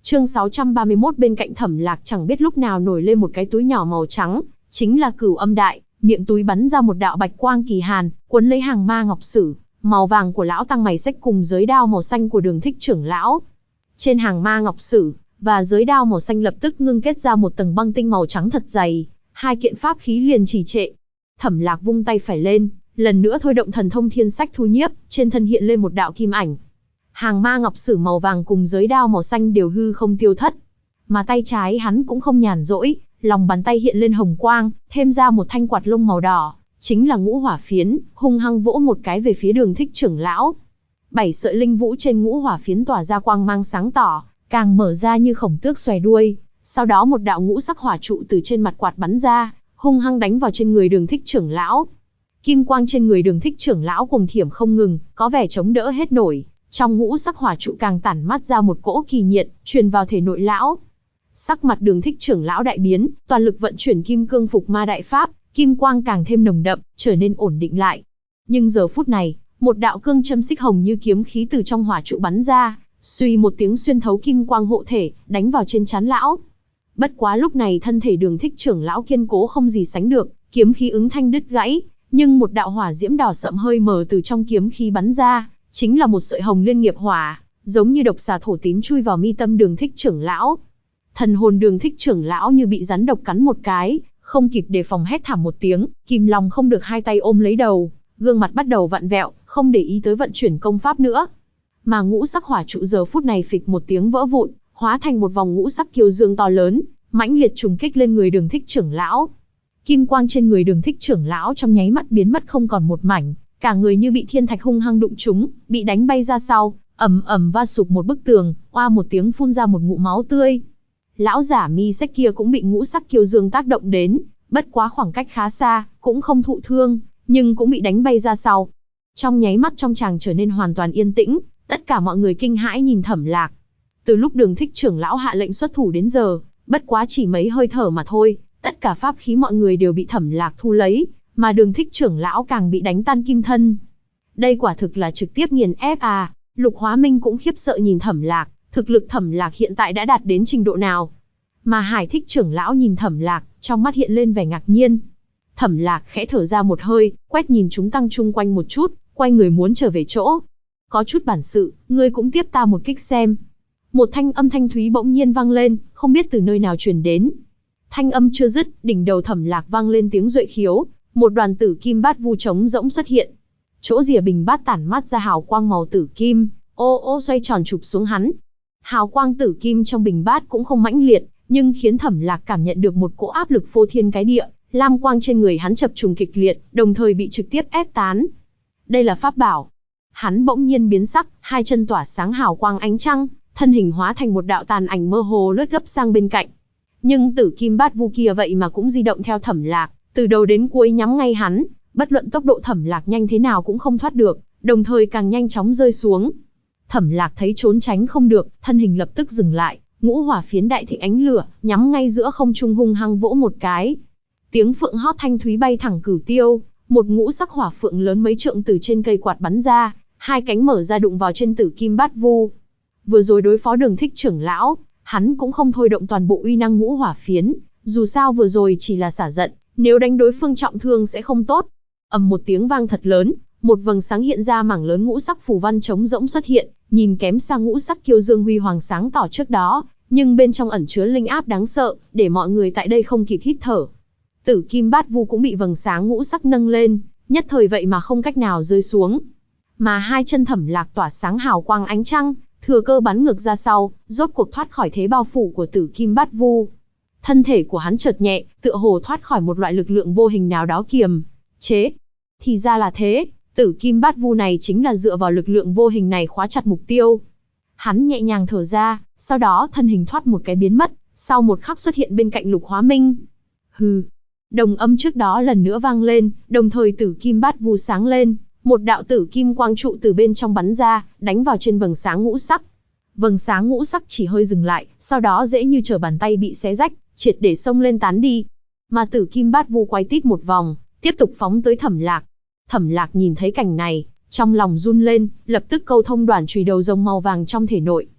Chương 631 bên cạnh Thẩm Lạc chẳng biết lúc nào nổi lên một cái túi nhỏ màu trắng, chính là Cửu Âm Đại, miệng túi bắn ra một đạo bạch quang kỳ hàn, cuốn lấy hàng ma ngọc sử, màu vàng của lão tăng mày xách cùng giới đao màu xanh của Đường Thích trưởng lão. Trên hàng ma ngọc sử và giới đao màu xanh lập tức ngưng kết ra một tầng băng tinh màu trắng thật dày, hai kiện pháp khí liền trì trệ. Thẩm Lạc vung tay phải lên, lần nữa thôi động thần thông thiên sách thu nhiếp, trên thân hiện lên một đạo kim ảnh. Hàng ma ngọc sử màu vàng cùng giới đao màu xanh đều hư không tiêu thất. Mà tay trái hắn cũng không nhàn rỗi, lòng bàn tay hiện lên hồng quang, thêm ra một thanh quạt lông màu đỏ, chính là ngũ hỏa phiến, hung hăng vỗ một cái về phía Đường Thích trưởng lão. 7 sợi linh vũ trên ngũ hỏa phiến tỏa ra quang mang sáng tỏ, càng mở ra như khổng tước xòe đuôi. Sau đó một đạo ngũ sắc hỏa trụ từ trên mặt quạt bắn ra, hung hăng đánh vào trên người Đường Thích trưởng lão. Kim quang trên người Đường Thích trưởng lão cùng thiểm không ngừng, có vẻ chống đỡ hết nổi. Trong ngũ sắc hỏa trụ càng tản mát ra một cỗ kỳ nhiệt, truyền vào thể nội lão. Sắc mặt Đường Thích trưởng lão đại biến, toàn lực vận chuyển Kim Cương Phục Ma Đại Pháp, kim quang càng thêm nồng đậm, trở nên ổn định lại. Nhưng giờ phút này, một đạo cương châm xích hồng như kiếm khí từ trong hỏa trụ bắn ra, suy một tiếng xuyên thấu kim quang hộ thể, đánh vào trên trán lão. Bất quá lúc này thân thể Đường Thích trưởng lão kiên cố không gì sánh được, kiếm khí ứng thanh đứt gãy, nhưng một đạo hỏa diễm đỏ sậm hơi mờ từ trong kiếm khí bắn ra, chính là một sợi hồng liên nghiệp hỏa, giống như độc xà thổ tím chui vào mi tâm Đường Thích trưởng lão. Thần hồn Đường Thích trưởng lão như bị rắn độc cắn một cái, không kịp đề phòng hét thảm một tiếng, kìm lòng không được hai tay ôm lấy đầu, gương mặt bắt đầu vặn vẹo, không để ý tới vận chuyển công pháp nữa. Mà ngũ sắc hỏa trụ giờ phút này phịch một tiếng vỡ vụn, hóa thành một vòng ngũ sắc kiêu dương to lớn, mãnh liệt trùng kích lên người Đường Thích trưởng lão. Kim quang trên người Đường Thích trưởng lão trong nháy mắt biến mất không còn một mảnh, cả người như bị thiên thạch hung hăng đụng trúng, bị đánh bay ra sau, ầm ầm va sụp một bức tường, oa một tiếng phun ra một ngụm máu tươi. Lão giả mi xách kia cũng bị ngũ sắc kiêu dương tác động đến, bất quá khoảng cách khá xa, cũng không thụ thương, nhưng cũng bị đánh bay ra sau. Trong nháy mắt trong tràng trở nên hoàn toàn yên tĩnh, tất cả mọi người kinh hãi nhìn Thẩm Lạc. Từ lúc Đường Thích trưởng lão hạ lệnh xuất thủ đến giờ, bất quá chỉ mấy hơi thở mà thôi, tất cả pháp khí mọi người đều bị Thẩm Lạc thu lấy, mà Đường Thích trưởng lão càng bị đánh tan kim thân. Đây quả thực là trực tiếp nghiền ép à. Lục Hóa Minh cũng khiếp sợ nhìn Thẩm Lạc, thực lực Thẩm Lạc hiện tại đã đạt đến trình độ nào. Mà Hải Thích trưởng lão nhìn Thẩm Lạc, trong mắt hiện lên vẻ ngạc nhiên. Thẩm Lạc khẽ thở ra một hơi, quét nhìn chúng tăng chung quanh một chút, quay người muốn trở về chỗ. Có chút bản sự, ngươi cũng tiếp ta một kích xem. Một thanh âm thanh thúy bỗng nhiên vang lên, không biết từ nơi nào truyền đến. Thanh âm chưa dứt, đỉnh đầu Thẩm Lạc vang lên tiếng duệ khiếu, một đoàn tử kim bát vu trống rỗng xuất hiện. Chỗ rìa bình bát tản mát ra hào quang màu tử kim, ô ô xoay tròn chụp xuống hắn. Hào quang tử kim trong bình bát cũng không mãnh liệt, nhưng khiến Thẩm Lạc cảm nhận được một cỗ áp lực phô thiên cái địa, lam quang trên người hắn chập trùng kịch liệt, đồng thời bị trực tiếp ép tán. Đây là pháp bảo. Hắn bỗng nhiên biến sắc, hai chân tỏa sáng hào quang ánh trăng, thân hình hóa thành một đạo tàn ảnh mơ hồ lướt gấp sang bên cạnh. Nhưng tử kim bát vu kia vậy mà cũng di động theo Thẩm Lạc, từ đầu đến cuối nhắm ngay hắn, bất luận tốc độ Thẩm Lạc nhanh thế nào cũng không thoát được, đồng thời càng nhanh chóng rơi xuống. Thẩm Lạc thấy trốn tránh không được, thân hình lập tức dừng lại, ngũ hỏa phiến đại thịnh ánh lửa, nhắm ngay giữa không trung hung hăng vỗ một cái. Tiếng phượng hót thanh thúy bay thẳng cửu tiêu, một ngũ sắc hỏa phượng lớn mấy trượng từ trên cây quạt bắn ra, hai cánh mở ra đụng vào trên tử kim bát vu. Vừa rồi đối phó Đường Thích trưởng lão, hắn cũng không thôi động toàn bộ uy năng ngũ hỏa phiến, dù sao vừa rồi chỉ là xả giận, nếu đánh đối phương trọng thương sẽ không tốt. Ầm một tiếng vang thật lớn, một vầng sáng hiện ra mảng lớn ngũ sắc phù văn trống rỗng xuất hiện, nhìn kém xa ngũ sắc kiêu dương huy hoàng sáng tỏ trước đó, nhưng bên trong ẩn chứa linh áp đáng sợ, để mọi người tại đây không kịp hít thở. Tử kim bát vu cũng bị vầng sáng ngũ sắc nâng lên, nhất thời vậy mà không cách nào rơi xuống. Mà hai chân Thẩm Lạc tỏa sáng hào quang ánh trăng, thừa cơ bắn ngược ra sau, rốt cuộc thoát khỏi thế bao phủ của tử kim bát vu. Thân thể của hắn chợt nhẹ, tựa hồ thoát khỏi một loại lực lượng vô hình nào đó kiềm chế. Thì ra là thế, tử kim bát vu này chính là dựa vào lực lượng vô hình này khóa chặt mục tiêu. Hắn nhẹ nhàng thở ra, sau đó thân hình thoát một cái biến mất, sau một khắc xuất hiện bên cạnh Lục Hóa Minh. Hừ. Đồng âm trước đó lần nữa vang lên, đồng thời tử kim bát vu sáng lên, một đạo tử kim quang trụ từ bên trong bắn ra, đánh vào trên vầng sáng ngũ sắc. Vầng sáng ngũ sắc chỉ hơi dừng lại, sau đó dễ như trở bàn tay bị xé rách, triệt để xông lên tán đi. Mà tử kim bát vu quay tít một vòng, tiếp tục phóng tới Thẩm Lạc. Thẩm Lạc nhìn thấy cảnh này, trong lòng run lên, lập tức câu thông đoàn chùy đầu rồng màu vàng trong thể nội.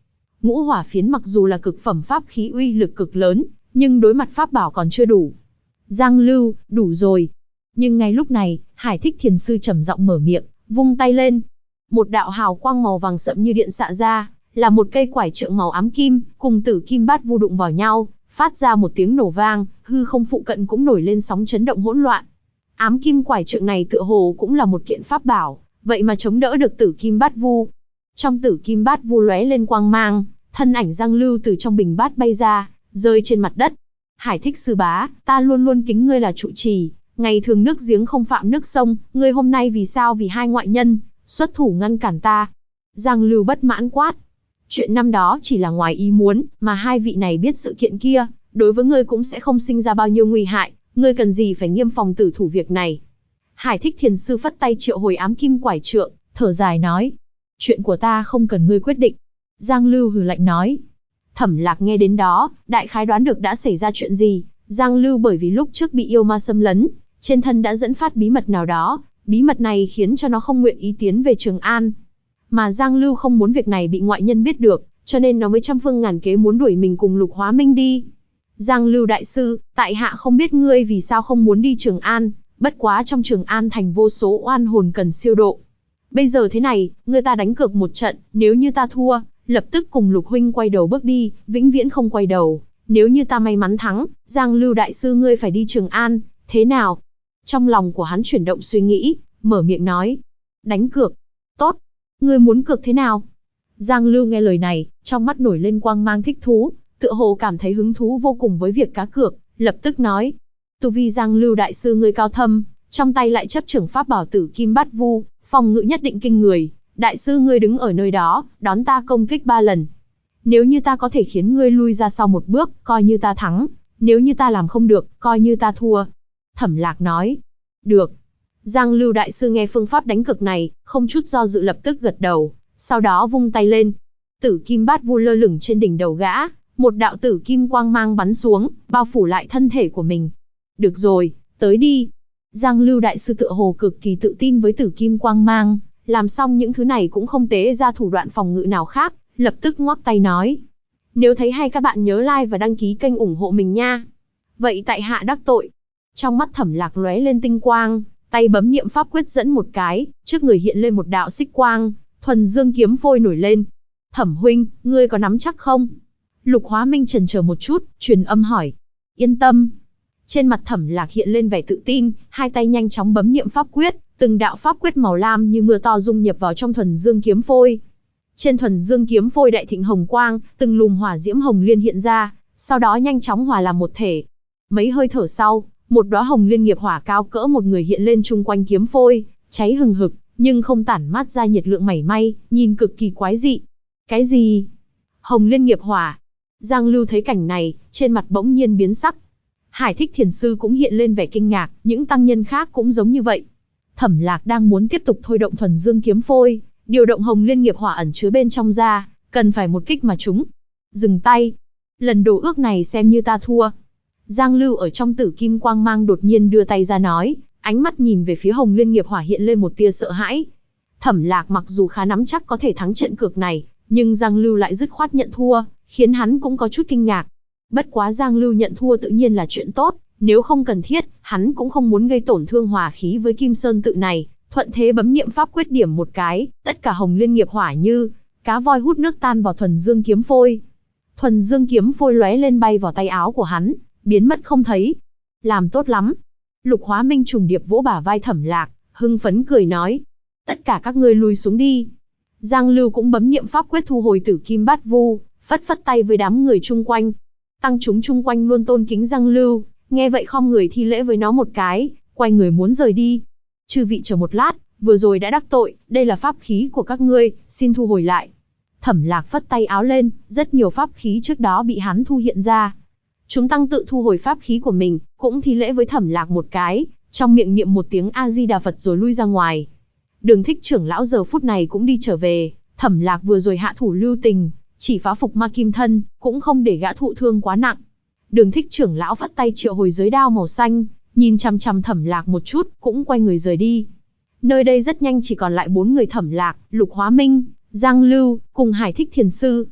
Ngũ hỏa phiến mặc dù là cực phẩm pháp khí uy lực cực lớn, nhưng đối mặt pháp bảo còn chưa đủ. Giang Lưu, đủ rồi. Nhưng ngay lúc này, Hải Thích Thiền Sư trầm giọng mở miệng, vung tay lên. Một đạo hào quang màu vàng sậm như điện xạ ra, là một cây quải trượng màu ám kim, cùng tử kim bát vu đụng vào nhau, phát ra một tiếng nổ vang, hư không phụ cận cũng nổi lên sóng chấn động hỗn loạn. Ám kim quải trượng này tựa hồ cũng là một kiện pháp bảo, vậy mà chống đỡ được tử kim bát vu. Trong tử kim bát vu lóe lên quang mang, thân ảnh Giang Lưu từ trong bình bát bay ra, rơi trên mặt đất. Hải Thích sư bá, ta luôn luôn kính ngươi là trụ trì, ngày thường nước giếng không phạm nước sông, ngươi hôm nay vì sao vì hai ngoại nhân, xuất thủ ngăn cản ta? Giang Lưu bất mãn quát. Chuyện năm đó chỉ là ngoài ý muốn, mà hai vị này biết sự kiện kia, đối với ngươi cũng sẽ không sinh ra bao nhiêu nguy hại, ngươi cần gì phải nghiêm phòng tử thủ việc này. Hải Thích Thiền Sư phất tay triệu hồi ám kim quải trượng, thở dài nói. Chuyện của ta không cần ngươi quyết định. Giang Lưu hừ lạnh nói. Thẩm Lạc nghe đến đó, đại khái đoán được đã xảy ra chuyện gì. Giang Lưu bởi vì lúc trước bị yêu ma xâm lấn, trên thân đã dẫn phát bí mật nào đó, bí mật này khiến cho nó không nguyện ý tiến về Trường An. Mà Giang Lưu không muốn việc này bị ngoại nhân biết được, cho nên nó mới trăm phương ngàn kế muốn đuổi mình cùng Lục Hóa Minh đi. Giang Lưu đại sư, tại hạ không biết ngươi vì sao không muốn đi Trường An, bất quá trong Trường An thành vô số oan hồn cần siêu độ. Bây giờ thế này, ngươi ta đánh cược một trận, nếu như ta thua, lập tức cùng Lục huynh quay đầu bước đi, vĩnh viễn không quay đầu. Nếu như ta may mắn thắng, Giang Lưu đại sư ngươi phải đi Trường An, thế nào? Trong lòng của hắn chuyển động suy nghĩ, mở miệng nói. Đánh cược. Tốt. Ngươi muốn cược thế nào? Giang Lưu nghe lời này, trong mắt nổi lên quang mang thích thú, tựa hồ cảm thấy hứng thú vô cùng với việc cá cược, lập tức nói. Tu vi Giang Lưu đại sư ngươi cao thâm, trong tay lại chấp trưởng pháp bảo tử kim bát vu, phòng ngự nhất định kinh người. Đại sư ngươi đứng ở nơi đó, đón ta công kích 3 lần. Nếu như ta có thể khiến ngươi lui ra sau một bước, coi như ta thắng. Nếu như ta làm không được, coi như ta thua. Thẩm Lạc nói. Được. Giang Lưu đại sư nghe phương pháp đánh cược này, không chút do dự lập tức gật đầu, sau đó vung tay lên. Tử kim bát vu lơ lửng trên đỉnh đầu gã, một đạo tử kim quang mang bắn xuống, bao phủ lại thân thể của mình. Được rồi, tới đi. Giang Lưu đại sư tựa hồ cực kỳ tự tin với tử kim quang mang, làm xong những thứ này cũng không tế ra thủ đoạn phòng ngự nào khác, lập tức ngoắc tay nói. Nếu thấy hay các bạn nhớ like và đăng ký kênh ủng hộ mình nha. Vậy tại hạ đắc tội. Trong mắt Thẩm Lạc lóe lên tinh quang, tay bấm niệm pháp quyết dẫn một cái, trước người hiện lên một đạo xích quang, thuần dương kiếm phôi nổi lên. Thẩm huynh, ngươi có nắm chắc không? Lục Hóa Minh chần chờ một chút, truyền âm hỏi. Yên tâm. Trên mặt Thẩm Lạc hiện lên vẻ tự tin, hai tay nhanh chóng bấm niệm pháp quyết, từng đạo pháp quyết màu lam như mưa to dung nhập vào trong thuần dương kiếm phôi. Trên thuần dương kiếm phôi đại thịnh hồng quang, từng lùm hỏa diễm hồng liên hiện ra, sau đó nhanh chóng hòa làm một thể. Mấy hơi thở sau, một đóa hồng liên nghiệp hỏa cao cỡ một người hiện lên chung quanh kiếm phôi, cháy hừng hực, nhưng không tản mát ra nhiệt lượng mảy may, nhìn cực kỳ quái dị. Cái gì? Hồng liên nghiệp hỏa? Giang Lưu thấy cảnh này, trên mặt bỗng nhiên biến sắc. Hải Thích Thiền Sư cũng hiện lên vẻ kinh ngạc, những tăng nhân khác cũng giống như vậy. Thẩm Lạc đang muốn tiếp tục thôi động thuần dương kiếm phôi, điều động hồng liên nghiệp hỏa ẩn chứa bên trong ra, cần phải một kích mà trúng. Dừng tay. Lần đổ ước này xem như ta thua. Giang Lưu ở trong tử kim quang mang đột nhiên đưa tay ra nói, ánh mắt nhìn về phía hồng liên nghiệp hỏa hiện lên một tia sợ hãi. Thẩm Lạc mặc dù khá nắm chắc có thể thắng trận cược này, nhưng Giang Lưu lại dứt khoát nhận thua, khiến hắn cũng có chút kinh ngạc. Bất quá Giang Lưu nhận thua tự nhiên là chuyện tốt, nếu không cần thiết, hắn cũng không muốn gây tổn thương hòa khí với Kim Sơn tự này, thuận thế bấm niệm pháp quyết điểm một cái, tất cả hồng liên nghiệp hỏa như cá voi hút nước tan vào thuần dương kiếm phôi. Thuần dương kiếm phôi lóe lên bay vào tay áo của hắn, biến mất không thấy. Làm tốt lắm. Lục Hóa Minh trùng điệp vỗ bả vai Thẩm Lạc, hưng phấn cười nói. Tất cả các ngươi lùi xuống đi. Giang Lưu cũng bấm niệm pháp quyết thu hồi tử kim bát vu, phất phất tay với đám người chung quanh. Tăng chúng chung quanh luôn tôn kính Giang Lưu, nghe vậy khom người thi lễ với nó một cái, quay người muốn rời đi. Chư vị chờ một lát, vừa rồi đã đắc tội, đây là pháp khí của các ngươi, xin thu hồi lại. Thẩm Lạc phất tay áo lên, rất nhiều pháp khí trước đó bị hắn thu hiện ra. Chúng tăng tự thu hồi pháp khí của mình, cũng thi lễ với Thẩm Lạc một cái, trong miệng niệm một tiếng A-di-đà Phật rồi lui ra ngoài. Đường Thích trưởng lão giờ phút này cũng đi trở về, Thẩm Lạc vừa rồi hạ thủ lưu tình, chỉ phá phục ma kim thân, cũng không để gã thụ thương quá nặng. Đường Thích trưởng lão phất tay triệu hồi giới đao màu xanh, nhìn chằm chằm Thẩm Lạc một chút, cũng quay người rời đi. Nơi đây rất nhanh chỉ còn lại 4 người Thẩm Lạc, Lục Hóa Minh, Giang Lưu, cùng Hải Thích Thiền Sư.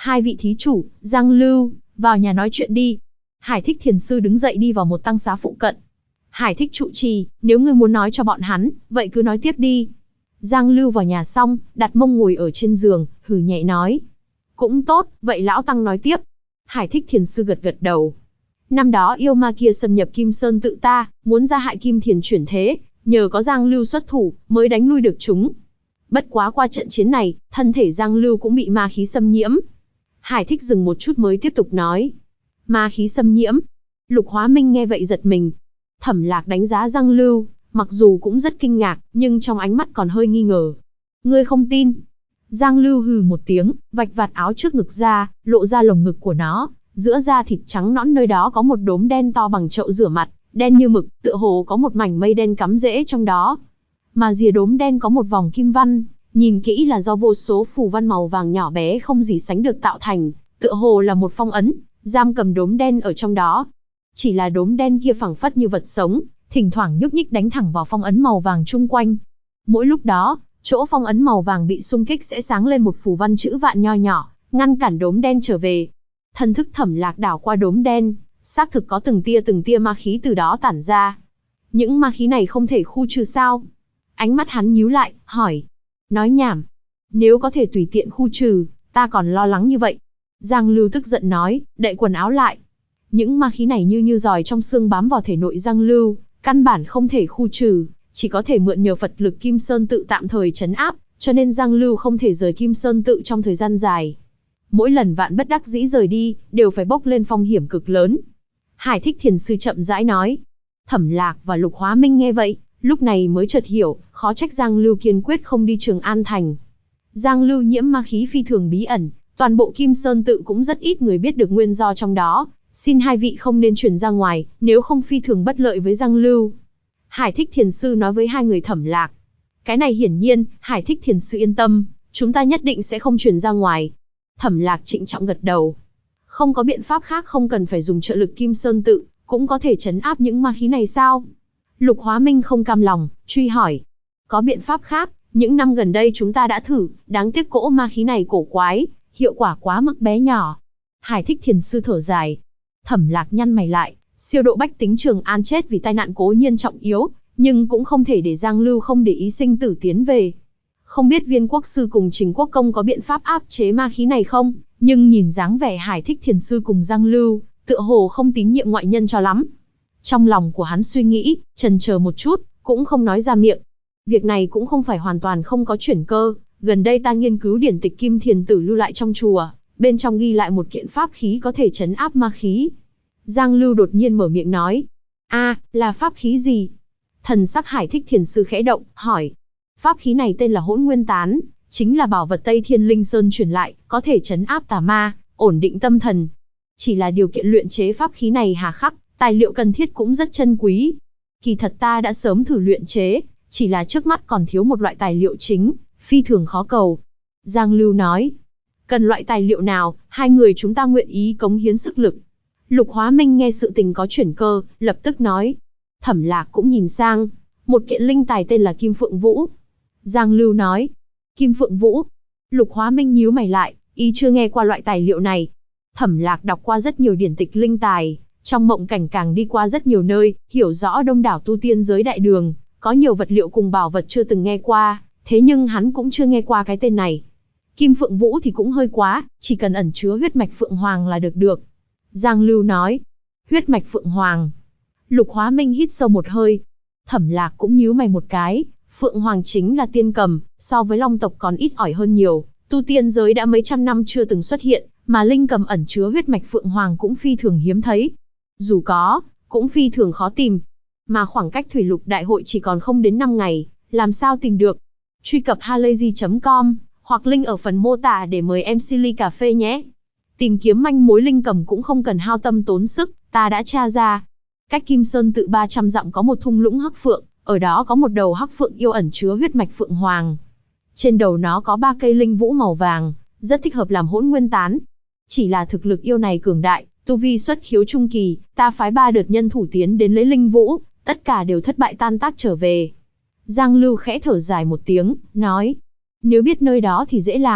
Hai vị thí chủ, Giang Lưu, vào nhà nói chuyện đi. Hải Thích Thiền Sư đứng dậy đi vào một tăng xá phụ cận. Hải Thích trụ trì, nếu ngươi muốn nói cho bọn hắn, vậy cứ nói tiếp đi. Giang Lưu vào nhà xong, đặt mông ngồi ở trên giường, hừ nhẹ nói. Cũng tốt, vậy lão tăng nói tiếp. Hải Thích Thiền Sư gật gật đầu. Năm đó yêu ma kia xâm nhập Kim Sơn tự ta, muốn ra hại Kim Thiền chuyển thế, nhờ có Giang Lưu xuất thủ, mới đánh lui được chúng. Bất quá qua trận chiến này, thân thể Giang Lưu cũng bị ma khí xâm nhiễm. Hải Thích dừng một chút mới tiếp tục nói. Ma khí xâm nhiễm. Lục Hóa Minh nghe vậy giật mình. Thẩm Lạc đánh giá Giang Lưu, mặc dù cũng rất kinh ngạc, nhưng trong ánh mắt còn hơi nghi ngờ. Ngươi không tin? Giang Lưu hừ một tiếng, vạch vạt áo trước ngực ra, lộ ra lồng ngực của nó. Giữa da thịt trắng nõn nơi đó có một đốm đen to bằng chậu rửa mặt, đen như mực, tựa hồ có một mảnh mây đen cắm rễ trong đó. Mà rìa đốm đen có một vòng kim văn, nhìn kỹ là do vô số phù văn màu vàng nhỏ bé không gì sánh được tạo thành, tựa hồ là một phong ấn, giam cầm đốm đen ở trong đó. Chỉ là đốm đen kia phảng phất như vật sống, thỉnh thoảng nhúc nhích đánh thẳng vào phong ấn màu vàng chung quanh. Mỗi lúc đó, chỗ phong ấn màu vàng bị xung kích sẽ sáng lên một phù văn chữ vạn nho nhỏ, ngăn cản đốm đen trở về. Thần thức Thẩm Lạc đảo qua đốm đen, xác thực có từng tia ma khí từ đó tản ra. Những ma khí này không thể khu trừ sao? Ánh mắt hắn nhíu lại, hỏi. Nói nhảm. Nếu có thể tùy tiện khu trừ, ta còn lo lắng như vậy. Giang Lưu tức giận nói, đậy quần áo lại. Những ma khí này như giòi trong xương bám vào thể nội Giang Lưu, căn bản không thể khu trừ, chỉ có thể mượn nhờ Phật lực Kim Sơn tự tạm thời trấn áp, cho nên Giang Lưu không thể rời Kim Sơn tự trong thời gian dài. Mỗi lần vạn bất đắc dĩ rời đi, đều phải bốc lên phong hiểm cực lớn. Hải Thích Thiền Sư chậm rãi nói. Thẩm Lạc và Lục Hóa Minh nghe vậy, lúc này mới chợt hiểu, khó trách Giang Lưu kiên quyết không đi Trường An Thành. Giang Lưu nhiễm ma khí phi thường bí ẩn, toàn bộ Kim Sơn tự cũng rất ít người biết được nguyên do trong đó. Xin hai vị không nên truyền ra ngoài, nếu không phi thường bất lợi với Giang Lưu. Hải Thích Thiền Sư nói với hai người Thẩm Lạc. Cái này hiển nhiên, Hải Thích Thiền Sư yên tâm, chúng ta nhất định sẽ không truyền ra ngoài. Thẩm Lạc trịnh trọng gật đầu. Không có biện pháp khác, không cần phải dùng trợ lực Kim Sơn tự, cũng có thể trấn áp những ma khí này sao? Lục Hóa Minh không cam lòng, truy hỏi. Có biện pháp khác, những năm gần đây chúng ta đã thử, đáng tiếc cỗ ma khí này cổ quái, hiệu quả quá mức bé nhỏ. Hải Thích Thiền Sư thở dài. Thẩm Lạc nhăn mày lại, siêu độ bách tính Trường An chết vì tai nạn cố nhiên trọng yếu, nhưng cũng không thể để Giang Lưu không để ý sinh tử tiến về. Không biết Viên Quốc Sư cùng Trình Quốc Công có biện pháp áp chế ma khí này không, nhưng nhìn dáng vẻ Hải Thích Thiền Sư cùng Giang Lưu, tựa hồ không tín nhiệm ngoại nhân cho lắm. Trong lòng của hắn suy nghĩ, chần chờ một chút, cũng không nói ra miệng. Việc này cũng không phải hoàn toàn không có chuyển cơ, gần đây ta nghiên cứu điển tịch Kim Thiền Tử lưu lại trong chùa, bên trong ghi lại một kiện pháp khí có thể trấn áp ma khí. Giang Lưu đột nhiên mở miệng nói. Là pháp khí gì? Thần sắc Hải Thích Thiền Sư khẽ động, hỏi. Pháp khí này tên là Hỗn Nguyên Tán, chính là bảo vật Tây Thiên Linh Sơn truyền lại, có thể trấn áp tà ma, ổn định tâm thần. Chỉ là điều kiện luyện chế pháp khí này hà khắc, tài liệu cần thiết cũng rất chân quý. Kỳ thật ta đã sớm thử luyện chế, chỉ là trước mắt còn thiếu một loại tài liệu chính, phi thường khó cầu. Giang Lưu nói. Cần loại tài liệu nào, hai người chúng ta nguyện ý cống hiến sức lực. Lục Hóa Minh nghe sự tình có chuyển cơ, lập tức nói. Thẩm Lạc cũng nhìn sang, một kiện linh tài tên là Kim Phượng Vũ. Giang Lưu nói. Kim Phượng Vũ. Lục Hóa Minh nhíu mày lại, y chưa nghe qua loại tài liệu này. Thẩm Lạc đọc qua rất nhiều điển tịch linh tài, trong mộng cảnh càng đi qua rất nhiều nơi, hiểu rõ đông đảo tu tiên giới đại đường, có nhiều vật liệu cùng bảo vật chưa từng nghe qua, thế nhưng hắn cũng chưa nghe qua cái tên này. Kim Phượng Vũ thì cũng hơi quá, chỉ cần ẩn chứa huyết mạch Phượng Hoàng là được. Giang Lưu nói. Huyết mạch Phượng Hoàng. Lục Hóa Minh hít sâu một hơi. Thẩm Lạc cũng nhíu mày một cái. Phượng Hoàng chính là tiên cầm, so với Long tộc còn ít ỏi hơn nhiều. Tu tiên giới đã mấy trăm năm chưa từng xuất hiện, mà linh cầm ẩn chứa huyết mạch Phượng Hoàng cũng phi thường hiếm thấy. Dù có, cũng phi thường khó tìm. Mà khoảng cách Thủy Lục Đại hội chỉ còn không đến 5 ngày, làm sao tìm được? Truy cập halayzi.com hoặc link ở phần mô tả để mời MC ly cà phê nhé. Tìm kiếm manh mối linh cầm cũng không cần hao tâm tốn sức, ta đã tra ra. Cách Kim Sơn tự 300 dặm có một thung lũng hắc phượng, ở đó có một đầu hắc phượng yêu ẩn chứa huyết mạch Phượng Hoàng. Trên đầu nó có 3 cây linh vũ màu vàng, rất thích hợp làm Hỗn Nguyên Tán. Chỉ là thực lực yêu này cường đại, tu vi xuất khiếu trung kỳ, ta phái 3 đợt nhân thủ tiến đến lấy linh vũ, tất cả đều thất bại tan tác trở về. Giang Lưu khẽ thở dài một tiếng, nói. Nếu biết nơi đó thì dễ làm,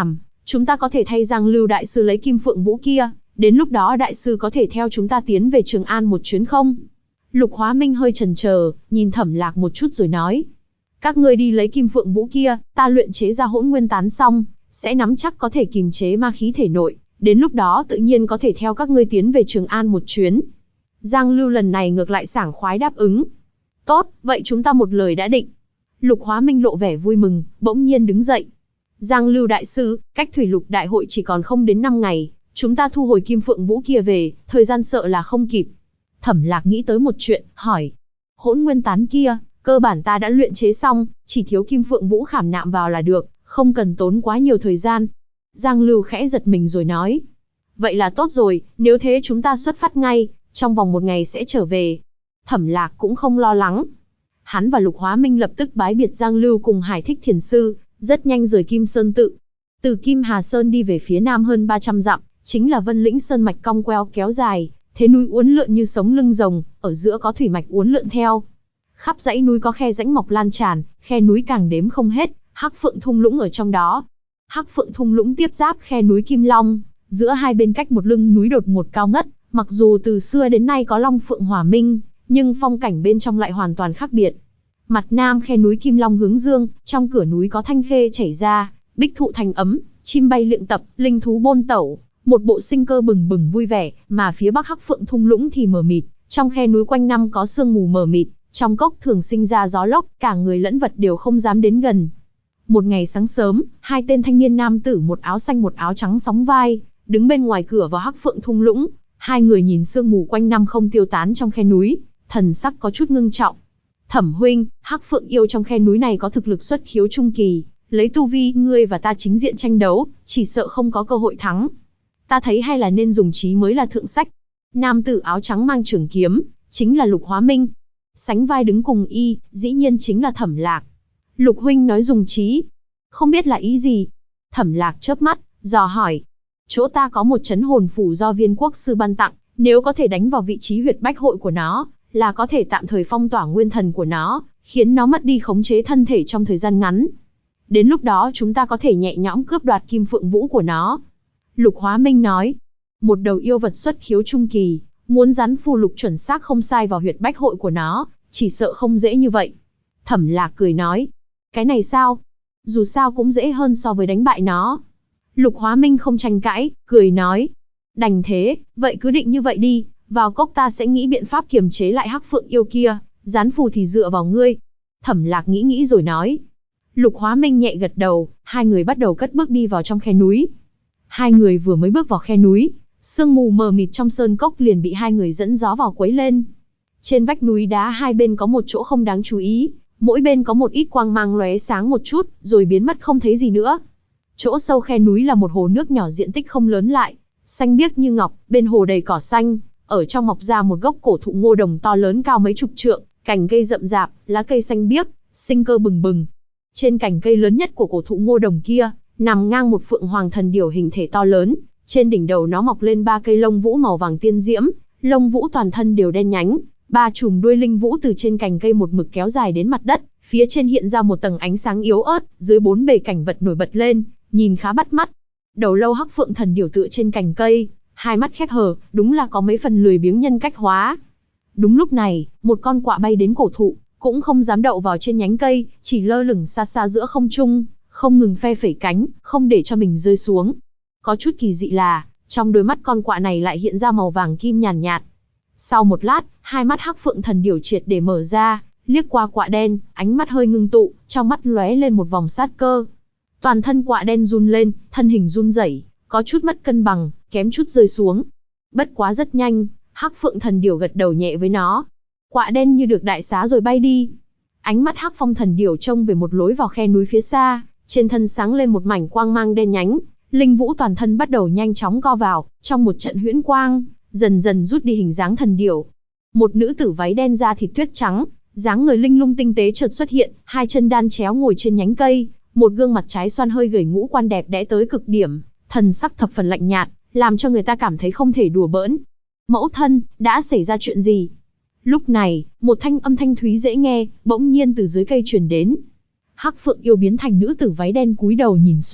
Chúng ta có thể thay Giang Lưu đại sư lấy kim phượng vũ kia, đến lúc đó đại sư có thể theo chúng ta tiến về Trường An một chuyến không? Lục Hóa Minh hơi chần chờ, nhìn Thẩm Lạc một chút rồi nói. Các ngươi đi lấy kim phượng vũ kia, ta luyện chế ra hỗn nguyên tán xong, sẽ nắm chắc có thể kìm chế ma khí thể nội, đến lúc đó tự nhiên có thể theo các ngươi tiến về Trường An một chuyến. Giang Lưu lần này ngược lại sảng khoái đáp ứng. Tốt, vậy chúng ta một lời đã định. Lục Hóa Minh lộ vẻ vui mừng, bỗng nhiên đứng dậy. Giang Lưu đại sư, cách thủy lục đại hội chỉ còn không đến 5 ngày, chúng ta thu hồi kim phượng vũ kia về, thời gian sợ là không kịp. Thẩm Lạc nghĩ tới một chuyện, hỏi. Hỗn nguyên tán kia, cơ bản ta đã luyện chế xong, chỉ thiếu kim phượng vũ khảm nạm vào là được, không cần tốn quá nhiều thời gian. Giang Lưu khẽ giật mình rồi nói. Vậy là tốt rồi, nếu thế chúng ta xuất phát ngay, trong vòng 1 ngày sẽ trở về. Thẩm Lạc cũng không lo lắng. Hắn và Lục Hóa Minh lập tức bái biệt Giang Lưu cùng Hải Thích Thiền Sư, rất nhanh rời Kim Sơn Tự. Từ Kim Hà Sơn đi về phía nam hơn 300 dặm, chính là Vân Lĩnh Sơn mạch cong queo kéo dài, thế núi uốn lượn như sống lưng rồng, ở giữa có thủy mạch uốn lượn theo. Khắp dãy núi có khe rãnh mọc lan tràn, khe núi càng đếm không hết, Hắc Phượng thung lũng ở trong đó. Hắc Phượng thung lũng tiếp giáp khe núi Kim Long, giữa hai bên cách một lưng núi đột ngột cao ngất, mặc dù từ xưa đến nay có Long Phượng hòa minh, nhưng phong cảnh bên trong lại hoàn toàn khác biệt. Mặt nam khe núi Kim Long hướng dương, trong cửa núi có thanh khê chảy ra, bích thụ thành ấm, chim bay lượn tập, linh thú bôn tẩu, một bộ sinh cơ bừng bừng vui vẻ, mà phía bắc Hắc Phượng thung lũng thì mờ mịt, trong khe núi quanh năm có sương mù mờ mịt, trong cốc thường sinh ra gió lốc, cả người lẫn vật đều không dám đến gần. Một ngày sáng sớm, hai tên thanh niên nam tử một áo xanh một áo trắng sóng vai, đứng bên ngoài cửa vào Hắc Phượng thung lũng, hai người nhìn sương mù quanh năm không tiêu tán trong khe núi, thần sắc có chút ngưng trọng. Thẩm huynh, Hắc Phượng yêu trong khe núi này có thực lực xuất khiếu trung kỳ, lấy tu vi ngươi và ta chính diện tranh đấu, chỉ sợ không có cơ hội thắng. Ta thấy hay là nên dùng trí mới là thượng sách. Nam tử áo trắng mang trường kiếm, chính là Lục Hóa Minh. Sánh vai đứng cùng y, dĩ nhiên chính là Thẩm Lạc. Lục huynh nói dùng trí, không biết là ý gì? Thẩm Lạc chớp mắt, dò hỏi. Chỗ ta có một trấn hồn phủ do Viên Quốc sư ban tặng, nếu có thể đánh vào vị trí huyệt bách hội của nó, là có thể tạm thời phong tỏa nguyên thần của nó, khiến nó mất đi khống chế thân thể trong thời gian ngắn. Đến lúc đó chúng ta có thể nhẹ nhõm cướp đoạt kim phượng vũ của nó. Lục Hóa Minh nói, một đầu yêu vật xuất khiếu trung kỳ, muốn dán phù lục chuẩn xác không sai vào huyệt bách hội của nó, chỉ sợ không dễ như vậy. Thẩm Lạc cười nói, cái này sao? Dù sao cũng dễ hơn so với đánh bại nó. Lục Hóa Minh không tranh cãi, cười nói, đành thế, vậy cứ định như vậy đi, vào cốc ta sẽ nghĩ biện pháp kiềm chế lại Hắc Phượng yêu kia, dán phù thì dựa vào ngươi. Thẩm Lạc nghĩ rồi nói. Lục Hóa Minh nhẹ gật đầu, hai người bắt đầu cất bước đi vào trong khe núi. Hai người vừa mới bước vào khe núi, sương mù mờ mịt trong sơn cốc liền bị hai người dẫn gió vào quấy lên. Trên vách núi đá hai bên có một chỗ không đáng chú ý, mỗi bên có một ít quang mang lóe sáng một chút, rồi biến mất không thấy gì nữa. Chỗ sâu khe núi là một hồ nước nhỏ diện tích không lớn lại, xanh biếc như ngọc, bên hồ đầy cỏ xanh, ở trong mọc ra một gốc cổ thụ ngô đồng to lớn cao mấy chục trượng, cành cây rậm rạp, lá cây xanh biếc, sinh cơ bừng bừng. Trên cành cây lớn nhất của cổ thụ ngô đồng kia, nằm ngang một phượng hoàng thần điểu hình thể to lớn, trên đỉnh đầu nó mọc lên 3 cây lông vũ màu vàng tiên diễm, lông vũ toàn thân đều đen nhánh, 3 chùm đuôi linh vũ từ trên cành cây một mực kéo dài đến mặt đất, phía trên hiện ra một tầng ánh sáng yếu ớt, dưới 4 bề cảnh vật nổi bật lên, nhìn khá bắt mắt. Đầu lâu Hắc Phượng thần điểu tựa trên cành cây, hai mắt khép hờ, đúng là có mấy phần lười biếng nhân cách hóa. Đúng lúc này, một con quạ bay đến cổ thụ, cũng không dám đậu vào trên nhánh cây, chỉ lơ lửng xa xa giữa không trung, không ngừng phe phẩy cánh, không để cho mình rơi xuống. Có chút kỳ dị là, trong đôi mắt con quạ này lại hiện ra màu vàng kim nhàn nhạt. Sau một lát, hai mắt Hắc Phượng thần điểu triệt để mở ra, liếc qua quạ đen, ánh mắt hơi ngưng tụ, trong mắt lóe lên một vòng sát cơ. Toàn thân quạ đen run lên, thân hình run rẩy, có chút mất cân bằng, kém chút rơi xuống. Bất quá rất nhanh, Hắc Phượng thần điểu gật đầu nhẹ với nó. Quạ đen như được đại xá rồi bay đi. Ánh mắt Hắc Phong thần điểu trông về một lối vào khe núi phía xa, trên thân sáng lên một mảnh quang mang đen nhánh, linh vũ toàn thân bắt đầu nhanh chóng co vào, trong một trận huyễn quang, dần dần rút đi hình dáng thần điểu. Một nữ tử váy đen da thịt tuyết trắng, dáng người linh lung tinh tế chợt xuất hiện, hai chân đan chéo ngồi trên nhánh cây, một gương mặt trái xoan hơi gầy ngũ quan đẹp đẽ tới cực điểm, thần sắc thập phần lạnh nhạt, làm cho người ta cảm thấy không thể đùa bỡn. Mẫu thân, đã xảy ra chuyện gì? Lúc này, một thanh âm thanh thúy dễ nghe, bỗng nhiên từ dưới cây truyền đến. Hắc Phượng yêu biến thành nữ tử váy đen cúi đầu nhìn xuống,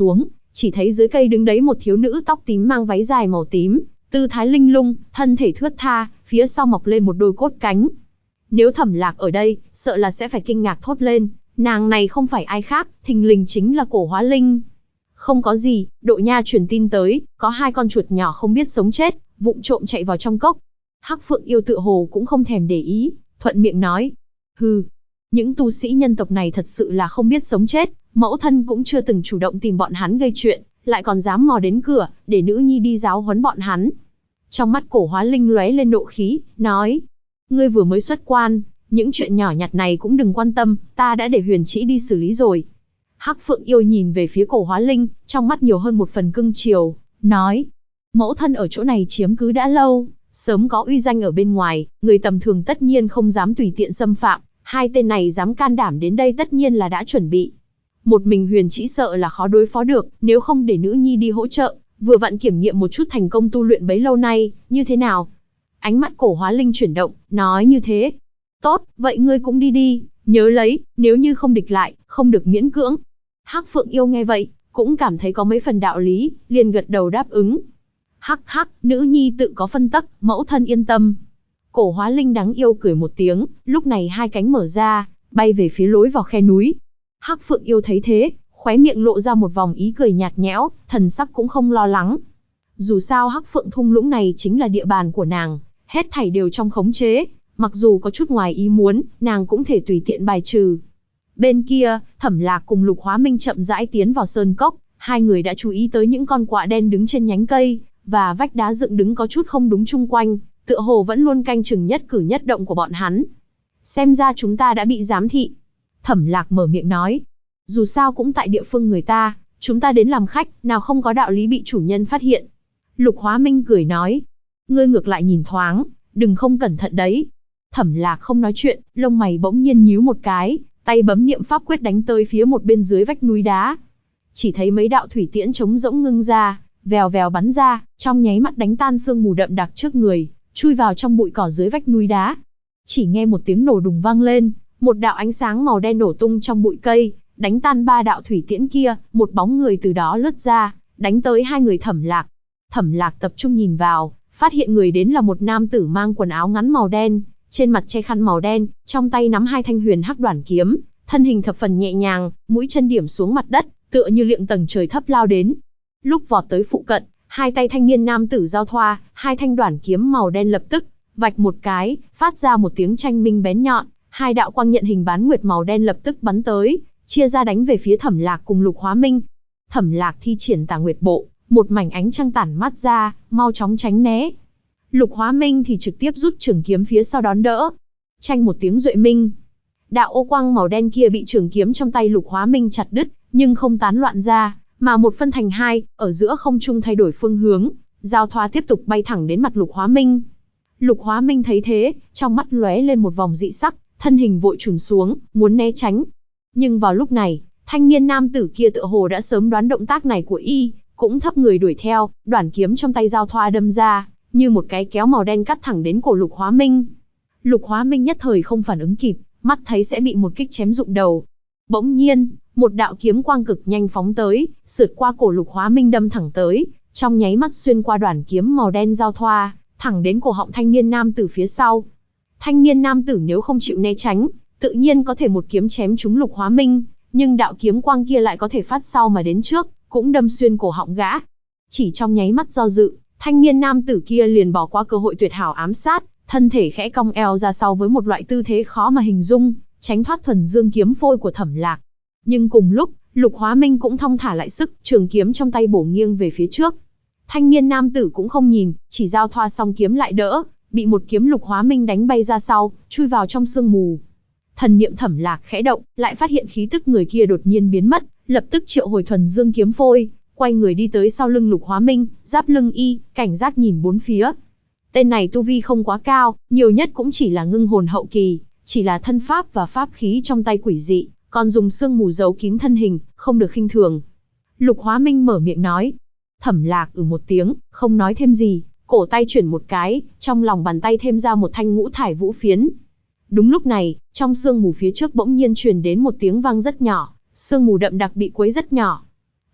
chỉ thấy dưới cây đứng đấy một thiếu nữ tóc tím mang váy dài màu tím, tư thái linh lung, thân thể thướt tha, phía sau mọc lên một đôi cốt cánh. Nếu Thẩm Lạc ở đây, sợ là sẽ phải kinh ngạc thốt lên, nàng này không phải ai khác, thình lình chính là Cổ Hóa Linh. Không có gì, Đội Nha truyền tin tới, có 2 con chuột nhỏ không biết sống chết, vụng trộm chạy vào trong cốc. Hắc Phượng Yêu tựa hồ cũng không thèm để ý, thuận miệng nói, hừ, những tu sĩ nhân tộc này thật sự là không biết sống chết, mẫu thân cũng chưa từng chủ động tìm bọn hắn gây chuyện, lại còn dám mò đến cửa, để nữ nhi đi giáo huấn bọn hắn. Trong mắt Cổ Hóa Linh lóe lên nộ khí, nói, ngươi vừa mới xuất quan, những chuyện nhỏ nhặt này cũng đừng quan tâm, ta đã để Huyền Trĩ đi xử lý rồi. Hắc Phượng Yêu nhìn về phía Cổ Hóa Linh, trong mắt nhiều hơn một phần cưng chiều, nói, mẫu thân ở chỗ này chiếm cứ đã lâu, sớm có uy danh ở bên ngoài, người tầm thường tất nhiên không dám tùy tiện xâm phạm, 2 tên này dám can đảm đến đây tất nhiên là đã chuẩn bị. Một mình Huyền Trĩ sợ là khó đối phó được, nếu không để nữ nhi đi hỗ trợ, vừa vặn kiểm nghiệm một chút thành công tu luyện bấy lâu nay, như thế nào? Ánh mắt Cổ Hóa Linh chuyển động, nói như thế. Tốt, vậy ngươi cũng đi đi, nhớ lấy, nếu như không địch lại, không được miễn cưỡng. Hắc Phượng Yêu nghe vậy, cũng cảm thấy có mấy phần đạo lý, liền gật đầu đáp ứng. Hắc hắc, nữ nhi tự có phân tắc, mẫu thân yên tâm. Cổ Hóa Linh đáng yêu cười một tiếng, lúc này 2 cánh mở ra, bay về phía lối vào khe núi. Hắc Phượng Yêu thấy thế, khóe miệng lộ ra một vòng ý cười nhạt nhẽo, thần sắc cũng không lo lắng. Dù sao Hắc Phượng thung lũng này chính là địa bàn của nàng, hết thảy đều trong khống chế, mặc dù có chút ngoài ý muốn, nàng cũng thể tùy tiện bài trừ. Bên kia, Thẩm Lạc cùng Lục Hóa Minh chậm rãi tiến vào sơn cốc, 2 người đã chú ý tới những con quạ đen đứng trên nhánh cây, và vách đá dựng đứng có chút không đúng chung quanh, tựa hồ vẫn luôn canh chừng nhất cử nhất động của bọn hắn. Xem ra chúng ta đã bị giám thị. Thẩm Lạc mở miệng nói. Dù sao cũng tại địa phương người ta, chúng ta đến làm khách, nào không có đạo lý bị chủ nhân phát hiện. Lục Hóa Minh cười nói. Ngươi ngược lại nhìn thoáng, đừng không cẩn thận đấy. Thẩm Lạc không nói chuyện, lông mày bỗng nhiên nhíu một cái, tay bấm niệm pháp quyết đánh tới phía một bên dưới vách núi đá. Chỉ thấy mấy đạo thủy tiễn trống rỗng ngưng ra, vèo vèo bắn ra, trong nháy mắt đánh tan sương mù đậm đặc trước người, chui vào trong bụi cỏ dưới vách núi đá. Chỉ nghe một tiếng nổ đùng vang lên, một đạo ánh sáng màu đen nổ tung trong bụi cây, đánh tan 3 đạo thủy tiễn kia, một bóng người từ đó lướt ra, đánh tới 2 người Thẩm Lạc. Thẩm Lạc tập trung nhìn vào, phát hiện người đến là một nam tử mang quần áo ngắn màu đen, trên mặt che khăn màu đen, trong tay nắm 2 thanh huyền hắc đoản kiếm, thân hình thập phần nhẹ nhàng, mũi chân điểm xuống mặt đất, tựa như liệng tầng trời thấp lao đến. Lúc vọt tới phụ cận, 2 tay thanh niên nam tử giao thoa, 2 thanh đoản kiếm màu đen lập tức vạch một cái, phát ra một tiếng tranh minh bén nhọn, 2 đạo quang nhận hình bán nguyệt màu đen lập tức bắn tới, chia ra đánh về phía Thẩm Lạc cùng Lục Hóa Minh. Thẩm Lạc thi triển Tà Nguyệt Bộ, một mảnh ánh trăng tản mát ra, mau chóng tránh né. Lục Hóa Minh thì trực tiếp rút trường kiếm phía sau đón đỡ. Tranh một tiếng duệ minh, đạo ô quang màu đen kia bị trường kiếm trong tay Lục Hóa Minh chặt đứt, nhưng không tán loạn ra, mà một phân thành 2, ở giữa không trung thay đổi phương hướng, giao thoa tiếp tục bay thẳng đến mặt Lục Hóa Minh. Lục Hóa Minh thấy thế, trong mắt lóe lên một vòng dị sắc, thân hình vội chùn xuống, muốn né tránh. Nhưng vào lúc này, thanh niên nam tử kia tựa hồ đã sớm đoán động tác này của y, cũng thấp người đuổi theo, đoản kiếm trong tay giao thoa đâm ra, như một cái kéo màu đen cắt thẳng đến cổ Lục Hóa Minh. Lục Hóa Minh nhất thời không phản ứng kịp, mắt thấy sẽ bị một kích chém rụng đầu. Bỗng nhiên, một đạo kiếm quang cực nhanh phóng tới, sượt qua cổ Lục Hóa Minh đâm thẳng tới, trong nháy mắt xuyên qua đoản kiếm màu đen giao thoa, thẳng đến cổ họng thanh niên nam tử phía sau. Thanh niên nam tử nếu không chịu né tránh, tự nhiên có thể một kiếm chém trúng Lục Hóa Minh, nhưng đạo kiếm quang kia lại có thể phát sau mà đến trước, cũng đâm xuyên cổ họng gã. Chỉ trong nháy mắt do dự, thanh niên nam tử kia liền bỏ qua cơ hội tuyệt hảo ám sát, thân thể khẽ cong eo ra sau với một loại tư thế khó mà hình dung, tránh thoát thuần dương kiếm phôi của Thẩm Lạc. Nhưng cùng lúc, Lục Hóa Minh cũng thong thả lại sức, trường kiếm trong tay bổ nghiêng về phía trước. Thanh niên nam tử cũng không nhìn, chỉ giao thoa xong kiếm lại đỡ, bị một kiếm Lục Hóa Minh đánh bay ra sau, chui vào trong sương mù. Thần niệm Thẩm Lạc khẽ động, lại phát hiện khí tức người kia đột nhiên biến mất, lập tức triệu hồi thuần dương kiếm phôi, quay người đi tới sau lưng Lục Hóa Minh, giáp lưng y, cảnh giác nhìn bốn phía. Tên này tu vi không quá cao, nhiều nhất cũng chỉ là ngưng hồn hậu kỳ, chỉ là thân pháp và pháp khí trong tay quỷ dị, còn dùng sương mù giấu kín thân hình, không được khinh thường. Lục Hóa Minh mở miệng nói. Thẩm Lạc một tiếng, không nói thêm gì, cổ tay chuyển một cái, trong lòng bàn tay thêm ra một thanh ngũ thải vũ phiến. Đúng lúc này, trong sương mù phía trước bỗng nhiên truyền đến một tiếng vang rất nhỏ, sương mù đậm đặc bị quấy rất nhỏ.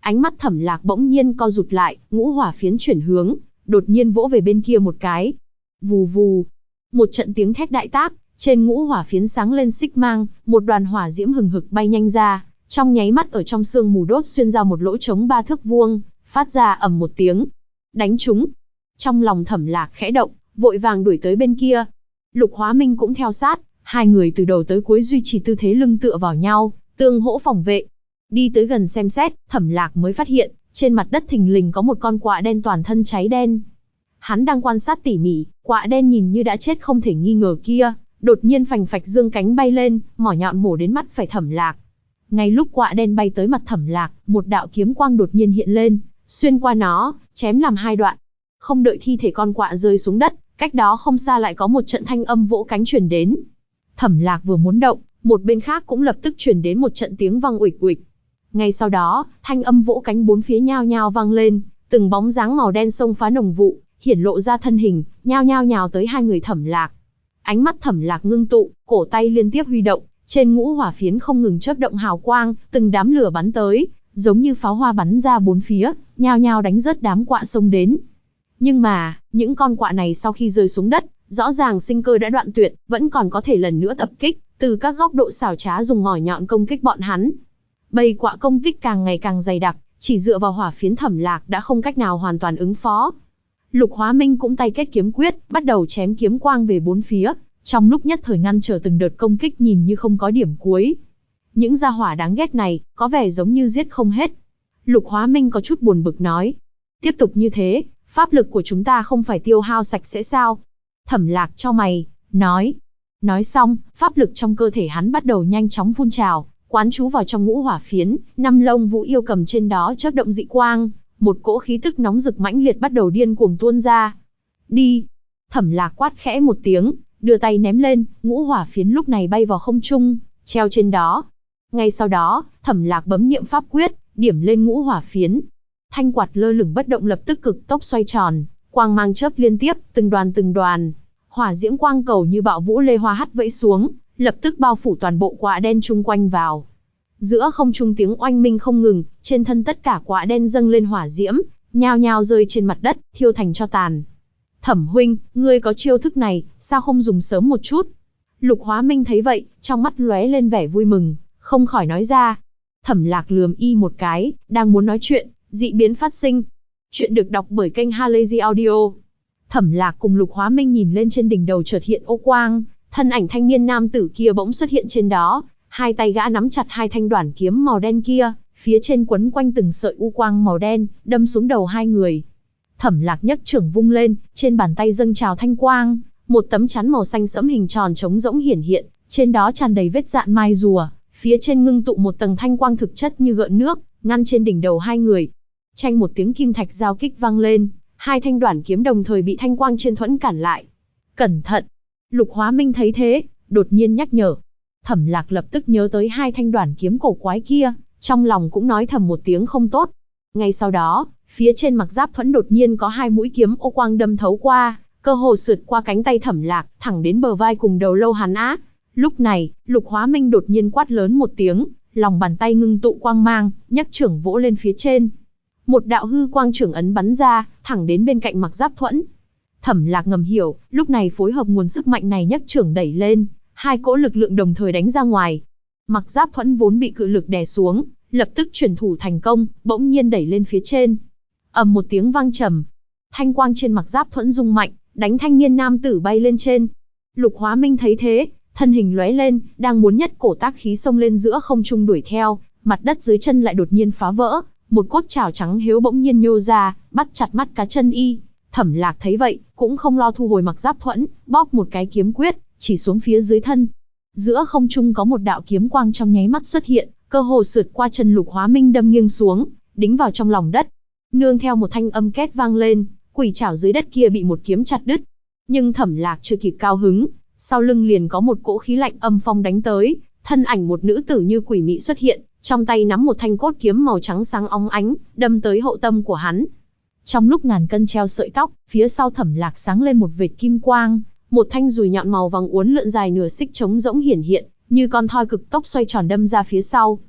Ánh mắt Thẩm Lạc bỗng nhiên co rụt lại, ngũ hỏa phiến chuyển hướng, đột nhiên vỗ về bên kia một cái. Vù vù, một trận tiếng thét đại tác, trên ngũ hỏa phiến sáng lên xích mang, một đoàn hỏa diễm hừng hực bay nhanh ra, trong nháy mắt ở trong sương mù đốt xuyên ra một lỗ trống 3 thước vuông, phát ra ầm một tiếng. Đánh trúng. Trong lòng Thẩm Lạc khẽ động, vội vàng đuổi tới bên kia. Lục Hóa Minh cũng theo sát, hai người từ đầu tới cuối duy trì tư thế lưng tựa vào nhau, tương hỗ phòng vệ. Đi tới gần xem xét, Thẩm Lạc mới phát hiện, trên mặt đất thình lình có một con quạ đen toàn thân cháy đen. Hắn đang quan sát tỉ mỉ, quạ đen nhìn như đã chết không thể nghi ngờ kia, đột nhiên phành phạch dương cánh bay lên, mỏ nhọn mổ đến mắt phải Thẩm Lạc. Ngay lúc quạ đen bay tới mặt Thẩm Lạc, một đạo kiếm quang đột nhiên hiện lên, xuyên qua nó, chém làm hai đoạn. Không đợi thi thể con quạ rơi xuống đất, cách đó không xa lại có một trận thanh âm vỗ cánh truyền đến. Thẩm Lạc vừa muốn động, một bên khác cũng lập tức truyền đến một trận tiếng vang uịch uịch. Ngay sau đó, thanh âm vỗ cánh bốn phía nhao nhao vang lên, từng bóng dáng màu đen xông phá nồng vụ, hiển lộ ra thân hình, nhao nhao nhào tới hai người Thẩm Lạc. Ánh mắt Thẩm Lạc ngưng tụ, cổ tay liên tiếp huy động, trên ngũ hỏa phiến không ngừng chớp động hào quang, từng đám lửa bắn tới, giống như pháo hoa bắn ra bốn phía, nhao nhao đánh rớt đám quạ xông đến. Nhưng mà, những con quạ này sau khi rơi xuống đất, rõ ràng sinh cơ đã đoạn tuyệt, vẫn còn có thể lần nữa tập kích, từ các góc độ xảo trá dùng ngòi nhọn công kích bọn hắn. Bầy quạ công kích càng ngày càng dày đặc, chỉ dựa vào hỏa phiến Thẩm Lạc đã không cách nào hoàn toàn ứng phó. Lục Hóa Minh cũng tay kết kiếm quyết, bắt đầu chém kiếm quang về bốn phía, trong lúc nhất thời ngăn trở từng đợt công kích nhìn như không có điểm cuối. Những gia hỏa đáng ghét này, có vẻ giống như giết không hết. Lục Hóa Minh có chút buồn bực nói. Tiếp tục như thế, pháp lực của chúng ta không phải tiêu hao sạch sẽ sao? Thẩm Lạc chau mày, nói. Nói xong, pháp lực trong cơ thể hắn bắt đầu nhanh chóng phun trào, quán trú vào trong ngũ hỏa phiến, 5 lông vũ yêu cầm trên đó chớp động dị quang, một cỗ khí tức nóng rực mãnh liệt bắt đầu điên cuồng tuôn ra. Đi! Thẩm Lạc quát khẽ một tiếng, đưa tay ném lên, ngũ hỏa phiến lúc này bay vào không trung, treo trên đó. Ngay sau đó, Thẩm Lạc bấm niệm pháp quyết, điểm lên ngũ hỏa phiến. Thanh quạt lơ lửng bất động lập tức cực tốc xoay tròn, quang mang chớp liên tiếp, từng đoàn, hỏa diễm quang cầu như bạo vũ lê hoa hắt vẫy xuống, lập tức bao phủ toàn bộ quạ đen chung quanh vào. Giữa không trung tiếng oanh minh không ngừng, trên thân tất cả quạ đen dâng lên hỏa diễm, nhao nhao rơi trên mặt đất, thiêu thành tro tàn. Thẩm huynh, ngươi có chiêu thức này, sao không dùng sớm một chút? Lục Hóa Minh thấy vậy, trong mắt lóe lên vẻ vui mừng, không khỏi nói ra. Thẩm Lạc lườm y một cái, đang muốn nói chuyện, dị biến phát sinh. Chuyện được đọc bởi kênh Halazy Audio. Thẩm Lạc cùng Lục Hóa Minh nhìn lên trên đỉnh đầu chợt hiện ô quang, thân ảnh thanh niên nam tử kia bỗng xuất hiện trên đó, hai tay gã nắm chặt hai thanh đoản kiếm màu đen kia, phía trên quấn quanh từng sợi u quang màu đen, đâm xuống đầu hai người. Thẩm Lạc nhấc trưởng vung lên, trên bàn tay dâng trào thanh quang, một tấm chắn màu xanh sẫm hình tròn trống rỗng hiển hiện, trên đó tràn đầy vết dạn mai rùa, phía trên ngưng tụ một tầng thanh quang thực chất như gợn nước, ngăn trên đỉnh đầu hai người. Chanh một tiếng kim thạch giao kích vang lên, hai thanh đoản kiếm đồng thời bị thanh quang trên thuẫn cản lại. Cẩn thận! Lục Hóa Minh thấy thế, đột nhiên nhắc nhở. Thẩm Lạc lập tức nhớ tới hai thanh đoản kiếm cổ quái kia, trong lòng cũng nói thầm một tiếng không tốt. Ngay sau đó, phía trên mặc giáp thuẫn đột nhiên có hai mũi kiếm ô quang đâm thấu qua, cơ hồ sượt qua cánh tay Thẩm Lạc, thẳng đến bờ vai cùng đầu lâu hắn á. Lúc này, Lục Hóa Minh đột nhiên quát lớn một tiếng, lòng bàn tay ngưng tụ quang mang, nhấc trưởng vỗ lên phía trên. Một đạo hư quang trưởng ấn bắn ra, thẳng đến bên cạnh mặc giáp thuẫn. Thẩm Lạc ngầm hiểu, lúc này phối hợp nguồn sức mạnh này nhấc trưởng đẩy lên, hai cỗ lực lượng đồng thời đánh ra ngoài. Mặc giáp thuẫn vốn bị cự lực đè xuống, lập tức chuyển thủ thành công, bỗng nhiên đẩy lên phía trên. Ầm một tiếng vang trầm, thanh quang trên mặc giáp thuẫn rung mạnh, đánh thanh niên nam tử bay lên trên. Lục Hóa Minh thấy thế, thân hình lóe lên, đang muốn nhất cổ tác khí xông lên giữa không trung đuổi theo, mặt đất dưới chân lại đột nhiên phá vỡ, một cốt chảo trắng hiếu bỗng nhiên nhô ra, bắt chặt mắt cá chân y. Thẩm Lạc thấy vậy, cũng không lo thu hồi mặc giáp thuẫn, bóp một cái kiếm quyết, chỉ xuống phía dưới thân. Giữa không trung có một đạo kiếm quang trong nháy mắt xuất hiện, cơ hồ sượt qua chân Lục Hóa Minh đâm nghiêng xuống, đính vào trong lòng đất. Nương theo một thanh âm két vang lên, quỷ chảo dưới đất kia bị một kiếm chặt đứt. Nhưng Thẩm Lạc chưa kịp cao hứng, sau lưng liền có một cỗ khí lạnh âm phong đánh tới, thân ảnh một nữ tử như quỷ mị xuất hiện, trong tay nắm một thanh cốt kiếm màu trắng sáng óng ánh, đâm tới hậu tâm của hắn. Trong lúc ngàn cân treo sợi tóc, phía sau Thẩm Lạc sáng lên một vệt kim quang, một thanh dùi nhọn màu vàng uốn lượn dài nửa xích trống rỗng hiển hiện, như con thoi cực tốc xoay tròn đâm ra phía sau.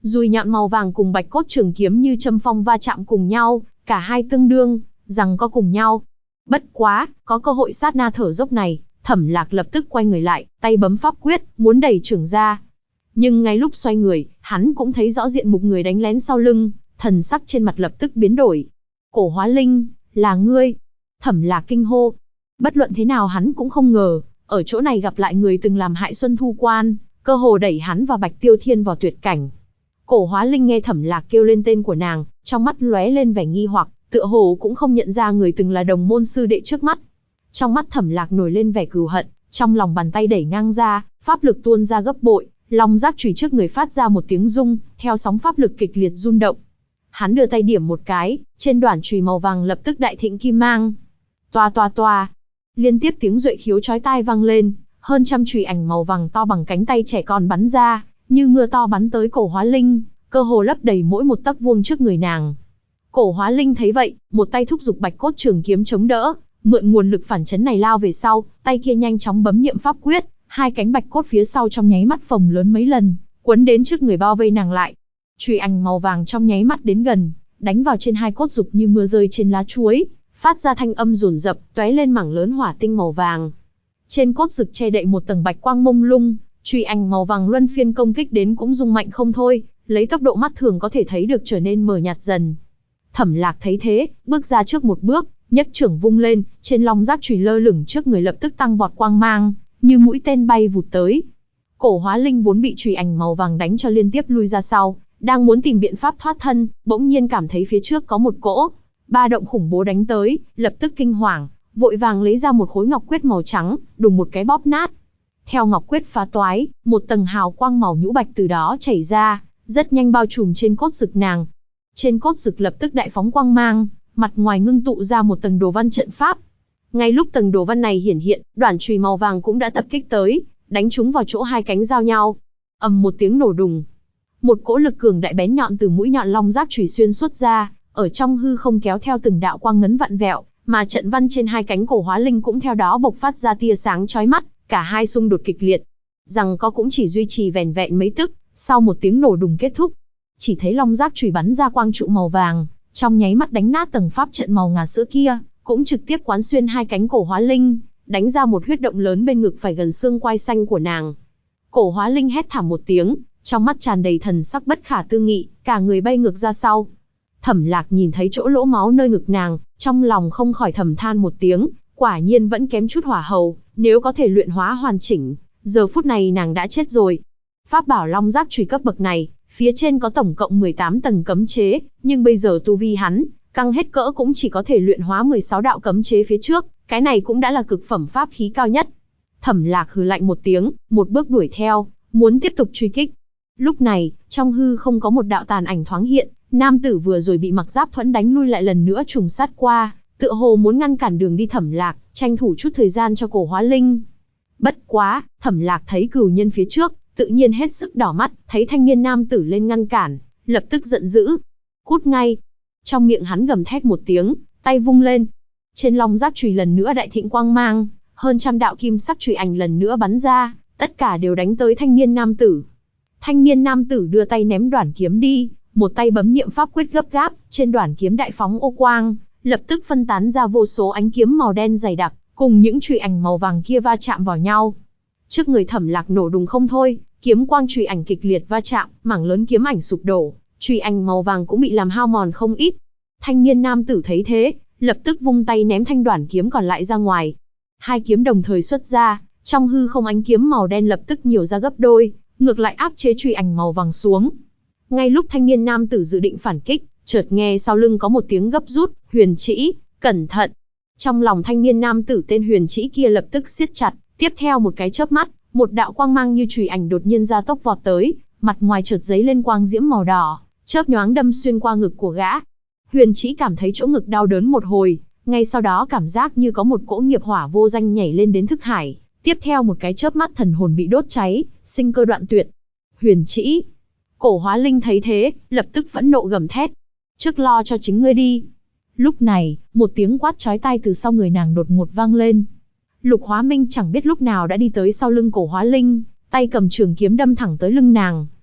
Dùi nhọn màu vàng cùng bạch cốt trường kiếm như châm phong va chạm cùng nhau, cả hai tương đương, giằng co cùng nhau. Bất quá, có cơ hội sát na thở dốc này, Thẩm Lạc lập tức quay người lại, tay bấm pháp quyết, muốn đẩy trưởng ra. Nhưng ngay lúc xoay người, hắn cũng thấy rõ diện mục người đánh lén sau lưng, thần sắc trên mặt lập tức biến đổi. Cổ Hóa Linh, là ngươi. Thẩm Lạc kinh hô. Bất luận thế nào hắn cũng không ngờ, ở chỗ này gặp lại người từng làm hại Xuân Thu Quan, cơ hồ đẩy hắn và Bạch Tiêu Thiên vào tuyệt cảnh. Cổ Hóa Linh nghe Thẩm Lạc kêu lên tên của nàng, trong mắt lóe lên vẻ nghi hoặc, tựa hồ cũng không nhận ra người từng là đồng môn sư đệ trước mắt. Trong mắt Thẩm Lạc nổi lên vẻ cừu hận, trong lòng bàn tay đẩy ngang ra, pháp lực tuôn ra gấp bội, long giác chùy trước người phát ra một tiếng rung, theo sóng pháp lực kịch liệt rung động. Hắn đưa tay điểm một cái, trên đoản chùy màu vàng lập tức đại thịnh kim mang. Toa toa toa, liên tiếp tiếng duệ khiếu chói tai vang lên, hơn trăm chùy ảnh màu vàng to bằng cánh tay trẻ con bắn ra, như mưa to bắn tới Cổ Hóa Linh, cơ hồ lấp đầy mỗi một tấc vuông trước người nàng. Cổ Hóa Linh thấy vậy, một tay thúc giục bạch cốt trường kiếm chống đỡ, mượn nguồn lực phản chấn này lao về sau, tay kia nhanh chóng bấm niệm pháp quyết, hai cánh bạch cốt phía sau trong nháy mắt phồng lớn mấy lần, quấn đến trước người bao vây nàng lại. Chùy ảnh màu vàng trong nháy mắt đến gần, đánh vào trên hai cốt dục như mưa rơi trên lá chuối, phát ra thanh âm rồn rập, tóe lên mảng lớn hỏa tinh màu vàng. Trên cốt dực che đậy một tầng bạch quang mông lung, chùy ảnh màu vàng luân phiên công kích đến cũng rung mạnh không thôi, lấy tốc độ mắt thường có thể thấy được trở nên mờ nhạt dần. Thẩm Lạc thấy thế, bước ra trước một bước, nhấc trưởng vung lên, trên long giác chùy lơ lửng trước người lập tức tăng vọt quang mang, như mũi tên bay vụt tới. Cổ Hóa Linh vốn bị chùy ảnh màu vàng đánh cho liên tiếp lui ra sau, đang muốn tìm biện pháp thoát thân, bỗng nhiên cảm thấy phía trước có một cỗ ba động khủng bố đánh tới, lập tức kinh hoàng, vội vàng lấy ra một khối ngọc quyết màu trắng, đùng một cái bóp nát. Theo ngọc quyết phá toái, một tầng hào quang màu nhũ bạch từ đó chảy ra, rất nhanh bao trùm trên cốt dực nàng. Trên cốt dực lập tức đại phóng quang mang, mặt ngoài ngưng tụ ra một tầng đồ văn trận pháp. Ngay lúc tầng đồ văn này hiển hiện, đoản chùy màu vàng cũng đã tập kích tới, đánh trúng vào chỗ hai cánh giao nhau. Ầm một tiếng nổ đùng. Một cỗ lực cường đại bén nhọn từ mũi nhọn long giác chùy xuyên xuất ra, ở trong hư không kéo theo từng đạo quang ngấn vặn vẹo, mà trận văn trên hai cánh Cổ Hóa Linh cũng theo đó bộc phát ra tia sáng chói mắt, cả hai xung đột kịch liệt. Rằng có cũng chỉ duy trì vẻn vẹn mấy tức, sau một tiếng nổ đùng kết thúc. Chỉ thấy long giác chùy bắn ra quang trụ màu vàng, trong nháy mắt đánh nát tầng pháp trận màu ngà sữa kia, cũng trực tiếp quán xuyên hai cánh Cổ Hóa Linh, đánh ra một huyết động lớn bên ngực phải gần xương quai xanh của nàng. Cổ Hóa Linh hét thảm một tiếng, trong mắt tràn đầy thần sắc bất khả tư nghị, cả người bay ngược ra sau. Thẩm Lạc nhìn thấy chỗ lỗ máu nơi ngực nàng, trong lòng không khỏi thầm than một tiếng, quả nhiên vẫn kém chút hỏa hầu, nếu có thể luyện hóa hoàn chỉnh, giờ phút này nàng đã chết rồi. Pháp bảo long giác chùy cấp bậc này, phía trên có tổng cộng 18 tầng cấm chế, nhưng bây giờ tu vi hắn, căng hết cỡ cũng chỉ có thể luyện hóa 16 đạo cấm chế phía trước, cái này cũng đã là cực phẩm pháp khí cao nhất. Thẩm Lạc hừ lạnh một tiếng, một bước đuổi theo, muốn tiếp tục truy kích. Lúc này, trong hư không có một đạo tàn ảnh thoáng hiện, nam tử vừa rồi bị Mặc Giáp Thuẫn đánh lui lại lần nữa trùng sát qua, tựa hồ muốn ngăn cản đường đi Thẩm Lạc, tranh thủ chút thời gian cho Cổ Hóa Linh. Bất quá, Thẩm Lạc thấy cừu nhân phía trước, tự nhiên hết sức đỏ mắt, thấy thanh niên nam tử lên ngăn cản, lập tức giận dữ. Cút ngay! Trong miệng hắn gầm thét một tiếng, tay vung lên. Trên long giác chùy lần nữa đại thịnh quang mang, hơn trăm đạo kim sắc chùy ảnh lần nữa bắn ra, tất cả đều đánh tới thanh niên nam tử. Thanh niên nam tử đưa tay ném đoản kiếm đi, một tay bấm niệm pháp quyết gấp gáp, trên đoản kiếm đại phóng ô quang, lập tức phân tán ra vô số ánh kiếm màu đen dày đặc, cùng những chùy ảnh màu vàng kia va chạm vào nhau. Trước người Thẩm Lạc nổ đùng không thôi, kiếm quang chùy ảnh kịch liệt va chạm, mảng lớn kiếm ảnh sụp đổ, chùy ảnh màu vàng cũng bị làm hao mòn không ít. Thanh niên nam tử thấy thế, lập tức vung tay ném thanh đoản kiếm còn lại ra ngoài. Hai kiếm đồng thời xuất ra, trong hư không ánh kiếm màu đen lập tức nhiều ra gấp đôi, ngược lại áp chế chùy ảnh màu vàng xuống. Ngay lúc thanh niên nam tử dự định phản kích, chợt nghe sau lưng có một tiếng gấp rút, Huyền Trĩ, cẩn thận. Trong lòng thanh niên nam tử tên Huyền Trĩ kia lập tức siết chặt, tiếp theo một cái chớp mắt, một đạo quang mang như chùy ảnh đột nhiên ra tốc vọt tới, mặt ngoài chợt giấy lên quang diễm màu đỏ, chớp nhoáng đâm xuyên qua ngực của gã. Huyền Trĩ cảm thấy chỗ ngực đau đớn một hồi, ngay sau đó cảm giác như có một cỗ nghiệp hỏa vô danh nhảy lên đến thức hải, tiếp theo một cái chớp mắt thần hồn bị đốt cháy, sinh cơ đoạn tuyệt. Huyền Trĩ! Cổ Hóa Linh thấy thế, lập tức phẫn nộ gầm thét. Trước lo cho chính ngươi đi. Lúc này, một tiếng quát chói tai từ sau người nàng đột ngột vang lên. Lục Hóa Minh chẳng biết lúc nào đã đi tới sau lưng Cổ Hóa Linh, tay cầm trường kiếm đâm thẳng tới lưng nàng.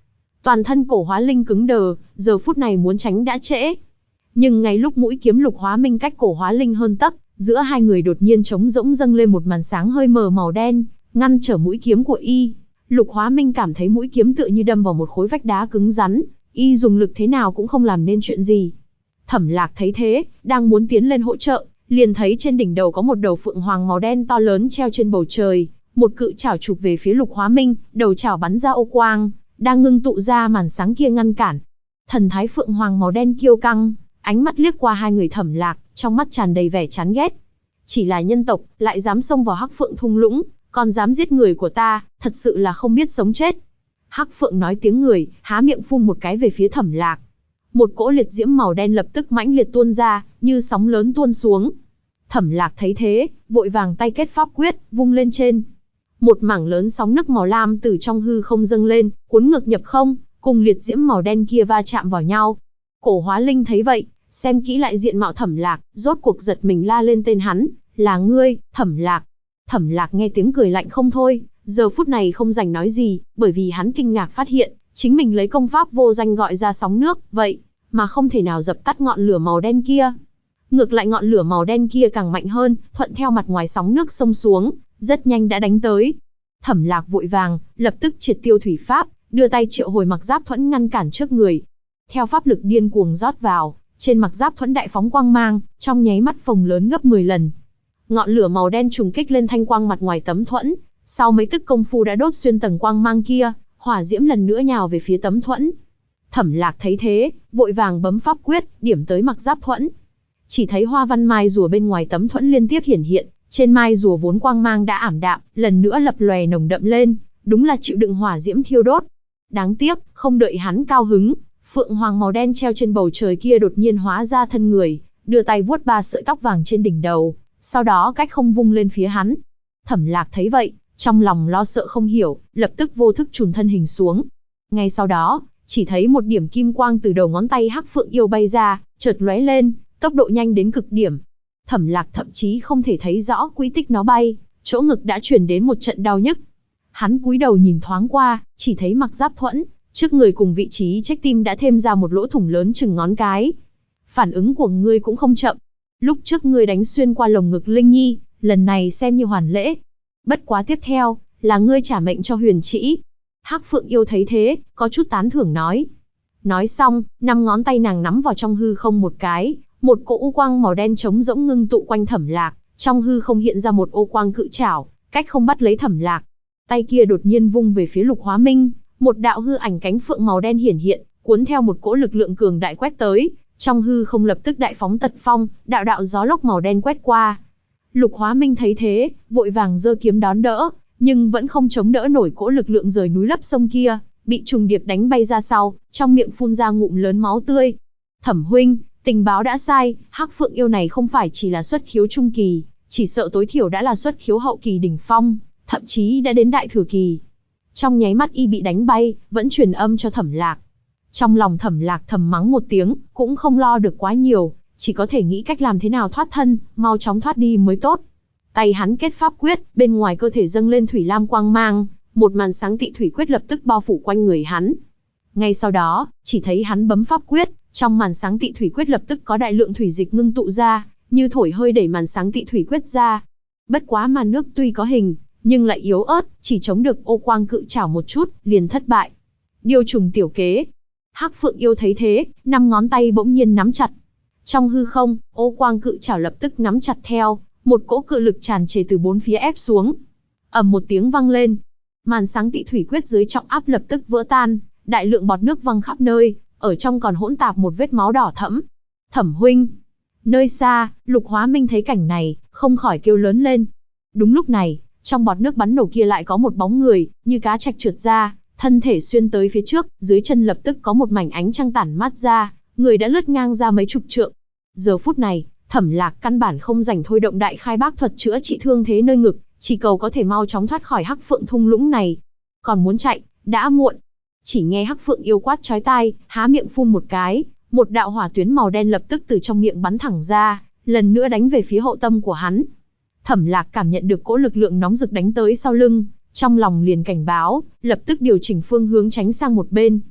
Toàn thân Cổ Hóa Linh cứng đờ, giờ phút này muốn tránh đã trễ. Nhưng ngay lúc mũi kiếm Lục Hóa Minh cách Cổ Hóa Linh hơn tấc, giữa hai người đột nhiên trống rỗng dâng lên một màn sáng hơi mờ màu đen, ngăn trở mũi kiếm của y. Lục Hóa Minh cảm thấy mũi kiếm tựa như đâm vào một khối vách đá cứng rắn, y dùng lực thế nào cũng không làm nên chuyện gì. Thẩm Lạc thấy thế, đang muốn tiến lên hỗ trợ, liền thấy trên đỉnh đầu có một đầu phượng hoàng màu đen to lớn treo trên bầu trời, một cự chảo chụp về phía Lục Hóa Minh, đầu chảo bắn ra ô quang, đang ngưng tụ ra màn sáng kia ngăn cản. Thần thái phượng hoàng màu đen kiêu căng, ánh mắt liếc qua hai người Thẩm Lạc, trong mắt tràn đầy vẻ chán ghét. Chỉ là nhân tộc, lại dám xông vào Hắc Phượng thung lũng, còn dám giết người của ta, thật sự là không biết sống chết. Hắc Phượng nói tiếng người, há miệng phun một cái về phía Thẩm Lạc. Một cỗ liệt diễm màu đen lập tức mãnh liệt tuôn ra, như sóng lớn tuôn xuống. Thẩm Lạc thấy thế, vội vàng tay kết pháp quyết, vung lên trên. Một mảng lớn sóng nước màu lam từ trong hư không dâng lên, cuốn ngược nhập không, cùng liệt diễm màu đen kia va chạm vào nhau. Cổ Hóa Linh thấy vậy, xem kỹ lại diện mạo Thẩm Lạc, rốt cuộc giật mình la lên tên hắn, là ngươi, Thẩm Lạc. Thẩm Lạc nghe tiếng cười lạnh không thôi, giờ phút này không rảnh nói gì, bởi vì hắn kinh ngạc phát hiện, chính mình lấy công pháp vô danh gọi ra sóng nước, vậy mà không thể nào dập tắt ngọn lửa màu đen kia. Ngược lại ngọn lửa màu đen kia càng mạnh hơn, thuận theo mặt ngoài sóng nước xông xuống, rất nhanh đã đánh tới. Thẩm Lạc vội vàng, lập tức triệt tiêu thủy pháp, đưa tay triệu hồi Mặc Giáp Thuẫn ngăn cản trước người. Theo pháp lực điên cuồng rót vào, trên Mặc Giáp Thuẫn đại phóng quang mang, trong nháy mắt phồng lớn gấp 10 lần. Ngọn lửa màu đen trùng kích lên thanh quang mặt ngoài tấm thuẫn, sau mấy tức công phu đã đốt xuyên tầng quang mang kia, hỏa diễm lần nữa nhào về phía tấm thuẫn. Thẩm Lạc thấy thế, vội vàng bấm pháp quyết, điểm tới Mặc Giáp Thuẫn. Chỉ thấy hoa văn mai rùa bên ngoài tấm thuẫn liên tiếp hiển hiện, trên mai rùa vốn quang mang đã ảm đạm, lần nữa lập lòe nồng đậm lên, đúng là chịu đựng hỏa diễm thiêu đốt. Đáng tiếc, không đợi hắn cao hứng, phượng hoàng màu đen treo trên bầu trời kia đột nhiên hóa ra thân người, đưa tay vuốt 3 sợi tóc vàng trên đỉnh đầu, sau đó cách không vung lên phía hắn. Thẩm Lạc thấy vậy, trong lòng lo sợ không hiểu, lập tức vô thức chùn thân hình xuống. Ngay sau đó, chỉ thấy một điểm kim quang từ đầu ngón tay Hắc Phượng yêu bay ra, chợt lóe lên, tốc độ nhanh đến cực điểm. Thẩm Lạc thậm chí không thể thấy rõ quỹ tích nó bay, chỗ ngực đã truyền đến một trận đau nhức. Hắn cúi đầu nhìn thoáng qua, chỉ thấy Mặc Giáp Thuẫn, trước người cùng vị trí trách tim đã thêm ra một lỗ thủng lớn chừng ngón cái. Phản ứng của ngươi cũng không chậm. Lúc trước ngươi đánh xuyên qua lồng ngực Linh Nhi, lần này xem như hoàn lễ. Bất quá tiếp theo, là ngươi trả mệnh cho Huyền Trĩ. Hắc Phượng yêu thấy thế, có chút tán thưởng nói. Nói xong, 5 ngón tay nàng nắm vào trong hư không một cái, một cỗ u quang màu đen trống rỗng ngưng tụ quanh Thẩm Lạc, trong hư không hiện ra một ô quang cự trảo, cách không bắt lấy Thẩm Lạc. Tay kia đột nhiên vung về phía Lục Hóa Minh, một đạo hư ảnh cánh phượng màu đen hiển hiện, cuốn theo một cỗ lực lượng cường đại quét tới, trong hư không lập tức đại phóng tật phong, đạo đạo gió lốc màu đen quét qua. Lục Hóa Minh thấy thế, vội vàng giơ kiếm đón đỡ, nhưng vẫn không chống đỡ nổi cỗ lực lượng rời núi lấp sông kia, bị trùng điệp đánh bay ra sau, trong miệng phun ra ngụm lớn máu tươi. Thẩm huynh, tình báo đã sai, Hắc Phượng yêu này không phải chỉ là xuất khiếu trung kỳ, chỉ sợ tối thiểu đã là xuất khiếu hậu kỳ đỉnh phong, thậm chí đã đến đại thừa kỳ. Trong nháy mắt y bị đánh bay, vẫn truyền âm cho Thẩm Lạc. Trong lòng Thẩm Lạc thầm mắng một tiếng, cũng không lo được quá nhiều, chỉ có thể nghĩ cách làm thế nào thoát thân, mau chóng thoát đi mới tốt. Tay hắn kết pháp quyết, bên ngoài cơ thể dâng lên thủy lam quang mang, một màn sáng tị thủy quyết lập tức bao phủ quanh người hắn. Ngay sau đó, chỉ thấy hắn bấm pháp quyết, trong màn sáng tị thủy quyết lập tức có đại lượng thủy dịch ngưng tụ ra, như thổi hơi đẩy màn sáng tị thủy quyết ra. Bất quá màn nước tuy có hình, nhưng lại yếu ớt, chỉ chống được ô quang cự trảo một chút, liền thất bại. Điêu trùng tiểu kế. Hắc Phượng yêu thấy thế, 5 ngón tay bỗng nhiên nắm chặt. Trong hư không, ô quang cự trảo lập tức nắm chặt theo, một cỗ cự lực tràn trề từ bốn phía ép xuống. Ầm một tiếng vang lên, màn sáng tị thủy quyết dưới trọng áp lập tức vỡ tan, đại lượng bọt nước văng khắp nơi, ở trong còn hỗn tạp một vết máu đỏ thẫm. Thẩm huynh. Nơi xa, Lục Hóa Minh thấy cảnh này, không khỏi kêu lớn lên. Đúng lúc này, trong bọt nước bắn nổ kia lại có một bóng người, như cá trạch trượt ra, thân thể xuyên tới phía trước, dưới chân lập tức có một mảnh ánh trăng tản mát ra, người đã lướt ngang ra mấy chục trượng. Giờ phút này, Thẩm Lạc căn bản không rảnh thôi động đại khai bác thuật chữa trị thương thế nơi ngực, chỉ cầu có thể mau chóng thoát khỏi Hắc Phượng thung lũng này. Còn muốn chạy, đã muộn. Chỉ nghe Hắc Phượng yêu quát chói tai, há miệng phun một cái, một đạo hỏa tuyến màu đen lập tức từ trong miệng bắn thẳng ra, lần nữa đánh về phía hậu tâm của hắn. Thẩm Lạc cảm nhận được cỗ lực lượng nóng rực đánh tới sau lưng, trong lòng liền cảnh báo, lập tức điều chỉnh phương hướng tránh sang một bên.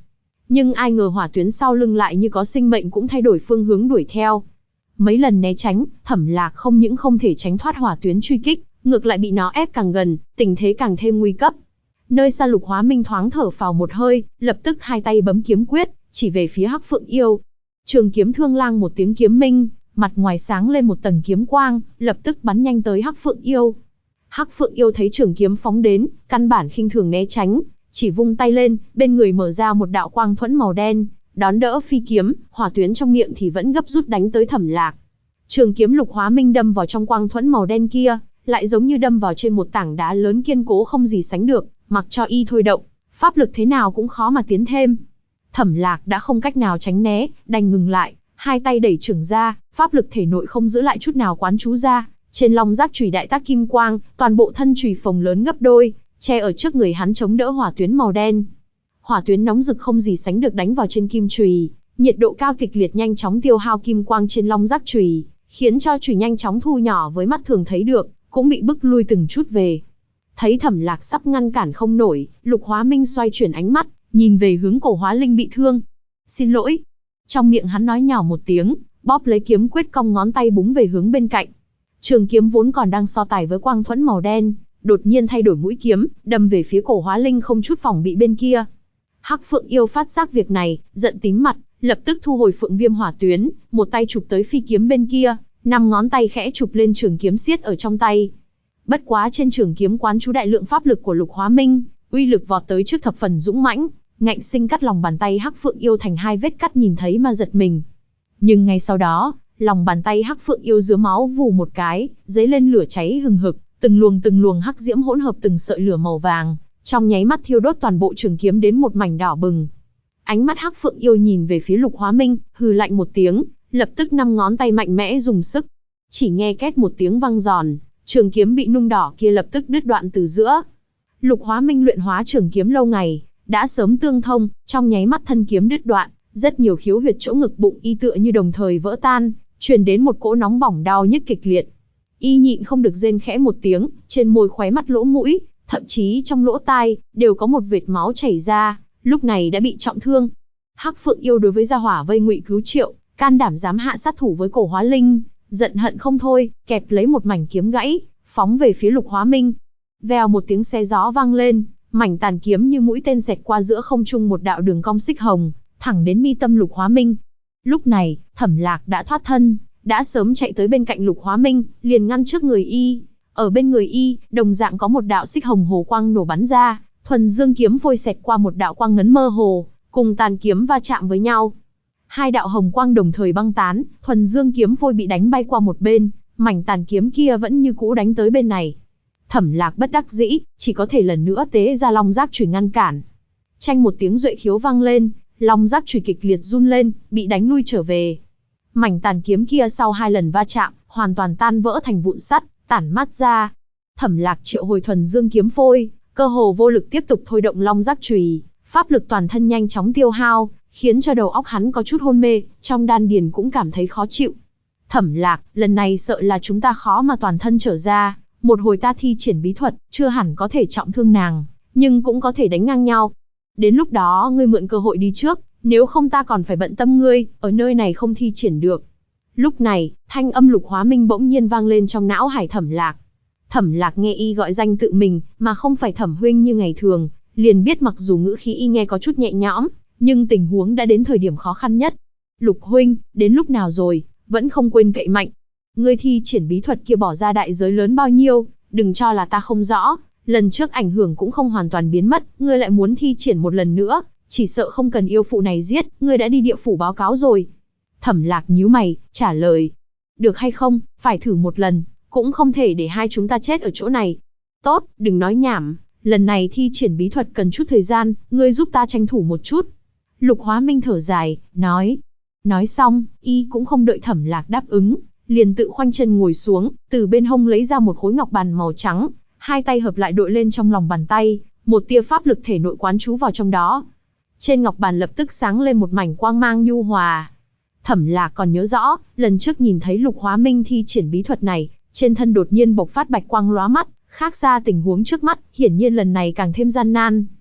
nhưng ai ngờ hỏa tuyến sau lưng lại như có sinh mệnh cũng thay đổi phương hướng đuổi theo. Mấy lần né tránh, Thẩm Lạc không những không thể tránh thoát hỏa tuyến truy kích, ngược lại bị nó ép càng gần, tình thế càng thêm nguy cấp. Nơi xa Lục Hóa Minh thoáng thở phào một hơi, lập tức hai tay bấm kiếm quyết, chỉ về phía Hắc Phượng Yêu. Trường kiếm thương lang một tiếng kiếm minh, mặt ngoài sáng lên một tầng kiếm quang, lập tức bắn nhanh tới Hắc Phượng Yêu. Hắc Phượng Yêu thấy trường kiếm phóng đến, căn bản khinh thường né tránh, chỉ vung tay lên, bên người mở ra một đạo quang thuẫn màu đen, đón đỡ phi kiếm, hỏa tuyến trong miệng thì vẫn gấp rút đánh tới Thẩm Lạc. Trường kiếm Lục Hóa Minh đâm vào trong quang thuẫn màu đen kia, lại giống như đâm vào trên một tảng đá lớn kiên cố không gì sánh được, mặc cho y thôi động, pháp lực thế nào cũng khó mà tiến thêm. Thẩm Lạc đã không cách nào tránh né, đành ngừng lại, hai tay đẩy chưởng ra, pháp lực thể nội không giữ lại chút nào quán chú ra, trên long giác chùy đại tác kim quang, toàn bộ thân chùy phồng lớn gấp đôi, che ở trước người hắn chống đỡ hỏa tuyến màu đen. Hỏa tuyến nóng rực không gì sánh được đánh vào trên kim chùy, nhiệt độ cao kịch liệt nhanh chóng tiêu hao kim quang trên long giác chùy, khiến cho chùy nhanh chóng thu nhỏ với mắt thường thấy được, cũng bị bức lui từng chút về. Thấy Thẩm Lạc sắp ngăn cản không nổi, Lục Hóa Minh xoay chuyển ánh mắt, nhìn về hướng Cổ Hóa Linh bị thương. Xin lỗi. Trong miệng hắn nói nhỏ một tiếng, bóp lấy kiếm quyết cong ngón tay búng về hướng bên cạnh. Trường kiếm vốn còn đang so tài với quang thuẫn màu đen, đột nhiên thay đổi mũi kiếm, đâm về phía Cổ Hóa Linh không chút phòng bị bên kia. Hắc Phượng Yêu phát giác việc này, giận tím mặt, lập tức thu hồi Phượng Viêm hỏa tuyến, một tay chụp tới phi kiếm bên kia, 5 ngón tay khẽ chụp lên trường kiếm siết ở trong tay. Bất quá trên trường kiếm quán chú đại lượng pháp lực của Lục Hóa Minh, uy lực vọt tới trước thập phần dũng mãnh, ngạnh sinh cắt lòng bàn tay Hắc Phượng Yêu thành 2 vết cắt nhìn thấy mà giật mình. Nhưng ngay sau đó, lòng bàn tay Hắc Phượng Yêu dứa máu vù một cái, dấy lên lửa cháy hừng hực, từng luồng hắc diễm hỗn hợp từng sợi lửa màu vàng, trong nháy mắt thiêu đốt toàn bộ trường kiếm đến một mảnh đỏ bừng. Ánh mắt Hắc Phượng Yêu nhìn về phía Lục Hóa Minh, hừ lạnh một tiếng, lập tức 5 ngón tay mạnh mẽ dùng sức. Chỉ nghe két một tiếng vang giòn, trường kiếm bị nung đỏ kia lập tức đứt đoạn từ giữa. Lục Hóa Minh luyện hóa trường kiếm lâu ngày, đã sớm tương thông, trong nháy mắt thân kiếm đứt đoạn, rất nhiều khiếu huyệt chỗ ngực bụng y tựa như đồng thời vỡ tan, truyền đến một cỗ nóng bỏng đau nhức kịch liệt. Y nhịn không được rên khẽ một tiếng, trên môi khóe mắt lỗ mũi, thậm chí trong lỗ tai, đều có một vệt máu chảy ra, lúc này đã bị trọng thương. Hắc Phượng Yêu đối với gia hỏa vây ngụy cứu triệu, can đảm dám hạ sát thủ với Cổ Hóa Linh, giận hận không thôi, kẹp lấy một mảnh kiếm gãy, phóng về phía Lục Hóa Minh. Vèo một tiếng xé gió vang lên, mảnh tàn kiếm như mũi tên xẹt qua giữa không trung một đạo đường cong xích hồng, thẳng đến mi tâm Lục Hóa Minh. Lúc này, Thẩm Lạc đã thoát thân, đã sớm chạy tới bên cạnh Lục Hóa Minh, liền ngăn trước người y. Ở bên người y, đồng dạng có một đạo xích hồng hồ quang nổ bắn ra, thuần dương kiếm phôi xẹt qua một đạo quang ngấn mơ hồ, cùng tàn kiếm va chạm với nhau. Hai đạo hồng quang đồng thời băng tán, thuần dương kiếm phôi bị đánh bay qua một bên, mảnh tàn kiếm kia vẫn như cũ đánh tới bên này. Thẩm Lạc bất đắc dĩ, chỉ có thể lần nữa tế ra long giác chùy ngăn cản. Chanh một tiếng duệ khiếu vang lên, long giác chùy kịch liệt run lên, bị đánh lui trở về. Mảnh tàn kiếm kia sau 2 lần va chạm, hoàn toàn tan vỡ thành vụn sắt, tản mát ra. Thẩm Lạc triệu hồi thuần dương kiếm phôi, cơ hồ vô lực tiếp tục thôi động long giác chùy, pháp lực toàn thân nhanh chóng tiêu hao, khiến cho đầu óc hắn có chút hôn mê, trong đan điền cũng cảm thấy khó chịu. Thẩm Lạc, lần này sợ là chúng ta khó mà toàn thân trở ra, một hồi ta thi triển bí thuật, chưa hẳn có thể trọng thương nàng, nhưng cũng có thể đánh ngang nhau. Đến lúc đó ngươi mượn cơ hội đi trước, nếu không ta còn phải bận tâm ngươi, ở nơi này không thi triển được. Lúc này, thanh âm Lục Hóa Minh bỗng nhiên vang lên trong não hải Thẩm Lạc. Thẩm Lạc nghe y gọi danh tự mình, mà không phải Thẩm huynh như ngày thường, liền biết mặc dù ngữ khí y nghe có chút nhẹ nhõm, nhưng tình huống đã đến thời điểm khó khăn nhất. Lục huynh, đến lúc nào rồi, vẫn không quên cậy mạnh. Ngươi thi triển bí thuật kia bỏ ra đại giới lớn bao nhiêu, đừng cho là ta không rõ, lần trước ảnh hưởng cũng không hoàn toàn biến mất, ngươi lại muốn thi triển một lần nữa, chỉ sợ không cần yêu phụ này giết, ngươi đã đi địa phủ báo cáo rồi. Thẩm Lạc nhíu mày, trả lời. Được hay không, phải thử một lần, cũng không thể để hai chúng ta chết ở chỗ này. Tốt, đừng nói nhảm, lần này thi triển bí thuật cần chút thời gian, ngươi giúp ta tranh thủ một chút. Lục Hóa Minh thở dài, nói. Nói xong, y cũng không đợi Thẩm Lạc đáp ứng, liền tự khoanh chân ngồi xuống, từ bên hông lấy ra một khối ngọc bàn màu trắng, hai tay hợp lại đội lên trong lòng bàn tay, một tia pháp lực thể nội quán trú vào trong đó. Trên ngọc bàn lập tức sáng lên một mảnh quang mang nhu hòa. Thẩm Lạc còn nhớ rõ, lần trước nhìn thấy Lục Hóa Minh thi triển bí thuật này, trên thân đột nhiên bộc phát bạch quang lóa mắt, khác xa tình huống trước mắt, hiển nhiên lần này càng thêm gian nan.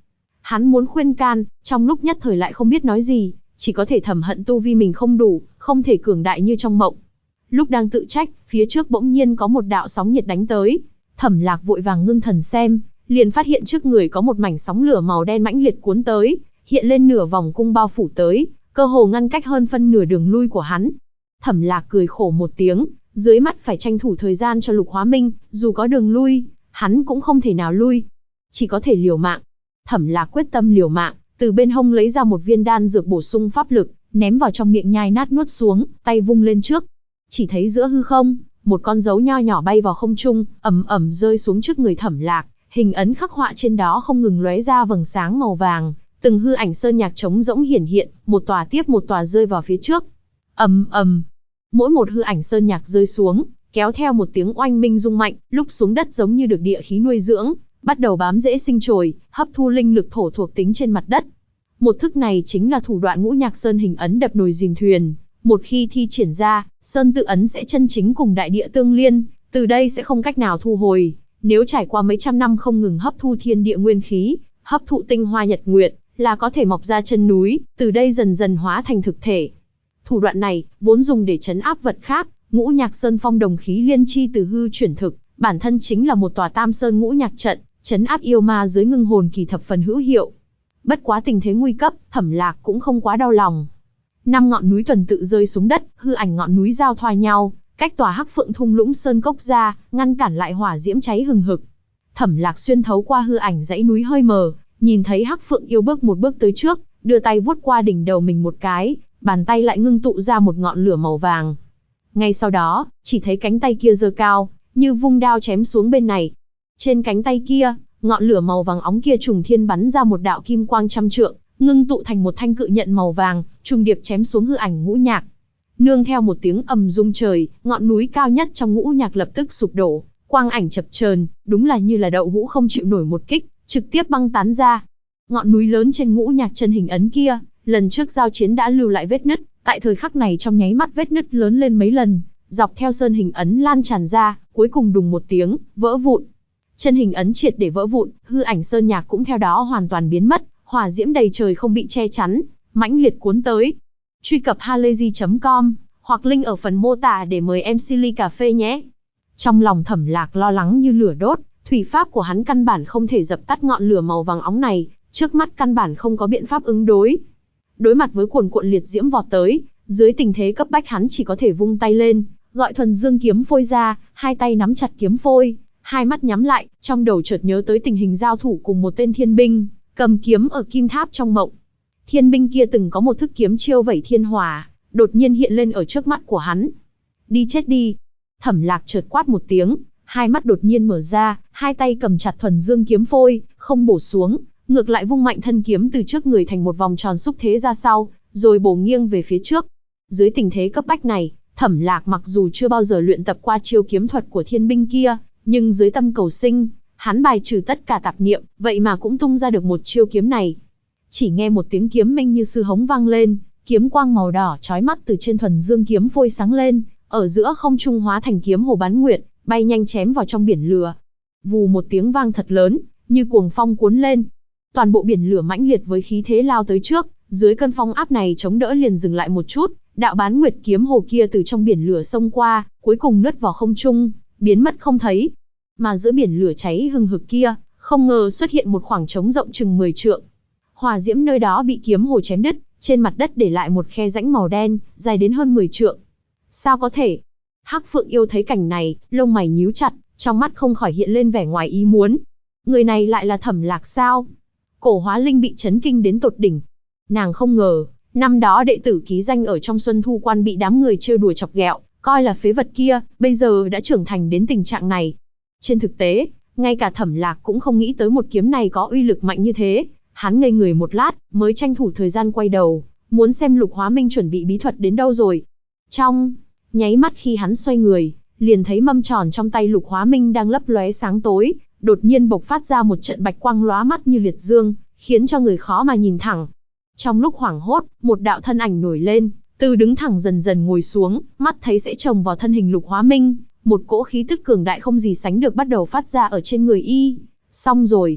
Hắn muốn khuyên can, trong lúc nhất thời lại không biết nói gì, chỉ có thể thầm hận tu vi mình không đủ, không thể cường đại như trong mộng. Lúc đang tự trách, phía trước bỗng nhiên có một đạo sóng nhiệt đánh tới. Thẩm Lạc vội vàng ngưng thần xem, liền phát hiện trước người có một mảnh sóng lửa màu đen mãnh liệt cuốn tới, hiện lên nửa vòng cung bao phủ tới, cơ hồ ngăn cách hơn phân nửa đường lui của hắn. Thẩm Lạc cười khổ một tiếng, dưới mắt phải tranh thủ thời gian cho Lục Hóa Minh, dù có đường lui, hắn cũng không thể nào lui, chỉ có thể liều mạng. Thẩm Lạc quyết tâm liều mạng, từ bên hông lấy ra một viên đan dược bổ sung pháp lực, ném vào trong miệng nhai nát nuốt xuống, tay vung lên trước. Chỉ thấy giữa hư không, một con dấu nho nhỏ bay vào không trung, ầm ầm rơi xuống trước người Thẩm Lạc, hình ấn khắc họa trên đó không ngừng lóe ra vầng sáng màu vàng, từng hư ảnh sơn nhạc trống rỗng hiển hiện, một tòa tiếp một tòa rơi vào phía trước. Ầm ầm, mỗi một hư ảnh sơn nhạc rơi xuống, kéo theo một tiếng oanh minh rung mạnh, lúc xuống đất giống như được địa khí nuôi dưỡng, bắt đầu bám rễ sinh trồi, hấp thu linh lực thổ thuộc tính trên mặt đất. Một thức này chính là thủ đoạn Ngũ Nhạc Sơn hình ấn đập nồi dìm thuyền, một khi thi triển ra, sơn tự ấn sẽ chân chính cùng đại địa tương liên, từ đây sẽ không cách nào thu hồi. Nếu trải qua mấy trăm năm không ngừng hấp thu thiên địa nguyên khí, hấp thụ tinh hoa nhật nguyệt, là có thể mọc ra chân núi, từ đây dần dần hóa thành thực thể. Thủ đoạn này, vốn dùng để trấn áp vật khác, Ngũ Nhạc Sơn phong đồng khí liên chi từ hư chuyển thực, bản thân chính là một tòa Tam Sơn Ngũ Nhạc trận, trấn áp yêu ma dưới ngưng hồn kỳ thập phần hữu hiệu. Bất quá tình thế nguy cấp, Thẩm Lạc cũng không quá đau lòng. 5 ngọn núi tuần tự rơi xuống đất, hư ảnh ngọn núi giao thoa nhau, cách tòa Hắc Phượng thung lũng sơn cốc ra, ngăn cản lại hỏa diễm cháy hừng hực. Thẩm Lạc xuyên thấu qua hư ảnh dãy núi hơi mờ, nhìn thấy Hắc Phượng yêu bước một bước tới trước, đưa tay vuốt qua đỉnh đầu mình một cái, bàn tay lại ngưng tụ ra một ngọn lửa màu vàng. Ngay sau đó, chỉ thấy cánh tay kia giơ cao, như vung đao chém xuống bên này. Trên cánh tay kia, ngọn lửa màu vàng óng kia trùng thiên bắn ra một đạo kim quang trăm trượng, ngưng tụ thành một thanh cự nhận màu vàng, trùng điệp chém xuống hư ảnh Ngũ Nhạc. Nương theo một tiếng ầm rung trời, ngọn núi cao nhất trong Ngũ Nhạc lập tức sụp đổ, quang ảnh chập chờn, đúng là như là đậu hũ không chịu nổi một kích, trực tiếp băng tán ra. Ngọn núi lớn trên Ngũ Nhạc chân hình ấn kia, lần trước giao chiến đã lưu lại vết nứt, tại thời khắc này trong nháy mắt vết nứt lớn lên mấy lần, dọc theo sơn hình ấn lan tràn ra, cuối cùng đùng một tiếng, vỡ vụn. Chân hình ấn triệt để vỡ vụn, hư ảnh sơn nhạc cũng theo đó hoàn toàn biến mất, hỏa diễm đầy trời không bị che chắn, mãnh liệt cuốn tới. Truy cập halayzi.com hoặc link ở phần mô tả để mời em Silly cà phê nhé. Trong lòng Thẩm Lạc lo lắng như lửa đốt, thủy pháp của hắn căn bản không thể dập tắt ngọn lửa màu vàng óng này, trước mắt căn bản không có biện pháp ứng đối. Đối mặt với cuồn cuộn liệt diễm vọt tới, dưới tình thế cấp bách hắn chỉ có thể vung tay lên, gọi thuần dương kiếm phôi ra, hai tay nắm chặt kiếm phôi, hai mắt nhắm lại, trong đầu chợt nhớ tới tình hình giao thủ cùng một tên thiên binh, cầm kiếm ở kim tháp trong mộng. Thiên binh kia từng có một thức kiếm chiêu vẩy thiên hỏa, đột nhiên hiện lên ở trước mắt của hắn. Đi chết đi! Thẩm Lạc chợt quát một tiếng, hai mắt đột nhiên mở ra, hai tay cầm chặt thuần dương kiếm phôi, không bổ xuống, ngược lại vung mạnh thân kiếm từ trước người thành một vòng tròn xúc thế ra sau, rồi bổ nghiêng về phía trước. Dưới tình thế cấp bách này, Thẩm Lạc mặc dù chưa bao giờ luyện tập qua chiêu kiếm thuật của thiên binh kia, nhưng dưới tâm cầu sinh, hắn bài trừ tất cả tạp niệm, vậy mà cũng tung ra được một chiêu kiếm này. Chỉ nghe một tiếng kiếm minh như sư hống vang lên, kiếm quang màu đỏ chói mắt từ trên thuần dương kiếm phôi sáng lên, ở giữa không trung hóa thành kiếm hồ bán nguyệt, bay nhanh chém vào trong biển lửa. Vù một tiếng vang thật lớn, như cuồng phong cuốn lên. Toàn bộ biển lửa mãnh liệt với khí thế lao tới trước, dưới cơn phong áp này chống đỡ liền dừng lại một chút, đạo bán nguyệt kiếm hồ kia từ trong biển lửa xông qua, cuối cùng lướt vào không trung, biến mất không thấy. Mà giữa biển lửa cháy hừng hực kia, không ngờ xuất hiện một khoảng trống rộng chừng 10 trượng. Hỏa diễm nơi đó bị kiếm hồ chém đứt, trên mặt đất để lại một khe rãnh màu đen, dài đến hơn 10 trượng. Sao có thể? Hắc Phượng yêu thấy cảnh này, lông mày nhíu chặt, trong mắt không khỏi hiện lên vẻ ngoài ý muốn. Người này lại là Thẩm Lạc sao? Cổ Hóa Linh bị chấn kinh đến tột đỉnh. Nàng không ngờ, năm đó đệ tử ký danh ở trong Xuân Thu Quan bị đám người trêu đùa chọc ghẹo, coi là phế vật kia, bây giờ đã trưởng thành đến tình trạng này. Trên thực tế, ngay cả Thẩm Lạc cũng không nghĩ tới một kiếm này có uy lực mạnh như thế. Hắn ngây người một lát, mới tranh thủ thời gian quay đầu, muốn xem Lục Hóa Minh chuẩn bị bí thuật đến đâu rồi. Trong nháy mắt khi hắn xoay người, liền thấy mâm tròn trong tay Lục Hóa Minh đang lấp lóe sáng tối, đột nhiên bộc phát ra một trận bạch quang lóa mắt như liệt dương, khiến cho người khó mà nhìn thẳng. Trong lúc hoảng hốt, một đạo thân ảnh nổi lên, từ đứng thẳng dần dần ngồi xuống, mắt thấy sẽ chồng vào thân hình Lục Hóa Minh, một cỗ khí tức cường đại không gì sánh được bắt đầu phát ra ở trên người y. Xong rồi.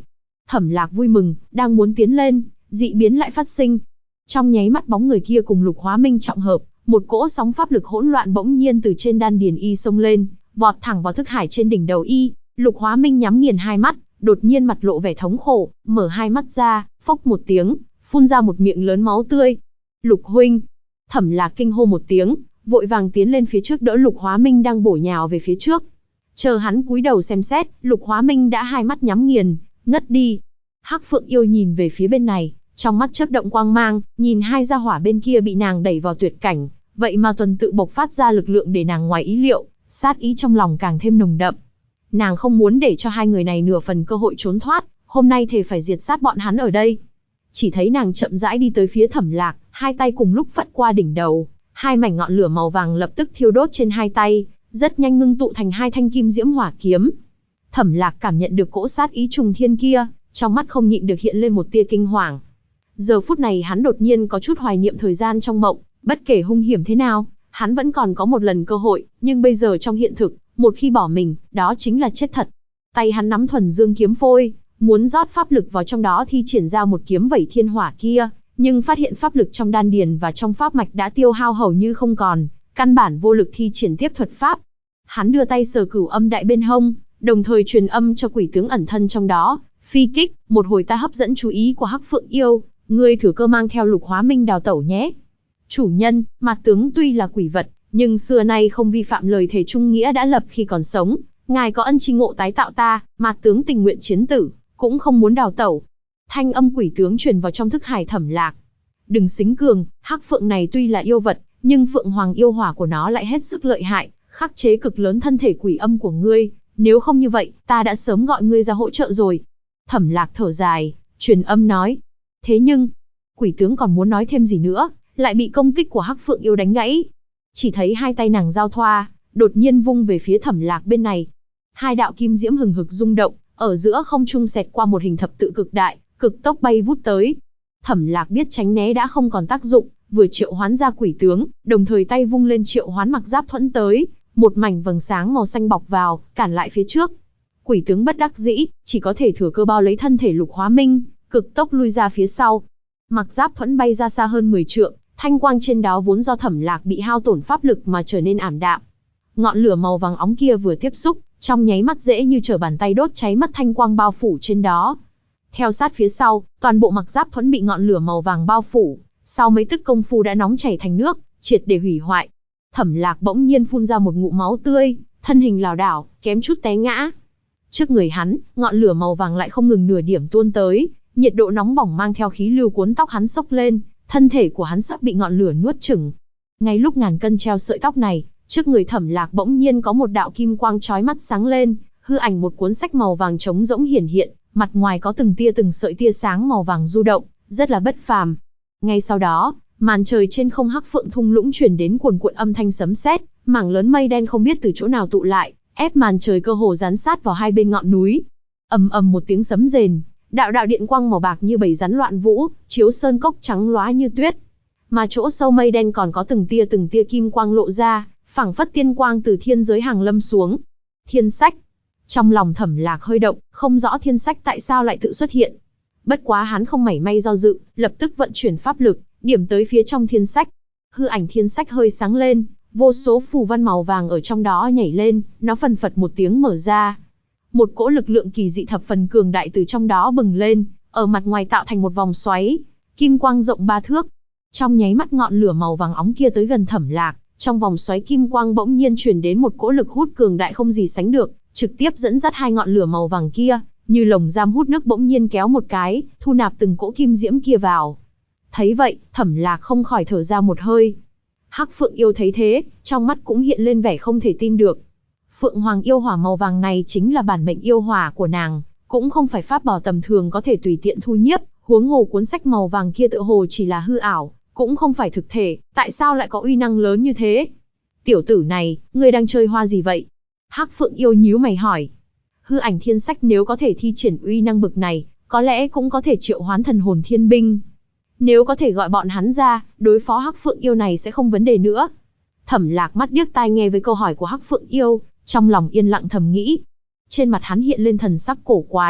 Thẩm Lạc vui mừng, đang muốn tiến lên, dị biến lại phát sinh. Trong nháy mắt bóng người kia cùng Lục Hóa Minh trọng hợp, một cỗ sóng pháp lực hỗn loạn bỗng nhiên từ trên đan điền y xông lên, vọt thẳng vào thức hải trên đỉnh đầu y. Lục Hóa Minh nhắm nghiền hai mắt, đột nhiên mặt lộ vẻ thống khổ, mở hai mắt ra, phốc một tiếng, phun ra một miệng lớn máu tươi. Lục huynh! Thẩm Lạc kinh hô một tiếng, vội vàng tiến lên phía trước đỡ Lục Hóa Minh đang bổ nhào về phía trước. Chờ hắn cúi đầu xem xét, Lục Hóa Minh đã hai mắt nhắm nghiền, ngất đi. Hắc Phượng Yêu nhìn về phía bên này, trong mắt chớp động quang mang, nhìn hai gia hỏa bên kia bị nàng đẩy vào tuyệt cảnh, vậy mà tuần tự bộc phát ra lực lượng để nàng ngoài ý liệu, sát ý trong lòng càng thêm nồng đậm. Nàng không muốn để cho hai người này nửa phần cơ hội trốn thoát, hôm nay thề phải diệt sát bọn hắn ở đây. Chỉ thấy nàng chậm rãi đi tới phía Thẩm Lạc, hai tay cùng lúc phất qua đỉnh đầu, hai mảnh ngọn lửa màu vàng lập tức thiêu đốt trên hai tay, rất nhanh ngưng tụ thành hai thanh kim diễm hỏa kiếm. Thẩm Lạc cảm nhận được cỗ sát ý trùng thiên kia, trong mắt không nhịn được hiện lên một tia kinh hoàng. Giờ phút này hắn đột nhiên có chút hoài niệm thời gian trong mộng, bất kể hung hiểm thế nào, hắn vẫn còn có một lần cơ hội, nhưng bây giờ trong hiện thực, một khi bỏ mình, đó chính là chết thật. Tay hắn nắm thuần dương kiếm phôi, muốn rót pháp lực vào trong đó thi triển ra một kiếm vẩy thiên hỏa kia, nhưng phát hiện pháp lực trong đan điền và trong pháp mạch đã tiêu hao hầu như không còn, căn bản vô lực thi triển tiếp thuật pháp. Hắn đưa tay sờ Cửu Âm Đại bên hông, đồng thời truyền âm cho quỷ tướng ẩn thân trong đó, phi kích, một hồi ta hấp dẫn chú ý của Hắc Phượng Yêu, ngươi thử cơ mang theo Lục Hóa Minh đào tẩu nhé. Chủ nhân, Mạt tướng tuy là quỷ vật, nhưng xưa nay không vi phạm lời thề trung nghĩa đã lập khi còn sống, ngài có ân tri ngộ tái tạo ta, Mạt tướng tình nguyện chiến tử, cũng không muốn đào tẩu. Thanh âm quỷ tướng truyền vào trong thức hải Thẩm Lạc. Đừng xính cường, Hắc Phượng này tuy là yêu vật, nhưng Phượng Hoàng yêu hỏa của nó lại hết sức lợi hại, khắc chế cực lớn thân thể quỷ âm của ngươi, nếu không như vậy, ta đã sớm gọi ngươi ra hỗ trợ rồi. Thẩm Lạc thở dài, truyền âm nói. Thế nhưng, quỷ tướng còn muốn nói thêm gì nữa, lại bị công kích của Hắc Phượng Yêu đánh gãy. Chỉ thấy hai tay nàng giao thoa, đột nhiên vung về phía Thẩm Lạc bên này. Hai đạo kim diễm hừng hực rung động, ở giữa không trung xẹt qua một hình thập tự cực đại, cực tốc bay vút tới. Thẩm Lạc biết tránh né đã không còn tác dụng, vừa triệu hoán ra quỷ tướng, đồng thời tay vung lên triệu hoán Mặc Giáp Thuẫn tới, một mảnh vầng sáng màu xanh bọc vào, cản lại phía trước. Quỷ tướng bất đắc dĩ, chỉ có thể thừa cơ bao lấy thân thể Lục Hóa Minh, cực tốc lui ra phía sau. Mặc Giáp Thuẫn bay ra xa hơn 10 trượng, thanh quang trên đó vốn do Thẩm Lạc bị hao tổn pháp lực mà trở nên ảm đạm. Ngọn lửa màu vàng óng kia vừa tiếp xúc, trong nháy mắt dễ như trở bàn tay đốt cháy mất thanh quang bao phủ trên đó. Theo sát phía sau, toàn bộ Mặc Giáp Thuẫn bị ngọn lửa màu vàng bao phủ, sau mấy tức công phu đã nóng chảy thành nước, triệt để hủy hoại. Thẩm Lạc bỗng nhiên phun ra một ngụm máu tươi, thân hình lảo đảo, kém chút té ngã. Trước người hắn, ngọn lửa màu vàng lại không ngừng nửa điểm tuôn tới, nhiệt độ nóng bỏng mang theo khí lưu cuốn tóc hắn xốc lên, thân thể của hắn sắp bị ngọn lửa nuốt chửng. Ngay lúc ngàn cân treo sợi tóc này, trước người Thẩm Lạc bỗng nhiên có một đạo kim quang chói mắt sáng lên, hư ảnh một cuốn sách màu vàng trống rỗng hiển hiện, mặt ngoài có từng sợi tia sáng màu vàng du động, rất là bất phàm. Ngay sau đó, màn trời trên không Hắc Phượng thung lũng truyền đến cuồn cuộn âm thanh sấm sét, mảng lớn mây đen không biết từ chỗ nào tụ lại, ép màn trời cơ hồ dán sát vào hai bên ngọn núi. Ầm ầm một tiếng sấm rền, đạo đạo điện quang màu bạc như bầy rắn loạn vũ, chiếu sơn cốc trắng lóa như tuyết. Mà chỗ sâu mây đen còn có từng tia kim quang lộ ra, phảng phất tiên quang từ thiên giới hàng lâm xuống. Thiên sách. Trong lòng Thẩm Lạc hơi động, không rõ thiên sách tại sao lại tự xuất hiện. Bất quá hắn không mảy may do dự, lập tức vận chuyển pháp lực, điểm tới phía trong thiên sách. Hư ảnh thiên sách hơi sáng lên, vô số phù văn màu vàng ở trong đó nhảy lên, nó phần phật một tiếng mở ra. Một cỗ lực lượng kỳ dị thập phần cường đại từ trong đó bừng lên, ở mặt ngoài tạo thành một vòng xoáy, kim quang rộng 3 thước. Trong nháy mắt ngọn lửa màu vàng óng kia tới gần Thẩm Lạc, trong vòng xoáy kim quang bỗng nhiên truyền đến một cỗ lực hút cường đại không gì sánh được, trực tiếp dẫn dắt hai ngọn lửa màu vàng kia, như lồng giam hút nước bỗng nhiên kéo một cái, thu nạp từng cỗ kim diễm kia vào. Thấy vậy, Thẩm Lạc không khỏi thở ra một hơi. Hắc Phượng Yêu thấy thế, trong mắt cũng hiện lên vẻ không thể tin được. Phượng Hoàng yêu hỏa màu vàng này chính là bản mệnh yêu hỏa của nàng, cũng không phải pháp bảo tầm thường có thể tùy tiện thu nhiếp, huống hồ cuốn sách màu vàng kia tựa hồ chỉ là hư ảo, cũng không phải thực thể, tại sao lại có uy năng lớn như thế? Tiểu tử này, ngươi đang chơi hoa gì vậy? Hắc Phượng Yêu nhíu mày hỏi. Hư ảnh thiên sách nếu có thể thi triển uy năng bực này, có lẽ cũng có thể triệu hoán thần hồn thiên binh. Nếu có thể gọi bọn hắn ra, đối phó Hắc Phượng Yêu này sẽ không vấn đề nữa. Thẩm Lạc mắt điếc tai nghe với câu hỏi của Hắc Phượng Yêu, trong lòng yên lặng thầm nghĩ. Trên mặt hắn hiện lên thần sắc cổ quái,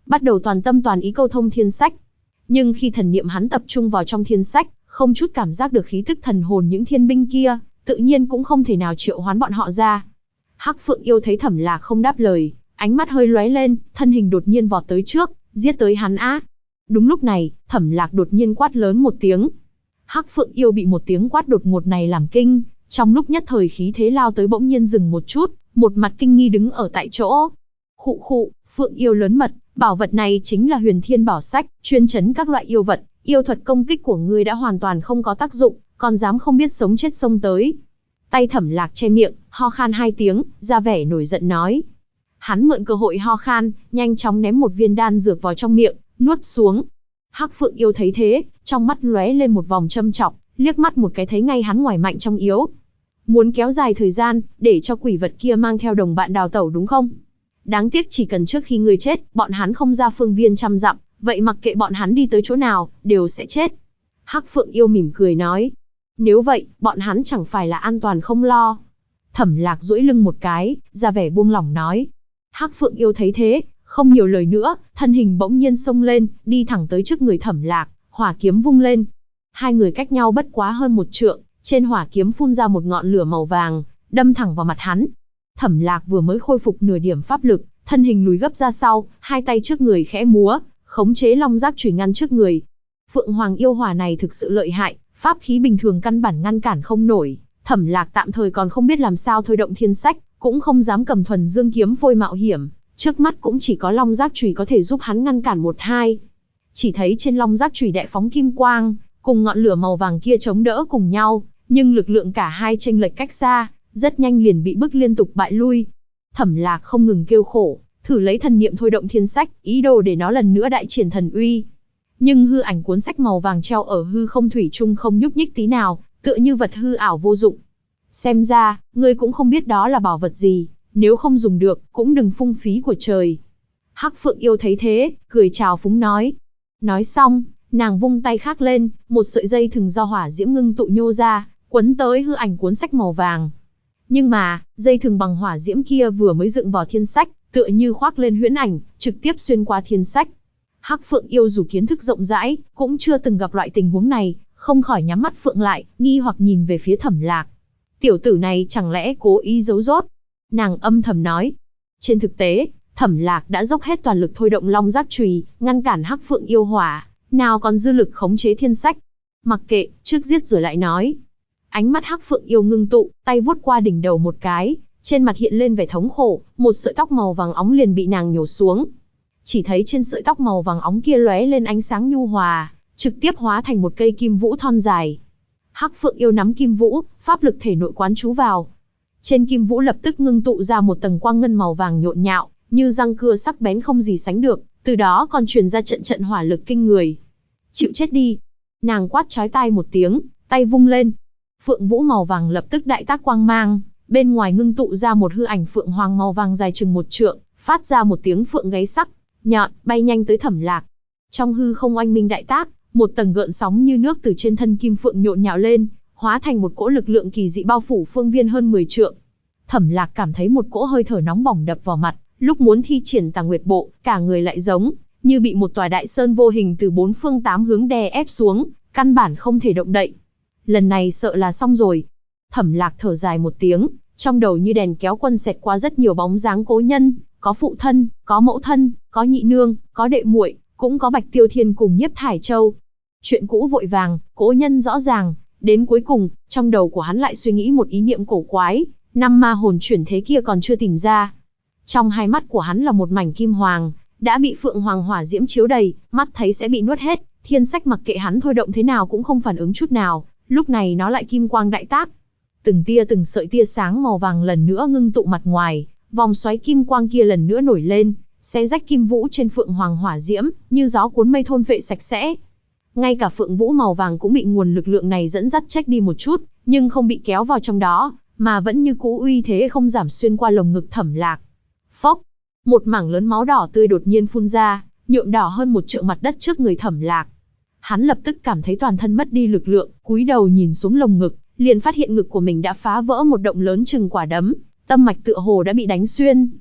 bắt đầu toàn tâm toàn ý câu thông thiên sách. Nhưng khi thần niệm hắn tập trung vào trong thiên sách, không chút cảm giác được khí tức thần hồn những thiên binh kia, tự nhiên cũng không thể nào triệu hoán bọn họ ra. Hắc Phượng Yêu thấy Thẩm Lạc không đáp lời, ánh mắt hơi lóe lên, thân hình đột nhiên vọt tới trước, giết tới hắn á. Đúng lúc này, Thẩm Lạc đột nhiên quát lớn một tiếng. Hắc Phượng Yêu bị một tiếng quát đột ngột này làm kinh, trong lúc nhất thời khí thế lao tới bỗng nhiên dừng một chút, một mặt kinh nghi đứng ở tại chỗ. Khụ khụ, Phượng Yêu lớn mật, bảo vật này chính là Huyền Thiên Bảo Sách, chuyên trấn các loại yêu vật, yêu thuật công kích của ngươi đã hoàn toàn không có tác dụng, còn dám không biết sống chết xông tới. Tay Thẩm Lạc che miệng, ho khan 2 tiếng, ra vẻ nổi giận nói. Hắn mượn cơ hội ho khan, nhanh chóng ném một viên đan dược vào trong miệng, nuốt xuống. Hắc Phượng Yêu thấy thế, trong mắt lóe lên một vòng châm chọc, liếc mắt một cái thấy ngay hắn ngoài mạnh trong yếu. Muốn kéo dài thời gian, để cho quỷ vật kia mang theo đồng bạn đào tẩu đúng không? Đáng tiếc chỉ cần trước khi ngươi chết, bọn hắn không ra phương viên trăm dặm, vậy mặc kệ bọn hắn đi tới chỗ nào, đều sẽ chết. Hắc Phượng Yêu mỉm cười nói. Nếu vậy, bọn hắn chẳng phải là an toàn không lo. Thẩm Lạc duỗi lưng một cái, ra vẻ buông lỏng nói. Hắc Phượng Yêu thấy thế, không nhiều lời nữa, thân hình bỗng nhiên xông lên, đi thẳng tới trước người Thẩm Lạc, hỏa kiếm vung lên. Hai người cách nhau bất quá hơn 1 trượng, trên hỏa kiếm phun ra một ngọn lửa màu vàng, đâm thẳng vào mặt hắn. Thẩm Lạc vừa mới khôi phục nửa điểm pháp lực, thân hình lùi gấp ra sau, hai tay trước người khẽ múa, khống chế long giác chùy ngăn trước người. Phượng Hoàng yêu hỏa này thực sự lợi hại, pháp khí bình thường căn bản ngăn cản không nổi. Thẩm Lạc tạm thời còn không biết làm sao thôi động thiên sách, cũng không dám cầm thuần dương kiếm phôi mạo hiểm, trước mắt cũng chỉ có long giác chùy có thể giúp hắn ngăn cản 1-2. Chỉ thấy trên long giác chùy đại phóng kim quang, cùng ngọn lửa màu vàng kia chống đỡ cùng nhau, nhưng lực lượng cả hai chênh lệch cách xa, rất nhanh liền bị bức liên tục bại lui. Thẩm Lạc không ngừng kêu khổ, thử lấy thần niệm thôi động thiên sách, ý đồ để nó lần nữa đại triển thần uy. Nhưng hư ảnh cuốn sách màu vàng treo ở hư không thủy chung không nhúc nhích tí nào, tựa như vật hư ảo vô dụng. Xem ra, ngươi cũng không biết đó là bảo vật gì, nếu không dùng được, cũng đừng phung phí của trời. Hắc Phượng Yêu thấy thế, cười chào phúng nói. Nói xong, nàng vung tay khác lên, một sợi dây thừng do hỏa diễm ngưng tụ nhô ra, quấn tới hư ảnh cuốn sách màu vàng. Nhưng mà, dây thừng bằng hỏa diễm kia vừa mới dựng vào thiên sách, tựa như khoác lên huyễn ảnh, trực tiếp xuyên qua thiên sách. Hắc Phượng Yêu dù kiến thức rộng rãi, cũng chưa từng gặp loại tình huống này, không khỏi nhắm mắt phượng lại, nghi hoặc nhìn về phía Thẩm Lạc. Tiểu tử này chẳng lẽ cố ý giấu rốt? Nàng âm thầm nói. Trên thực tế, Thẩm Lạc đã dốc hết toàn lực thôi động long giác chùy, ngăn cản Hắc Phượng Yêu hỏa, nào còn dư lực khống chế thiên sách. Mặc kệ, trước giết rồi lại nói. Ánh mắt Hắc Phượng Yêu ngưng tụ, tay vuốt qua đỉnh đầu một cái, trên mặt hiện lên vẻ thống khổ, một sợi tóc màu vàng óng liền bị nàng nhổ xuống. Chỉ thấy trên sợi tóc màu vàng óng kia lóe lên ánh sáng nhu hòa, trực tiếp hóa thành một cây kim vũ thon dài. Hắc Phượng Yêu nắm kim vũ, pháp lực thể nội quán chú vào. Trên kim vũ lập tức ngưng tụ ra một tầng quang ngân màu vàng nhộn nhạo, như răng cưa sắc bén không gì sánh được, từ đó còn truyền ra trận trận hỏa lực kinh người. Chịu chết đi! Nàng quát chói tai một tiếng, tay vung lên. Phượng vũ màu vàng lập tức đại tác quang mang, bên ngoài ngưng tụ ra một hư ảnh phượng hoàng màu vàng dài chừng 1 trượng, phát ra một tiếng phượng gáy sắc, nhọn, bay nhanh tới Thẩm Lạc. Trong hư không oanh minh đại tác, một tầng gợn sóng như nước từ trên thân kim phượng nhộn nhạo lên, hóa thành một cỗ lực lượng kỳ dị bao phủ phương viên hơn 10 trượng. Thẩm Lạc cảm thấy một cỗ hơi thở nóng bỏng đập vào mặt, lúc muốn thi triển Tà Nguyệt Bộ, cả người lại giống như bị một tòa đại sơn vô hình từ 4 phương 8 hướng đè ép xuống, căn bản không thể động đậy. Lần này sợ là xong rồi. Thẩm Lạc thở dài một tiếng, trong đầu như đèn kéo quân xẹt qua rất nhiều bóng dáng cố nhân, có phụ thân, có mẫu thân, có nhị nương, có đệ muội, cũng có Bạch Tiêu Thiên cùng Nhiếp Thải Châu. Chuyện cũ vội vàng, cố nhân rõ ràng, đến cuối cùng, trong đầu của hắn lại suy nghĩ một ý niệm cổ quái, 5 ma hồn chuyển thế kia còn chưa tìm ra. Trong hai mắt của hắn là một mảnh kim hoàng, đã bị phượng hoàng hỏa diễm chiếu đầy, mắt thấy sẽ bị nuốt hết, thiên sách mặc kệ hắn thôi động thế nào cũng không phản ứng chút nào, lúc này nó lại kim quang đại tác. Từng tia từng sợi tia sáng màu vàng lần nữa ngưng tụ mặt ngoài, vòng xoáy kim quang kia lần nữa nổi lên, xé rách kim vũ trên phượng hoàng hỏa diễm, như gió cuốn mây thôn phệ sạch sẽ. Ngay cả phượng vũ màu vàng cũng bị nguồn lực lượng này dẫn dắt trách đi một chút, nhưng không bị kéo vào trong đó, mà vẫn như cũ uy thế không giảm xuyên qua lồng ngực Thẩm Lạc. Phốc, một mảng lớn máu đỏ tươi đột nhiên phun ra, nhuộm đỏ hơn 1 trượng mặt đất trước người Thẩm Lạc. Hắn lập tức cảm thấy toàn thân mất đi lực lượng, cúi đầu nhìn xuống lồng ngực, liền phát hiện ngực của mình đã phá vỡ một động lớn chừng quả đấm, tâm mạch tựa hồ đã bị đánh xuyên.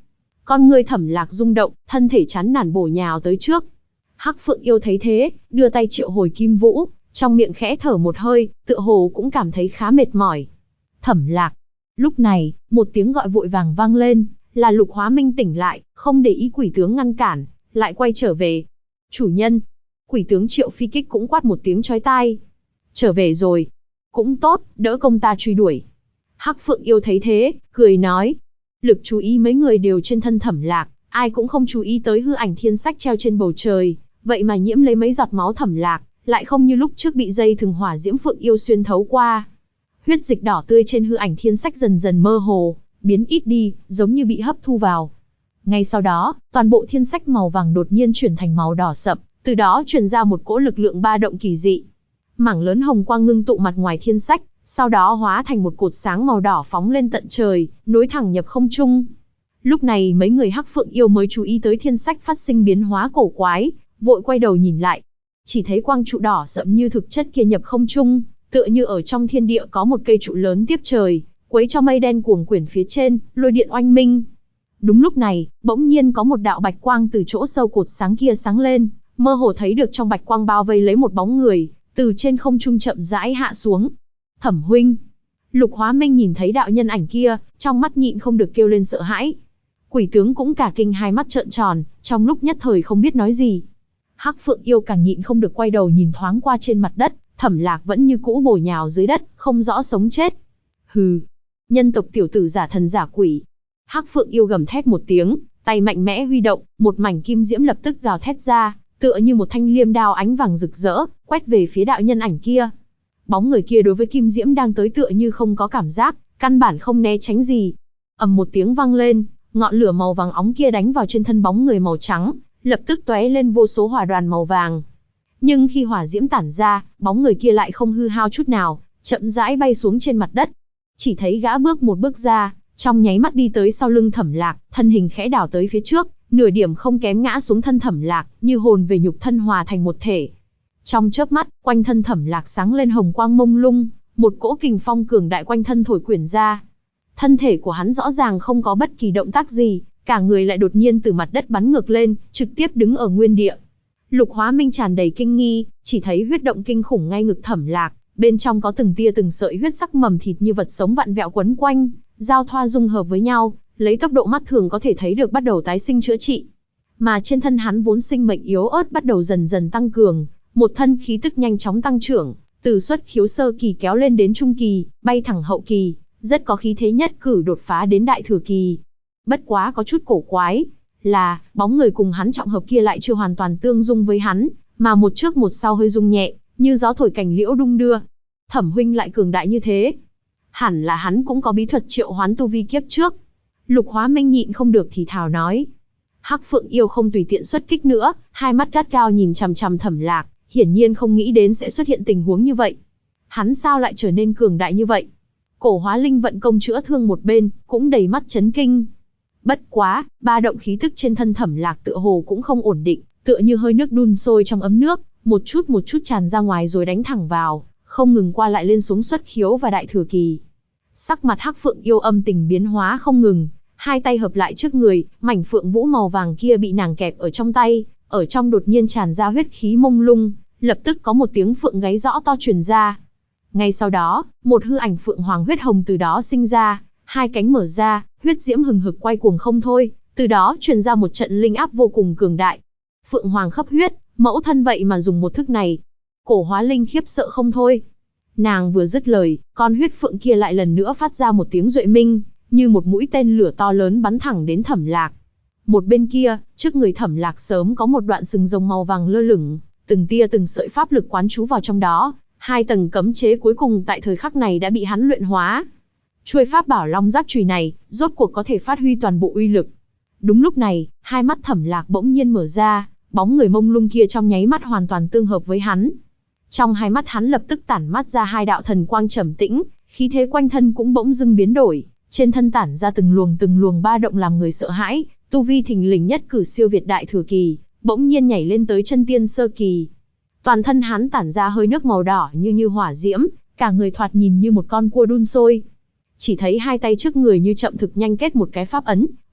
Con người Thẩm Lạc rung động, thân thể chán nản bổ nhào tới trước. Hắc Phượng Yêu thấy thế, đưa tay triệu hồi Kim Vũ, trong miệng khẽ thở một hơi, tựa hồ cũng cảm thấy khá mệt mỏi. Thẩm Lạc. Lúc này, một tiếng gọi vội vàng vang lên, là Lục Hóa Minh tỉnh lại, không để ý quỷ tướng ngăn cản, lại quay trở về. Chủ nhân. Quỷ tướng Triệu Phi Kích cũng quát một tiếng chói tai. Trở về rồi. Cũng tốt, đỡ công ta truy đuổi. Hắc Phượng Yêu thấy thế, cười nói. Lực chú ý mấy người đều trên thân Thẩm Lạc, ai cũng không chú ý tới hư ảnh thiên sách treo trên bầu trời, vậy mà nhiễm lấy mấy giọt máu Thẩm Lạc, lại không như lúc trước bị dây thừng hỏa diễm Phượng Yêu xuyên thấu qua. Huyết dịch đỏ tươi trên hư ảnh thiên sách dần dần mơ hồ, biến ít đi, giống như bị hấp thu vào. Ngay sau đó, toàn bộ thiên sách màu vàng đột nhiên chuyển thành màu đỏ sậm, từ đó truyền ra một cỗ lực lượng ba động kỳ dị. Mảng lớn hồng quang ngưng tụ mặt ngoài thiên sách, sau đó hóa thành một cột sáng màu đỏ phóng lên tận trời, nối thẳng nhập không trung. Lúc này mấy người Hắc Phượng Yêu mới chú ý tới thiên sách phát sinh biến hóa cổ quái, vội quay đầu nhìn lại. Chỉ thấy quang trụ đỏ sậm như thực chất kia nhập không trung, tựa như ở trong thiên địa có một cây trụ lớn tiếp trời, quấy cho mây đen cuồng quyển phía trên, lôi điện oanh minh. Đúng lúc này, bỗng nhiên có một đạo bạch quang từ chỗ sâu cột sáng kia sáng lên, mơ hồ thấy được trong bạch quang bao vây lấy một bóng người, từ trên không trung chậm rãi hạ xuống. Thẩm huynh. Lục Hóa Minh nhìn thấy đạo nhân ảnh kia, trong mắt nhịn không được kêu lên sợ hãi. Quỷ tướng cũng cả kinh hai mắt trợn tròn, trong lúc nhất thời không biết nói gì. Hắc Phượng Yêu càng nhịn không được quay đầu nhìn thoáng qua trên mặt đất, Thẩm Lạc vẫn như cũ bổ nhào dưới đất, không rõ sống chết. Hừ, nhân tộc tiểu tử giả thần giả quỷ. Hắc Phượng Yêu gầm thét một tiếng, tay mạnh mẽ huy động, một mảnh kim diễm lập tức gào thét ra, tựa như một thanh liêm đao ánh vàng rực rỡ, quét về phía đạo nhân ảnh kia. Bóng người kia đối với kim diễm đang tới tựa như không có cảm giác, căn bản không né tránh gì. Ầm một tiếng vang lên, ngọn lửa màu vàng óng kia đánh vào trên thân bóng người màu trắng, lập tức tóe lên vô số hỏa đoàn màu vàng. Nhưng khi hỏa diễm tản ra, bóng người kia lại không hư hao chút nào, chậm rãi bay xuống trên mặt đất. Chỉ thấy gã bước một bước ra, trong nháy mắt đi tới sau lưng Thẩm Lạc, thân hình khẽ đảo tới phía trước, nửa điểm không kém ngã xuống thân Thẩm Lạc, như hồn về nhục thân hòa thành một thể. Trong chớp mắt, quanh thân Thẩm Lạc sáng lên hồng quang mông lung, một cỗ kình phong cường đại quanh thân thổi quyển ra. Thân thể của hắn rõ ràng không có bất kỳ động tác gì, cả người lại đột nhiên từ mặt đất bắn ngược lên, trực tiếp đứng ở nguyên địa. Lục Hóa Minh tràn đầy kinh nghi, chỉ thấy huyết động kinh khủng ngay ngực Thẩm Lạc, bên trong có từng tia từng sợi huyết sắc mầm thịt như vật sống vặn vẹo quấn quanh, giao thoa dung hợp với nhau, lấy tốc độ mắt thường có thể thấy được bắt đầu tái sinh chữa trị. Mà trên thân hắn vốn sinh mệnh yếu ớt bắt đầu dần dần tăng cường, một thân khí tức nhanh chóng tăng trưởng, từ xuất khiếu sơ kỳ kéo lên đến trung kỳ, bay thẳng hậu kỳ, rất có khí thế nhất cử đột phá đến đại thừa kỳ. Bất quá có chút cổ quái, là bóng người cùng hắn trọng hợp kia lại chưa hoàn toàn tương dung với hắn, mà một trước một sau hơi rung nhẹ, như gió thổi cành liễu đung đưa. Thẩm huynh lại cường đại như thế, hẳn là hắn cũng có bí thuật triệu hoán tu vi kiếp trước. Lục Hóa Minh nhịn không được thì thào nói. Hắc Phượng Yêu không tùy tiện xuất kích nữa, hai mắt gắt gao nhìn chằm chằm Thẩm Lạc, hiển nhiên không nghĩ đến sẽ xuất hiện tình huống như vậy. Hắn sao lại trở nên cường đại như vậy? Cổ Hóa Linh vận công chữa thương một bên, cũng đầy mắt chấn kinh. Bất quá, ba động khí tức trên thân Thẩm Lạc tựa hồ cũng không ổn định, tựa như hơi nước đun sôi trong ấm nước, một chút tràn ra ngoài rồi đánh thẳng vào, không ngừng qua lại lên xuống xuất khiếu và đại thừa kỳ. Sắc mặt Hắc Phượng Yêu âm tình biến hóa không ngừng, hai tay hợp lại trước người, mảnh phượng vũ màu vàng kia bị nàng kẹp ở trong tay, ở trong đột nhiên tràn ra huyết khí mông lung, lập tức có một tiếng phượng gáy rõ to truyền ra. Ngay sau đó, một hư ảnh phượng hoàng huyết hồng từ đó sinh ra, hai cánh mở ra, huyết diễm hừng hực quay cuồng không thôi, từ đó truyền ra một trận linh áp vô cùng cường đại. Phượng hoàng khắp huyết, mẫu thân vậy mà dùng một thức này. Cổ Hóa Linh khiếp sợ không thôi. Nàng vừa dứt lời, con huyết phượng kia lại lần nữa phát ra một tiếng duệ minh, như một mũi tên lửa to lớn bắn thẳng đến Thẩm Lạc. Một bên kia, trước người Thẩm Lạc sớm có một đoạn sừng rồng màu vàng lơ lửng, từng tia từng sợi pháp lực quán trú vào trong đó, hai tầng cấm chế cuối cùng tại thời khắc này đã bị hắn luyện hóa. Chuôi pháp bảo long giác chùy này, rốt cuộc có thể phát huy toàn bộ uy lực. Đúng lúc này, hai mắt Thẩm Lạc bỗng nhiên mở ra, bóng người mông lung kia trong nháy mắt hoàn toàn tương hợp với hắn. Trong hai mắt hắn lập tức tản mắt ra hai đạo thần quang trầm tĩnh, khí thế quanh thân cũng bỗng dưng biến đổi, trên thân tản ra từng luồng ba động làm người sợ hãi, tu vi thình lình nhất cử siêu việt đại thừa kỳ, bỗng nhiên nhảy lên tới chân tiên sơ kỳ. Toàn thân hắn tản ra hơi nước màu đỏ như hỏa diễm, cả người thoạt nhìn như một con cua đun sôi. Chỉ thấy hai tay trước người như chậm thực nhanh kết một cái pháp ấn,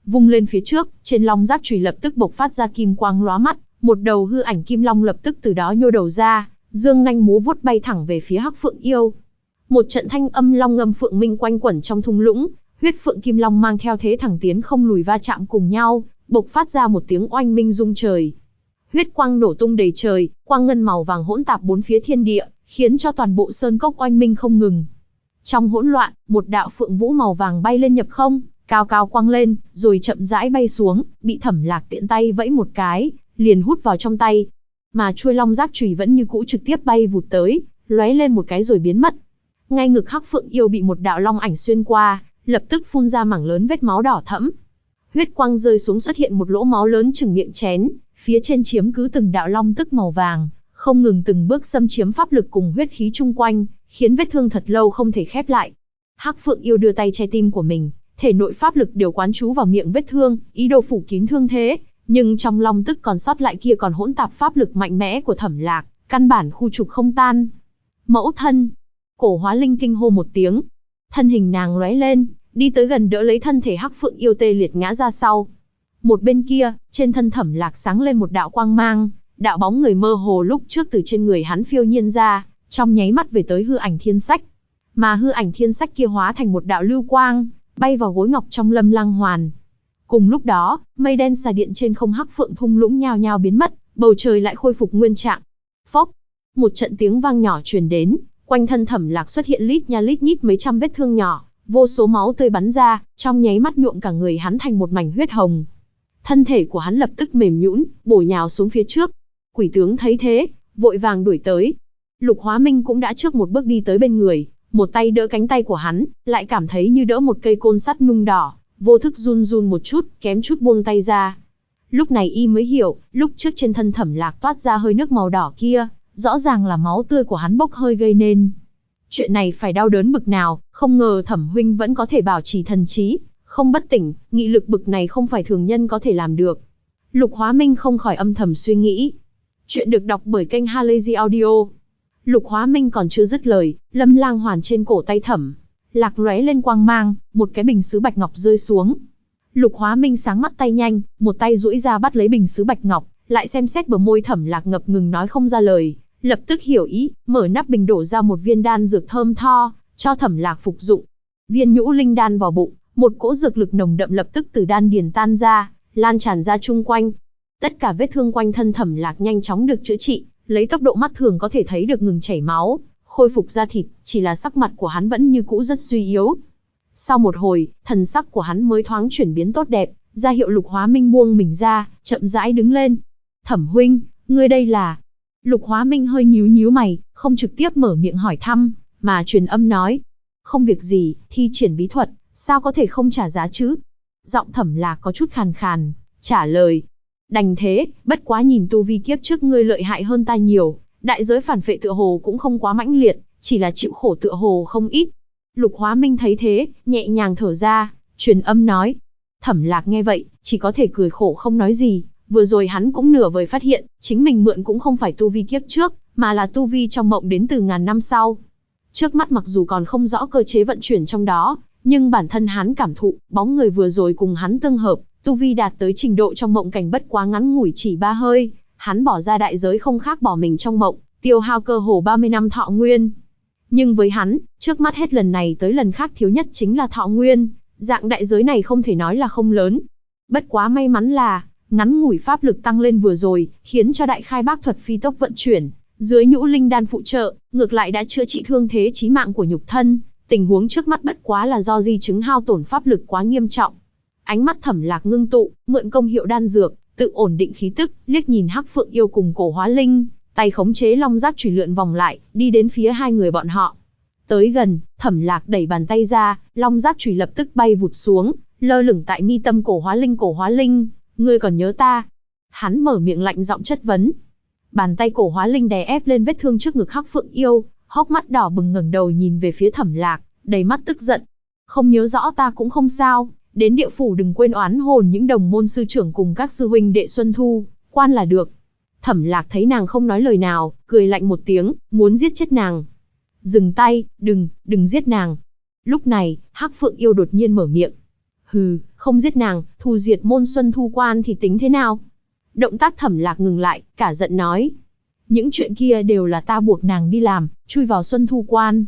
vung lên phía trước, trên long giác chùy lập tức bộc phát ra kim quang lóa mắt, một đầu hư ảnh kim long lập tức từ đó nhô đầu ra, dương nanh múa vuốt bay thẳng về phía Hắc Phượng Yêu. Một trận thanh âm long ngâm phượng minh quanh quẩn trong thung lũng, huyết phượng kim long mang theo thế thẳng tiến không lùi va chạm cùng nhau, bộc phát ra một tiếng oanh minh rung trời. Huyết quang nổ tung đầy trời, quang ngân màu vàng hỗn tạp bốn phía thiên địa, khiến cho toàn bộ sơn cốc oanh minh không ngừng. Trong hỗn loạn, một đạo phượng vũ màu vàng bay lên nhập không, cao cao quăng lên, rồi chậm rãi bay xuống, bị Thẩm Lạc tiện tay vẫy một cái, liền hút vào trong tay. Mà chuôi long giác chùy vẫn như cũ trực tiếp bay vụt tới, lóe lên một cái rồi biến mất. Ngay ngực Hắc Phượng Yêu bị một đạo long ảnh xuyên qua, lập tức phun ra mảng lớn vết máu đỏ thẫm. Huyết quang rơi xuống xuất hiện một lỗ máu lớn chừng miệng chén, phía trên chiếm cứ từng đạo long tức màu vàng, không ngừng từng bước xâm chiếm pháp lực cùng huyết khí chung quanh, khiến vết thương thật lâu không thể khép lại. Hắc Phượng Yêu đưa tay che tim của mình, thể nội pháp lực đều quán trú vào miệng vết thương, ý đồ phủ kín thương thế, nhưng trong long tức còn sót lại kia còn hỗn tạp pháp lực mạnh mẽ của Thẩm Lạc, căn bản khu trục không tan. Mẫu thân! Cổ Hóa Linh kinh hô một tiếng, thân hình nàng lóe lên, đi tới gần đỡ lấy thân thể Hắc Phượng Yêu tê liệt ngã ra sau. Một bên kia, trên thân Thẩm Lạc sáng lên một đạo quang mang, đạo bóng người mơ hồ lúc trước từ trên người hắn phiêu nhiên ra, trong nháy mắt về tới hư ảnh thiên sách. Mà hư ảnh thiên sách kia hóa thành một đạo lưu quang, bay vào gối ngọc trong Lâm Lang Hoàn. Cùng lúc đó, mây đen xà điện trên không Hắc Phượng thung lũng nhao nhao biến mất, bầu trời lại khôi phục nguyên trạng. Phốc, một trận tiếng vang nhỏ truyền đến, quanh thân Thẩm Lạc xuất hiện lít nha lít nhít mấy trăm vết thương nhỏ, vô số máu tươi bắn ra, trong nháy mắt nhuộm cả người hắn thành một mảnh huyết hồng. Thân thể của hắn lập tức mềm nhũn, bổ nhào xuống phía trước. Quỷ tướng thấy thế, vội vàng đuổi tới. Lục Hóa Minh cũng đã trước một bước đi tới bên người, một tay đỡ cánh tay của hắn, lại cảm thấy như đỡ một cây côn sắt nung đỏ, vô thức run run một chút, kém chút buông tay ra. Lúc này y mới hiểu, lúc trước trên thân Thẩm Lạc toát ra hơi nước màu đỏ kia, rõ ràng là máu tươi của hắn bốc hơi gây nên. Chuyện này phải đau đớn bực nào, không ngờ Thẩm huynh vẫn có thể bảo trì thần trí, không bất tỉnh, nghị lực bực này không phải thường nhân có thể làm được. Lục Hóa Minh không khỏi âm thầm suy nghĩ. Chuyện được đọc bởi kênh Halazy Audio. Lục Hóa Minh còn chưa dứt lời, Lâm Lang Hoàn trên cổ tay Thẩm Lạc lóe lên quang mang, một cái bình sứ bạch ngọc rơi xuống. Lục Hóa Minh sáng mắt tay nhanh, một tay duỗi ra bắt lấy bình sứ bạch ngọc, lại xem xét bờ môi Thẩm Lạc ngập ngừng nói không ra lời, lập tức hiểu ý, mở nắp bình đổ ra một viên đan dược thơm tho, cho Thẩm Lạc phục dụng. Viên nhũ linh đan vào bụng, một cỗ dược lực nồng đậm lập tức từ đan điền tan ra, lan tràn ra chung quanh. Tất cả vết thương quanh thân Thẩm Lạc nhanh chóng được chữa trị, lấy tốc độ mắt thường có thể thấy được ngừng chảy máu, khôi phục da thịt, chỉ là sắc mặt của hắn vẫn như cũ rất suy yếu. Sau một hồi, thần sắc của hắn mới thoáng chuyển biến tốt đẹp, ra hiệu Lục Hóa Minh buông mình ra, chậm rãi đứng lên. Thẩm huynh, ngươi đây là... Lục Hóa Minh hơi nhíu nhíu mày, không trực tiếp mở miệng hỏi thăm, mà truyền âm nói. Không việc gì, thi triển bí thuật, sao có thể không trả giá chứ? Giọng Thẩm Lạc có chút khàn khàn, trả lời. Đành thế, bất quá nhìn tu vi kiếp trước ngươi lợi hại hơn ta nhiều, đại giới phản phệ tựa hồ cũng không quá mãnh liệt, chỉ là chịu khổ tựa hồ không ít. Lục Hóa Minh thấy thế, nhẹ nhàng thở ra, truyền âm nói. Thẩm Lạc nghe vậy, chỉ có thể cười khổ không nói gì, vừa rồi hắn cũng nửa vời phát hiện, chính mình mượn cũng không phải tu vi kiếp trước, mà là tu vi trong mộng đến từ ngàn năm sau. Trước mắt mặc dù còn không rõ cơ chế vận chuyển trong đó, nhưng bản thân hắn cảm thụ, bóng người vừa rồi cùng hắn tương hợp, tu vi đạt tới trình độ trong mộng cảnh bất quá ngắn ngủi chỉ 3 hơi, hắn bỏ ra đại giới không khác bỏ mình trong mộng, tiêu hao cơ hồ 30 năm thọ nguyên. Nhưng với hắn, trước mắt hết lần này tới lần khác thiếu nhất chính là thọ nguyên, dạng đại giới này không thể nói là không lớn. Bất quá may mắn là, ngắn ngủi pháp lực tăng lên vừa rồi, khiến cho đại khai bác thuật phi tốc vận chuyển, dưới nhũ linh đan phụ trợ, ngược lại đã chữa trị thương thế chí mạng của nhục thân, tình huống trước mắt bất quá là do di chứng hao tổn pháp lực quá nghiêm trọng. Ánh mắt Thẩm Lạc ngưng tụ, mượn công hiệu đan dược, tự ổn định khí tức, liếc nhìn Hắc Phượng Yêu cùng Cổ Hóa Linh, tay khống chế long giác chùy lượn vòng lại, đi đến phía hai người bọn họ. Tới gần, Thẩm Lạc đẩy bàn tay ra, long giác chùy lập tức bay vụt xuống, lơ lửng tại mi tâm Cổ Hóa Linh. Cổ Hóa Linh, ngươi còn nhớ ta? Hắn mở miệng lạnh giọng chất vấn. Bàn tay Cổ Hóa Linh đè ép lên vết thương trước ngực Hắc Phượng Yêu, hốc mắt đỏ bừng ngẩng đầu nhìn về phía Thẩm Lạc, đầy mắt tức giận. Không nhớ rõ ta cũng không sao, đến địa phủ đừng quên oán hồn những đồng môn sư trưởng cùng các sư huynh đệ Xuân Thu, quan là được. Thẩm Lạc thấy nàng không nói lời nào, cười lạnh một tiếng, muốn giết chết nàng. Dừng tay, đừng giết nàng. Lúc này, Hắc Phượng Yêu đột nhiên mở miệng. Hừ, không giết nàng, thù diệt môn Xuân Thu Quan thì tính thế nào? Động tác Thẩm Lạc ngừng lại, cả giận nói. Những chuyện kia đều là ta buộc nàng đi làm, chui vào Xuân Thu Quan.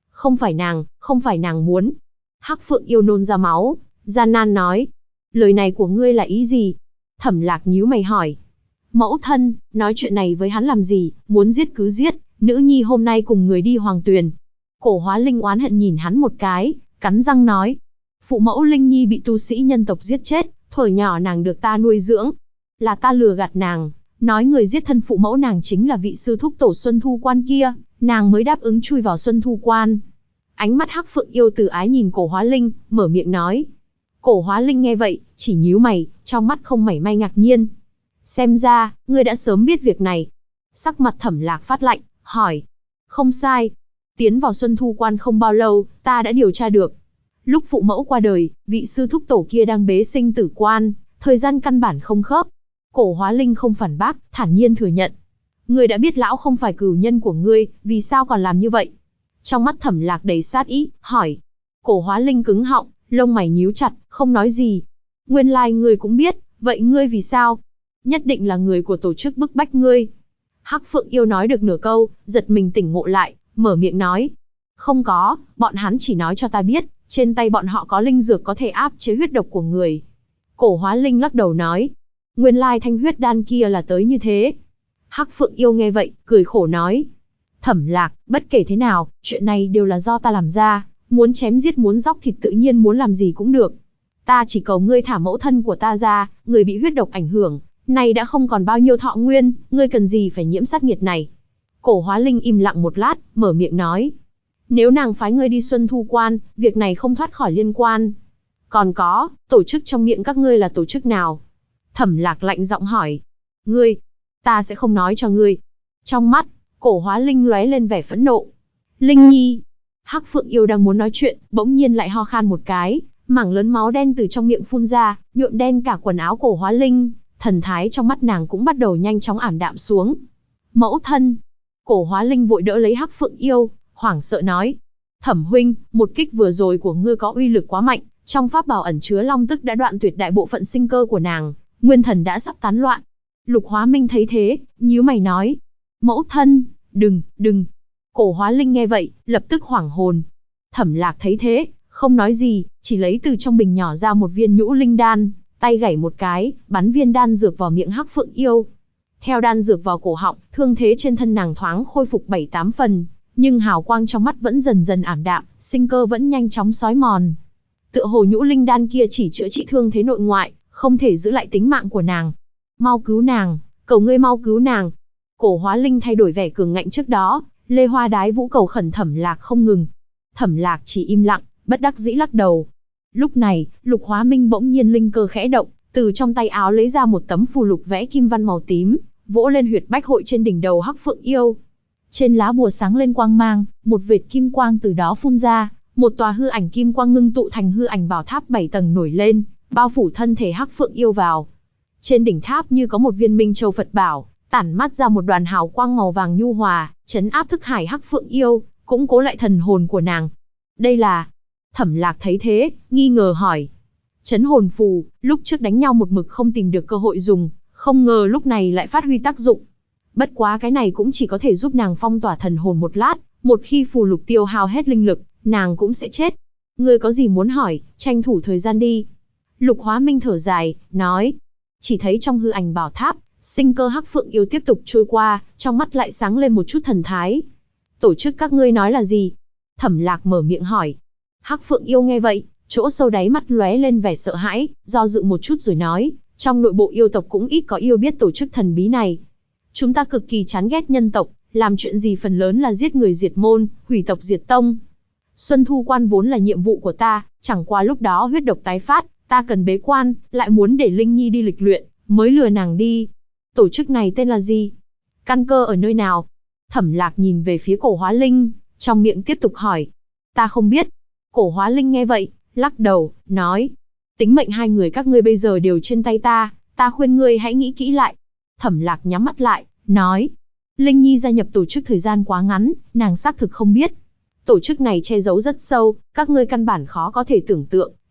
Không phải nàng muốn. Hắc Phượng Yêu nôn ra máu, gian nan nói. Lời này của ngươi là ý gì? Thẩm Lạc nhíu mày hỏi. Mẫu thân, nói chuyện này với hắn làm gì, muốn giết cứ giết, nữ nhi hôm nay cùng người đi Hoàng Tuyền. Cổ Hóa Linh oán hận nhìn hắn một cái, cắn răng nói. Phụ mẫu Linh Nhi bị tu sĩ nhân tộc giết chết, thuở nhỏ nàng được ta nuôi dưỡng. Là ta lừa gạt nàng, nói người giết thân phụ mẫu nàng chính là vị sư thúc tổ Xuân Thu Quan kia, nàng mới đáp ứng chui vào Xuân Thu Quan. Ánh mắt Hắc Phượng Yêu từ ái nhìn Cổ Hóa Linh, mở miệng nói. Cổ Hóa Linh nghe vậy, chỉ nhíu mày, trong mắt không mảy may ngạc nhiên. Xem ra, ngươi đã sớm biết việc này. Sắc mặt Thẩm Lạc phát lạnh, hỏi. Không sai. Tiến vào Xuân Thu Quan không bao lâu, ta đã điều tra được. Lúc phụ mẫu qua đời, vị sư thúc tổ kia đang bế sinh tử quan, thời gian căn bản không khớp. Cổ Hóa Linh không phản bác, thản nhiên thừa nhận. Ngươi đã biết lão không phải cửu nhân của ngươi, vì sao còn làm như vậy? Trong mắt Thẩm Lạc đầy sát ý, hỏi. Cổ Hóa Linh cứng họng, lông mày nhíu chặt, không nói gì. Nguyên lai ngươi cũng biết, vậy ngươi vì sao? Nhất định là người của tổ chức bức bách ngươi. Hắc Phượng Yêu nói được nửa câu, giật mình tỉnh ngộ lại, mở miệng nói. Không có, bọn hắn chỉ nói cho ta biết, trên tay bọn họ có linh dược có thể áp chế huyết độc của người. Cổ Hóa Linh lắc đầu nói. Nguyên lai thanh huyết đan kia là tới như thế. Hắc Phượng Yêu nghe vậy, cười khổ nói. Thẩm Lạc, bất kể thế nào, chuyện này đều là do ta làm ra, muốn chém giết muốn róc thịt tự nhiên muốn làm gì cũng được. Ta chỉ cầu ngươi thả mẫu thân của ta ra, người bị huyết độc ảnh hưởng, này đã không còn bao nhiêu thọ nguyên, ngươi cần gì phải nhiễm sát nghiệt này. Cổ Hóa Linh im lặng một lát, mở miệng nói. Nếu nàng phái ngươi đi Xuân Thu Quan, việc này không thoát khỏi liên quan. Còn có, tổ chức trong miệng các ngươi là tổ chức nào? Thẩm Lạc lạnh giọng hỏi. Ngươi, ta sẽ không nói cho ngươi. Trong mắt, Cổ Hóa Linh lóe lên vẻ phẫn nộ. Linh Nhi. Hắc Phượng Yêu đang muốn nói chuyện, bỗng nhiên lại ho khan một cái, mảng lớn máu đen từ trong miệng phun ra, nhuộm đen cả quần áo Cổ Hóa Linh, thần thái trong mắt nàng cũng bắt đầu nhanh chóng ảm đạm xuống. Mẫu thân. Cổ Hóa Linh vội đỡ lấy Hắc Phượng Yêu, hoảng sợ nói. Thẩm huynh, một kích vừa rồi của ngươi có uy lực quá mạnh, trong pháp bảo ẩn chứa long tức đã đoạn tuyệt đại bộ phận sinh cơ của nàng, nguyên thần đã sắp tán loạn. Lục Hóa Minh thấy thế, nhíu mày nói. Mẫu thân, đừng. Cổ Hóa Linh nghe vậy, lập tức hoảng hồn. Thẩm Lạc thấy thế, không nói gì, chỉ lấy từ trong bình nhỏ ra một viên nhũ linh đan, tay gảy một cái, bắn viên đan dược vào miệng Hắc Phượng Yêu. Theo đan dược vào cổ họng, thương thế trên thân nàng thoáng khôi phục 7-8 phần, nhưng hào quang trong mắt vẫn dần dần ảm đạm, sinh cơ vẫn nhanh chóng xói mòn. Tựa hồ nhũ linh đan kia chỉ chữa trị thương thế nội ngoại, không thể giữ lại tính mạng của nàng. Mau cứu nàng, cầu ngươi mau cứu nàng. Cổ Hóa Linh thay đổi vẻ cường ngạnh trước đó, lê hoa đái vũ cầu khẩn Thẩm Lạc không ngừng. Thẩm Lạc chỉ im lặng, bất đắc dĩ lắc đầu. Lúc này, Lục Hóa Minh bỗng nhiên linh cơ khẽ động, từ trong tay áo lấy ra một tấm phù lục vẽ kim văn màu tím, vỗ lên huyệt bách hội trên đỉnh đầu Hắc Phượng Yêu. Trên lá bùa sáng lên quang mang, một vệt kim quang từ đó phun ra, một tòa hư ảnh kim quang ngưng tụ thành hư ảnh bảo tháp 7 tầng nổi lên, bao phủ thân thể Hắc Phượng Yêu vào. Trên đỉnh tháp như có một viên minh châu Phật bảo, tản mát ra một đoàn hào quang màu vàng nhu hòa, trấn áp thức hải Hắc Phượng Yêu, cũng cố lại thần hồn của nàng. Đây là... Thẩm Lạc thấy thế, nghi ngờ hỏi. Trấn hồn phù, lúc trước đánh nhau một mực không tìm được cơ hội dùng, không ngờ lúc này lại phát huy tác dụng. Bất quá cái này cũng chỉ có thể giúp nàng phong tỏa thần hồn một lát, một khi phù lục tiêu hao hết linh lực, nàng cũng sẽ chết. Ngươi có gì muốn hỏi, tranh thủ thời gian đi. Lục Hóa Minh thở dài, nói. Chỉ thấy trong hư ảnh bảo tháp, sinh cơ Hắc Phượng Yêu tiếp tục trôi qua, trong mắt lại sáng lên một chút thần thái. Tổ chức các ngươi nói là gì? Thẩm Lạc mở miệng hỏi. Hắc Phượng Yêu nghe vậy, chỗ sâu đáy mắt lóe lên vẻ sợ hãi, do dự một chút rồi nói, trong nội bộ yêu tộc cũng ít có yêu biết tổ chức thần bí này. Chúng ta cực kỳ chán ghét nhân tộc, làm chuyện gì phần lớn là giết người diệt môn, hủy tộc diệt tông. Xuân Thu Quan vốn là nhiệm vụ của ta, chẳng qua lúc đó huyết độc tái phát, ta cần bế quan, lại muốn để Linh Nhi đi lịch luyện, mới lừa nàng đi. Tổ chức này tên là gì? Căn cơ ở nơi nào? Thẩm Lạc nhìn về phía Cổ Hóa Linh, trong miệng tiếp tục hỏi. Ta không biết. Cổ Hóa Linh nghe vậy, lắc đầu, nói. Tính mệnh hai người các ngươi bây giờ đều trên tay ta, ta khuyên ngươi hãy nghĩ kỹ lại. Thẩm Lạc nhắm mắt lại, nói. Linh Nhi gia nhập tổ chức thời gian quá ngắn, nàng xác thực không biết. Tổ chức này che giấu rất sâu, các ngươi căn bản khó có thể tưởng tượng,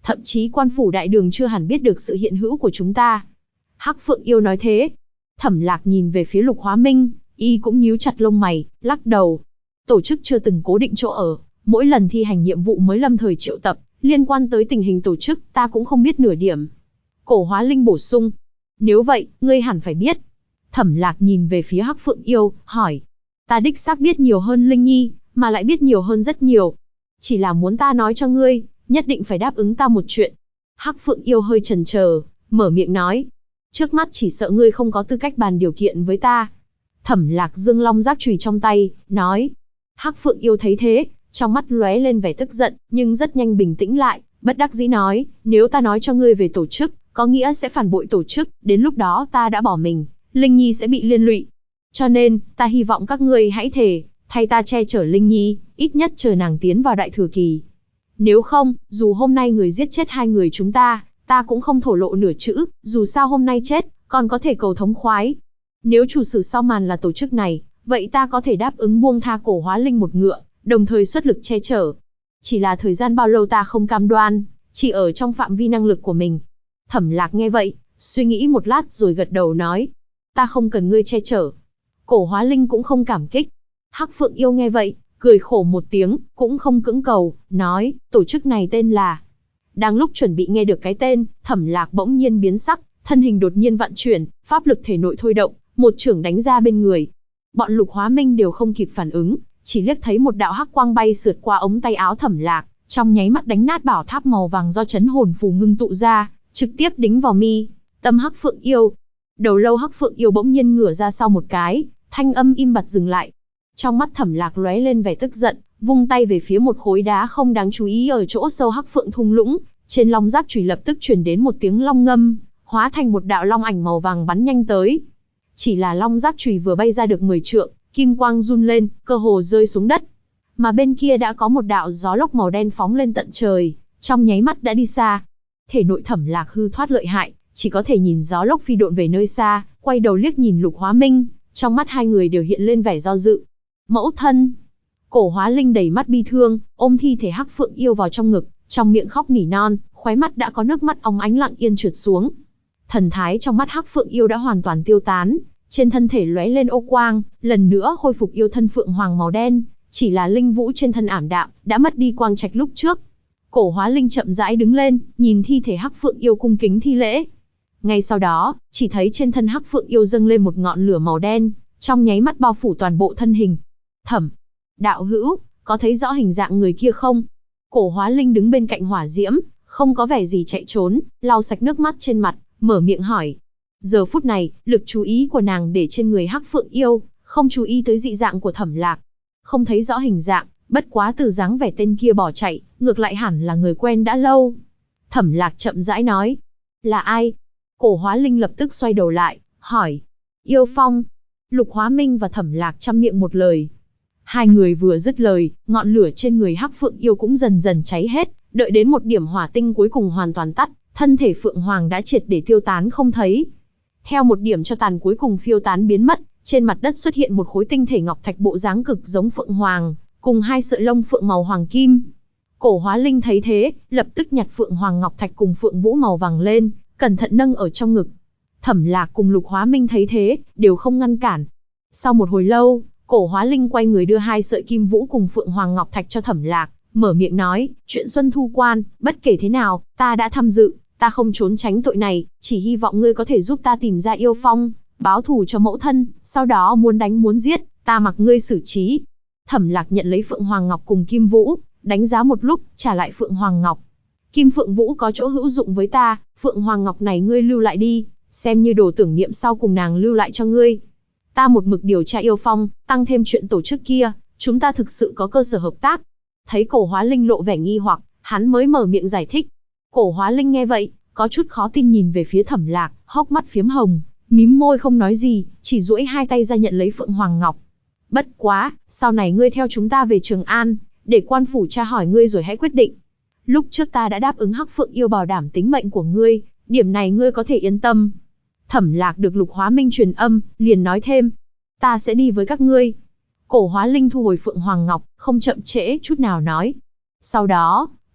thậm chí quan phủ đại đường chưa hẳn biết được sự hiện hữu của chúng ta. Hắc Phượng Yêu nói thế. Thẩm Lạc nhìn về phía Lục Hóa Minh, y cũng nhíu chặt lông mày, lắc đầu. Tổ chức chưa từng cố định chỗ ở, mỗi lần thi hành nhiệm vụ mới lâm thời triệu tập, liên quan tới tình hình tổ chức ta cũng không biết nửa điểm. Cổ Hóa Linh bổ sung. Nếu vậy, ngươi hẳn phải biết. Thẩm Lạc nhìn về phía Hắc Phượng Yêu, hỏi. Ta đích xác biết nhiều hơn Linh Nhi, mà lại biết nhiều hơn rất nhiều. Chỉ là muốn ta nói cho ngươi, nhất định phải đáp ứng ta một chuyện. Hắc Phượng Yêu hơi chần chờ, mở miệng nói. Trước mắt chỉ sợ ngươi không có tư cách bàn điều kiện với ta. Thẩm Lạc giương long giác chùy trong tay, nói. Hắc Phượng Yêu thấy thế, trong mắt lóe lên vẻ tức giận, nhưng rất nhanh bình tĩnh lại, bất đắc dĩ nói, nếu ta nói cho ngươi về tổ chức, có nghĩa sẽ phản bội tổ chức, đến lúc đó ta đã bỏ mình, Linh Nhi sẽ bị liên lụy. Cho nên, ta hy vọng các ngươi hãy thề, thay ta che chở Linh Nhi, ít nhất chờ nàng tiến vào đại thừa kỳ. Nếu không, dù hôm nay người giết chết hai người chúng ta cũng không thổ lộ nửa chữ, dù sao hôm nay chết, còn có thể cầu thống khoái. Nếu chủ sử sau màn là tổ chức này, vậy ta có thể đáp ứng buông tha Cổ Hóa Linh một ngựa, đồng thời xuất lực che chở. Chỉ là thời gian bao lâu ta không cam đoan, chỉ ở trong phạm vi năng lực của mình. Thẩm Lạc nghe vậy, suy nghĩ một lát rồi gật đầu nói. Ta không cần ngươi che chở. Cổ Hóa Linh cũng không cảm kích. Hắc Phượng Yêu nghe vậy, cười khổ một tiếng, cũng không cưỡng cầu, nói, tổ chức này tên là... Đang lúc chuẩn bị nghe được cái tên, Thẩm Lạc bỗng nhiên biến sắc, thân hình đột nhiên vạn chuyển, pháp lực thể nội thôi động, một chưởng đánh ra bên người. Bọn Lục Hóa Minh đều không kịp phản ứng, chỉ liếc thấy một đạo hắc quang bay sượt qua ống tay áo Thẩm Lạc, trong nháy mắt đánh nát bảo tháp màu vàng do chấn hồn phù ngưng tụ ra, trực tiếp đính vào mi tâm Hắc Phượng Yêu. Đầu lâu Hắc Phượng Yêu bỗng nhiên ngửa ra sau một cái, thanh âm im bặt dừng lại. Trong mắt Thẩm Lạc lóe lên vẻ tức giận, vung tay về phía một khối đá không đáng chú ý ở chỗ sâu Hắc Phượng thung lũng, trên long giác chùy lập tức truyền đến một tiếng long ngâm, hóa thành một đạo long ảnh màu vàng bắn nhanh tới. Chỉ là long giác chùy vừa bay ra được 10 trượng, kim quang run lên, cơ hồ rơi xuống đất. Mà bên kia đã có một đạo gió lốc màu đen phóng lên tận trời, trong nháy mắt đã đi xa. Thể nội Thẩm Lạc hư thoát lợi hại, chỉ có thể nhìn gió lốc phi độn về nơi xa, quay đầu liếc nhìn Lục Hóa Minh, trong mắt hai người đều hiện lên vẻ do dự. Mẫu thân. Cổ Hóa Linh đầy mắt bi thương, ôm thi thể Hắc Phượng Yêu vào trong ngực, trong miệng khóc nỉ non, khóe mắt đã có nước mắt óng ánh lặng yên trượt xuống. Thần thái trong mắt Hắc Phượng Yêu đã hoàn toàn tiêu tán, trên thân thể lóe lên ô quang, lần nữa khôi phục yêu thân phượng hoàng màu đen, chỉ là linh vũ trên thân ảm đạm, đã mất đi quang trạch lúc trước. Cổ Hóa Linh chậm rãi đứng lên, nhìn thi thể Hắc Phượng Yêu cung kính thi lễ. Ngay sau đó, chỉ thấy trên thân Hắc Phượng Yêu dâng lên một ngọn lửa màu đen, trong nháy mắt bao phủ toàn bộ thân hình. Thẩm đạo hữu, có thấy rõ hình dạng người kia không? Cổ Hóa Linh đứng bên cạnh hỏa diễm, không có vẻ gì chạy trốn, lau sạch nước mắt trên mặt, mở miệng hỏi. Giờ phút này, lực chú ý của nàng để trên người Hắc Phượng Yêu, không chú ý tới dị dạng của Thẩm Lạc. Không thấy rõ hình dạng, bất quá từ dáng vẻ tên kia bỏ chạy, ngược lại hẳn là người quen đã lâu. Thẩm Lạc chậm rãi nói. Là ai? Cổ Hóa Linh lập tức xoay đầu lại, hỏi. Yêu Phong. Lục Hóa Minh và Thẩm Lạc chăm miệng một lời. Hai người vừa dứt lời, ngọn lửa trên người Hắc Phượng Yêu cũng dần dần cháy hết, đợi đến một điểm hỏa tinh cuối cùng hoàn toàn tắt, thân thể Phượng Hoàng đã triệt để tiêu tán không thấy. Theo một điểm cho tàn cuối cùng phiêu tán biến mất, trên mặt đất xuất hiện một khối tinh thể ngọc thạch bộ dáng cực giống Phượng Hoàng, cùng hai sợi lông phượng màu hoàng kim. Cổ Hóa Linh thấy thế, lập tức nhặt Phượng Hoàng ngọc thạch cùng Phượng Vũ màu vàng lên, cẩn thận nâng ở trong ngực. Thẩm Lạc cùng Lục Hóa Minh thấy thế, đều không ngăn cản. Sau một hồi lâu, Cổ Hóa Linh quay người đưa hai sợi kim vũ cùng Phượng Hoàng ngọc thạch cho Thẩm Lạc, mở miệng nói, chuyện Xuân Thu Quan, bất kể thế nào, ta đã tham dự, ta không trốn tránh tội này, chỉ hy vọng ngươi có thể giúp ta tìm ra Yêu Phong, báo thù cho mẫu thân, sau đó muốn đánh muốn giết, ta mặc ngươi xử trí. Thẩm Lạc nhận lấy Phượng Hoàng ngọc cùng kim vũ, đánh giá một lúc, trả lại Phượng Hoàng ngọc. Kim Phượng Vũ có chỗ hữu dụng với ta, Phượng Hoàng ngọc này ngươi lưu lại đi, xem như đồ tưởng niệm sau cùng nàng lưu lại cho ngươi. Ta một mực điều tra Yêu Phong, tăng thêm chuyện tổ chức kia, chúng ta thực sự có cơ sở hợp tác. Thấy Cổ Hóa Linh lộ vẻ nghi hoặc, hắn mới mở miệng giải thích. Cổ Hóa Linh nghe vậy, có chút khó tin nhìn về phía Thẩm Lạc, hốc mắt phiếm hồng, mím môi không nói gì, chỉ duỗi hai tay ra nhận lấy Phượng Hoàng ngọc. Bất quá, sau này ngươi theo chúng ta về Trường An, để quan phủ tra hỏi ngươi rồi hãy quyết định. Lúc trước ta đã đáp ứng Hắc Phượng Yêu bảo đảm tính mệnh của ngươi, điểm này ngươi có thể yên tâm. Thẩm Lạc được Lục Hóa Minh truyền âm, liền nói thêm, ta sẽ đi với các ngươi. Cổ Hóa Linh thu hồi Phượng Hoàng ngọc, không chậm trễ chút nào nói. Sau đó,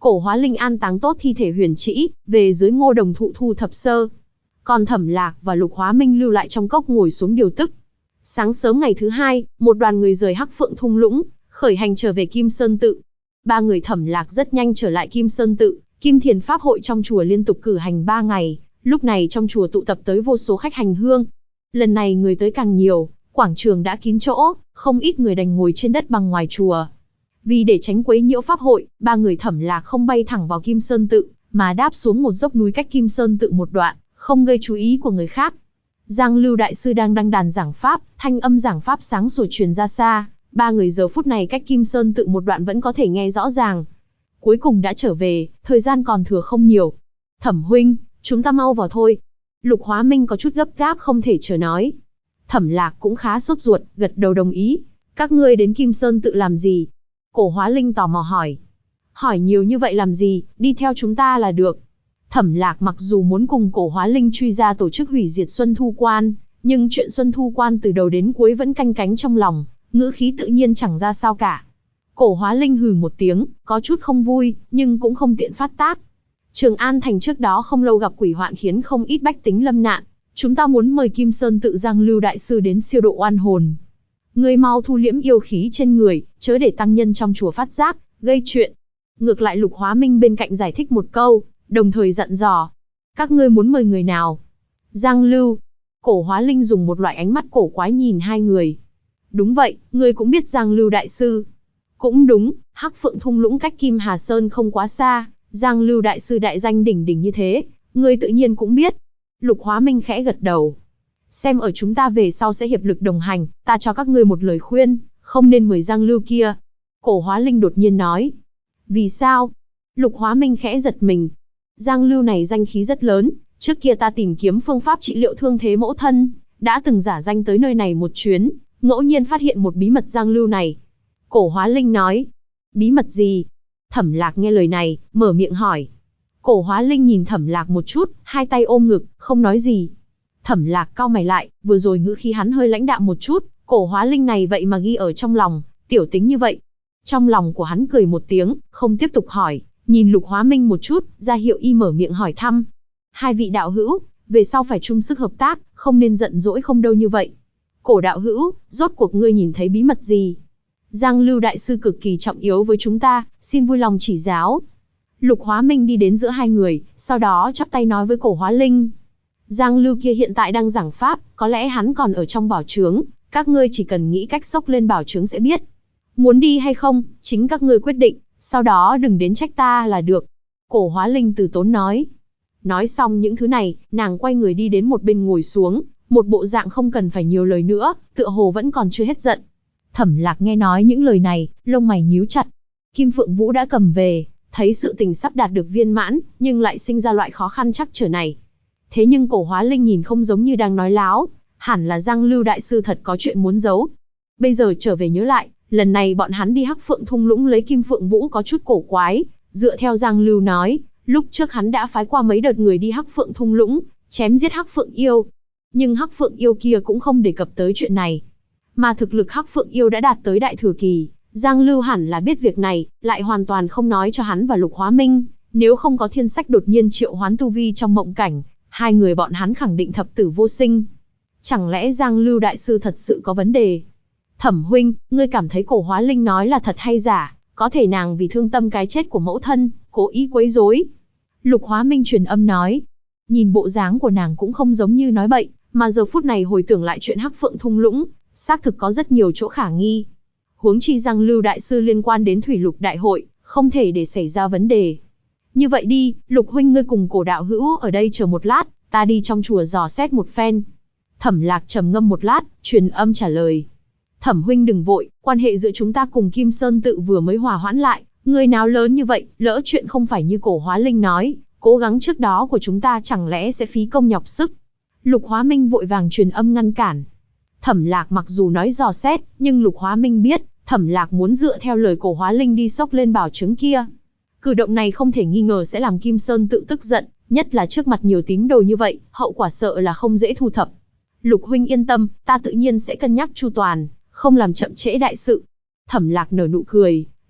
Cổ Hóa Linh an táng tốt thi thể Huyền Trĩ, về dưới Ngô Đồng thụ thu thập sơ. Còn Thẩm Lạc và Lục Hóa Minh lưu lại trong cốc ngồi xuống điều tức. Sáng sớm ngày thứ hai, một đoàn người rời Hắc Phượng thung lũng, khởi hành trở về Kim Sơn tự. Ba người Thẩm Lạc rất nhanh trở lại Kim Sơn tự. Kim Thiền Pháp hội trong chùa liên tục cử hành 3 ngày, lúc này trong chùa tụ tập tới vô số khách hành hương. Lần này người tới càng nhiều, quảng trường đã kín chỗ, không ít người đành ngồi trên đất bằng ngoài chùa. Vì để tránh quấy nhiễu pháp hội, ba người Thẩm Lạc không bay thẳng vào Kim Sơn tự, mà đáp xuống một dốc núi cách Kim Sơn tự một đoạn, không gây chú ý của người khác. Giang Lưu đại sư đang đăng đàn giảng pháp, thanh âm giảng pháp sáng sủa truyền ra xa, ba người giờ phút này cách Kim Sơn tự một đoạn vẫn có thể nghe rõ ràng. Cuối cùng đã trở về, thời gian còn thừa không nhiều. Thẩm huynh, chúng ta mau vào thôi. Lục Hóa Minh có chút gấp gáp không thể chờ nói. Thẩm Lạc cũng khá sốt ruột, gật đầu đồng ý. Các ngươi đến Kim Sơn tự làm gì? Cổ Hóa Linh tò mò hỏi. Hỏi nhiều như vậy làm gì, đi theo chúng ta là được. Thẩm Lạc mặc dù muốn cùng Cổ Hóa Linh truy ra tổ chức hủy diệt Xuân Thu Quan, nhưng chuyện Xuân Thu Quan từ đầu đến cuối vẫn canh cánh trong lòng, ngữ khí tự nhiên chẳng ra sao cả. Cổ Hóa Linh hừ một tiếng, có chút không vui, nhưng cũng không tiện phát tác. Trường An thành trước đó không lâu gặp quỷ hoạn khiến không ít bách tính lâm nạn. Chúng ta muốn mời Kim Sơn tự Giang Lưu đại sư đến siêu độ oan hồn. Ngươi mau thu liễm yêu khí trên người, chớ để tăng nhân trong chùa phát giác, gây chuyện. Ngược lại Lục Hóa Minh bên cạnh giải thích một câu, đồng thời dặn dò. Các ngươi muốn mời người nào? Giang Lưu. Cổ Hóa Linh dùng một loại ánh mắt cổ quái nhìn hai người. Đúng vậy, ngươi cũng biết Giang Lưu đại sư. Cũng đúng, Hắc Phượng thung lũng cách Kim Hà Sơn không quá xa, Giang Lưu đại sư đại danh đỉnh đỉnh như thế, ngươi tự nhiên cũng biết. Lục Hóa Minh khẽ gật đầu. Xem ở chúng ta về sau sẽ hiệp lực đồng hành, ta cho các ngươi một lời khuyên, không nên mời Giang Lưu kia. Cổ Hóa Linh đột nhiên nói. Vì sao? Lục Hóa Minh khẽ giật mình. Giang Lưu này danh khí rất lớn, trước kia ta tìm kiếm phương pháp trị liệu thương thế mẫu thân, đã từng giả danh tới nơi này một chuyến, ngẫu nhiên phát hiện một bí mật Giang Lưu này. Cổ Hóa Linh nói. Bí mật gì? Thẩm Lạc nghe lời này, mở miệng hỏi. Cổ Hóa Linh nhìn Thẩm Lạc một chút, hai tay ôm ngực, không nói gì. Thẩm Lạc cau mày lại, vừa rồi ngữ khí hắn hơi lãnh đạm một chút, Cổ Hóa Linh này vậy mà ghi ở trong lòng, tiểu tính như vậy. Trong lòng của hắn cười một tiếng, không tiếp tục hỏi, nhìn Lục Hóa Minh một chút, ra hiệu y mở miệng hỏi thăm. Hai vị đạo hữu, về sau phải chung sức hợp tác, không nên giận dỗi không đâu như vậy. Cổ đạo hữu, rốt cuộc ngươi nhìn thấy bí mật gì? Giang Lưu đại sư cực kỳ trọng yếu với chúng ta, xin vui lòng chỉ giáo. Lục Hóa Minh đi đến giữa hai người, sau đó chắp tay nói với Cổ Hóa Linh. Giang Lưu kia hiện tại đang giảng pháp, có lẽ hắn còn ở trong bảo trướng, các ngươi chỉ cần nghĩ cách xốc lên bảo trướng sẽ biết. Muốn đi hay không, chính các ngươi quyết định, sau đó đừng đến trách ta là được. Cổ Hóa Linh từ tốn nói. Nói xong những thứ này, nàng quay người đi đến một bên ngồi xuống, một bộ dạng không cần phải nhiều lời nữa, tựa hồ vẫn còn chưa hết giận. Thẩm Lạc nghe nói những lời này, lông mày nhíu chặt. Kim Phượng Vũ đã cầm về, thấy sự tình sắp đạt được viên mãn, nhưng lại sinh ra loại khó khăn trắc trở này. Thế nhưng Cổ Hóa Linh nhìn không giống như đang nói láo, hẳn là Giang Lưu đại sư thật có chuyện muốn giấu. Bây giờ trở về nhớ lại, lần này bọn hắn đi Hắc Phượng thung lũng lấy Kim Phượng Vũ có chút cổ quái, dựa theo Giang Lưu nói, lúc trước hắn đã phái qua mấy đợt người đi Hắc Phượng thung lũng, chém giết Hắc Phượng yêu. Nhưng Hắc Phượng yêu kia cũng không đề cập tới chuyện này. Mà thực lực Hắc Phượng yêu đã đạt tới đại thừa kỳ, Giang Lưu hẳn là biết việc này, lại hoàn toàn không nói cho hắn và Lục Hóa Minh, nếu không có thiên sách đột nhiên triệu hoán tu vi trong mộng cảnh, hai người bọn hắn khẳng định thập tử vô sinh. Chẳng lẽ Giang Lưu đại sư thật sự có vấn đề? Thẩm huynh, ngươi cảm thấy Cổ Hóa Linh nói là thật hay giả? Có thể nàng vì thương tâm cái chết của mẫu thân, cố ý quấy rối. Lục Hóa Minh truyền âm nói. Nhìn bộ dáng của nàng cũng không giống như nói bậy, mà giờ phút này hồi tưởng lại chuyện Hắc Phượng thung lũng, xác thực có rất nhiều chỗ khả nghi. Huống chi Giang Lưu đại sư liên quan đến Thủy Lục đại hội, không thể để xảy ra vấn đề. Như vậy đi, Lục huynh ngươi cùng Cổ đạo hữu ở đây chờ một lát, ta đi trong chùa dò xét một phen. Thẩm Lạc trầm ngâm một lát, truyền âm trả lời. Thẩm huynh đừng vội, quan hệ giữa chúng ta cùng Kim Sơn tự vừa mới hòa hoãn lại, người nào lớn như vậy, lỡ chuyện không phải như Cổ Hóa Linh nói, cố gắng trước đó của chúng ta chẳng lẽ sẽ phí công nhọc sức. Lục Hóa Minh vội vàng truyền âm ngăn cản. Thẩm Lạc mặc dù nói dò xét, nhưng Lục Hóa Minh biết, Thẩm Lạc muốn dựa theo lời Cổ Hóa Linh đi xốc lên bảo chứng kia. Cử động này không thể nghi ngờ sẽ làm Kim Sơn tự tức giận, nhất là trước mặt nhiều tín đồ như vậy, hậu quả sợ là không dễ thu thập. Lục huynh yên tâm, ta tự nhiên sẽ cân nhắc chu toàn, không làm chậm trễ đại sự. Thẩm Lạc nở nụ cười,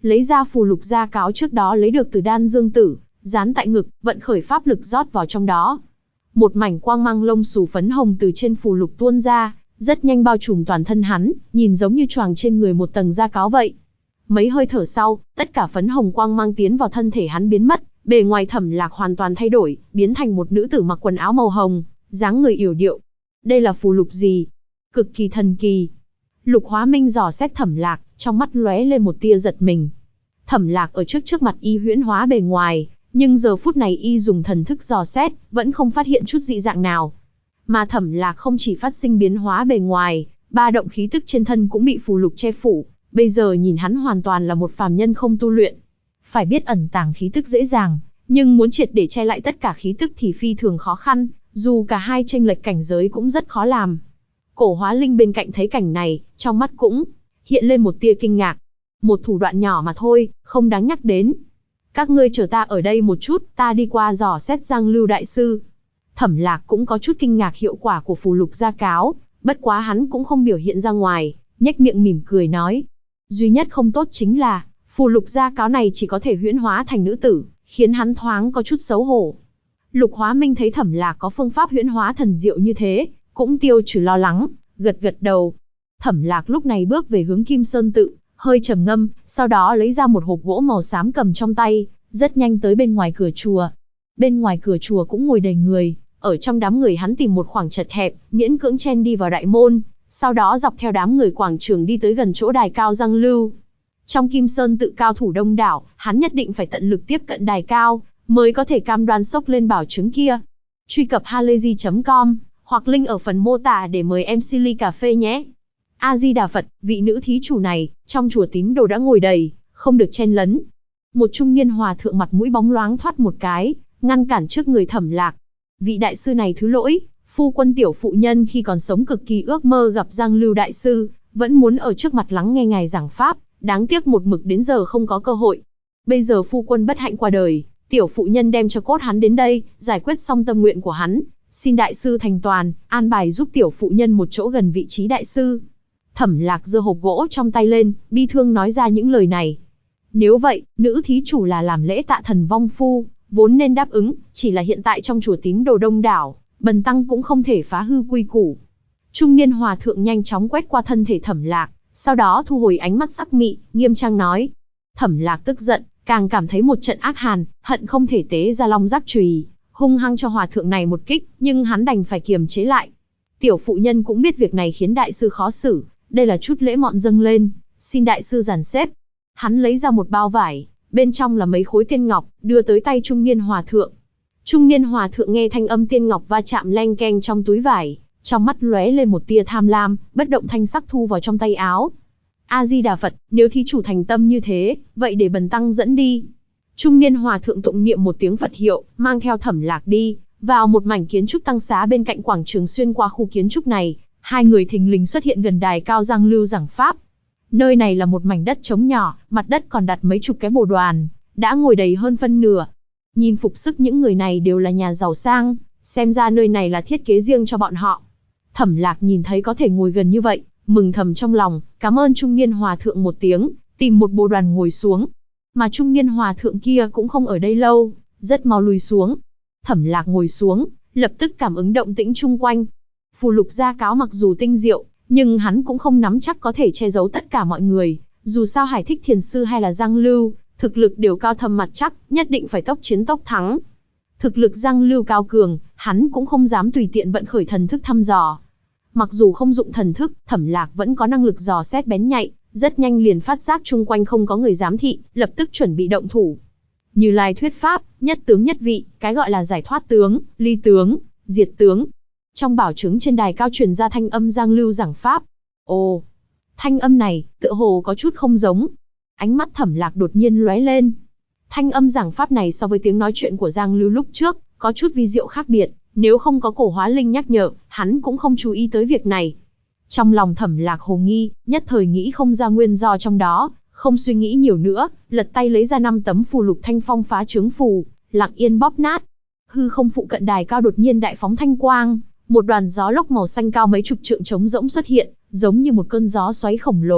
lấy ra phù lục gia cáo trước đó lấy được từ Đan Dương Tử, dán tại ngực, vận khởi pháp lực rót vào trong đó. Một mảnh quang mang lông xù phấn hồng từ trên phù lục tuôn ra, rất nhanh bao trùm toàn thân hắn, nhìn giống như choàng trên người một tầng da cáo vậy. Mấy hơi thở sau, tất cả phấn hồng quang mang tiến vào thân thể hắn biến mất, bề ngoài Thẩm Lạc hoàn toàn thay đổi, biến thành một nữ tử mặc quần áo màu hồng, dáng người yểu điệu. Đây là phù lục gì? Cực kỳ thần kỳ. Lục Hóa Minh dò xét Thẩm Lạc, trong mắt lóe lên một tia giật mình. Thẩm Lạc ở trước mặt y huyễn hóa bề ngoài, nhưng giờ phút này y dùng thần thức dò xét, vẫn không phát hiện chút dị dạng nào. Mà Thẩm Lạc không chỉ phát sinh biến hóa bề ngoài, ba động khí tức trên thân cũng bị phù lục che phủ, bây giờ nhìn hắn hoàn toàn là một phàm nhân không tu luyện. Phải biết ẩn tàng khí tức dễ dàng, nhưng muốn triệt để che lại tất cả khí tức thì phi thường khó khăn, dù cả hai chênh lệch cảnh giới cũng rất khó làm. Cổ Hóa Linh bên cạnh thấy cảnh này, trong mắt cũng hiện lên một tia kinh ngạc. Một thủ đoạn nhỏ mà thôi, không đáng nhắc đến. Các ngươi chờ ta ở đây một chút, ta đi qua dò xét Giang Lưu đại sư. Thẩm Lạc cũng có chút kinh ngạc hiệu quả của phù lục gia cáo, bất quá hắn cũng không biểu hiện ra ngoài, nhếch miệng mỉm cười nói. Duy nhất không tốt chính là, phù lục gia cáo này chỉ có thể huyễn hóa thành nữ tử, khiến hắn thoáng có chút xấu hổ. Lục Hóa Minh thấy Thẩm Lạc có phương pháp huyễn hóa thần diệu như thế, cũng tiêu trừ lo lắng, gật gật đầu. Thẩm Lạc lúc này bước về hướng Kim Sơn tự, hơi trầm ngâm, sau đó lấy ra một hộp gỗ màu xám cầm trong tay, rất nhanh tới bên ngoài cửa chùa. Bên ngoài cửa chùa cũng ngồi đầy người, ở trong đám người hắn tìm một khoảng chật hẹp, miễn cưỡng chen đi vào đại môn, sau đó dọc theo đám người quảng trường đi tới gần chỗ đài cao Giang Lưu. Trong Kim Sơn tự cao thủ đông đảo, hắn nhất định phải tận lực tiếp cận đài cao, mới có thể cam đoan xốc lên bảo chứng kia. Truy cập halayzi.com, hoặc link ở phần mô tả để mời em Silly Cà Phê nhé. A-di-đà Phật, vị nữ thí chủ này, trong chùa tín đồ đã ngồi đầy, không được chen lấn. Một trung niên hòa thượng mặt mũi bóng loáng thoát một cái, ngăn cản trước người Thẩm Lạc. Vị đại sư này thứ lỗi, phu quân tiểu phụ nhân khi còn sống cực kỳ ước mơ gặp Giang Lưu đại sư, vẫn muốn ở trước mặt lắng nghe ngài giảng pháp, đáng tiếc một mực đến giờ không có cơ hội. Bây giờ phu quân bất hạnh qua đời, tiểu phụ nhân đem cho cốt hắn đến đây, giải quyết xong tâm nguyện của hắn, xin đại sư thành toàn, an bài giúp tiểu phụ nhân một chỗ gần vị trí đại sư. Thẩm Lạc giơ hộp gỗ trong tay lên, bi thương nói ra những lời này. Nếu vậy, nữ thí chủ là làm lễ tạ thần vong phu, vốn nên đáp ứng, chỉ là hiện tại trong chùa tín đồ đông đảo, bần tăng cũng không thể phá hư quy củ. Trung niên hòa thượng nhanh chóng quét qua thân thể Thẩm Lạc, sau đó thu hồi ánh mắt sắc mị, nghiêm trang nói. Thẩm Lạc tức giận, càng cảm thấy một trận ác hàn, hận không thể tế ra long giác chùy, hung hăng cho hòa thượng này một kích, nhưng hắn đành phải kiềm chế lại. Tiểu phụ nhân cũng biết việc này khiến đại sư khó xử, đây là chút lễ mọn dâng lên, xin đại sư dàn xếp. Hắn lấy ra một bao vải, bên trong là mấy khối tiên ngọc, đưa tới tay trung niên hòa thượng. Trung niên hòa thượng nghe thanh âm tiên ngọc va chạm leng keng trong túi vải, trong mắt lóe lên một tia tham lam, bất động thanh sắc thu vào trong tay áo. A-di-đà Phật, nếu thí chủ thành tâm như thế, vậy để bần tăng dẫn đi. Trung niên hòa thượng tụng niệm một tiếng Phật hiệu, mang theo Thẩm Lạc đi vào một mảnh kiến trúc tăng xá bên cạnh quảng trường. Xuyên qua khu kiến trúc này, hai người thình lình xuất hiện gần đài cao Giang Lưu giảng pháp. Nơi này là một mảnh đất trống nhỏ, mặt đất còn đặt mấy chục cái bồ đoàn, đã ngồi đầy hơn phân nửa. Nhìn phục sức những người này đều là nhà giàu sang, xem ra nơi này là thiết kế riêng cho bọn họ. Thẩm Lạc nhìn thấy có thể ngồi gần như vậy, mừng thầm trong lòng, cảm ơn trung niên hòa thượng một tiếng, tìm một bồ đoàn ngồi xuống. Mà trung niên hòa thượng kia cũng không ở đây lâu, rất mau lùi xuống. Thẩm Lạc ngồi xuống, lập tức cảm ứng động tĩnh chung quanh. Phù lục gia cáo mặc dù tinh diệu, nhưng hắn cũng không nắm chắc có thể che giấu tất cả mọi người. Dù sao Hải Thích Thiền Sư hay là Giang Lưu, thực lực đều cao thâm mặt chắc, nhất định phải tốc chiến tốc thắng. Thực lực Giang Lưu cao cường, hắn cũng không dám tùy tiện vận khởi thần thức thăm dò. Mặc dù không dụng thần thức, Thẩm Lạc vẫn có năng lực dò xét bén nhạy, rất nhanh liền phát giác chung quanh không có người giám thị, lập tức chuẩn bị động thủ. Như Lai thuyết pháp, nhất tướng nhất vị, cái gọi là giải thoát tướng, ly tướng, diệt tướng. Trong bảo chứng trên đài cao truyền ra thanh âm Giang Lưu giảng pháp. Ồ, thanh âm này, tựa hồ có chút không giống. Ánh mắt Thẩm Lạc đột nhiên lóe lên. Thanh âm giảng pháp này so với tiếng nói chuyện của Giang Lưu lúc trước, có chút vi diệu khác biệt, nếu không có Cổ Hóa Linh nhắc nhở, hắn cũng không chú ý tới việc này. Trong lòng Thẩm Lạc hồ nghi, nhất thời nghĩ không ra nguyên do trong đó, không suy nghĩ nhiều nữa, lật tay lấy ra 5 tấm phù lục thanh phong phá trướng phù, lặng yên bóp nát. Hư không phụ cận đài cao đột nhiên đại phóng thanh quang, một đoàn gió lốc màu xanh cao mấy chục trượng trống rỗng xuất hiện, giống như một cơn gió xoáy khổng lồ,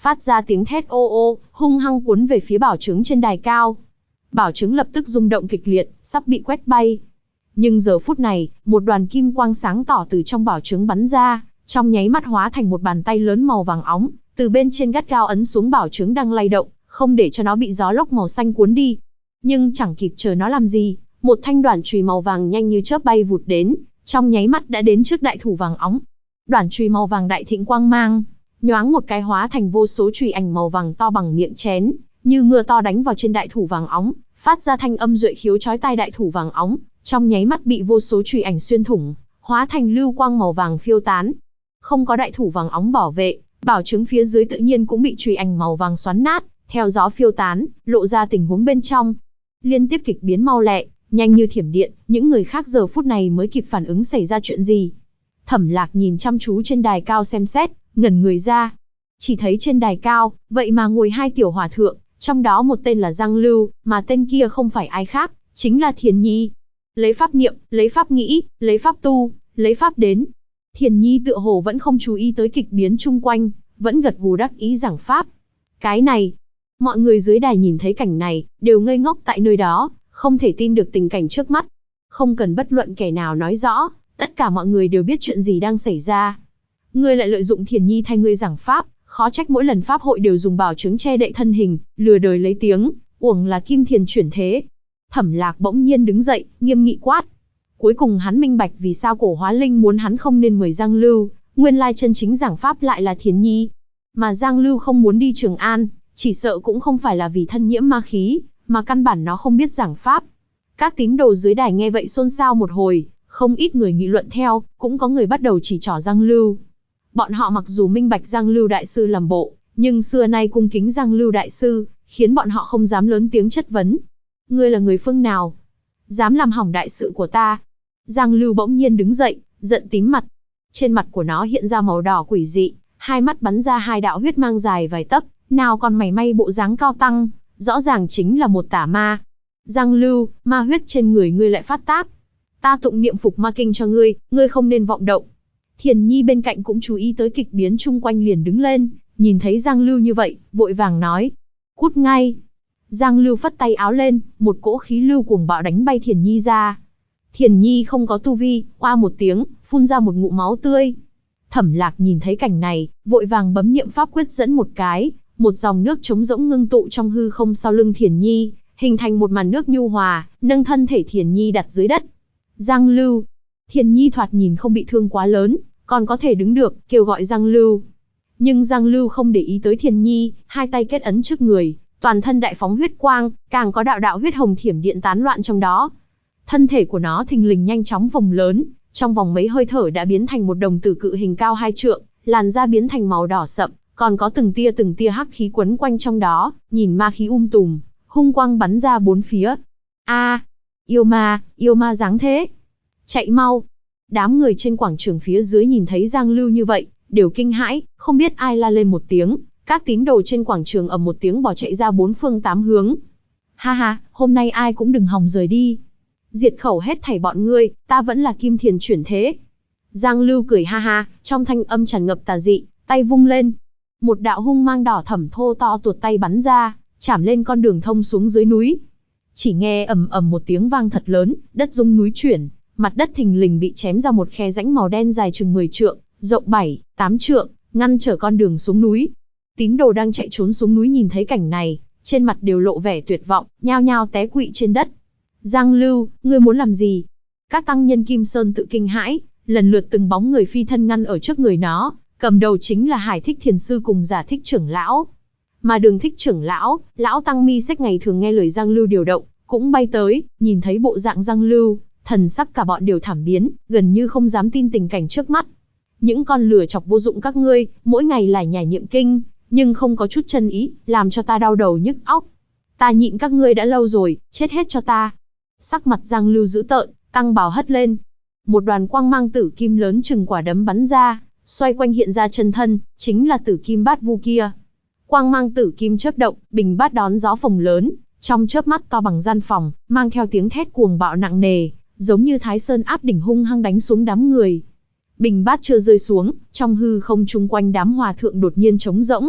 phát ra tiếng thét ô ô, hung hăng cuốn về phía bảo chứng trên đài cao. Bảo chứng lập tức rung động kịch liệt, sắp bị quét bay. Nhưng giờ phút này, một đoàn kim quang sáng tỏ từ trong bảo chứng bắn ra, trong nháy mắt hóa thành một bàn tay lớn màu vàng óng, từ bên trên gắt gao ấn xuống bảo chứng đang lay động, không để cho nó bị gió lốc màu xanh cuốn đi. Nhưng chẳng kịp chờ nó làm gì, một thanh đoản chùy màu vàng nhanh như chớp bay vụt đến, trong nháy mắt đã đến trước đại thủ vàng óng. Đoản chùy màu vàng đại thịnh quang mang, nhoáng một cái hóa thành vô số chùy ảnh màu vàng to bằng miệng chén, như mưa to đánh vào trên đại thủ vàng óng, phát ra thanh âm duệ khiếu chói tai. Đại thủ vàng óng trong nháy mắt bị vô số chùy ảnh xuyên thủng, hóa thành lưu quang màu vàng phiêu tán. Không có đại thủ vàng óng bảo vệ, bảo chứng phía dưới tự nhiên cũng bị chùy ảnh màu vàng xoắn nát, theo gió phiêu tán, lộ ra tình huống bên trong. Liên tiếp kịch biến mau lẹ, nhanh như thiểm điện, những người khác giờ phút này mới kịp phản ứng xảy ra chuyện gì. Thẩm Lạc nhìn chăm chú trên đài cao xem xét, ngẩn người ra. Chỉ thấy trên đài cao, vậy mà ngồi hai tiểu hòa thượng, trong đó một tên là Giang Lưu, mà tên kia không phải ai khác, chính là Thiền Nhi. Lấy pháp niệm, lấy pháp nghĩ, lấy pháp tu, lấy pháp đến. Thiền Nhi tựa hồ vẫn không chú ý tới kịch biến chung quanh, vẫn gật gù đắc ý giảng pháp. Cái này, mọi người dưới đài nhìn thấy cảnh này, đều ngây ngốc tại nơi đó, không thể tin được tình cảnh trước mắt. Không cần bất luận kẻ nào nói rõ, tất cả mọi người đều biết chuyện gì đang xảy ra. Ngươi lại lợi dụng Thiền Nhi thay ngươi giảng pháp, khó trách mỗi lần pháp hội đều dùng bảo chứng che đậy thân hình, lừa đời lấy tiếng, uổng là Kim Thiền chuyển thế. Thẩm Lạc bỗng nhiên đứng dậy, nghiêm nghị quát. Cuối cùng hắn minh bạch vì sao Cổ Hóa Linh muốn hắn không nên mời Giang Lưu, nguyên lai chân chính giảng pháp lại là Thiền Nhi. Mà Giang Lưu không muốn đi Trường An, chỉ sợ cũng không phải là vì thân nhiễm ma khí, mà căn bản nó không biết giảng pháp. Các tín đồ dưới đài nghe vậy xôn xao một hồi, không ít người nghị luận theo, cũng có người bắt đầu chỉ trỏ Giang Lưu. Bọn họ mặc dù minh bạch Giang Lưu đại sư làm bộ, nhưng xưa nay cung kính Giang Lưu đại sư, khiến bọn họ không dám lớn tiếng chất vấn. Ngươi là người phương nào? Dám làm hỏng đại sự của ta? Giang Lưu bỗng nhiên đứng dậy, giận tím mặt. Trên mặt của nó hiện ra màu đỏ quỷ dị, hai mắt bắn ra hai đạo huyết mang dài vài tấc, nào còn mảy may bộ dáng cao tăng, rõ ràng chính là một tà ma. Giang Lưu, ma huyết trên người ngươi lại phát tác. Ta tụng niệm phục ma kinh cho ngươi, ngươi không nên vọng động. Thiền Nhi bên cạnh cũng chú ý tới kịch biến chung quanh liền đứng lên, nhìn thấy Giang Lưu như vậy, vội vàng nói. Cút ngay. Giang Lưu phất tay áo lên, một cỗ khí lưu cuồng bạo đánh bay Thiền Nhi ra. Thiền Nhi không có tu vi, oa một tiếng, phun ra một ngụm máu tươi. Thẩm Lạc nhìn thấy cảnh này, vội vàng bấm niệm pháp quyết dẫn một cái, một dòng nước trống rỗng ngưng tụ trong hư không sau lưng Thiền Nhi, hình thành một màn nước nhu hòa, nâng thân thể Thiền Nhi đặt dưới đất. Giang Lưu. Thiền Nhi thoạt nhìn không bị thương quá lớn, còn có thể đứng được, kêu gọi Giang Lưu. Nhưng Giang Lưu không để ý tới Thiền Nhi, hai tay kết ấn trước người, toàn thân đại phóng huyết quang, càng có đạo đạo huyết hồng thiểm điện tán loạn trong đó. Thân thể của nó thình lình nhanh chóng phồng lớn, trong vòng mấy hơi thở đã biến thành một đồng tử cự hình cao 2 trượng, làn da biến thành màu đỏ sậm, còn có từng tia hắc khí quấn quanh trong đó, nhìn ma khí tùm, hung quang bắn ra bốn phía. A, yêu ma dáng thế. Chạy mau. Đám người trên quảng trường phía dưới nhìn thấy Giang Lưu như vậy, đều kinh hãi, không biết ai la lên một tiếng, các tín đồ trên quảng trường ầm một tiếng bỏ chạy ra bốn phương tám hướng. Ha ha, hôm nay ai cũng đừng hòng rời đi. Diệt khẩu hết thảy bọn ngươi, ta vẫn là Kim Thiền chuyển thế. Giang Lưu cười ha ha, trong thanh âm tràn ngập tà dị, tay vung lên. Một đạo hung mang đỏ thẫm thô to tuột tay bắn ra, chảm lên con đường thông xuống dưới núi. Chỉ nghe ầm ầm một tiếng vang thật lớn, đất rung núi chuyển, mặt đất thình lình bị chém ra một khe rãnh màu đen dài chừng 10 trượng, rộng 7, 8 trượng, ngăn trở con đường xuống núi. Tín đồ đang chạy trốn xuống núi nhìn thấy cảnh này, trên mặt đều lộ vẻ tuyệt vọng, nhao nhao té quỵ trên đất. Giang Lưu, ngươi muốn làm gì? Các tăng nhân Kim Sơn tự kinh hãi, lần lượt từng bóng người phi thân ngăn ở trước người nó, cầm đầu chính là Hải Thích Thiền Sư cùng Giả Thích trưởng lão. Mà Đường Thích trưởng lão, lão tăng mi sách ngày thường nghe lời Giang Lưu điều động, cũng bay tới, nhìn thấy bộ dạng Giang Lưu, thần sắc cả bọn đều thảm biến, gần như không dám tin tình cảnh trước mắt. Những con lừa chọc vô dụng các ngươi, mỗi ngày lải nhải niệm kinh, nhưng không có chút chân ý, làm cho ta đau đầu nhức óc. Ta nhịn các ngươi đã lâu rồi, chết hết cho ta. Sắc mặt Giang Lưu dữ tợn, tăng bào hất lên. Một đoàn quang mang tử kim lớn chừng quả đấm bắn ra, xoay quanh hiện ra chân thân, chính là tử kim bát vu kia. Quang mang tử kim chớp động, bình bát đón gió phồng lớn, trong chớp mắt to bằng gian phòng, mang theo tiếng thét cuồng bạo nặng nề, giống như Thái Sơn áp đỉnh hung hăng đánh xuống đám người. Bình bát chưa rơi xuống, trong hư không chung quanh đám hòa thượng đột nhiên trống rỗng.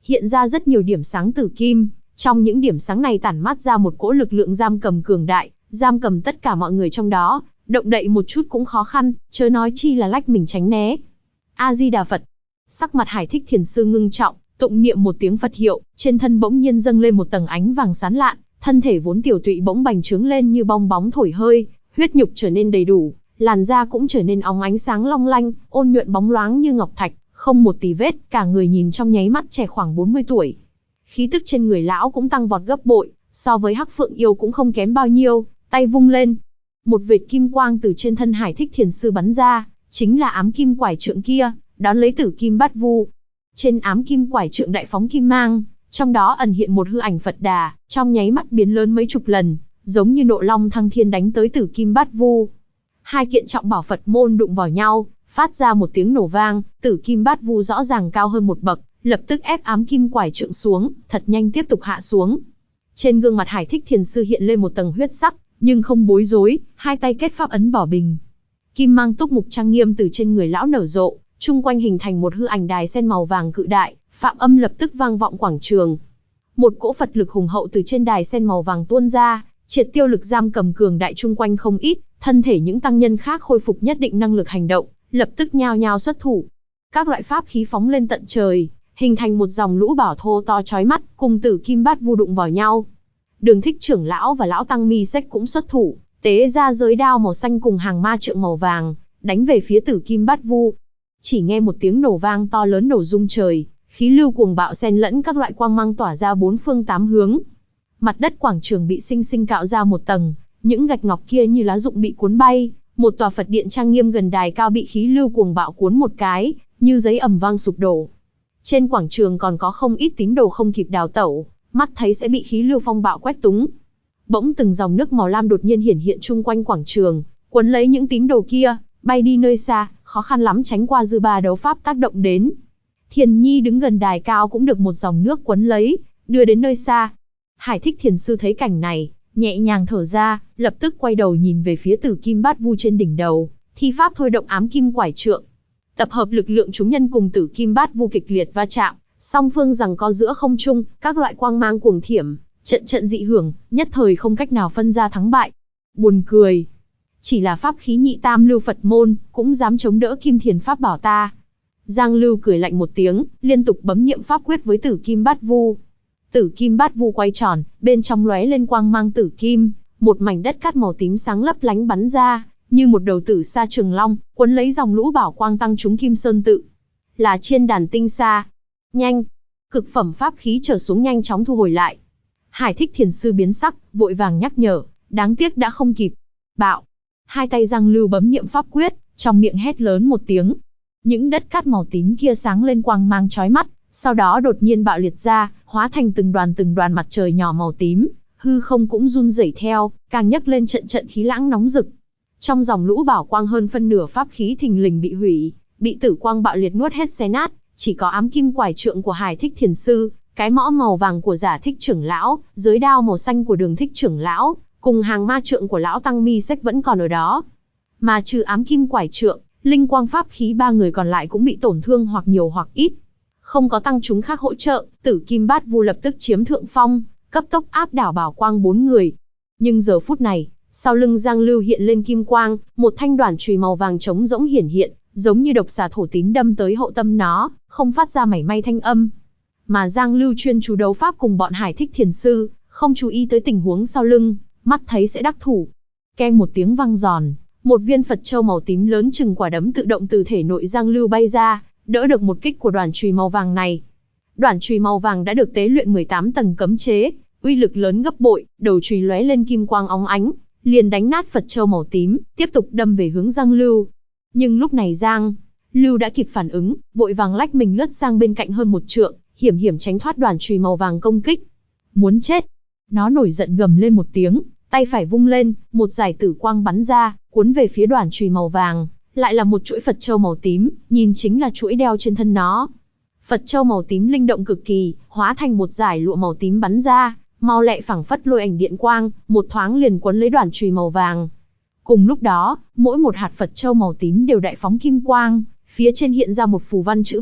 hiện ra rất nhiều điểm sáng tử kim. Trong những điểm sáng này tản mát ra một cỗ lực lượng giam cầm cường đại, giam cầm tất cả mọi người trong đó, động đậy một chút cũng khó khăn, chớ nói chi là lách mình tránh né. A Di Đà Phật. Sắc mặt Hải Thích Thiền sư ngưng trọng, tụng niệm một tiếng Phật hiệu, trên thân bỗng nhiên dâng lên một tầng ánh vàng sáng lạn, thân thể vốn tiểu tụy bỗng bành trướng lên như bong bóng thổi hơi, huyết nhục trở nên đầy đủ, làn da cũng trở nên óng ánh sáng long lanh, ôn nhuận bóng loáng như ngọc thạch, không một tì vết, cả người nhìn trong nháy mắt trẻ khoảng 40 tuổi. Khí tức trên người lão cũng tăng vọt gấp bội, so với Hắc Phượng yêu cũng không kém bao nhiêu, tay vung lên. Một vệt kim quang từ trên thân Hải Thích Thiền sư bắn ra, chính là ám kim quải trượng kia, đón lấy Tử Kim Bát Vu. Trên ám kim quải trượng đại phóng kim mang, trong đó ẩn hiện một hư ảnh Phật Đà, trong nháy mắt biến lớn mấy chục lần, giống như nộ long thăng thiên đánh tới Tử Kim Bát Vu. Hai kiện trọng bảo Phật môn đụng vào nhau, phát ra một tiếng nổ vang, Tử Kim Bát Vu rõ ràng cao hơn một bậc, lập tức ép ám kim quải trượng xuống, thật nhanh tiếp tục hạ xuống. Trên gương mặt Hải Thích Thiền sư hiện lên một tầng huyết sắc, nhưng không bối rối, hai tay kết pháp ấn bỏ bình. Kim mang túc mục trang nghiêm từ trên người lão nở rộ, chung quanh hình thành một hư ảnh đài sen màu vàng cự đại, phạm âm lập tức vang vọng quảng trường. Một cỗ Phật lực hùng hậu từ trên đài sen màu vàng tuôn ra, triệt tiêu lực giam cầm cường đại chung quanh không ít, thân thể những tăng nhân khác khôi phục nhất định năng lực hành động, lập tức nhao nhao xuất thủ. Các loại pháp khí phóng lên tận trời, hình thành một dòng lũ bảo thô to chói mắt, cùng Tử Kim Bát Vu đụng vào nhau. Đường Thích trưởng lão và lão tăng Mi Sách cũng xuất thủ, tế ra giới đao màu xanh cùng hàng ma trượng màu vàng, đánh về phía Tử Kim Bát Vu. Chỉ nghe một tiếng nổ vang to lớn nổ rung trời, khí lưu cuồng bạo xen lẫn các loại quang mang tỏa ra bốn phương tám hướng. Mặt đất quảng trường bị sinh sinh cạo ra một tầng, những gạch ngọc kia như lá rụng bị cuốn bay, một tòa Phật điện trang nghiêm gần đài cao bị khí lưu cuồng bạo cuốn một cái, như giấy ầm vang sụp đổ. Trên quảng trường còn có không ít tín đồ không kịp đào tẩu, mắt thấy sẽ bị khí lưu phong bạo quét túng. Bỗng từng dòng nước màu lam đột nhiên hiển hiện chung quanh quảng trường, cuốn lấy những tín đồ kia, bay đi nơi xa, khó khăn lắm tránh qua dư ba đấu pháp tác động đến. Thiền Nhi đứng gần đài cao cũng được một dòng nước cuốn lấy, đưa đến nơi xa. Hải Thích Thiền sư thấy cảnh này, nhẹ nhàng thở ra, lập tức quay đầu nhìn về phía Tử Kim Bát Vu trên đỉnh đầu, thi pháp thôi động ám kim quải trượng. Tập hợp lực lượng chúng nhân cùng Tử Kim Bát Vu kịch liệt va chạm, song phương giằng co giữa không trung, các loại quang mang cuồng thiểm, trận trận dị hưởng, nhất thời không cách nào phân ra thắng bại. Buồn cười, chỉ là pháp khí nhị tam lưu Phật môn, cũng dám chống đỡ Kim Thiền pháp bảo ta. Giang Lưu cười lạnh một tiếng, liên tục bấm niệm pháp quyết với Tử Kim Bát Vu. Tử Kim Bát Vu quay tròn, bên trong lóe lên quang mang tử kim, một mảnh đất cát màu tím sáng lấp lánh bắn ra, như một đầu tử sa trường long, cuốn lấy dòng lũ bảo quang tăng trúng Kim Sơn tự. Là Chiên Đàn Tinh Sa. Nhanh! Cực phẩm pháp khí trở xuống nhanh chóng thu hồi lại. Hải Thích Thiền sư biến sắc, vội vàng nhắc nhở, đáng tiếc đã không kịp. Bạo! Hai tay Giang Lưu bấm niệm pháp quyết, trong miệng hét lớn một tiếng. Những đất cát màu tím kia sáng lên quang mang chói mắt, sau đó đột nhiên bạo liệt ra, hóa thành từng đoàn mặt trời nhỏ màu tím, hư không cũng run rẩy theo, càng nhấc lên trận trận khí lãng nóng rực. Trong dòng lũ bảo quang hơn phân nửa pháp khí thình lình bị hủy, bị tử quang bạo liệt nuốt hết xé nát, chỉ có ám kim quải trượng của Hải Thích Thiền sư, cái mõ màu vàng của Giả Thích trưởng lão, giới đao màu xanh của Đường Thích trưởng lão, cùng hàng ma trượng của lão tăng Mi Sách vẫn còn ở đó. Mà trừ ám kim quải trượng, linh quang pháp khí ba người còn lại cũng bị tổn thương hoặc nhiều hoặc ít. Không có tăng chúng khác hỗ trợ, Tử Kim Bát Vu lập tức chiếm thượng phong, cấp tốc áp đảo bảo quang bốn người. Nhưng giờ phút này, sau lưng Giang Lưu hiện lên kim quang, một thanh đoản chùy màu vàng trống rỗng hiển hiện, giống như độc xà thổ tín đâm tới hậu tâm nó, không phát ra mảy may thanh âm. Mà Giang Lưu chuyên chú đấu pháp cùng bọn Hải Thích Thiền sư, không chú ý tới tình huống sau lưng, mắt thấy sẽ đắc thủ. Keng một tiếng vang giòn, một viên Phật châu màu tím lớn chừng quả đấm tự động từ thể nội Giang Lưu bay ra, đỡ được một kích của đoản chùy màu vàng này. Đoản chùy màu vàng đã được tế luyện 18 tầng cấm chế, uy lực lớn gấp bội, đầu chùy lóe lên kim quang óng ánh, liền đánh nát Phật châu màu tím, tiếp tục đâm về hướng Giang Lưu. Nhưng lúc này Giang Lưu đã kịp phản ứng, vội vàng lách mình lướt sang bên cạnh hơn một trượng, hiểm hiểm tránh thoát đoản chùy màu vàng công kích. Muốn chết! Nó nổi giận gầm lên một tiếng, tay phải vung lên, một dải tử quang bắn ra, cuốn về phía đoản chùy màu vàng, lại là một chuỗi Phật châu màu tím, nhìn chính là chuỗi đeo trên thân nó. Phật châu màu tím linh động cực kỳ, hóa thành một dải lụa màu tím bắn ra, mau lẹ phảng phất lôi ảnh điện quang, một thoáng liền quấn lấy đoản chùy màu vàng. Cùng lúc đó, mỗi một hạt Phật châu màu tím đều đại phóng kim quang, phía trên hiện ra một phù văn chữ vạn,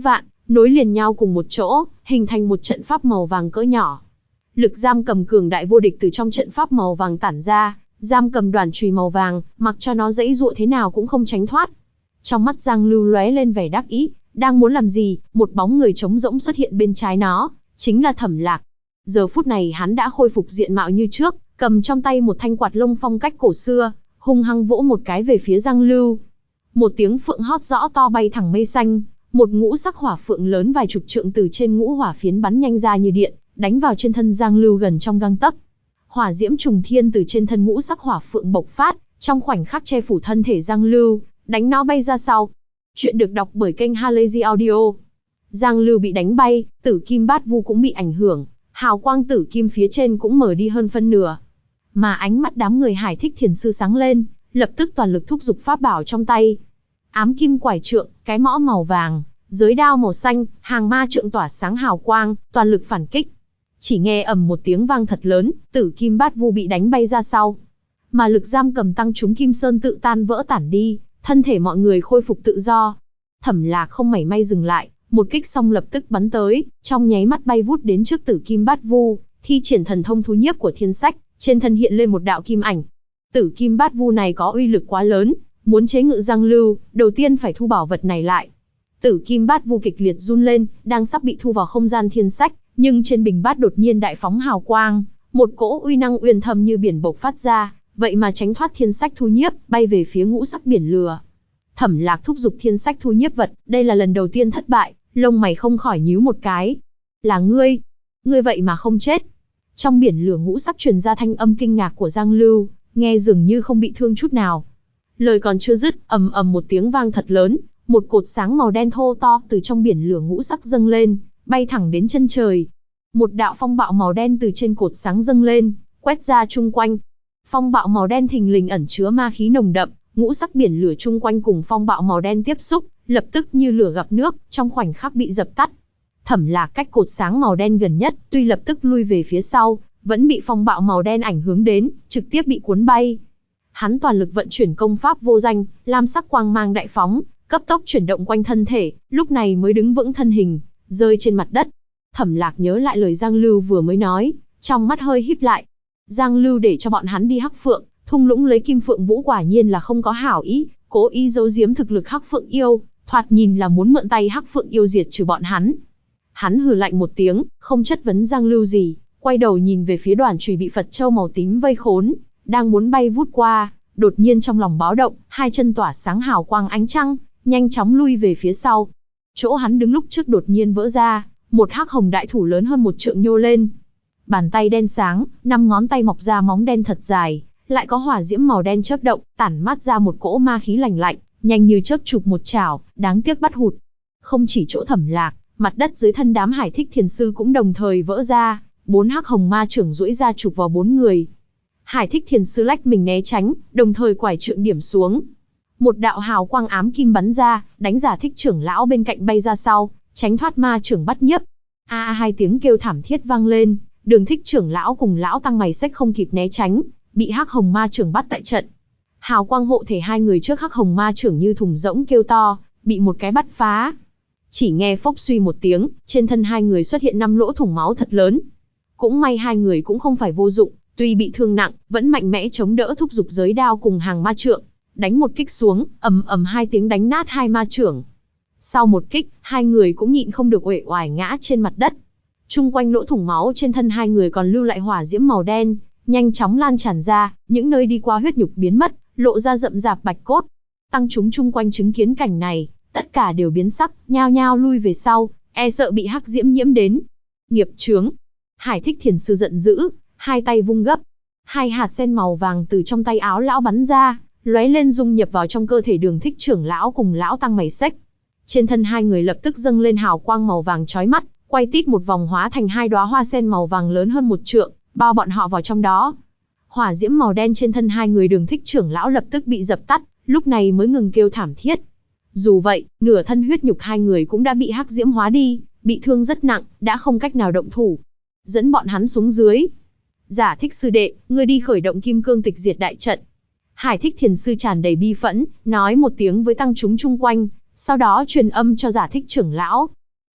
nối liền nhau cùng một chỗ, hình thành một trận pháp màu vàng cỡ nhỏ. Lực giam cầm cường đại vô địch từ trong trận pháp màu vàng tản ra, giam cầm đoàn chùy màu vàng, mặc cho nó giãy giụa thế nào cũng không tránh thoát. Trong mắt Giang Lưu lóe lên vẻ đắc ý, đang muốn làm gì, một bóng người trống rỗng xuất hiện bên trái nó, chính là Thẩm Lạc. Giờ phút này hắn đã khôi phục diện mạo như trước, cầm trong tay một thanh quạt lông phong cách cổ xưa, hung hăng vỗ một cái về phía Giang Lưu. Một tiếng phượng hót rõ to bay thẳng mây xanh, một ngũ sắc hỏa phượng lớn vài chục trượng từ trên ngũ hỏa phiến bắn nhanh ra như điện, đánh vào trên thân Giang Lưu gần trong gang tấc. Hỏa diễm trùng thiên từ trên thân ngũ sắc hỏa phượng bộc phát, trong khoảnh khắc che phủ thân thể Giang Lưu, đánh nó bay ra sau. Chuyện được đọc bởi kênh Halazy Audio. Giang Lưu bị đánh bay, tử kim bát vu cũng bị ảnh hưởng, hào quang tử kim phía trên cũng mở đi hơn phân nửa. Mà ánh mắt đám người Hải Thích Thiền Sư sáng lên, lập tức toàn lực thúc giục pháp bảo trong tay. Ám kim quải trượng, cái mõ màu vàng, giới đao màu xanh, hàng ma trượng tỏa sáng hào quang, toàn lực phản kích. Chỉ nghe ầm một tiếng vang thật lớn, tử kim bát vu bị đánh bay ra sau. Mà lực giam cầm tăng chúng Kim Sơn tự tan vỡ tản đi, thân thể mọi người khôi phục tự do. Thẩm Lạc không mảy may dừng lại, một kích xong lập tức bắn tới, trong nháy mắt bay vút đến trước tử kim bát vu, thi triển thần thông thú nhiếp của thiên sách, trên thân hiện lên một đạo kim ảnh. Tử kim bát vu này có uy lực quá lớn, muốn chế ngự Giang Lưu, đầu tiên phải thu bảo vật này lại. Tử kim bát vu kịch liệt run lên, đang sắp bị thu vào không gian thiên sách, nhưng trên bình bát đột nhiên đại phóng hào quang, một cỗ uy năng uyên thâm như biển bộc phát ra, vậy mà tránh thoát thiên sách thu nhiếp, bay về phía ngũ sắc biển lửa. Thẩm Lạc thúc giục thiên sách thu nhiếp vật, đây là lần đầu tiên thất bại, lông mày không khỏi nhíu một cái. Là ngươi? Ngươi vậy mà không chết? Trong biển lửa ngũ sắc truyền ra thanh âm kinh ngạc của Giang Lưu, nghe dường như không bị thương chút nào. Lời còn chưa dứt, ầm ầm một tiếng vang thật lớn, một cột sáng màu đen thô to từ trong biển lửa ngũ sắc dâng lên, bay thẳng đến chân trời. Một đạo phong bạo màu đen từ trên cột sáng dâng lên, quét ra chung quanh. Phong bạo màu đen thình lình ẩn chứa ma khí nồng đậm, ngũ sắc biển lửa chung quanh cùng phong bạo màu đen tiếp xúc, lập tức như lửa gặp nước, trong khoảnh khắc bị dập tắt. Thẩm Lạc cách cột sáng màu đen gần nhất, tuy lập tức lui về phía sau, vẫn bị phong bạo màu đen ảnh hưởng đến, trực tiếp bị cuốn bay. Hắn toàn lực vận chuyển công pháp vô danh, lam sắc quang mang đại phóng, cấp tốc chuyển động quanh thân thể, lúc này mới đứng vững thân hình, rơi trên mặt đất. Thẩm Lạc nhớ lại lời Giang Lưu vừa mới nói, trong mắt hơi híp lại. Giang Lưu để cho bọn hắn đi Hắc Phượng, thung lũng lấy Kim Phượng Vũ quả nhiên là không có hảo ý, cố ý giấu giếm thực lực Hắc Phượng yêu, thoạt nhìn là muốn mượn tay Hắc Phượng yêu diệt trừ bọn hắn. Hắn hừ lạnh một tiếng, không chất vấn Giang Lưu gì, quay đầu nhìn về phía đoàn chùy bị Phật châu màu tím vây khốn, đang muốn bay vút qua, đột nhiên trong lòng báo động, hai chân tỏa sáng hào quang ánh trăng, nhanh chóng lui về phía sau. Chỗ hắn đứng lúc trước đột nhiên vỡ ra, một hắc hồng đại thủ lớn hơn một trượng nhô lên. Bàn tay đen sáng, 5 ngón tay mọc ra móng đen thật dài, lại có hỏa diễm màu đen chớp động, tản mát ra một cỗ ma khí lạnh lạnh, nhanh như chớp chụp một chảo, đáng tiếc bắt hụt. Không chỉ chỗ Thẩm Lạc, mặt đất dưới thân đám Hải Thích Thiền Sư cũng đồng thời vỡ ra, 4 hắc hồng ma trưởng duỗi ra chụp vào 4 người. Hải Thích Thiền Sư lách mình né tránh, đồng thời quải trượng điểm xuống. Một đạo hào quang ám kim bắn ra, đánh Giả Thích trưởng lão bên cạnh bay ra sau, tránh thoát ma trưởng bắt nhiếp. Hai tiếng kêu thảm thiết vang lên, Đường Thích trưởng lão cùng lão tăng mày xếch không kịp né tránh, bị hắc hồng ma trưởng bắt tại trận. Hào quang hộ thể hai người trước hắc hồng ma trưởng như thùng rỗng kêu to, bị một cái bắt phá. Chỉ nghe phốc suy một tiếng, trên thân hai người xuất hiện 5 lỗ thủng máu thật lớn. Cũng may hai người cũng không phải vô dụng, tuy bị thương nặng, vẫn mạnh mẽ chống đỡ thúc giục giới đao cùng hàng ma trượng, đánh một kích xuống, ầm ầm 2 tiếng đánh nát hai ma trưởng. Sau một kích, hai người cũng nhịn không được uể oải ngã trên mặt đất. Chung quanh lỗ thủng máu trên thân hai người còn lưu lại hỏa diễm màu đen, nhanh chóng lan tràn ra, những nơi đi qua huyết nhục biến mất, lộ ra rậm rạp bạch cốt. Tăng chúng chung quanh chứng kiến cảnh này, tất cả đều biến sắc, nhao nhao lui về sau, e sợ bị hắc diễm nhiễm đến. Nghiệp chướng! Hải Thích Thiền Sư giận dữ, hai tay vung gấp, 2 hạt sen màu vàng từ trong tay áo lão bắn ra, lóe lên dung nhập vào trong cơ thể Đường Thích trưởng lão cùng lão tăng mày xếch. Trên thân hai người lập tức dâng lên hào quang màu vàng chói mắt, quay tít một vòng hóa thành 2 đóa hoa sen màu vàng lớn hơn 1 trượng, bao bọn họ vào trong đó. Hỏa diễm màu đen trên thân hai người Đường Thích trưởng lão lập tức bị dập tắt, lúc này mới ngừng kêu thảm thiết. Dù vậy, nửa thân huyết nhục hai người cũng đã bị hắc diễm hóa đi, bị thương rất nặng, đã không cách nào động thủ. Dẫn bọn hắn xuống dưới. Giả Thích sư đệ, ngươi đi khởi động kim cương tịch diệt đại trận. Hải Thích Thiền Sư tràn đầy bi phẫn, nói một tiếng với tăng chúng chung quanh, sau đó truyền âm cho Giả Thích trưởng lão.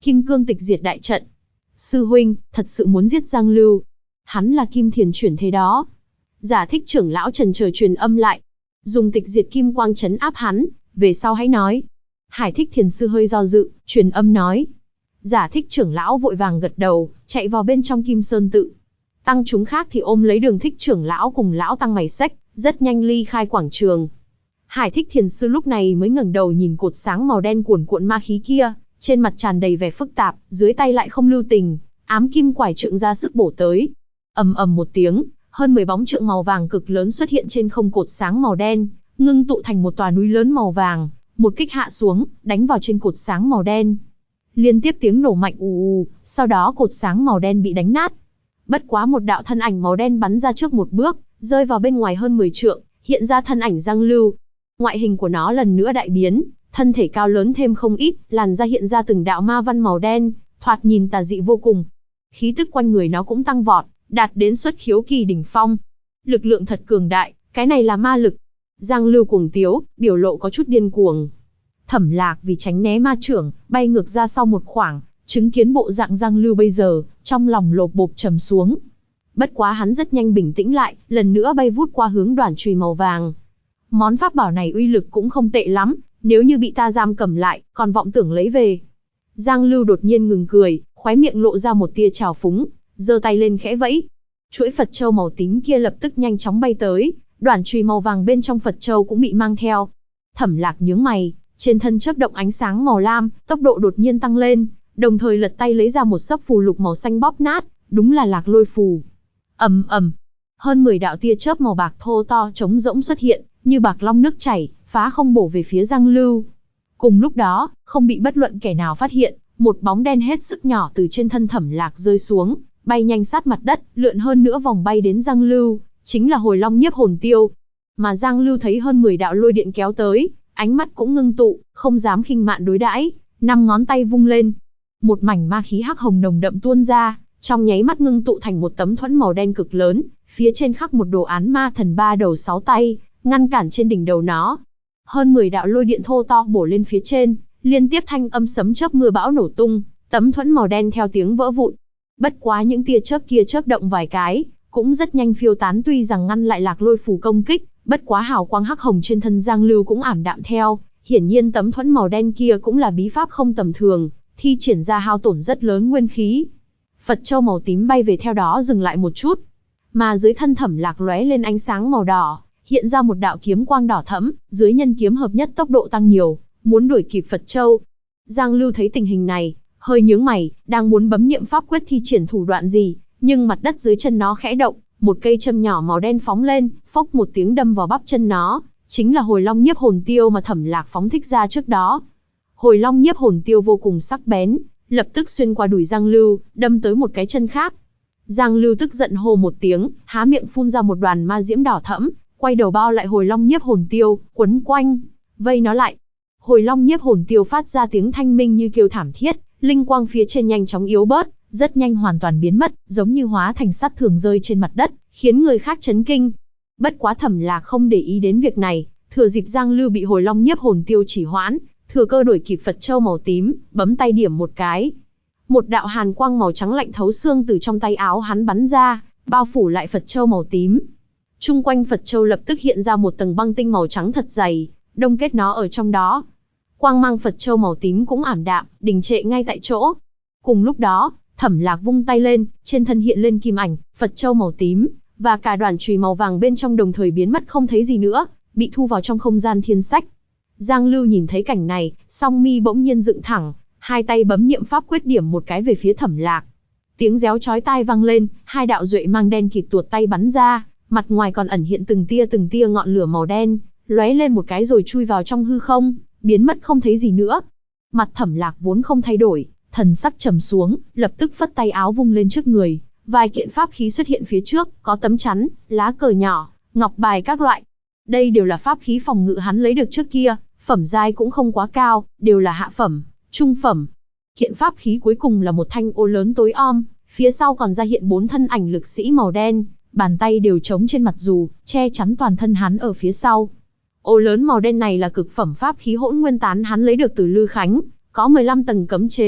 Kim cương tịch diệt đại trận. Sư huynh, thật sự muốn giết Giang Lưu. Hắn là Kim Thiền chuyển thế đó. Giả Thích trưởng lão trần chờ truyền âm lại. Dùng tịch diệt kim quang trấn áp hắn, về sau hãy nói. Hải Thích Thiền sư hơi do dự, truyền âm nói. Giả Thích trưởng lão vội vàng gật đầu, chạy vào bên trong Kim Sơn tự. Tăng chúng khác thì ôm lấy Đường Thích trưởng lão cùng lão tăng mày xách, rất nhanh ly khai quảng trường. Hải Thích Thiền sư lúc này mới ngẩng đầu nhìn cột sáng màu đen cuồn cuộn ma khí kia, trên mặt tràn đầy vẻ phức tạp, dưới tay lại không lưu tình, ám kim quải trượng ra sức bổ tới. Ầm ầm một tiếng, hơn 10 bóng trượng màu vàng cực lớn xuất hiện trên không cột sáng màu đen, ngưng tụ thành một tòa núi lớn màu vàng, một kích hạ xuống, đánh vào trên cột sáng màu đen. Liên tiếp tiếng nổ mạnh ù ù, sau đó cột sáng màu đen bị đánh nát. Bất quá một đạo thân ảnh màu đen bắn ra trước một bước, rơi vào bên ngoài hơn 10 trượng, hiện ra thân ảnh Giang Lưu. Ngoại hình của nó lần nữa đại biến, thân thể cao lớn thêm không ít, làn da hiện ra từng đạo ma văn màu đen, thoạt nhìn tà dị vô cùng. Khí tức quanh người nó cũng tăng vọt, đạt đến xuất khiếu kỳ đỉnh phong. Lực lượng thật cường đại, cái này là ma lực. Giang Lưu cuồng tiếu, biểu lộ có chút điên cuồng. Thẩm Lạc vì tránh né ma trưởng, bay ngược ra sau một khoảng, chứng kiến bộ dạng Giang Lưu bây giờ, trong lòng lộp bộp trầm xuống. Bất quá hắn rất nhanh bình tĩnh lại, lần nữa bay vút qua hướng đoản chùy màu vàng. Món pháp bảo này uy lực cũng không tệ lắm, nếu như bị ta giam cầm lại, còn vọng tưởng lấy về. Giang Lưu đột nhiên ngừng cười, khóe miệng lộ ra một tia trào phúng, giơ tay lên khẽ vẫy. Chuỗi Phật châu màu tím kia lập tức nhanh chóng bay tới, đoản chùy màu vàng bên trong Phật châu cũng bị mang theo. Thẩm Lạc nhướng mày, trên thân chớp động ánh sáng màu lam, tốc độ đột nhiên tăng lên, đồng thời lật tay lấy ra một xấp phù lục màu xanh bóp nát, đúng là Lạc Lôi phù. Ầm ầm, hơn 10 đạo tia chớp màu bạc thô to trống rỗng xuất hiện, như bạc long nước chảy, phá không bổ về phía Giang Lưu. Cùng lúc đó, không bị bất luận kẻ nào phát hiện, một bóng đen hết sức nhỏ từ trên thân Thẩm Lạc rơi xuống, bay nhanh sát mặt đất, lượn hơn nữa vòng bay đến Giang Lưu, chính là Hồi Long Nhiếp Hồn Tiêu. Mà Giang Lưu thấy hơn 10 đạo lôi điện kéo tới, ánh mắt cũng ngưng tụ, không dám khinh mạn đối đãi, 5 ngón tay vung lên. Một mảnh ma khí hắc hồng nồng đậm tuôn ra, trong nháy mắt ngưng tụ thành một tấm thuẫn màu đen cực lớn, phía trên khắc một đồ án ma thần 3 đầu 6 tay, ngăn cản trên đỉnh đầu nó. Hơn 10 đạo lôi điện thô to bổ lên phía trên, liên tiếp thanh âm sấm chớp mưa bão nổ tung, tấm thuẫn màu đen theo tiếng vỡ vụn. Bất quá những tia chớp kia chớp động vài cái, cũng rất nhanh phiêu tán, tuy rằng ngăn lại Lạc Lôi phù công kích, bất quá hào quang hắc hồng trên thân Giang Lưu cũng ảm đạm theo, hiển nhiên tấm thuẫn màu đen kia cũng là bí pháp không tầm thường, thi triển ra hao tổn rất lớn nguyên khí. Phật châu màu tím bay về theo đó dừng lại một chút, mà dưới thân Thẩm Lạc lóe lên ánh sáng màu đỏ, hiện ra một đạo kiếm quang đỏ thẫm, dưới nhân kiếm hợp nhất tốc độ tăng nhiều, muốn đuổi kịp Phật châu. Giang Lưu thấy tình hình này, hơi nhướng mày, đang muốn bấm niệm pháp quyết thi triển thủ đoạn gì, nhưng mặt đất dưới chân nó khẽ động, một cây châm nhỏ màu đen phóng lên, phốc một tiếng đâm vào bắp chân nó, chính là Hồi Long Nhiếp Hồn Tiêu mà Thẩm Lạc phóng thích ra trước đó. Hồi Long Nhiếp Hồn Tiêu vô cùng sắc bén, lập tức xuyên qua đùi Giang Lưu, đâm tới một cái chân khác. Giang Lưu tức giận hô một tiếng, há miệng phun ra một đoàn ma diễm đỏ thẫm, quay đầu bao lại Hồi Long Nhiếp Hồn Tiêu, quấn quanh, vây nó lại. Hồi Long Nhiếp Hồn Tiêu phát ra tiếng thanh minh như kêu thảm thiết, linh quang phía trên nhanh chóng yếu bớt, rất nhanh hoàn toàn biến mất, giống như hóa thành sắt thường rơi trên mặt đất, khiến người khác chấn kinh. Bất quá Thẩm Lạc không để ý đến việc này, thừa dịp Giang Lưu bị Hồi Long Nhiếp Hồn Tiêu chỉ hoãn, thừa cơ đuổi kịp Phật châu màu tím, bấm tay điểm một cái. Một đạo hàn quang màu trắng lạnh thấu xương từ trong tay áo hắn bắn ra, bao phủ lại Phật châu màu tím. Trung quanh Phật châu lập tức hiện ra một tầng băng tinh màu trắng thật dày, đông kết nó ở trong đó. Quang mang Phật châu màu tím cũng ảm đạm, đình trệ ngay tại chỗ. Cùng lúc đó, Thẩm Lạc vung tay lên, trên thân hiện lên kim ảnh, Phật châu màu tím, và cả đoản chùy màu vàng bên trong đồng thời biến mất không thấy gì nữa, bị thu vào trong không gian thiên sách. Giang Lưu nhìn thấy cảnh này, song mi bỗng nhiên dựng thẳng, hai tay bấm niệm pháp quyết điểm một cái về phía Thẩm Lạc. Tiếng réo chói tai vang lên, hai đạo duệ mang đen kịt tuột tay bắn ra, mặt ngoài còn ẩn hiện từng tia ngọn lửa màu đen, lóe lên một cái rồi chui vào trong hư không, biến mất không thấy gì nữa. Mặt Thẩm Lạc vốn không thay đổi, thần sắc trầm xuống, lập tức phất tay áo vung lên trước người, vài kiện pháp khí xuất hiện phía trước, có tấm chắn, lá cờ nhỏ, ngọc bài các loại. Đây đều là pháp khí phòng ngự hắn lấy được trước kia, phẩm giai cũng không quá cao, đều là hạ phẩm, trung phẩm. Kiện pháp khí cuối cùng là một thanh ô lớn tối om, phía sau còn ra hiện 4 thân ảnh lực sĩ màu đen, bàn tay đều trống trên mặt dù, che chắn toàn thân hắn ở phía sau. Ô lớn màu đen này là cực phẩm pháp khí hỗn nguyên tán hắn lấy được từ Lư Khánh, có 15 tầng cấm chế,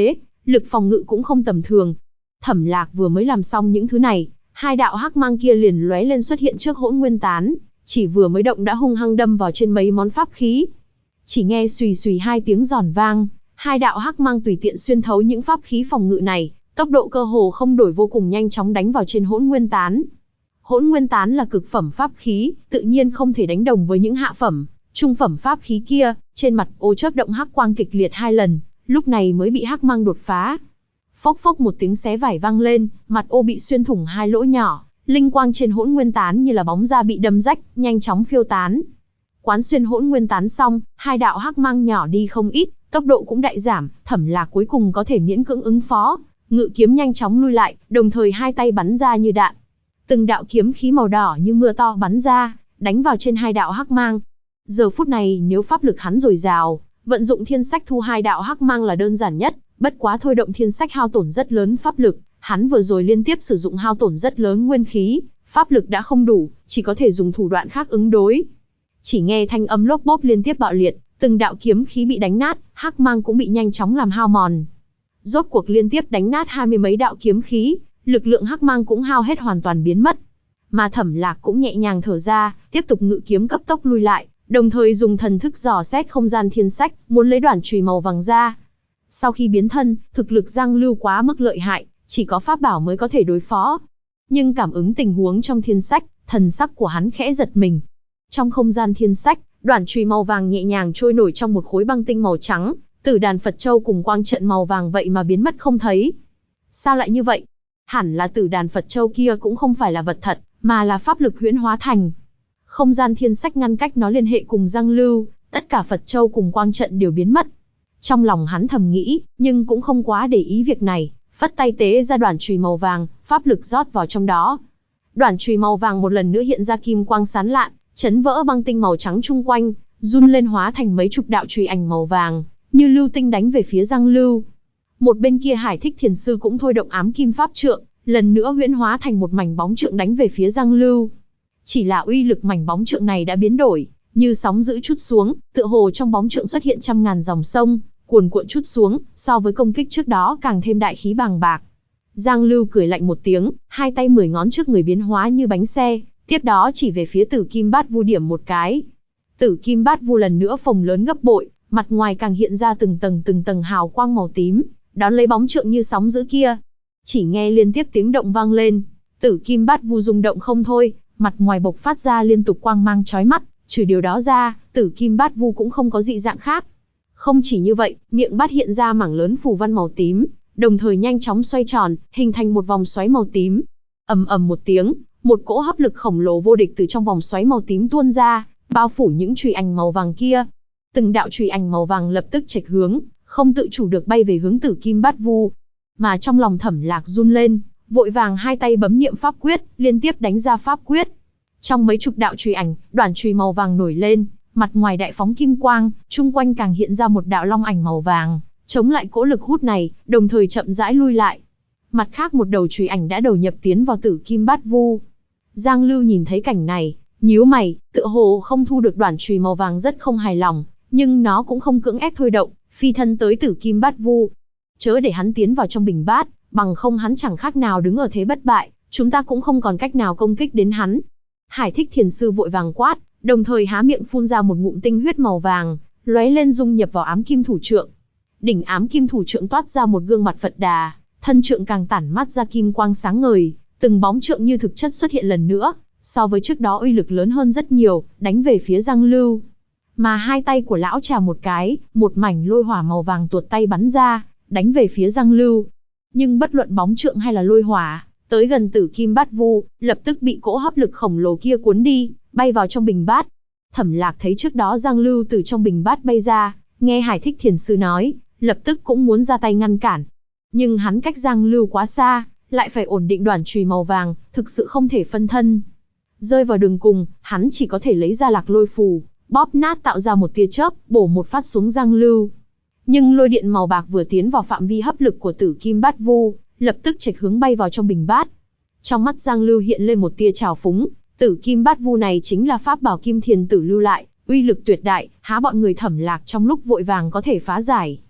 lực phòng ngự cũng không tầm thường. Thẩm Lạc vừa mới làm xong những thứ này, hai đạo hắc mang kia liền lóe lên xuất hiện trước Hỗn Nguyên Tán, chỉ vừa mới động đã hung hăng đâm vào trên mấy món pháp khí. Chỉ nghe xùy xùy hai tiếng giòn vang, hai đạo hắc mang tùy tiện xuyên thấu những pháp khí phòng ngự này, tốc độ cơ hồ không đổi vô cùng nhanh chóng đánh vào trên Hỗn Nguyên Tán. Hỗn Nguyên Tán là cực phẩm pháp khí, tự nhiên không thể đánh đồng với những hạ phẩm, trung phẩm pháp khí kia, trên mặt ô chớp động hắc quang kịch liệt 2 lần, lúc này mới bị hắc mang đột phá. Phốc phốc một tiếng xé vải vang lên, mặt ô bị xuyên thủng 2 lỗ nhỏ, linh quang trên Hỗn Nguyên Tán như là bóng da bị đâm rách, nhanh chóng phiêu tán. Quán xuyên Hỗn Nguyên Tán xong, hai đạo hắc mang nhỏ đi không ít, tốc độ cũng đại giảm, Thẩm Lạc cuối cùng có thể miễn cưỡng ứng phó, ngự kiếm nhanh chóng lui lại, đồng thời hai tay bắn ra như đạn. Từng đạo kiếm khí màu đỏ như mưa to bắn ra, đánh vào trên hai đạo hắc mang. Giờ phút này nếu pháp lực hắn dồi dào, vận dụng thiên sách thu hai đạo hắc mang là đơn giản nhất, bất quá thôi động thiên sách hao tổn rất lớn pháp lực, hắn vừa rồi liên tiếp sử dụng hao tổn rất lớn nguyên khí, pháp lực đã không đủ, chỉ có thể dùng thủ đoạn khác ứng đối. Chỉ nghe thanh âm lốp bốp liên tiếp bạo liệt, từng đạo kiếm khí bị đánh nát, hắc mang cũng bị nhanh chóng làm hao mòn. Rốt cuộc liên tiếp đánh nát 20 mấy đạo kiếm khí, lực lượng hắc mang cũng hao hết hoàn toàn biến mất. Mà Thẩm Lạc cũng nhẹ nhàng thở ra, tiếp tục ngự kiếm cấp tốc lui lại, đồng thời dùng thần thức dò xét không gian thiên sách, muốn lấy đoản chùy màu vàng ra. Sau khi biến thân, thực lực Giang Lưu quá mức lợi hại, chỉ có pháp bảo mới có thể đối phó. Nhưng cảm ứng tình huống trong thiên sách, thần sắc của hắn khẽ giật mình. Trong không gian thiên sách, đoản chùy màu vàng nhẹ nhàng trôi nổi trong một khối băng tinh màu trắng, Tử đàn Phật Châu cùng quang trận màu vàng vậy mà biến mất không thấy. Sao lại như vậy? Hẳn là Tử đàn Phật Châu kia cũng không phải là vật thật, mà là pháp lực huyễn hóa thành. Không gian thiên sách ngăn cách nó liên hệ cùng Giang Lưu, tất cả Phật Châu cùng quang trận đều biến mất. Trong lòng hắn thầm nghĩ, nhưng cũng không quá để ý việc này, phất tay tế ra đoản chùy màu vàng, pháp lực rót vào trong đó. Đoản chùy màu vàng một lần nữa hiện ra kim quang sáng lạn, chấn vỡ băng tinh màu trắng chung quanh, run lên hóa thành mấy chục đạo chùy ảnh màu vàng, như lưu tinh đánh về phía Giang Lưu. Một bên kia Hải Thích Thiền Sư cũng thôi động ám kim pháp trượng, lần nữa huyễn hóa thành một mảnh bóng trượng đánh về phía Giang Lưu. Chỉ là uy lực mảnh bóng trượng này đã biến đổi, như sóng dữ trút xuống, tựa hồ trong bóng trượng xuất hiện trăm ngàn dòng sông, cuồn cuộn trút xuống, so với công kích trước đó càng thêm đại khí bàng bạc. Giang Lưu cười lạnh một tiếng, hai tay 10 ngón trước người biến hóa như bánh xe, tiếp đó chỉ về phía Tử Kim Bát Vu điểm một cái. Tử Kim Bát Vu lần nữa phồng lớn gấp bội, mặt ngoài càng hiện ra từng tầng hào quang màu tím, đón lấy bóng trượng như sóng dữ kia. Chỉ nghe liên tiếp tiếng động vang lên, Tử Kim Bát Vu rung động không thôi, mặt ngoài bộc phát ra liên tục quang mang chói mắt, trừ điều đó ra, Tử Kim Bát Vu cũng không có dị dạng khác. Không chỉ như vậy, miệng bát hiện ra mảng lớn phù văn màu tím, đồng thời nhanh chóng xoay tròn, hình thành một vòng xoáy màu tím. Ầm ầm một tiếng, một cỗ hấp lực khổng lồ vô địch từ trong vòng xoáy màu tím tuôn ra, bao phủ những chùy ảnh màu vàng kia. Từng đạo chùy ảnh màu vàng lập tức chệch hướng, không tự chủ được bay về hướng Tử Kim Bát Vu. Mà trong lòng Thẩm Lạc run lên, vội vàng hai tay bấm niệm pháp quyết, liên tiếp đánh ra pháp quyết. Trong mấy chục đạo chùy ảnh, đoản chùy màu vàng nổi lên, mặt ngoài đại phóng kim quang, chung quanh càng hiện ra một đạo long ảnh màu vàng, chống lại cỗ lực hút này, đồng thời chậm rãi lui lại. Mặt khác một đầu chùy ảnh đã đầu nhập tiến vào Tử Kim Bát Vu. Giang Lưu nhìn thấy cảnh này, nhíu mày, tựa hồ không thu được đoản chùy màu vàng rất không hài lòng, nhưng nó cũng không cưỡng ép thôi động, phi thân tới Tử Kim Bát Vu. Chớ để hắn tiến vào trong bình bát, bằng không hắn chẳng khác nào đứng ở thế bất bại, chúng ta cũng không còn cách nào công kích đến hắn. Hải Thích Thiền Sư vội vàng quát, đồng thời há miệng phun ra một ngụm tinh huyết màu vàng, lóe lên dung nhập vào ám kim thủ trượng. Đỉnh ám kim thủ trượng toát ra một gương mặt Phật Đà, thân trượng càng tản mát ra kim quang sáng ngời, từng bóng trượng như thực chất xuất hiện lần nữa, so với trước đó uy lực lớn hơn rất nhiều, đánh về phía Giang Lưu. Mà hai tay của lão chà một cái, một mảnh lôi hỏa màu vàng tuột tay bắn ra, đánh về phía Giang Lưu. Nhưng bất luận bóng trượng hay là lôi hỏa, tới gần Tử Kim Bát Vu, lập tức bị cỗ hấp lực khổng lồ kia cuốn đi, bay vào trong bình bát. Thẩm Lạc thấy trước đó Giang Lưu từ trong bình bát bay ra, nghe Hải Thích Thiền Sư nói, lập tức cũng muốn ra tay ngăn cản. Nhưng hắn cách Giang Lưu quá xa, lại phải ổn định đoản chùy màu vàng, thực sự không thể phân thân. Rơi vào đường cùng, hắn chỉ có thể lấy ra Lạc Lôi Phù, bóp nát tạo ra một tia chớp, bổ một phát xuống Giang Lưu. Nhưng lôi điện màu bạc vừa tiến vào phạm vi hấp lực của Tử Kim Bát Vu, lập tức chệch hướng bay vào trong bình bát. Trong mắt Giang Lưu hiện lên một tia trào phúng, Tử Kim Bát Vu này chính là pháp bảo Kim Thiền Tử lưu lại, uy lực tuyệt đại, há bọn người Thẩm Lạc trong lúc vội vàng có thể phá giải.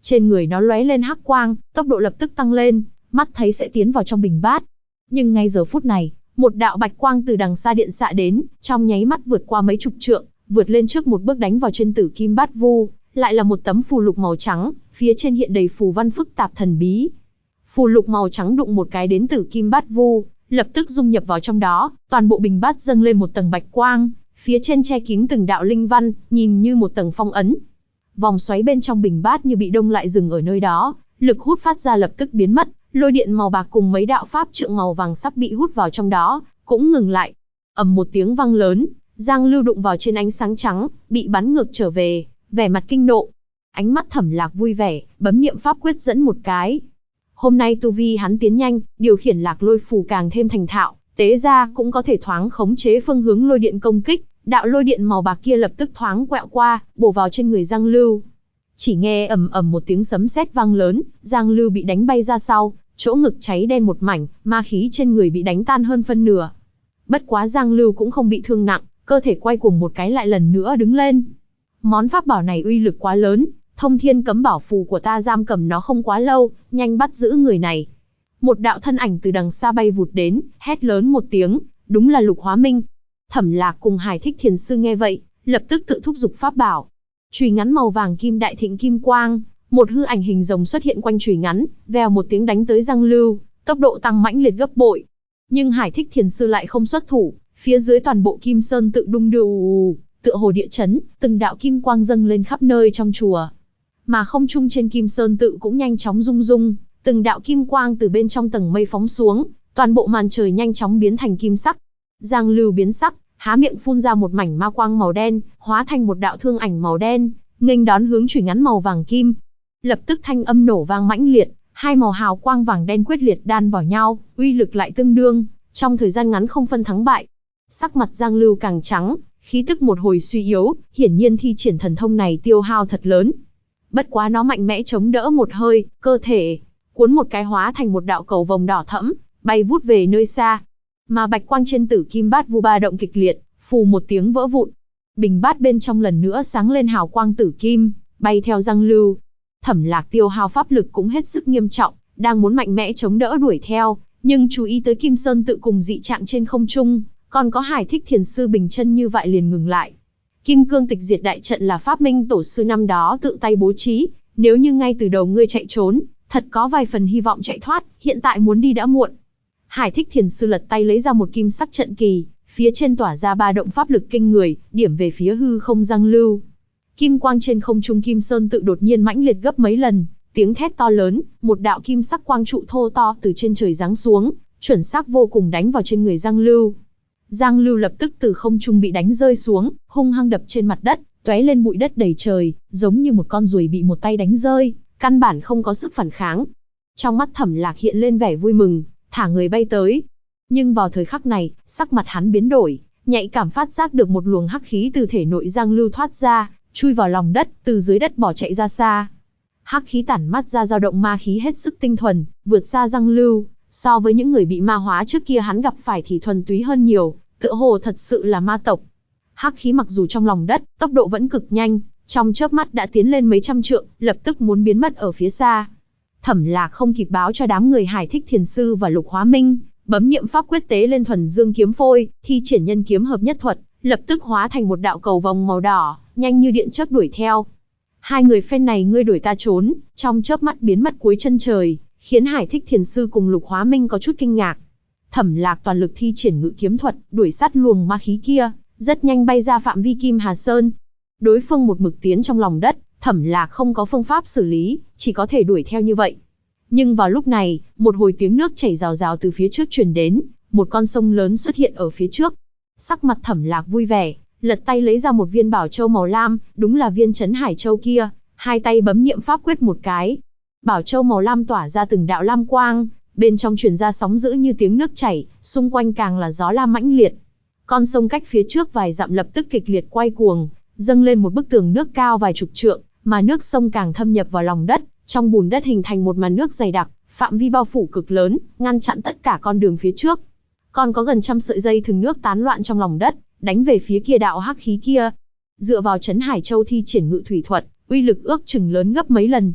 Trên người nó lóe lên hắc quang, tốc độ lập tức tăng lên, mắt thấy sẽ tiến vào trong bình bát. Nhưng ngay giờ phút này, một đạo bạch quang từ đằng xa điện xạ đến, trong nháy mắt vượt qua mấy chục trượng, vượt lên trước một bước đánh vào trên tử kim bát vu, lại là một tấm phù lục màu trắng, phía trên hiện đầy phù văn phức tạp thần bí. Phù lục màu trắng đụng một cái đến tử kim bát vu, lập tức dung nhập vào trong đó, toàn bộ bình bát dâng lên một tầng bạch quang, phía trên che kín từng đạo linh văn, nhìn như một tầng phong ấn. Vòng xoáy bên trong bình bát như bị đông lại dừng ở nơi đó, lực hút phát ra lập tức biến mất, lôi điện màu bạc cùng mấy đạo pháp trượng màu vàng sắp bị hút vào trong đó, cũng ngừng lại. Ầm một tiếng vang lớn, Giang Lưu đụng vào trên ánh sáng trắng, bị bắn ngược trở về, vẻ mặt kinh nộ. Ánh mắt Thẩm Lạc vui vẻ, bấm niệm pháp quyết dẫn một cái. Hôm nay tu vi hắn tiến nhanh, điều khiển lạc lôi phù càng thêm thành thạo, tế ra cũng có thể thoáng khống chế phương hướng lôi điện công kích, đạo lôi điện màu bạc kia lập tức thoáng quẹo qua, bổ vào trên người Giang Lưu. Chỉ nghe ầm ầm một tiếng sấm sét vang lớn, Giang Lưu bị đánh bay ra sau, chỗ ngực cháy đen một mảnh, ma khí trên người bị đánh tan hơn phân nửa. Bất quá Giang Lưu cũng không bị thương nặng, cơ thể quay cuồng một cái lại lần nữa đứng lên. Món pháp bảo này uy lực quá lớn, Thông Thiên Cấm Bảo phù của ta giam cầm nó không quá lâu, nhanh bắt giữ người này. Một đạo thân ảnh từ đằng xa bay vụt đến, hét lớn một tiếng, đúng là Lục Hóa Minh. Thẩm Lạc cùng Hải Thích Thiền Sư nghe vậy, lập tức tự thúc giục pháp bảo. Chùy ngắn màu vàng kim đại thịnh kim quang, một hư ảnh hình rồng xuất hiện quanh chùy ngắn, vèo một tiếng đánh tới Giang Lưu, tốc độ tăng mãnh liệt gấp bội. Nhưng Hải Thích Thiền Sư lại không xuất thủ, phía dưới toàn bộ Kim Sơn tự đung đưa tựa hồ địa chấn, từng đạo kim quang dâng lên khắp nơi trong chùa. Mà không trung trên Kim Sơn tự cũng nhanh chóng rung rung, từng đạo kim quang từ bên trong tầng mây phóng xuống, toàn bộ màn trời nhanh chóng biến thành kim sắc. Giang Lưu biến sắc, há miệng phun ra một mảnh ma quang màu đen, hóa thành một đạo thương ảnh màu đen, nghênh đón hướng chùy ngắn màu vàng kim. Lập tức thanh âm nổ vang mãnh liệt, hai màu hào quang vàng đen quyết liệt đan vào nhau, uy lực lại tương đương, trong thời gian ngắn không phân thắng bại. Sắc mặt Giang Lưu càng trắng, khí tức một hồi suy yếu, hiển nhiên thi triển thần thông này tiêu hao thật lớn. Bất quá nó mạnh mẽ chống đỡ một hơi, cơ thể cuốn một cái hóa thành một đạo cầu vồng đỏ thẫm, bay vút về nơi xa. Mà bạch quang trên tử kim bát vu ba động kịch liệt, phù một tiếng vỡ vụn. Bình bát bên trong lần nữa sáng lên hào quang tử kim, bay theo Giang Lưu. Thẩm Lạc tiêu hao pháp lực cũng hết sức nghiêm trọng, đang muốn mạnh mẽ chống đỡ đuổi theo, nhưng chú ý tới Kim Sơn tự cùng dị trạng trên không trung, còn có Hải Thích Thiền Sư bình chân như vậy liền ngừng lại. Kim Cương Tịch Diệt Đại Trận là pháp minh tổ sư năm đó tự tay bố trí, nếu như ngay từ đầu ngươi chạy trốn, thật có vài phần hy vọng chạy thoát, hiện tại muốn đi đã muộn. Hải Thích Thiền Sư lật tay lấy ra một kim sắc trận kỳ, phía trên tỏa ra ba động pháp lực kinh người, điểm về phía hư không Giang Lưu. Kim quang trên không trung Kim Sơn tự đột nhiên mãnh liệt gấp mấy lần, tiếng thét to lớn, một đạo kim sắc quang trụ thô to từ trên trời giáng xuống, chuẩn xác vô cùng đánh vào trên người Giang Lưu. Giang Lưu lập tức từ không trung bị đánh rơi xuống, hung hăng đập trên mặt đất, tóe lên bụi đất đầy trời, giống như một con ruồi bị một tay đánh rơi, căn bản không có sức phản kháng. Trong mắt Thẩm Lạc hiện lên vẻ vui mừng, thả người bay tới. Nhưng vào thời khắc này, sắc mặt hắn biến đổi, nhạy cảm phát giác được một luồng hắc khí từ thể nội Giang Lưu thoát ra, chui vào lòng đất, từ dưới đất bỏ chạy ra xa. Hắc khí tản mắt ra dao động ma khí hết sức tinh thuần, vượt xa Giang Lưu, so với những người bị ma hóa trước kia hắn gặp phải thì thuần túy hơn nhiều, tựa hồ thật sự là ma tộc. Hắc khí mặc dù trong lòng đất, tốc độ vẫn cực nhanh, trong chớp mắt đã tiến lên mấy trăm trượng, lập tức muốn biến mất ở phía xa. Thẩm Lạc không kịp báo cho đám người Hải Thích Thiền Sư và Lục Hóa Minh, bấm niệm pháp quyết tế lên thuần dương kiếm phôi, thi triển nhân kiếm hợp nhất thuật, lập tức hóa thành một đạo cầu vồng màu đỏ, nhanh như điện chớp đuổi theo. Hai người phen này ngươi đuổi ta trốn, trong chớp mắt biến mất cuối chân trời, khiến Hải Thích Thiền Sư cùng Lục Hóa Minh có chút kinh ngạc. Thẩm Lạc toàn lực thi triển ngự kiếm thuật, đuổi sát luồng ma khí kia, rất nhanh bay ra phạm vi Kim Hà Sơn. Đối phương một mực tiến trong lòng đất, Thẩm Lạc không có phương pháp xử lý, chỉ có thể đuổi theo như vậy. Nhưng vào lúc này, một hồi tiếng nước chảy rào rào từ phía trước truyền đến, một con sông lớn xuất hiện ở phía trước. Sắc mặt Thẩm Lạc vui vẻ, lật tay lấy ra một viên bảo châu màu lam, đúng là viên Trấn Hải Châu kia, hai tay bấm niệm pháp quyết một cái. Bảo châu màu lam tỏa ra từng đạo lam quang, bên trong truyền ra sóng dữ như tiếng nước chảy, xung quanh càng là gió lam mãnh liệt. Con sông cách phía trước vài dặm lập tức kịch liệt quay cuồng, dâng lên một bức tường nước cao vài chục trượng, mà nước sông càng thâm nhập vào lòng đất, trong bùn đất hình thành một màn nước dày đặc, phạm vi bao phủ cực lớn, ngăn chặn tất cả con đường phía trước. Còn có gần trăm sợi dây thừng nước tán loạn trong lòng đất, đánh về phía kia đạo hắc khí kia. Dựa vào Trấn Hải Châu thi triển ngự thủy thuật, uy lực ước chừng lớn gấp mấy lần.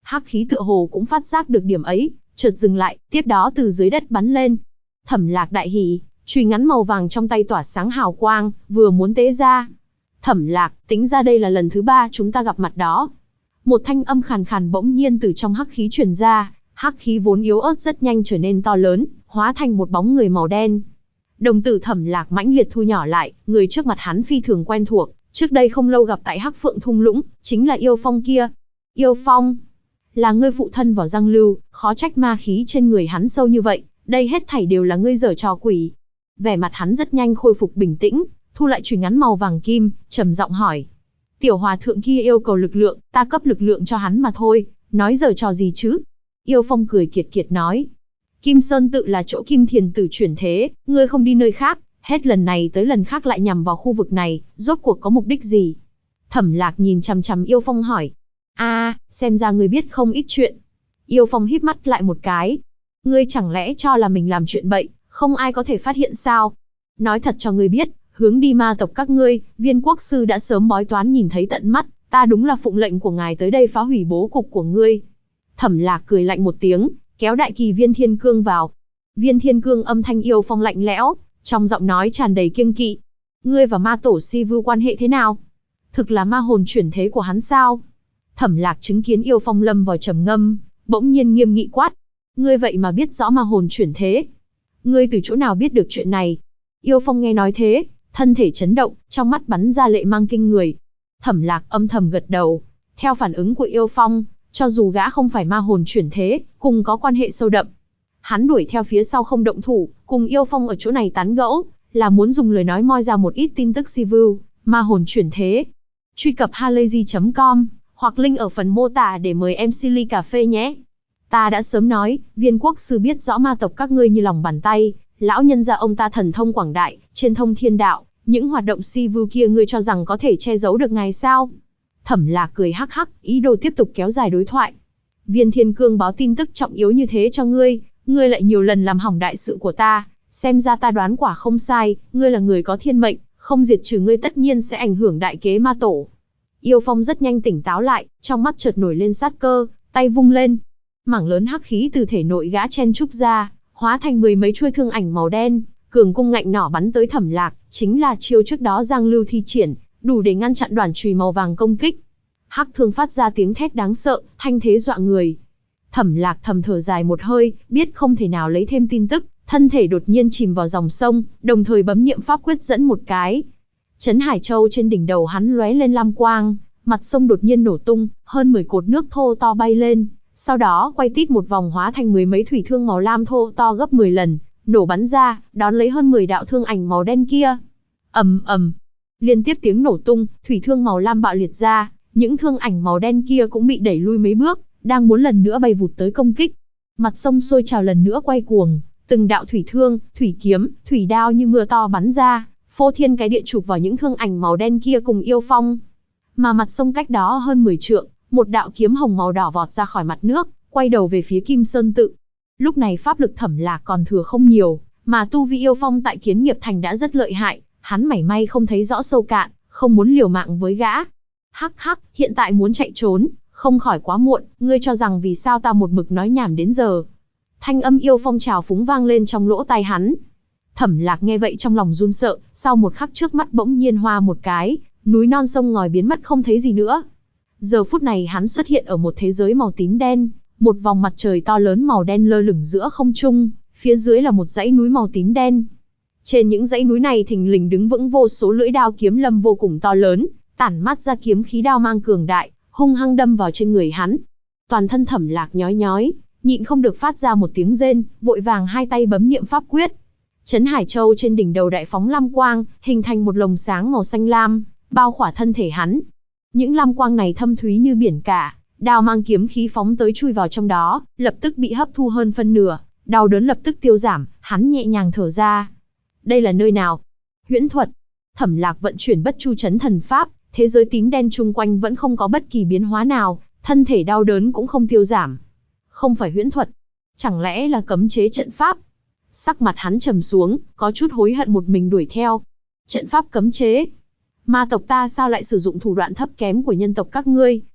Hắc khí tựa hồ cũng phát giác được điểm ấy, chợt dừng lại, tiếp đó từ dưới đất bắn lên. Thẩm Lạc đại hỉ, chùy ngắn màu vàng trong tay tỏa sáng hào quang, vừa muốn tế ra. Thẩm Lạc, tính ra đây là lần thứ 3 chúng ta gặp mặt đó. Một thanh âm khàn khàn bỗng nhiên từ trong hắc khí truyền ra, hắc khí vốn yếu ớt rất nhanh trở nên to lớn, hóa thành một bóng người màu đen. Đồng tử Thẩm Lạc mãnh liệt thu nhỏ lại, người trước mặt hắn phi thường quen thuộc, trước đây không lâu gặp tại Hắc Phượng thung lũng, chính là Yêu Phong kia. Yêu Phong, là ngươi phụ thân vào Giang Lưu, khó trách ma khí trên người hắn sâu như vậy, đây hết thảy đều là ngươi giở trò quỷ. Vẻ mặt hắn rất nhanh khôi phục bình tĩnh, thu lại chùy ngắn màu vàng kim, trầm giọng hỏi. Tiểu hòa thượng kia yêu cầu lực lượng, ta cấp lực lượng cho hắn mà thôi, nói giở trò gì chứ? Yêu Phong cười kiệt kiệt nói. Kim Sơn tự là chỗ Kim Thiền tử chuyển thế, ngươi không đi nơi khác, hết lần này tới lần khác lại nhằm vào khu vực này, rốt cuộc có mục đích gì? Thẩm Lạc nhìn chằm chằm Yêu Phong hỏi. Xem ra ngươi biết không ít chuyện. Yêu Phong híp mắt lại một cái. Ngươi chẳng lẽ cho là mình làm chuyện bậy, không ai có thể phát hiện sao? Nói thật cho ngươi biết, hướng đi ma tộc các ngươi, Viên quốc sư đã sớm bói toán nhìn thấy tận mắt, ta đúng là phụng lệnh của ngài tới đây phá hủy bố cục của ngươi. Thẩm Lạc cười lạnh một tiếng, kéo đại kỳ Viên Thiên Cương vào. Viên Thiên Cương âm thanh Yêu Phong lạnh lẽo, trong giọng nói tràn đầy kiêng kỵ. Ngươi và ma tổ Si Vu quan hệ thế nào? Thực là ma hồn chuyển thế của hắn sao? Thẩm Lạc chứng kiến Yêu Phong lâm vào trầm ngâm, bỗng nhiên nghiêm nghị quát. Ngươi vậy mà biết rõ ma hồn chuyển thế? Ngươi từ chỗ nào biết được chuyện này? Yêu Phong nghe nói thế, thân thể chấn động, trong mắt bắn ra lệ mang kinh người. Thẩm Lạc âm thầm gật đầu. Theo phản ứng của Yêu Phong, cho dù gã không phải ma hồn chuyển thế, cùng có quan hệ sâu đậm. Hắn đuổi theo phía sau không động thủ, cùng Yêu Phong ở chỗ này tán gẫu, là muốn dùng lời nói moi ra một ít tin tức Si Vu, ma hồn chuyển thế. Truy cập halayzi.com hoặc link ở phần mô tả để mời em ly cà phê nhé. Ta đã sớm nói, Viên quốc sư biết rõ ma tộc các ngươi như lòng bàn tay, lão nhân gia ông ta thần thông quảng đại, trên thông thiên đạo, những hoạt động Si Vu kia ngươi cho rằng có thể che giấu được ngài sao? Thẩm Lạc cười hắc hắc, ý đồ tiếp tục kéo dài đối thoại. Viên Thiên Cương báo tin tức trọng yếu như thế cho ngươi, ngươi lại nhiều lần làm hỏng đại sự của ta, xem ra ta đoán quả không sai, ngươi là người có thiên mệnh, không diệt trừ ngươi tất nhiên sẽ ảnh hưởng đại kế ma tổ. Yêu Phong rất nhanh tỉnh táo lại, trong mắt chợt nổi lên sát cơ, tay vung lên. Mảng lớn hắc khí từ thể nội gã chen trúc ra, hóa thành 10 mấy chuôi thương ảnh màu đen, cường cung ngạnh nỏ bắn tới Thẩm Lạc, chính là chiêu trước đó Giang Lưu thi triển, đủ để ngăn chặn đoàn chùy màu vàng công kích. Hắc thương phát ra tiếng thét đáng sợ, thanh thế dọa người. Thẩm Lạc thầm thở dài một hơi, biết không thể nào lấy thêm tin tức, thân thể đột nhiên chìm vào dòng sông, đồng thời bấm niệm pháp quyết dẫn một cái. Trấn Hải Châu trên đỉnh đầu hắn lóe lên lam quang, mặt sông đột nhiên nổ tung, hơn 10 cột nước thô to bay lên, sau đó quay tít một vòng hóa thành 10 mấy thủy thương màu lam thô to gấp 10 lần, nổ bắn ra, đón lấy hơn 10 đạo thương ảnh màu đen kia. Ầm ầm, liên tiếp tiếng nổ tung, thủy thương màu lam bạo liệt ra, những thương ảnh màu đen kia cũng bị đẩy lui mấy bước, đang muốn lần nữa bay vụt tới công kích. Mặt sông sôi trào lần nữa quay cuồng, từng đạo thủy thương, thủy kiếm, thủy đao như mưa to bắn ra, phô thiên cái địa chụp vào những thương ảnh màu đen kia cùng Yêu Phong. Mà mặt sông cách đó hơn 10 trượng, một đạo kiếm hồng màu đỏ vọt ra khỏi mặt nước, quay đầu về phía Kim Sơn tự. Lúc này pháp lực Thẩm Lạc còn thừa không nhiều, mà tu vi Yêu Phong tại Kiến Nghiệp Thành đã rất lợi hại, hắn mảy may không thấy rõ sâu cạn, không muốn liều mạng với gã. Hắc hắc, hiện tại muốn chạy trốn, không khỏi quá muộn, ngươi cho rằng vì sao ta một mực nói nhảm đến giờ. Thanh âm Yêu Phong trào phúng vang lên trong lỗ tai hắn. Thẩm Lạc nghe vậy trong lòng run sợ, sau một khắc trước mắt bỗng nhiên hoa một cái, núi non sông ngòi biến mất không thấy gì nữa. Giờ phút này hắn xuất hiện ở một thế giới màu tím đen, một vòng mặt trời to lớn màu đen lơ lửng giữa không trung, phía dưới là một dãy núi màu tím đen. Trên những dãy núi này thình lình đứng vững vô số lưỡi đao kiếm lâm vô cùng to lớn, tản mát ra kiếm khí đao mang cường đại, hung hăng đâm vào trên người hắn. Toàn thân Thẩm Lạc nhói nhói, nhịn không được phát ra một tiếng rên, vội vàng hai tay bấm niệm pháp quyết. Trấn Hải Châu trên đỉnh đầu đại phóng lam quang, hình thành một lồng sáng màu xanh lam, bao khỏa thân thể hắn. Những lam quang này thâm thúy như biển cả, đao mang kiếm khí phóng tới chui vào trong đó, lập tức bị hấp thu hơn phân nửa, đau đớn lập tức tiêu giảm, hắn nhẹ nhàng thở ra. Đây là nơi nào? Huyễn thuật. Thẩm Lạc vận chuyển Bất Chu Chấn Thần Pháp, thế giới tím đen chung quanh vẫn không có bất kỳ biến hóa nào, thân thể đau đớn cũng không tiêu giảm. Không phải huyễn thuật, chẳng lẽ là cấm chế trận pháp? Sắc mặt hắn trầm xuống, có chút hối hận một mình đuổi theo. Trận pháp cấm chế? Ma tộc ta sao lại sử dụng thủ đoạn thấp kém của nhân tộc các ngươi,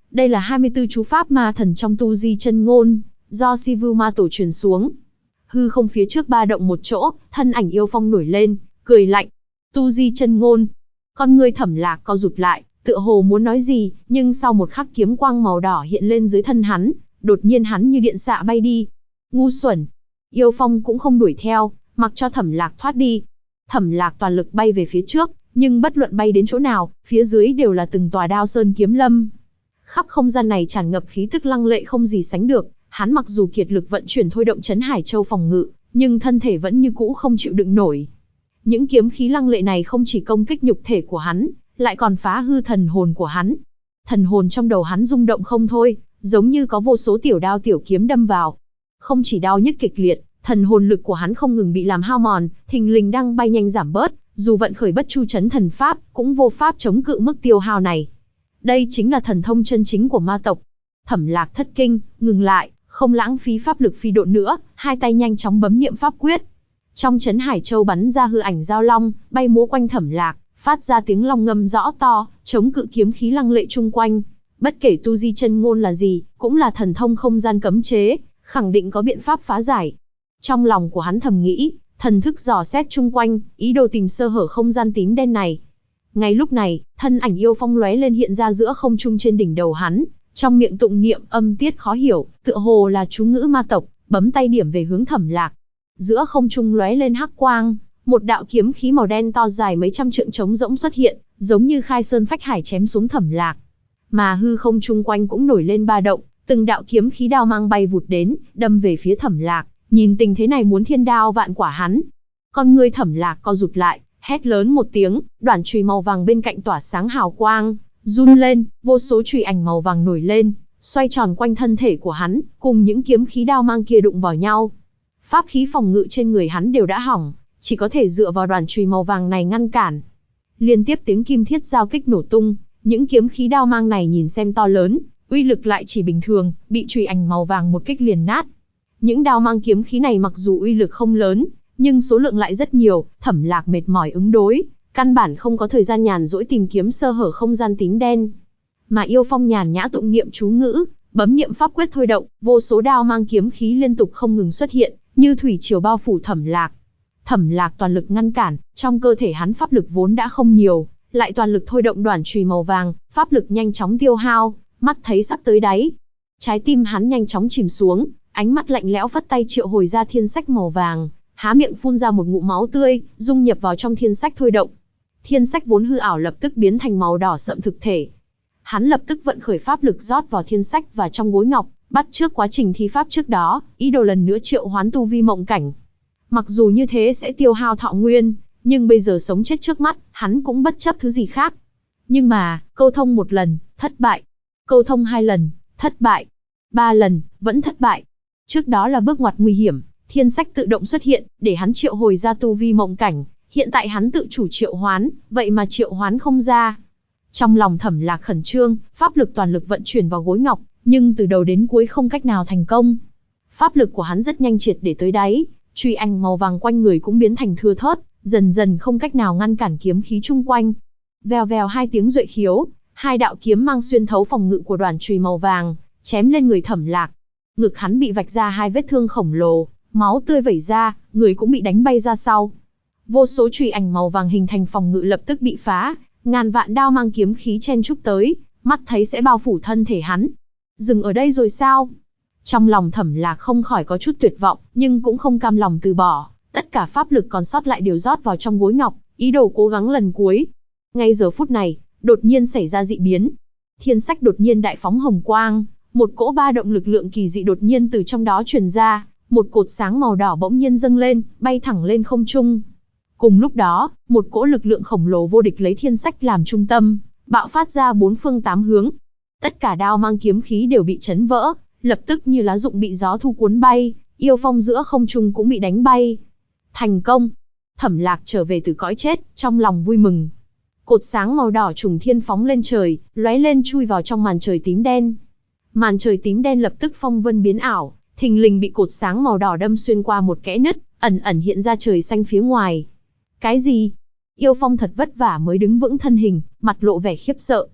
Đây là 24 chú pháp ma thần trong tu di chân ngôn, do Sivu ma tổ truyền xuống. Hư không phía trước ba động một chỗ, thân ảnh Yêu Phong nổi lên, cười lạnh. Tu di chân ngôn. Con ngươi Thẩm Lạc co rụt lại, tựa hồ muốn nói gì, nhưng sau một khắc kiếm quang màu đỏ hiện lên dưới thân hắn, đột nhiên hắn như điện xạ bay đi. Ngu xuẩn. Yêu Phong cũng không đuổi theo, mặc cho Thẩm Lạc thoát đi. Thẩm Lạc toàn lực bay về phía trước, nhưng bất luận bay đến chỗ nào, phía dưới đều là từng tòa đao sơn kiếm lâm. Khắp không gian này tràn ngập khí tức lăng lệ không gì sánh được, hắn mặc dù kiệt lực vận chuyển thôi động Trấn Hải Châu phòng ngự, nhưng thân thể vẫn như cũ không chịu đựng nổi. Những kiếm khí lăng lệ này không chỉ công kích nhục thể của hắn, lại còn phá hư thần hồn của hắn. Thần hồn trong đầu hắn rung động không thôi, giống như có vô số tiểu đao tiểu kiếm đâm vào. Không chỉ đau nhức kịch liệt, thần hồn lực của hắn không ngừng bị làm hao mòn, thình lình đang bay nhanh giảm bớt, dù vận khởi bất chu chấn thần pháp, cũng vô pháp chống cự mức tiêu hao này. Đây chính là thần thông chân chính của ma tộc. Thẩm Lạc thất kinh, ngừng lại, không lãng phí pháp lực phi độn nữa, hai tay nhanh chóng bấm niệm pháp quyết. Trong Trấn Hải Châu bắn ra hư ảnh giao long, bay múa quanh Thẩm Lạc, phát ra tiếng long ngâm rõ to, chống cự kiếm khí lăng lệ chung quanh. Bất kể tu di chân ngôn là gì, cũng là thần thông không gian cấm chế, khẳng định có biện pháp phá giải. Trong lòng của hắn thầm nghĩ, thần thức dò xét chung quanh, ý đồ tìm sơ hở không gian tím đen này. Ngay lúc này, thân ảnh Yêu Phong lóe lên hiện ra giữa không trung trên đỉnh đầu hắn, trong miệng tụng niệm âm tiết khó hiểu, tựa hồ là chú ngữ ma tộc, bấm tay điểm về hướng Thẩm Lạc. Giữa không trung lóe lên hắc quang, một đạo kiếm khí màu đen to dài mấy trăm trượng trống rỗng xuất hiện, giống như khai sơn phách hải chém xuống Thẩm Lạc. Mà hư không chung quanh cũng nổi lên ba động, từng đạo kiếm khí đao mang bay vụt đến, đâm về phía Thẩm Lạc, nhìn tình thế này muốn thiên đao vạn quả hắn. Con ngươi Thẩm Lạc co rụt lại, hét lớn một tiếng, đoạn chùy màu vàng bên cạnh tỏa sáng hào quang, run lên, vô số chùy ảnh màu vàng nổi lên, xoay tròn quanh thân thể của hắn, cùng những kiếm khí đao mang kia đụng vào nhau. Pháp khí phòng ngự trên người hắn đều đã hỏng, chỉ có thể dựa vào đoàn chùy màu vàng này ngăn cản. Liên tiếp tiếng kim thiết giao kích nổ tung, những kiếm khí đao mang này nhìn xem to lớn, uy lực lại chỉ bình thường, bị chùy ảnh màu vàng một kích liền nát. Những đao mang kiếm khí này mặc dù uy lực không lớn, nhưng số lượng lại rất nhiều, Thẩm Lạc mệt mỏi ứng đối, căn bản không có thời gian nhàn rỗi tìm kiếm sơ hở không gian tím đen. Mà Yêu Phong nhàn nhã tụng niệm chú ngữ, bấm niệm pháp quyết thôi động, vô số đao mang kiếm khí liên tục không ngừng xuất hiện, như thủy triều bao phủ Thẩm Lạc. Thẩm Lạc toàn lực ngăn cản, trong cơ thể hắn pháp lực vốn đã không nhiều, lại toàn lực thôi động đoản chùy màu vàng, pháp lực nhanh chóng tiêu hao, mắt thấy sắp tới đáy. Trái tim hắn nhanh chóng chìm xuống, ánh mắt lạnh lẽo phất tay triệu hồi ra thiên sách màu vàng, há miệng phun ra một ngụm máu tươi, dung nhập vào trong thiên sách thôi động. Thiên sách vốn hư ảo lập tức biến thành màu đỏ sậm thực thể. Hắn lập tức vận khởi pháp lực rót vào thiên sách và trong gối ngọc, bắt chước quá trình thi pháp trước đó, ý đồ lần nữa triệu hoán tu vi mộng cảnh. Mặc dù như thế sẽ tiêu hao thọ nguyên, nhưng bây giờ sống chết trước mắt, hắn cũng bất chấp thứ gì khác. Nhưng mà, câu thông một lần, thất bại. Câu thông hai lần, thất bại. 3 lần, vẫn thất bại. Trước đó là bước ngoặt nguy hiểm, thiên sách tự động xuất hiện, để hắn triệu hồi ra tu vi mộng cảnh. Hiện tại hắn tự chủ triệu hoán, vậy mà triệu hoán không ra. Trong lòng Thẩm Lạc khẩn trương, pháp lực toàn lực vận chuyển vào gối ngọc, nhưng từ đầu đến cuối không cách nào thành công. Pháp lực của hắn rất nhanh triệt để tới đáy, chùy ảnh màu vàng quanh người cũng biến thành thưa thớt, dần dần không cách nào ngăn cản kiếm khí chung quanh. Vèo vèo hai tiếng duệ khiếu, hai đạo kiếm mang xuyên thấu phòng ngự của đoàn chùy màu vàng, chém lên người Thẩm Lạc. Ngực hắn bị vạch ra hai vết thương khổng lồ, máu tươi vẩy ra, người cũng bị đánh bay ra sau. Vô số chùy ảnh màu vàng hình thành phòng ngự lập tức bị phá, ngàn vạn đao mang kiếm khí chen chúc tới, mắt thấy sẽ bao phủ thân thể hắn. Dừng ở đây rồi sao? Trong lòng Thẩm Lạc không khỏi có chút tuyệt vọng, nhưng cũng không cam lòng từ bỏ, tất cả pháp lực còn sót lại đều rót vào trong gối ngọc, ý đồ cố gắng lần cuối. Ngay giờ phút này, đột nhiên xảy ra dị biến. Thiên sách đột nhiên đại phóng hồng quang, một cỗ ba động lực lượng kỳ dị đột nhiên từ trong đó truyền ra, một cột sáng màu đỏ bỗng nhiên dâng lên, bay thẳng lên không trung. Cùng lúc đó, một cỗ lực lượng khổng lồ vô địch lấy thiên sách làm trung tâm, bạo phát ra bốn phương tám hướng. Tất cả đao mang kiếm khí đều bị chấn vỡ, lập tức như lá rụng bị gió thu cuốn bay, Yêu Phong giữa không trung cũng bị đánh bay. Thành công! Thẩm Lạc trở về từ cõi chết, trong lòng vui mừng. Cột sáng màu đỏ trùng thiên phóng lên trời, lóe lên chui vào trong màn trời tím đen. Màn trời tím đen lập tức phong vân biến ảo, thình lình bị cột sáng màu đỏ đâm xuyên qua một kẽ nứt, ẩn ẩn hiện ra trời xanh phía ngoài. Cái gì? Yêu Phong thật vất vả mới đứng vững thân hình, mặt lộ vẻ khiếp sợ.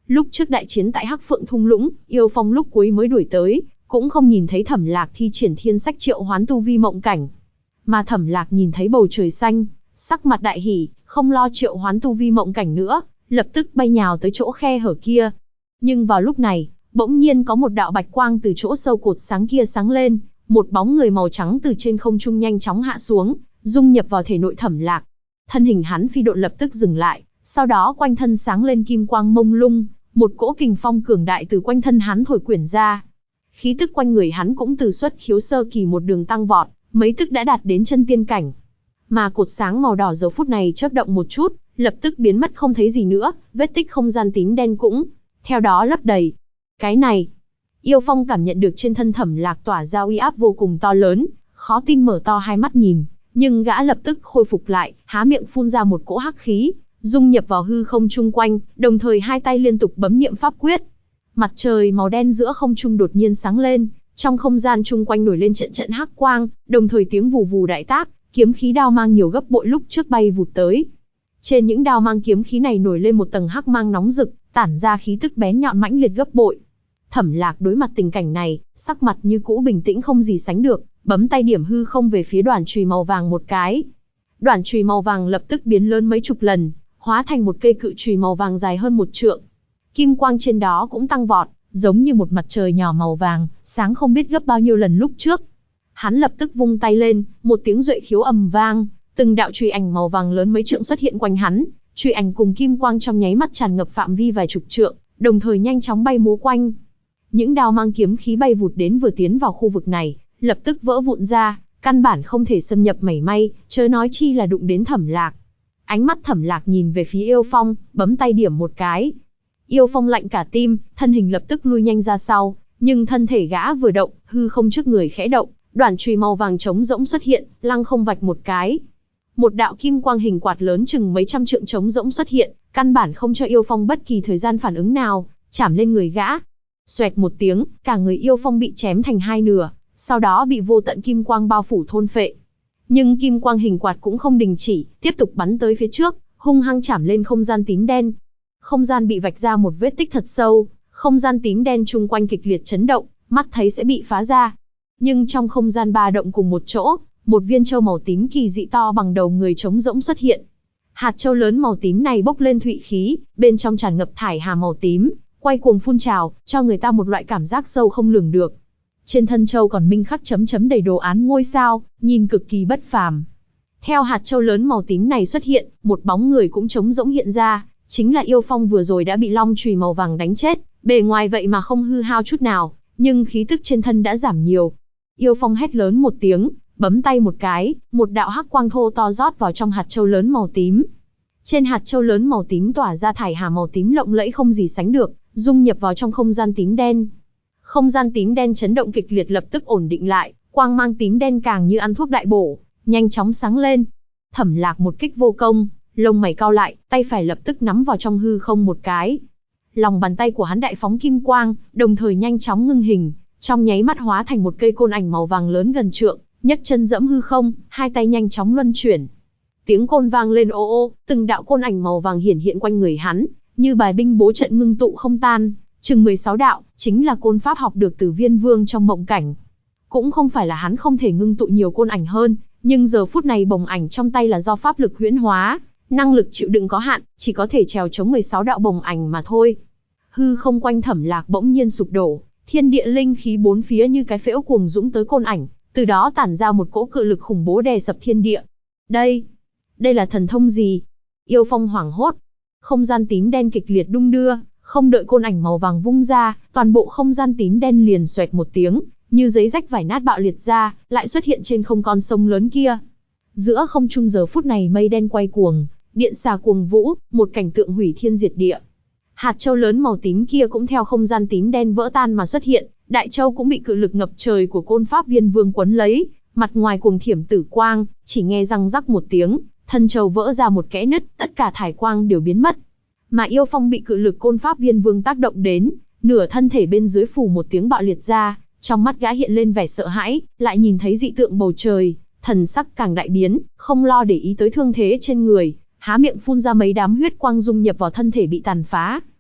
Lúc trước đại chiến tại Hắc Phượng thung lũng, Yêu Phong lúc cuối mới đuổi tới, cũng không nhìn thấy Thẩm Lạc thi triển thiên sách triệu hoán tu vi mộng cảnh. Mà Thẩm Lạc nhìn thấy bầu trời xanh, sắc mặt đại hỉ, không lo triệu hoán tu vi mộng cảnh nữa, lập tức bay nhào tới chỗ khe hở kia. Nhưng vào lúc này, bỗng nhiên có một đạo bạch quang từ chỗ sâu cột sáng kia sáng lên, một bóng người màu trắng từ trên không trung nhanh chóng hạ xuống, dung nhập vào thể nội Thẩm Lạc. Thân hình hắn phi độn lập tức dừng lại, sau đó quanh thân sáng lên kim quang mông lung, một cỗ kình phong cường đại từ quanh thân hắn thổi quyển ra. Khí tức quanh người hắn cũng từ xuất khiếu sơ kỳ một đường tăng vọt, mấy tức đã đạt đến chân tiên cảnh. Mà cột sáng màu đỏ giờ phút này chớp động một chút, lập tức biến mất không thấy gì nữa, vết tích không gian tím đen cũng theo đó lấp đầy. Cái này, Yêu Phong cảm nhận được trên thân Thẩm Lạc tỏa ra uy áp vô cùng to lớn, khó tin mở to hai mắt nhìn, nhưng gã lập tức khôi phục lại, há miệng phun ra một cỗ hắc khí, dung nhập vào hư không chung quanh, đồng thời hai tay liên tục bấm niệm pháp quyết. Mặt trời màu đen giữa không trung đột nhiên sáng lên, trong không gian chung quanh nổi lên trận trận hắc quang, đồng thời tiếng vù vù đại tác, kiếm khí đao mang nhiều gấp bội lúc trước bay vụt tới. Trên những đao mang kiếm khí này nổi lên một tầng hắc mang nóng rực, tản ra khí tức bén nhọn mãnh liệt gấp bội. Thẩm Lạc đối mặt tình cảnh này, sắc mặt như cũ bình tĩnh không gì sánh được, bấm tay điểm hư không về phía đoàn chùy màu vàng một cái. Đoàn chùy màu vàng lập tức biến lớn mấy chục lần, hóa thành một cây cự chùy màu vàng dài hơn 1 trượng. Kim quang trên đó cũng tăng vọt, giống như một mặt trời nhỏ màu vàng, sáng không biết gấp bao nhiêu lần lúc trước. Hắn lập tức vung tay lên, một tiếng duệ khiếu ầm vang, từng đạo chùy ảnh màu vàng lớn mấy trượng xuất hiện quanh hắn, chùy ảnh cùng kim quang trong nháy mắt tràn ngập phạm vi vài chục trượng, đồng thời nhanh chóng bay múa quanh. Những đao mang kiếm khí bay vụt đến vừa tiến vào khu vực này, lập tức vỡ vụn ra, căn bản không thể xâm nhập mảy may, chớ nói chi là đụng đến Thẩm Lạc. Ánh mắt Thẩm Lạc nhìn về phía Yêu Phong, bấm tay điểm một cái. Yêu Phong lạnh cả tim, thân hình lập tức lui nhanh ra sau, nhưng thân thể gã vừa động, hư không trước người khẽ động, đoàn chùy màu vàng trống rỗng xuất hiện, lăng không vạch một cái. Một đạo kim quang hình quạt lớn chừng mấy trăm trượng trống rỗng xuất hiện, căn bản không cho Yêu Phong bất kỳ thời gian phản ứng nào, chảm lên người gã. Xoẹt một tiếng, cả người Yêu Phong bị chém thành hai nửa, sau đó bị vô tận kim quang bao phủ thôn phệ. Nhưng kim quang hình quạt cũng không đình chỉ, tiếp tục bắn tới phía trước, hung hăng chảm lên không gian tím đen. Không gian bị vạch ra một vết tích thật sâu, không gian tím đen chung quanh kịch liệt chấn động, mắt thấy sẽ bị phá ra. Nhưng trong không gian ba động cùng một chỗ, một viên châu màu tím kỳ dị to bằng đầu người trống rỗng xuất hiện. Hạt châu lớn màu tím này bốc lên thụy khí, bên trong tràn ngập thải hà màu tím, quay cuồng phun trào, cho người ta một loại cảm giác sâu không lường được. Trên thân châu còn minh khắc chấm chấm đầy đồ án ngôi sao, nhìn cực kỳ bất phàm. Theo hạt châu lớn màu tím này xuất hiện, một bóng người cũng trống rỗng hiện ra, chính là Yêu Phong vừa rồi đã bị long chùy màu vàng đánh chết, bề ngoài vậy mà không hư hao chút nào, nhưng khí tức trên thân đã giảm nhiều. Yêu Phong hét lớn một tiếng, bấm tay một cái, một đạo hắc quang thô to rót vào trong hạt châu lớn màu tím. Trên hạt châu lớn màu tím tỏa ra thải hà màu tím lộng lẫy không gì sánh được, dung nhập vào trong không gian tím đen. Không gian tím đen chấn động kịch liệt lập tức ổn định lại, quang mang tím đen càng như ăn thuốc đại bổ, nhanh chóng sáng lên. Thẩm Lạc một kích vô công, lông mày cau lại, tay phải lập tức nắm vào trong hư không một cái. Lòng bàn tay của hắn đại phóng kim quang, đồng thời nhanh chóng ngưng hình, trong nháy mắt hóa thành một cây côn ảnh màu vàng lớn gần trượng, nhấc chân dẫm hư không, hai tay nhanh chóng luân chuyển. Tiếng côn vang lên ô ô, từng đạo côn ảnh màu vàng hiển hiện quanh người hắn, như bài binh bố trận ngưng tụ không tan, chừng 16 đạo, chính là côn pháp học được từ Viên Vương trong mộng cảnh. Cũng không phải là hắn không thể ngưng tụ nhiều côn ảnh hơn, nhưng giờ phút này bồng ảnh trong tay là do pháp lực huyễn hóa, năng lực chịu đựng có hạn, chỉ có thể trèo chống 16 đạo bồng ảnh mà thôi. Hư không quanh Thẩm Lạc bỗng nhiên sụp đổ, thiên địa linh khí bốn phía như cái phễu cuồng dũng tới côn ảnh, từ đó tản ra một cỗ cự lực khủng bố đè sập thiên địa. Đây là thần thông gì? Yêu Phong hoảng hốt. Không gian tím đen kịch liệt đung đưa, không đợi côn ảnh màu vàng vung ra, toàn bộ không gian tím đen liền xoẹt một tiếng, như giấy rách vải nát bạo liệt ra, lại xuất hiện trên không con sông lớn kia. Giữa không trung giờ phút này mây đen quay cuồng, điện xà cuồng vũ, một cảnh tượng hủy thiên diệt địa. Hạt châu lớn màu tím kia cũng theo không gian tím đen vỡ tan mà xuất hiện, đại châu cũng bị cự lực ngập trời của côn pháp Viên Vương quấn lấy, mặt ngoài cuồng thiểm tử quang, chỉ nghe răng rắc một tiếng, thân châu vỡ ra một kẽ nứt, tất cả thải quang đều biến mất. Mà Yêu Phong bị cự lực côn pháp Viên Vương tác động đến, nửa thân thể bên dưới phủ một tiếng bạo liệt ra, trong mắt gã hiện lên vẻ sợ hãi, lại nhìn thấy dị tượng bầu trời, thần sắc càng đại biến, không lo để ý tới thương thế trên người, há miệng phun ra mấy đám huyết quang dung nhập vào thân thể bị tàn phá.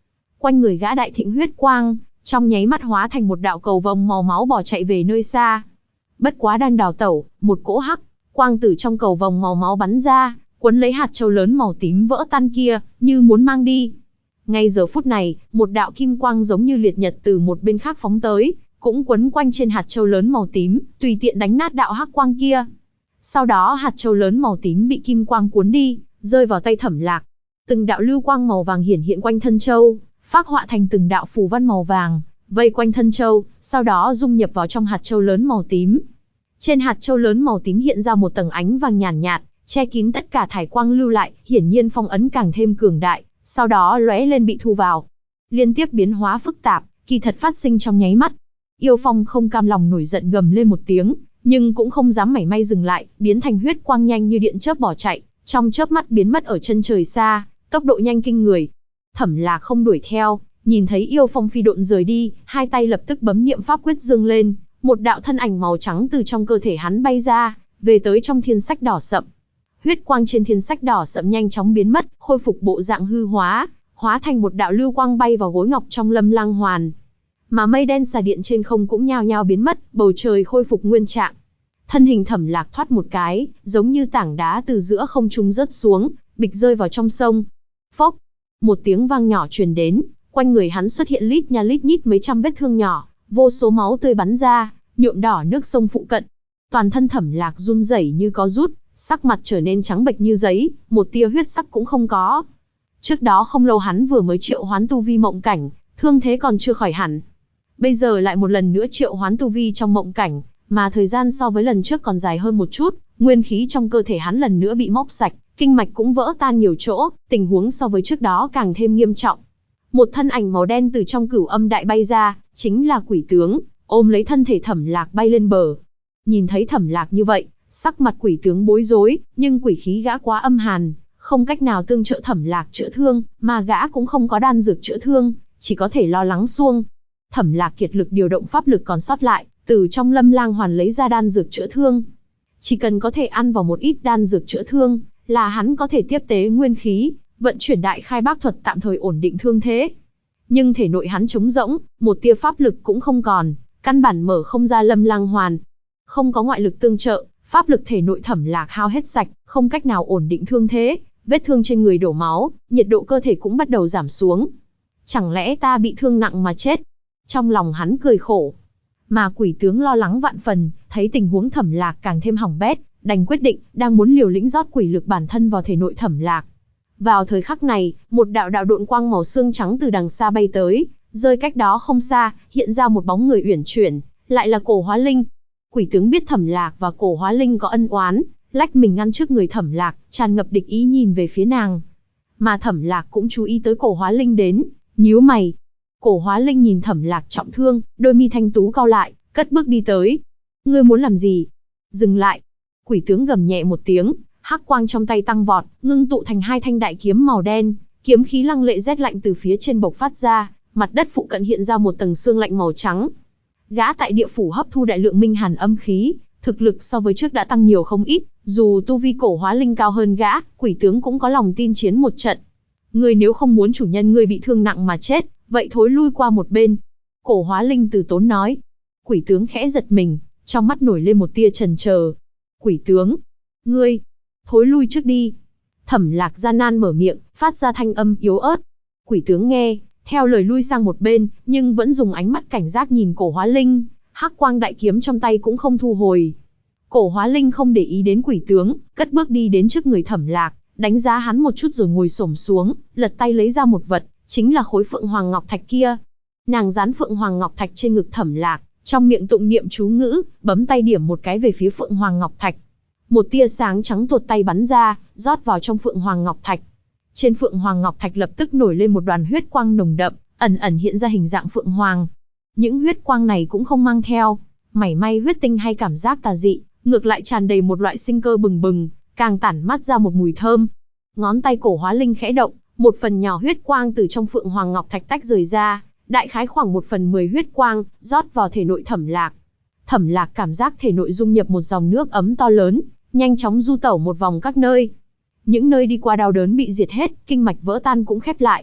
Quanh người gã đại thịnh huyết quang, trong nháy mắt hóa thành một đạo cầu vồng màu máu bỏ chạy về nơi xa. Bất quá đang đào tẩu, một cỗ hắc quang từ trong cầu vồng màu máu bắn ra, quấn lấy hạt châu lớn màu tím vỡ tan kia, như muốn mang đi. Ngay giờ phút này, một đạo kim quang giống như liệt nhật từ một bên khác phóng tới, cũng quấn quanh trên hạt châu lớn màu tím, tùy tiện đánh nát đạo hắc quang kia. Sau đó hạt châu lớn màu tím bị kim quang cuốn đi, rơi vào tay Thẩm Lạc. Từng đạo lưu quang màu vàng hiển hiện quanh thân châu, phác họa thành từng đạo phù văn màu vàng, vây quanh thân châu, sau đó dung nhập vào trong hạt châu lớn màu tím. Trên hạt châu lớn màu tím hiện ra một tầng ánh vàng nhàn nhạt, che kín tất cả thải quang lưu lại, hiển nhiên phong ấn càng thêm cường đại, sau đó lóe lên bị thu vào. Liên tiếp biến hóa phức tạp, kỳ thật phát sinh trong nháy mắt. Yêu Phong không cam lòng nổi giận gầm lên một tiếng, nhưng cũng không dám mảy may dừng lại, biến thành huyết quang nhanh như điện chớp bỏ chạy, trong chớp mắt biến mất ở chân trời xa, tốc độ nhanh kinh người. Thẩm Lạc không đuổi theo, nhìn thấy Yêu Phong phi độn rời đi, hai tay lập tức bấm niệm pháp quyết dương lên, một đạo thân ảnh màu trắng từ trong cơ thể hắn bay ra, về tới trong thiên sách đỏ sậm. Huyết quang trên thiên sách đỏ sậm nhanh chóng biến mất, khôi phục bộ dạng hư hóa, hóa thành một đạo lưu quang bay vào gối ngọc trong Lâm Lang Hoàn. Mà mây đen xà điện trên không cũng nhao nhao biến mất, bầu trời khôi phục nguyên trạng. Thân hình Thẩm Lạc thoát một cái, giống như tảng đá từ giữa không trung rớt xuống, bịch rơi vào trong sông. Phốc, một tiếng vang nhỏ truyền đến, quanh người hắn xuất hiện lít nha lít nhít mấy trăm vết thương nhỏ, vô số máu tươi bắn ra, nhuộm đỏ nước sông phụ cận. Toàn thân Thẩm Lạc run rẩy như có rút, sắc mặt trở nên trắng bệch như giấy, một tia huyết sắc cũng không có. Trước đó không lâu hắn vừa mới triệu hoán tu vi mộng cảnh, thương thế còn chưa khỏi hẳn. Bây giờ lại một lần nữa triệu hoán tu vi trong mộng cảnh, mà thời gian so với lần trước còn dài hơn một chút, nguyên khí trong cơ thể hắn lần nữa bị móc sạch, kinh mạch cũng vỡ tan nhiều chỗ, tình huống so với trước đó càng thêm nghiêm trọng. Một thân ảnh màu đen từ trong Cửu Âm Đại bay ra, chính là Quỷ Tướng, ôm lấy thân thể Thẩm Lạc bay lên bờ. Nhìn thấy Thẩm Lạc như vậy, sắc mặt Quỷ Tướng bối rối, nhưng quỷ khí gã quá âm hàn, không cách nào tương trợ Thẩm Lạc chữa thương, mà gã cũng không có đan dược chữa thương, chỉ có thể lo lắng xuông. Thẩm Lạc kiệt lực điều động pháp lực còn sót lại, từ trong Lâm Lang Hoàn lấy ra đan dược chữa thương. Chỉ cần có thể ăn vào một ít đan dược chữa thương, là hắn có thể tiếp tế nguyên khí, vận chuyển đại khai bác thuật tạm thời ổn định thương thế. Nhưng thể nội hắn trống rỗng, một tia pháp lực cũng không còn, căn bản mở không ra Lâm Lang Hoàn. Không có ngoại lực tương trợ, pháp lực thể nội Thẩm Lạc hao hết sạch, không cách nào ổn định thương thế, vết thương trên người đổ máu, nhiệt độ cơ thể cũng bắt đầu giảm xuống. Chẳng lẽ ta bị thương nặng mà chết? Trong lòng hắn cười khổ. Mà Quỷ Tướng lo lắng vạn phần, thấy tình huống Thẩm Lạc càng thêm hỏng bét, đành quyết định, đang muốn liều lĩnh rót quỷ lực bản thân vào thể nội Thẩm Lạc. Vào thời khắc này, một đạo độn quang màu xương trắng từ đằng xa bay tới, rơi cách đó không xa, hiện ra một bóng người uyển chuyển, lại là Cổ Hóa Linh. Quỷ Tướng biết Thẩm Lạc và Cổ Hóa Linh có ân oán, lách mình ngăn trước người Thẩm Lạc, tràn ngập địch ý nhìn về phía nàng. Mà Thẩm Lạc cũng chú ý tới Cổ Hóa Linh đến, nhíu mày. Cổ Hóa Linh nhìn Thẩm Lạc trọng thương, đôi mi thanh tú cau lại, cất bước đi tới. Ngươi muốn làm gì? Dừng lại. Quỷ Tướng gầm nhẹ một tiếng, hắc quang trong tay tăng vọt, ngưng tụ thành hai thanh đại kiếm màu đen, kiếm khí lăng lệ rét lạnh từ phía trên bộc phát ra, mặt đất phụ cận hiện ra một tầng sương lạnh màu trắng. Gã tại địa phủ hấp thu đại lượng minh hàn âm khí, thực lực so với trước đã tăng nhiều không ít, dù tu vi Cổ Hóa Linh cao hơn gã, Quỷ Tướng cũng có lòng tin chiến một trận. Ngươi nếu không muốn chủ nhân ngươi bị thương nặng mà chết, vậy thối lui qua một bên. Cổ Hóa Linh từ tốn nói. Quỷ Tướng khẽ giật mình, trong mắt nổi lên một tia chần chờ. Quỷ Tướng, ngươi, thối lui trước đi. Thẩm Lạc gian nan mở miệng, phát ra thanh âm yếu ớt. Quỷ Tướng nghe, theo lời lui sang một bên, nhưng vẫn dùng ánh mắt cảnh giác nhìn Cổ Hóa Linh, hắc quang đại kiếm trong tay cũng không thu hồi. Cổ Hóa Linh không để ý đến Quỷ Tướng, cất bước đi đến trước người Thẩm Lạc, đánh giá hắn một chút rồi ngồi xổm xuống, lật tay lấy ra một vật, chính là khối Phượng Hoàng Ngọc Thạch kia. Nàng dán Phượng Hoàng Ngọc Thạch trên ngực Thẩm Lạc, trong miệng tụng niệm chú ngữ, bấm tay điểm một cái về phía Phượng Hoàng Ngọc Thạch. Một tia sáng trắng tuột tay bắn ra, rót vào trong Phượng Hoàng Ngọc Thạch. Trên Phượng Hoàng Ngọc Thạch lập tức nổi lên một đoàn huyết quang nồng đậm, ẩn ẩn hiện ra hình dạng Phượng Hoàng. Những huyết quang này cũng không mang theo mảy may huyết tinh hay cảm giác tà dị, ngược lại tràn đầy một loại sinh cơ bừng bừng, càng tản mát ra một mùi thơm. Ngón tay Cổ Hóa Linh khẽ động, một phần nhỏ huyết quang từ trong Phượng Hoàng Ngọc Thạch tách rời ra, đại khái khoảng 1/10 huyết quang, rót vào thể nội Thẩm Lạc. Thẩm Lạc cảm giác thể nội dung nhập một dòng nước ấm to lớn, nhanh chóng du tẩu một vòng các nơi. Những nơi đi qua đau đớn bị diệt hết, kinh mạch vỡ tan cũng khép lại.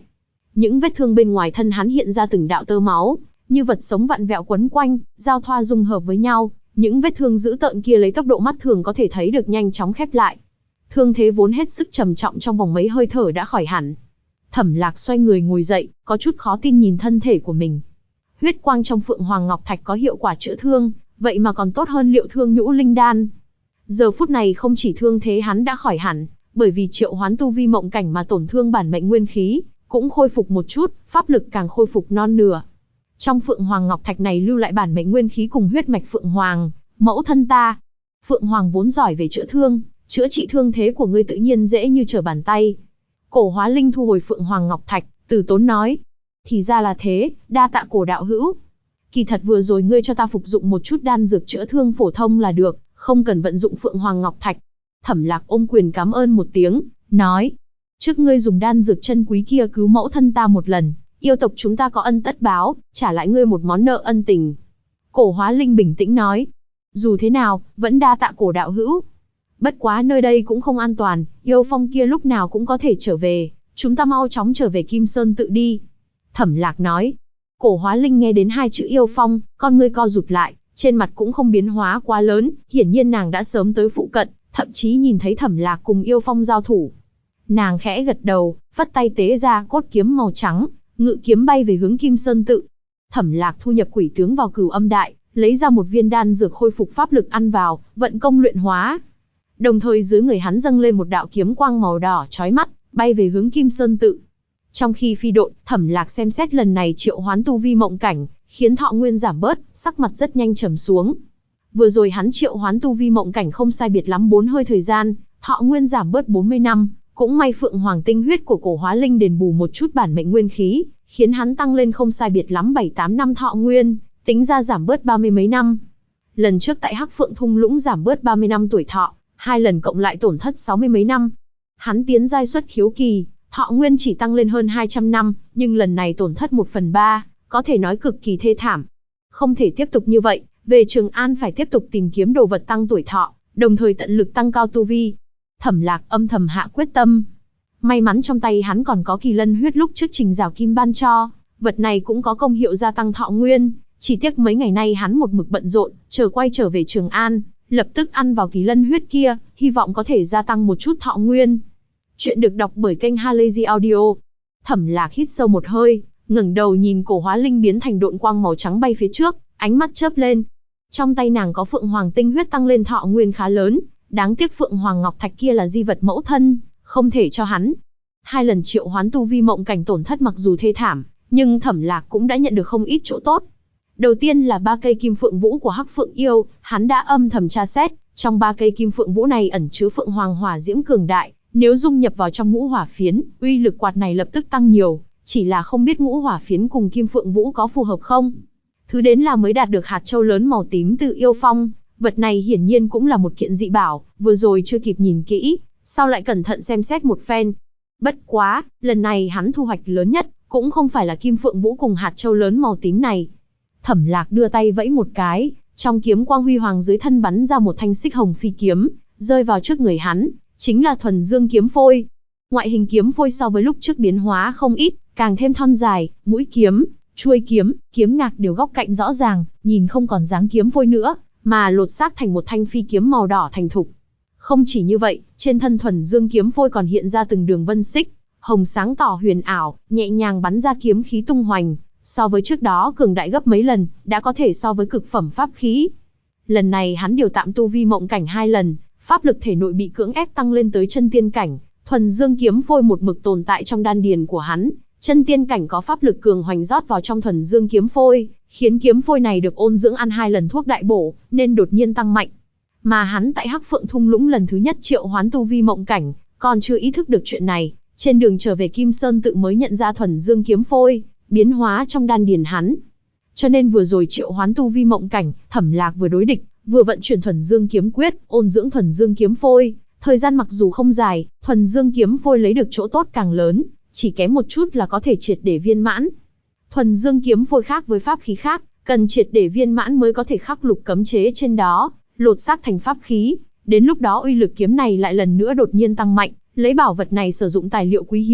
những vết thương bên ngoài thân hắn hiện ra từng đạo tơ máu, như vật sống vặn vẹo quấn quanh, giao thoa dung hợp với nhau, những vết thương dữ tợn kia lấy tốc độ mắt thường có thể thấy được nhanh chóng khép lại. Thương thế vốn hết sức trầm trọng trong vòng mấy hơi thở đã khỏi hẳn. Thẩm Lạc xoay người ngồi dậy, có chút khó tin nhìn thân thể của mình. Huyết quang trong Phượng Hoàng Ngọc Thạch có hiệu quả chữa thương, vậy mà còn tốt hơn Liệu Thương Nhũ Linh Đan. Giờ phút này không chỉ thương thế hắn đã khỏi hẳn, bởi vì triệu hoán tu vi mộng cảnh mà tổn thương bản mệnh nguyên khí, cũng khôi phục một chút, pháp lực càng khôi phục non nửa. Trong Phượng Hoàng Ngọc Thạch này lưu lại bản mệnh nguyên khí cùng huyết mạch Phượng Hoàng, mẫu thân ta. Phượng Hoàng vốn giỏi về chữa thương, chữa trị thương thế của ngươi tự nhiên dễ như trở bàn tay. Cổ Hóa Linh thu hồi Phượng Hoàng Ngọc Thạch, từ tốn nói. Thì ra là thế, đa tạ Cổ đạo hữu. Kỳ thật vừa rồi ngươi cho ta phục dụng một chút đan dược chữa thương phổ thông là được, không cần vận dụng Phượng Hoàng Ngọc Thạch. Thẩm Lạc ôm quyền cảm ơn một tiếng, nói. Trước ngươi dùng đan dược chân quý kia cứu mẫu thân ta một lần, yêu tộc chúng ta có ân tất báo, trả lại ngươi một món nợ ân tình. Cổ Hóa Linh bình tĩnh nói. Dù thế nào, vẫn đa tạ Cổ đạo hữu. Bất quá nơi đây cũng không an toàn, yêu phong kia lúc nào cũng có thể trở về, chúng ta mau chóng trở về Kim Sơn tự đi. Thẩm Lạc nói. Cổ Hóa Linh nghe đến hai chữ yêu phong, con ngươi co rụt lại, trên mặt cũng không biến hóa quá lớn, hiển nhiên nàng đã sớm tới phụ cận, thậm chí nhìn thấy Thẩm Lạc cùng yêu phong giao thủ. Nàng khẽ gật đầu, vất tay tế ra cốt kiếm màu trắng, ngự kiếm bay về hướng Kim Sơn tự. Thẩm Lạc thu nhập quỷ tướng vào Cửu Âm Đại, lấy ra một viên đan dược khôi phục pháp lực ăn vào, vận công luyện hóa. Đồng thời dưới người hắn dâng lên một đạo kiếm quang màu đỏ chói mắt, bay về hướng Kim Sơn tự. Trong khi phi độn, Thẩm Lạc xem xét lần này triệu hoán tu vi mộng cảnh, khiến thọ nguyên giảm bớt, sắc mặt rất nhanh trầm xuống. Vừa rồi hắn triệu hoán tu vi mộng cảnh không sai biệt lắm 4 hơi thời gian, thọ nguyên giảm bớt 40 năm, cũng may Phượng Hoàng tinh huyết của Cổ Hóa Linh đền bù một chút bản mệnh nguyên khí, khiến hắn tăng lên không sai biệt lắm 7-8 năm thọ nguyên, tính ra giảm bớt 30 mấy năm. Lần trước tại Hắc Phượng Thung Lũng giảm bớt 30 năm tuổi thọ, 2 lần cộng lại tổn thất 60 mấy năm. Hắn tiến giai xuất khiếu kỳ, thọ nguyên chỉ tăng lên hơn 200 năm, nhưng lần này tổn thất 1/3, có thể nói cực kỳ thê thảm. Không thể tiếp tục như vậy, về Trường An phải tiếp tục tìm kiếm đồ vật tăng tuổi thọ, đồng thời tận lực tăng cao tu vi. Thẩm Lạc âm thầm hạ quyết tâm. May mắn trong tay hắn còn có Kỳ Lân huyết lúc trước Trình Giảo Kim ban cho, vật này cũng có công hiệu gia tăng thọ nguyên, chỉ tiếc mấy ngày nay hắn một mực bận rộn, chờ quay trở về Trường An, lập tức ăn vào Kỳ Lân huyết kia, hy vọng có thể gia tăng một chút thọ nguyên. Chuyện được đọc bởi kênh Halazy Audio. Thẩm Lạc hít sâu một hơi, ngẩng đầu nhìn Cổ Hóa Linh biến thành độn quang màu trắng bay phía trước, ánh mắt chớp lên. Trong tay nàng có Phượng Hoàng tinh huyết tăng lên thọ nguyên khá lớn, đáng tiếc Phượng Hoàng Ngọc Thạch kia là di vật mẫu thân, không thể cho hắn. 2 lần triệu hoán tu vi mộng cảnh tổn thất mặc dù thê thảm, nhưng Thẩm Lạc cũng đã nhận được không ít chỗ tốt. Đầu tiên là 3 cây kim phượng vũ của Hắc Phượng Yêu, hắn đã âm thầm tra xét, trong 3 cây kim phượng vũ này ẩn chứa Phượng Hoàng hỏa diễm cường đại, nếu dung nhập vào trong ngũ hỏa phiến, uy lực quạt này lập tức tăng nhiều, chỉ là không biết ngũ hỏa phiến cùng kim phượng vũ có phù hợp không. Thứ đến là mới đạt được hạt châu lớn màu tím từ yêu phong, vật này hiển nhiên cũng là một kiện dị bảo, vừa rồi chưa kịp nhìn kỹ, sau lại cẩn thận xem xét một phen. Bất quá, lần này hắn thu hoạch lớn nhất, cũng không phải là kim phượng vũ cùng hạt châu lớn màu tím này. Thẩm Lạc đưa tay vẫy một cái, trong kiếm quang huy hoàng dưới thân bắn ra một thanh xích hồng phi kiếm, rơi vào trước người hắn, chính là thuần dương kiếm phôi. Ngoại hình kiếm phôi so với lúc trước biến hóa không ít, càng thêm thon dài, mũi kiếm, chuôi kiếm, kiếm ngạc đều góc cạnh rõ ràng, nhìn không còn dáng kiếm phôi nữa, mà lột xác thành một thanh phi kiếm màu đỏ thành thục. Không chỉ như vậy, trên thân thuần dương kiếm phôi còn hiện ra từng đường vân xích, hồng sáng tỏ huyền ảo, nhẹ nhàng bắn ra kiếm khí tung hoành, so với trước đó cường đại gấp mấy lần, đã có thể so với cực phẩm pháp khí. Lần này hắn điều tạm tu vi mộng cảnh 2 lần, pháp lực thể nội bị cưỡng ép tăng lên tới chân tiên cảnh, thuần dương kiếm phôi một mực tồn tại trong đan điền của hắn, chân tiên cảnh có pháp lực cường hoành rót vào trong thuần dương kiếm phôi, khiến kiếm phôi này được ôn dưỡng ăn 2 lần thuốc đại bổ, nên đột nhiên tăng mạnh. Mà hắn tại Hắc Phượng Thung Lũng lần thứ nhất triệu hoán tu vi mộng cảnh, còn chưa ý thức được chuyện này, trên đường trở về Kim Sơn tự mới nhận ra thuần dương kiếm phôi biến hóa trong đan điền hắn. Cho nên vừa rồi triệu hoán tu vi mộng cảnh, Thẩm Lạc vừa đối địch, vừa vận chuyển thuần dương kiếm quyết, ôn dưỡng thuần dương kiếm phôi, thời gian mặc dù không dài, thuần dương kiếm phôi lấy được chỗ tốt càng lớn, chỉ kém một chút là có thể triệt để viên mãn. Thuần dương kiếm phôi khác với pháp khí khác, cần triệt để viên mãn mới có thể khắc lục cấm chế trên đó, lột xác thành pháp khí, đến lúc đó uy lực kiếm này lại lần nữa đột nhiên tăng mạnh, lấy bảo vật này sử dụng tài liệu quý hiếm,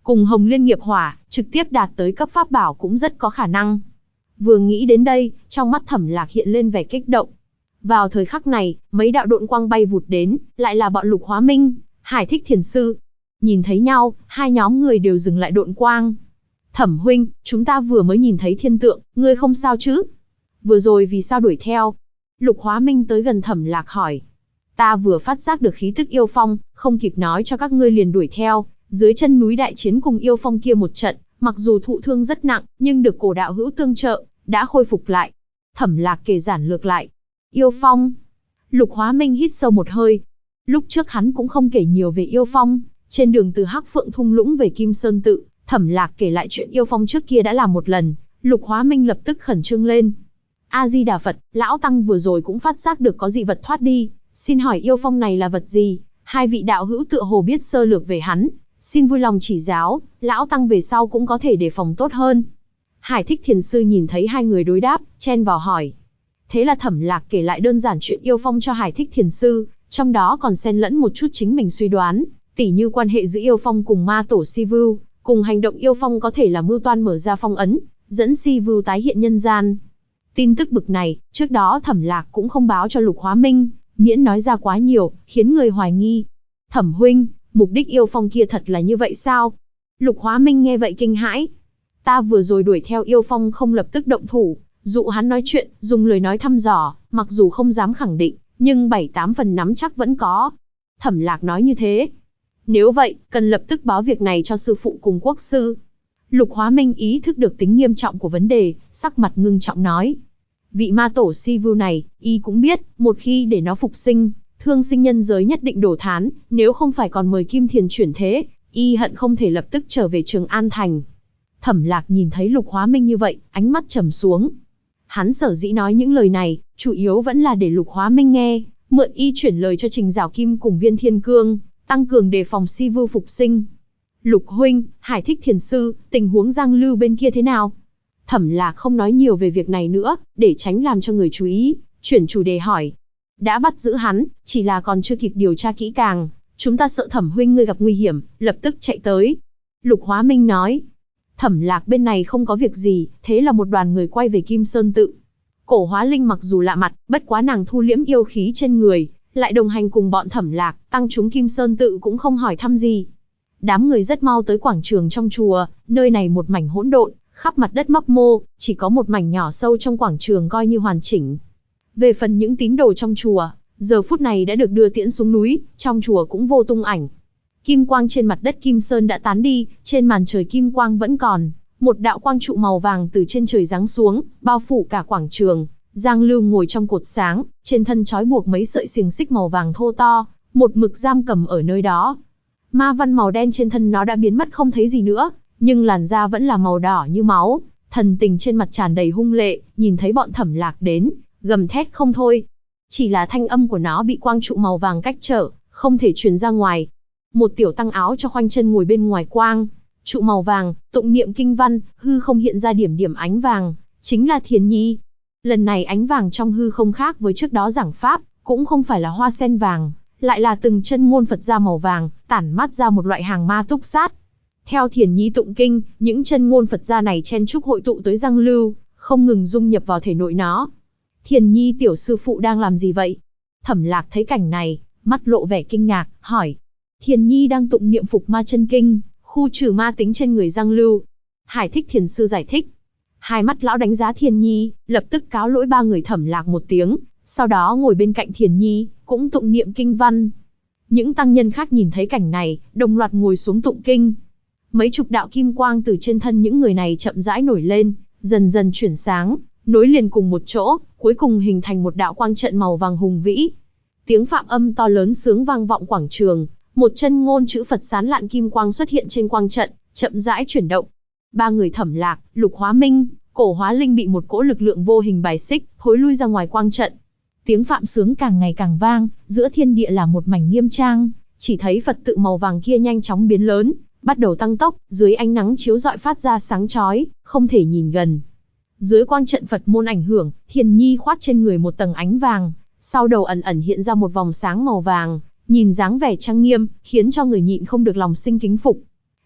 cùng Hồng Liên nghiệp hỏa, trực tiếp đạt tới cấp pháp bảo cũng rất có khả năng. Vừa nghĩ đến đây, trong mắt Thẩm Lạc hiện lên vẻ kích động. Vào thời khắc này, mấy đạo độn quang bay vụt đến, lại là bọn Lục Hóa Minh, Hải Thích Thiền Sư. Nhìn thấy nhau, hai nhóm người đều dừng lại độn quang. Thẩm huynh, chúng ta vừa mới nhìn thấy thiên tượng, ngươi không sao chứ? Vừa rồi vì sao đuổi theo? Lục Hóa Minh tới gần Thẩm Lạc hỏi. Ta vừa phát giác được khí tức yêu phong, không kịp nói cho các ngươi liền đuổi theo, dưới chân núi đại chiến cùng yêu phong kia một trận, mặc dù thụ thương rất nặng, nhưng được cổ đạo hữu tương trợ, đã khôi phục lại. Thẩm Lạc kể giản lược lại. Yêu phong. Lục Hóa Minh hít sâu một hơi. Lúc trước hắn cũng không kể nhiều về yêu phong, trên đường từ Hắc Phượng thung lũng về Kim Sơn tự, Thẩm Lạc kể lại chuyện yêu phong trước kia đã làm một lần, Lục Hóa Minh lập tức khẩn trương lên. A Di Đà Phật, lão tăng vừa rồi cũng phát giác được có dị vật thoát đi, xin hỏi yêu phong này là vật gì? Hai vị đạo hữu tựa hồ biết sơ lược về hắn, xin vui lòng chỉ giáo, lão tăng về sau cũng có thể đề phòng tốt hơn. Hải Thích Thiền Sư nhìn thấy hai người đối đáp, chen vào hỏi. Thế là Thẩm Lạc kể lại đơn giản chuyện yêu phong cho Hải Thích Thiền Sư, trong đó còn xen lẫn một chút chính mình suy đoán, tỉ như quan hệ giữa yêu phong cùng ma tổ Si Vưu, cùng hành động yêu phong có thể là mưu toan mở ra phong ấn, dẫn Si Vưu tái hiện nhân gian. Tin tức bực này, trước đó Thẩm Lạc cũng không báo cho Lục Hóa Minh, miễn nói ra quá nhiều, khiến người hoài nghi. Thẩm huynh, mục đích yêu phong kia thật là như vậy sao? Lục Hóa Minh nghe vậy kinh hãi. Ta vừa rồi đuổi theo yêu phong không lập tức động thủ, dụ hắn nói chuyện, dùng lời nói thăm dò, mặc dù không dám khẳng định, nhưng 7-8 phần nắm chắc vẫn có. Thẩm Lạc nói như thế. Nếu vậy, cần lập tức báo việc này cho sư phụ cùng quốc sư. Lục Hóa Minh ý thức được tính nghiêm trọng của vấn đề, sắc mặt ngưng trọng nói. Vị ma tổ Si Vưu này, y cũng biết, một khi để nó phục sinh, thương sinh nhân giới nhất định đổ thán, nếu không phải còn mời Kim Thiền chuyển thế, y hận không thể lập tức trở về Trường An Thành. Thẩm Lạc nhìn thấy Lục Hóa Minh như vậy, ánh mắt trầm xuống. Hắn sở dĩ nói những lời này, chủ yếu vẫn là để Lục Hóa Minh nghe, mượn y chuyển lời cho Trình Giảo Kim cùng Viên Thiên Cương, tăng cường đề phòng Si Vưu phục sinh. Lục huynh, Hải Thích Thiền Sư, tình huống Giang Lưu bên kia thế nào? Thẩm Lạc không nói nhiều về việc này nữa, để tránh làm cho người chú ý, chuyển chủ đề hỏi. Đã bắt giữ hắn, chỉ là còn chưa kịp điều tra kỹ càng, chúng ta sợ Thẩm huynh ngươi gặp nguy hiểm, lập tức chạy tới. Lục Hóa Minh nói. Thẩm Lạc bên này không có việc gì, thế là một đoàn người quay về Kim Sơn tự. Cổ Hóa Linh mặc dù lạ mặt, bất quá nàng thu liễm yêu khí trên người, lại đồng hành cùng bọn Thẩm Lạc, tăng chúng Kim Sơn tự cũng không hỏi thăm gì. Đám người rất mau tới quảng trường trong chùa, nơi này một mảnh hỗn độn, khắp mặt đất mấp mô, chỉ có một mảnh nhỏ sâu trong quảng trường coi như hoàn chỉnh. Về phần những tín đồ trong chùa, giờ phút này đã được đưa tiễn xuống núi, trong chùa cũng vô tung ảnh. Kim quang trên mặt đất Kim Sơn đã tán đi, trên màn trời kim quang vẫn còn, một đạo quang trụ màu vàng từ trên trời giáng xuống, bao phủ cả quảng trường. Giang Lưu ngồi trong cột sáng, trên thân trói buộc mấy sợi xiềng xích màu vàng thô to, một mực giam cầm ở nơi đó. Ma văn màu đen trên thân nó đã biến mất không thấy gì nữa, nhưng làn da vẫn là màu đỏ như máu, thần tình trên mặt tràn đầy hung lệ, nhìn thấy bọn Thẩm Lạc đến, gầm thét không thôi. Chỉ là thanh âm của nó bị quang trụ màu vàng cách trở, không thể truyền ra ngoài. Một tiểu tăng áo cho khoanh chân ngồi bên ngoài quang trụ màu vàng, tụng niệm kinh văn, hư không hiện ra điểm điểm ánh vàng, chính là Thiền Nhi. Lần này ánh vàng trong hư không khác với trước đó giảng pháp, cũng không phải là hoa sen vàng, lại là từng chân ngôn Phật ra màu vàng, tản mát ra một loại hàng ma túc sát. Theo Thiền Nhi tụng kinh, những chân ngôn Phật ra này chen chúc hội tụ tới Giang Lưu, không ngừng dung nhập vào thể nội nó. Thiền Nhi tiểu sư phụ đang làm gì vậy? Thẩm Lạc thấy cảnh này, mắt lộ vẻ kinh ngạc, hỏi. Thiền Nhi đang tụng niệm Phục Ma Chân Kinh, khu trừ ma tính trên người Giang Lưu. Hải Thích Thiền Sư giải thích. Hai mắt lão đánh giá Thiền Nhi, lập tức cáo lỗi ba người Thẩm Lạc một tiếng, sau đó ngồi bên cạnh Thiền Nhi, cũng tụng niệm kinh văn. Những tăng nhân khác nhìn thấy cảnh này, đồng loạt ngồi xuống tụng kinh. Mấy chục đạo kim quang từ trên thân những người này chậm rãi nổi lên, dần dần chuyển sáng, nối liền cùng một chỗ, cuối cùng hình thành một đạo quang trận màu vàng hùng vĩ. Tiếng phạm âm to lớn sướng vang vọng quảng trường, một chân ngôn chữ Phật sán lạn kim quang xuất hiện trên quang trận, chậm rãi chuyển động. Ba người Thẩm Lạc, Lục Hóa Minh, Cổ Hóa Linh bị một cỗ lực lượng vô hình bài xích, thối lui ra ngoài quang trận. Tiếng phạm sướng càng ngày càng vang, giữa thiên địa là một mảnh nghiêm trang, chỉ thấy Phật tự màu vàng kia nhanh chóng biến lớn, bắt đầu tăng tốc, dưới ánh nắng chiếu rọi phát ra sáng chói, không thể nhìn gần. Dưới quang trận Phật môn ảnh hưởng, Thiền Nhi khoác trên người một tầng ánh vàng, sau đầu ẩn ẩn hiện ra một vòng sáng màu vàng, nhìn dáng vẻ trang nghiêm, khiến cho người nhịn không được lòng sinh kính phục.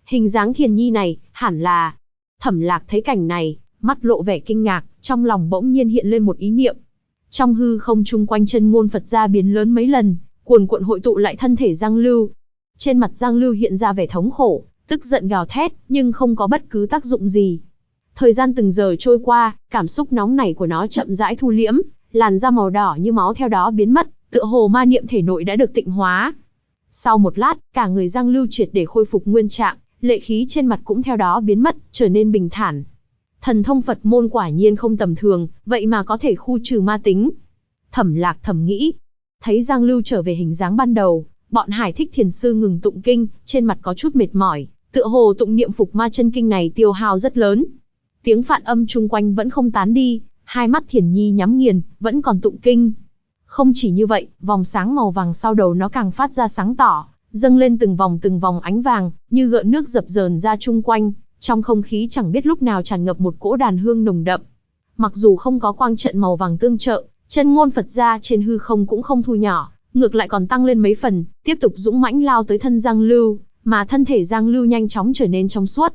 Hình dáng Thiền Nhi này, hẳn là... Thẩm Lạc thấy cảnh này, mắt lộ vẻ kinh ngạc, trong lòng bỗng nhiên hiện lên một ý niệm. Trong hư không chung quanh chân ngôn Phật gia biến lớn mấy lần, cuồn cuộn hội tụ lại thân thể Giang Lưu. Trên mặt Giang Lưu hiện ra vẻ thống khổ, tức giận gào thét, nhưng không có bất cứ tác dụng gì. Thời gian từng giờ trôi qua, cảm xúc nóng nảy của nó chậm rãi thu liễm, làn da màu đỏ như máu theo đó biến mất, tựa hồ ma niệm thể nội đã được tịnh hóa. Sau một lát, cả người Giang Lưu triệt để khôi phục nguyên trạng, lệ khí trên mặt cũng theo đó biến mất, trở nên bình thản. Thần thông Phật môn quả nhiên không tầm thường, vậy mà có thể khu trừ ma tính. Thẩm Lạc thầm nghĩ. Thấy Giang Lưu trở về hình dáng ban đầu, bọn Hải Thích Thiền sư ngừng tụng kinh, trên mặt có chút mệt mỏi, tựa hồ tụng niệm Phục Ma chân kinh này tiêu hao rất lớn. Tiếng phạn âm chung quanh vẫn không tán đi, hai mắt Thiền Nhi nhắm nghiền, vẫn còn tụng kinh. Không chỉ như vậy, vòng sáng màu vàng sau đầu nó càng phát ra sáng tỏ, dâng lên từng vòng ánh vàng, như gợn nước dập dờn ra chung quanh, trong không khí chẳng biết lúc nào tràn ngập một cỗ đàn hương nồng đậm. Mặc dù không có quang trận màu vàng tương trợ, chân ngôn Phật gia trên hư không cũng không thu nhỏ, ngược lại còn tăng lên mấy phần, tiếp tục dũng mãnh lao tới thân Giang Lưu, mà thân thể Giang Lưu nhanh chóng trở nên trong suốt.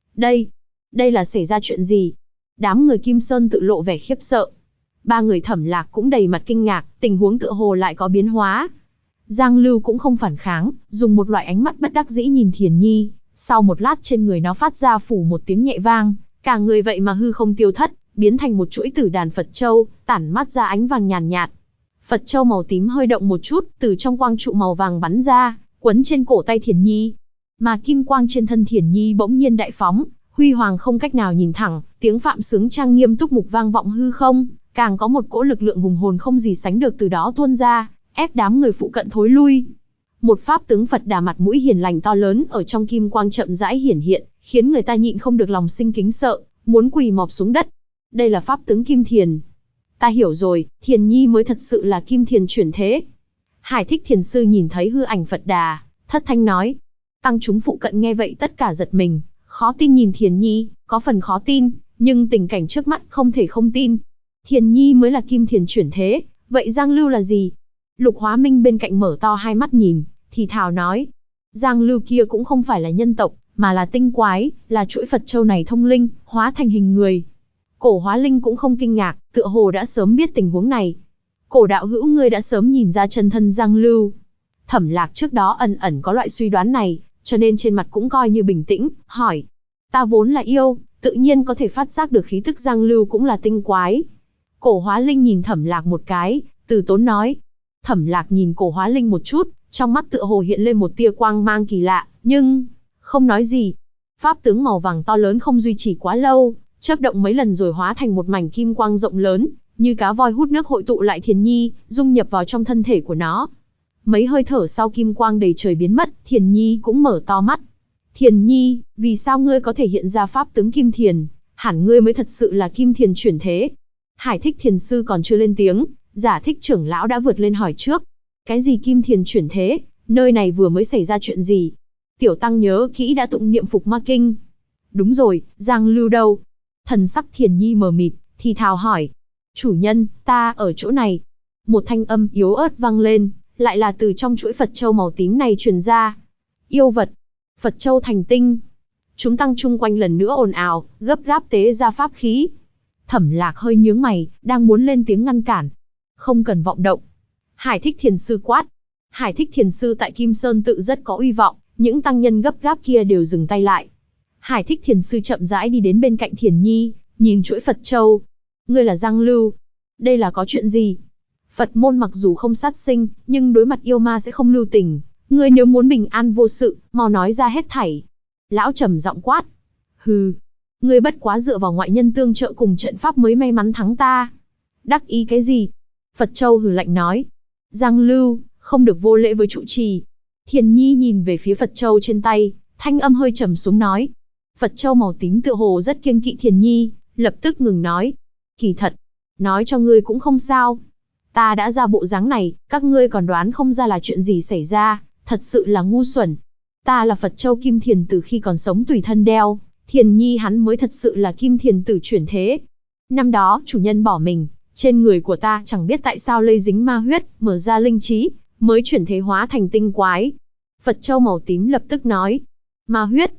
Đây là xảy ra chuyện gì? Đám người Kim Sơn tự lộ vẻ khiếp sợ. Ba người Thẩm Lạc cũng đầy mặt kinh ngạc, tình huống tựa hồ lại có biến hóa. Giang Lưu cũng không phản kháng, dùng một loại ánh mắt bất đắc dĩ nhìn Thiền Nhi, sau một lát trên người nó phát ra phủ một tiếng nhẹ vang, cả người vậy mà hư không tiêu thất, biến thành một chuỗi tử đàn Phật châu, tản mát ra ánh vàng nhàn nhạt. Phật châu màu tím hơi động một chút, từ trong quang trụ màu vàng bắn ra, quấn trên cổ tay Thiền Nhi. Mà kim quang trên thân Thiền Nhi bỗng nhiên đại phóng, huy hoàng không cách nào nhìn thẳng, tiếng phạm sướng trang nghiêm túc mục vang vọng hư không, càng có một cỗ lực lượng hùng hồn không gì sánh được từ đó tuôn ra, ép đám người phụ cận thối lui. Một pháp tướng Phật Đà mặt mũi hiền lành to lớn ở trong kim quang chậm rãi hiển hiện, khiến người ta nhịn không được lòng sinh kính sợ, muốn quỳ mọp xuống đất. Đây là pháp tướng Kim Thiền. Ta hiểu rồi, Thiền Nhi mới thật sự là Kim Thiền chuyển thế. Hải Thích Thiền sư nhìn thấy hư ảnh Phật Đà, thất thanh nói. Tăng chúng phụ cận nghe vậy tất cả giật mình, khó tin nhìn Thiền Nhi, có phần khó tin, nhưng tình cảnh trước mắt không thể không tin. Thiền Nhi mới là Kim Thiền chuyển thế, vậy Giang Lưu là gì? Lục Hóa Minh bên cạnh mở to hai mắt nhìn, thì thào nói. Giang Lưu kia cũng không phải là nhân tộc, mà là tinh quái, là chuỗi Phật châu này thông linh, hóa thành hình người. Cổ Hóa Linh cũng không kinh ngạc, tựa hồ đã sớm biết tình huống này. Cổ đạo hữu ngươi đã sớm nhìn ra chân thân Giang Lưu. Thẩm Lạc trước đó ẩn ẩn có loại suy đoán này, cho nên trên mặt cũng coi như bình tĩnh, hỏi. Ta vốn là yêu, tự nhiên có thể phát giác được khí tức Giang Lưu cũng là tinh quái. Cổ Hóa Linh nhìn Thẩm Lạc một cái, từ tốn nói. Thẩm Lạc nhìn Cổ Hóa Linh một chút, trong mắt tựa hồ hiện lên một tia quang mang kỳ lạ, nhưng không nói gì. Pháp tướng màu vàng to lớn không duy trì quá lâu, chớp động mấy lần rồi hóa thành một mảnh kim quang rộng lớn, như cá voi hút nước hội tụ lại Thiền Nhi, dung nhập vào trong thân thể của nó. Mấy hơi thở sau kim quang đầy trời biến mất, Thiền Nhi cũng mở to mắt. Thiền Nhi, vì sao ngươi có thể hiện ra pháp tướng Kim Thiền? Hẳn ngươi mới thật sự là Kim Thiền chuyển thế. Hải Thích Thiền sư còn chưa lên tiếng, Giả Thích trưởng lão đã vượt lên hỏi trước. Cái gì Kim Thiền chuyển thế? Nơi này vừa mới xảy ra chuyện gì? Tiểu tăng nhớ kỹ đã tụng niệm Phục Ma kinh. Đúng rồi, Giang Lưu đâu? Thần sắc Thiền Nhi mờ mịt, thì thào hỏi. Chủ nhân, ta ở chỗ này. Một thanh âm yếu ớt vang lên, lại là từ trong chuỗi Phật châu màu tím này truyền ra. Yêu vật, Phật châu thành tinh. Chúng tăng chung quanh lần nữa ồn ào, gấp gáp tế ra pháp khí. Thẩm Lạc hơi nhướng mày, đang muốn lên tiếng ngăn cản. Không cần vọng động. Hải Thích Thiền sư quát. Hải Thích Thiền sư tại Kim Sơn tự rất có uy vọng, những tăng nhân gấp gáp kia đều dừng tay lại. Hải Thích Thiền sư chậm rãi đi đến bên cạnh Thiền Nhi, nhìn chuỗi Phật châu. Ngươi là Giang Lưu. Đây là có chuyện gì? Phật môn mặc dù không sát sinh, nhưng đối mặt yêu ma sẽ không lưu tình. Ngươi nếu muốn bình an vô sự, mau nói ra hết thảy. Lão trầm giọng quát. Hừ, ngươi bất quá dựa vào ngoại nhân tương trợ cùng trận pháp mới may mắn thắng ta. Đắc ý cái gì? Phật châu hừ lạnh nói. Giang Lưu, không được vô lễ với trụ trì. Thiền Nhi nhìn về phía Phật châu trên tay, thanh âm hơi trầm xuống nói. Phật châu màu tím tựa hồ rất kiêng kỵ Thiền Nhi, lập tức ngừng nói. Kỳ thật, nói cho ngươi cũng không sao. Ta đã ra bộ dáng này, các ngươi còn đoán không ra là chuyện gì xảy ra, thật sự là ngu xuẩn. Ta là Phật châu Kim Thiền từ khi còn sống tùy thân đeo, Thiền Nhi hắn mới thật sự là Kim Thiền tử chuyển thế. Năm đó, chủ nhân bỏ mình, trên người của ta chẳng biết tại sao lây dính ma huyết, mở ra linh trí, mới chuyển thế hóa thành tinh quái. Phật châu màu tím lập tức nói. Ma huyết.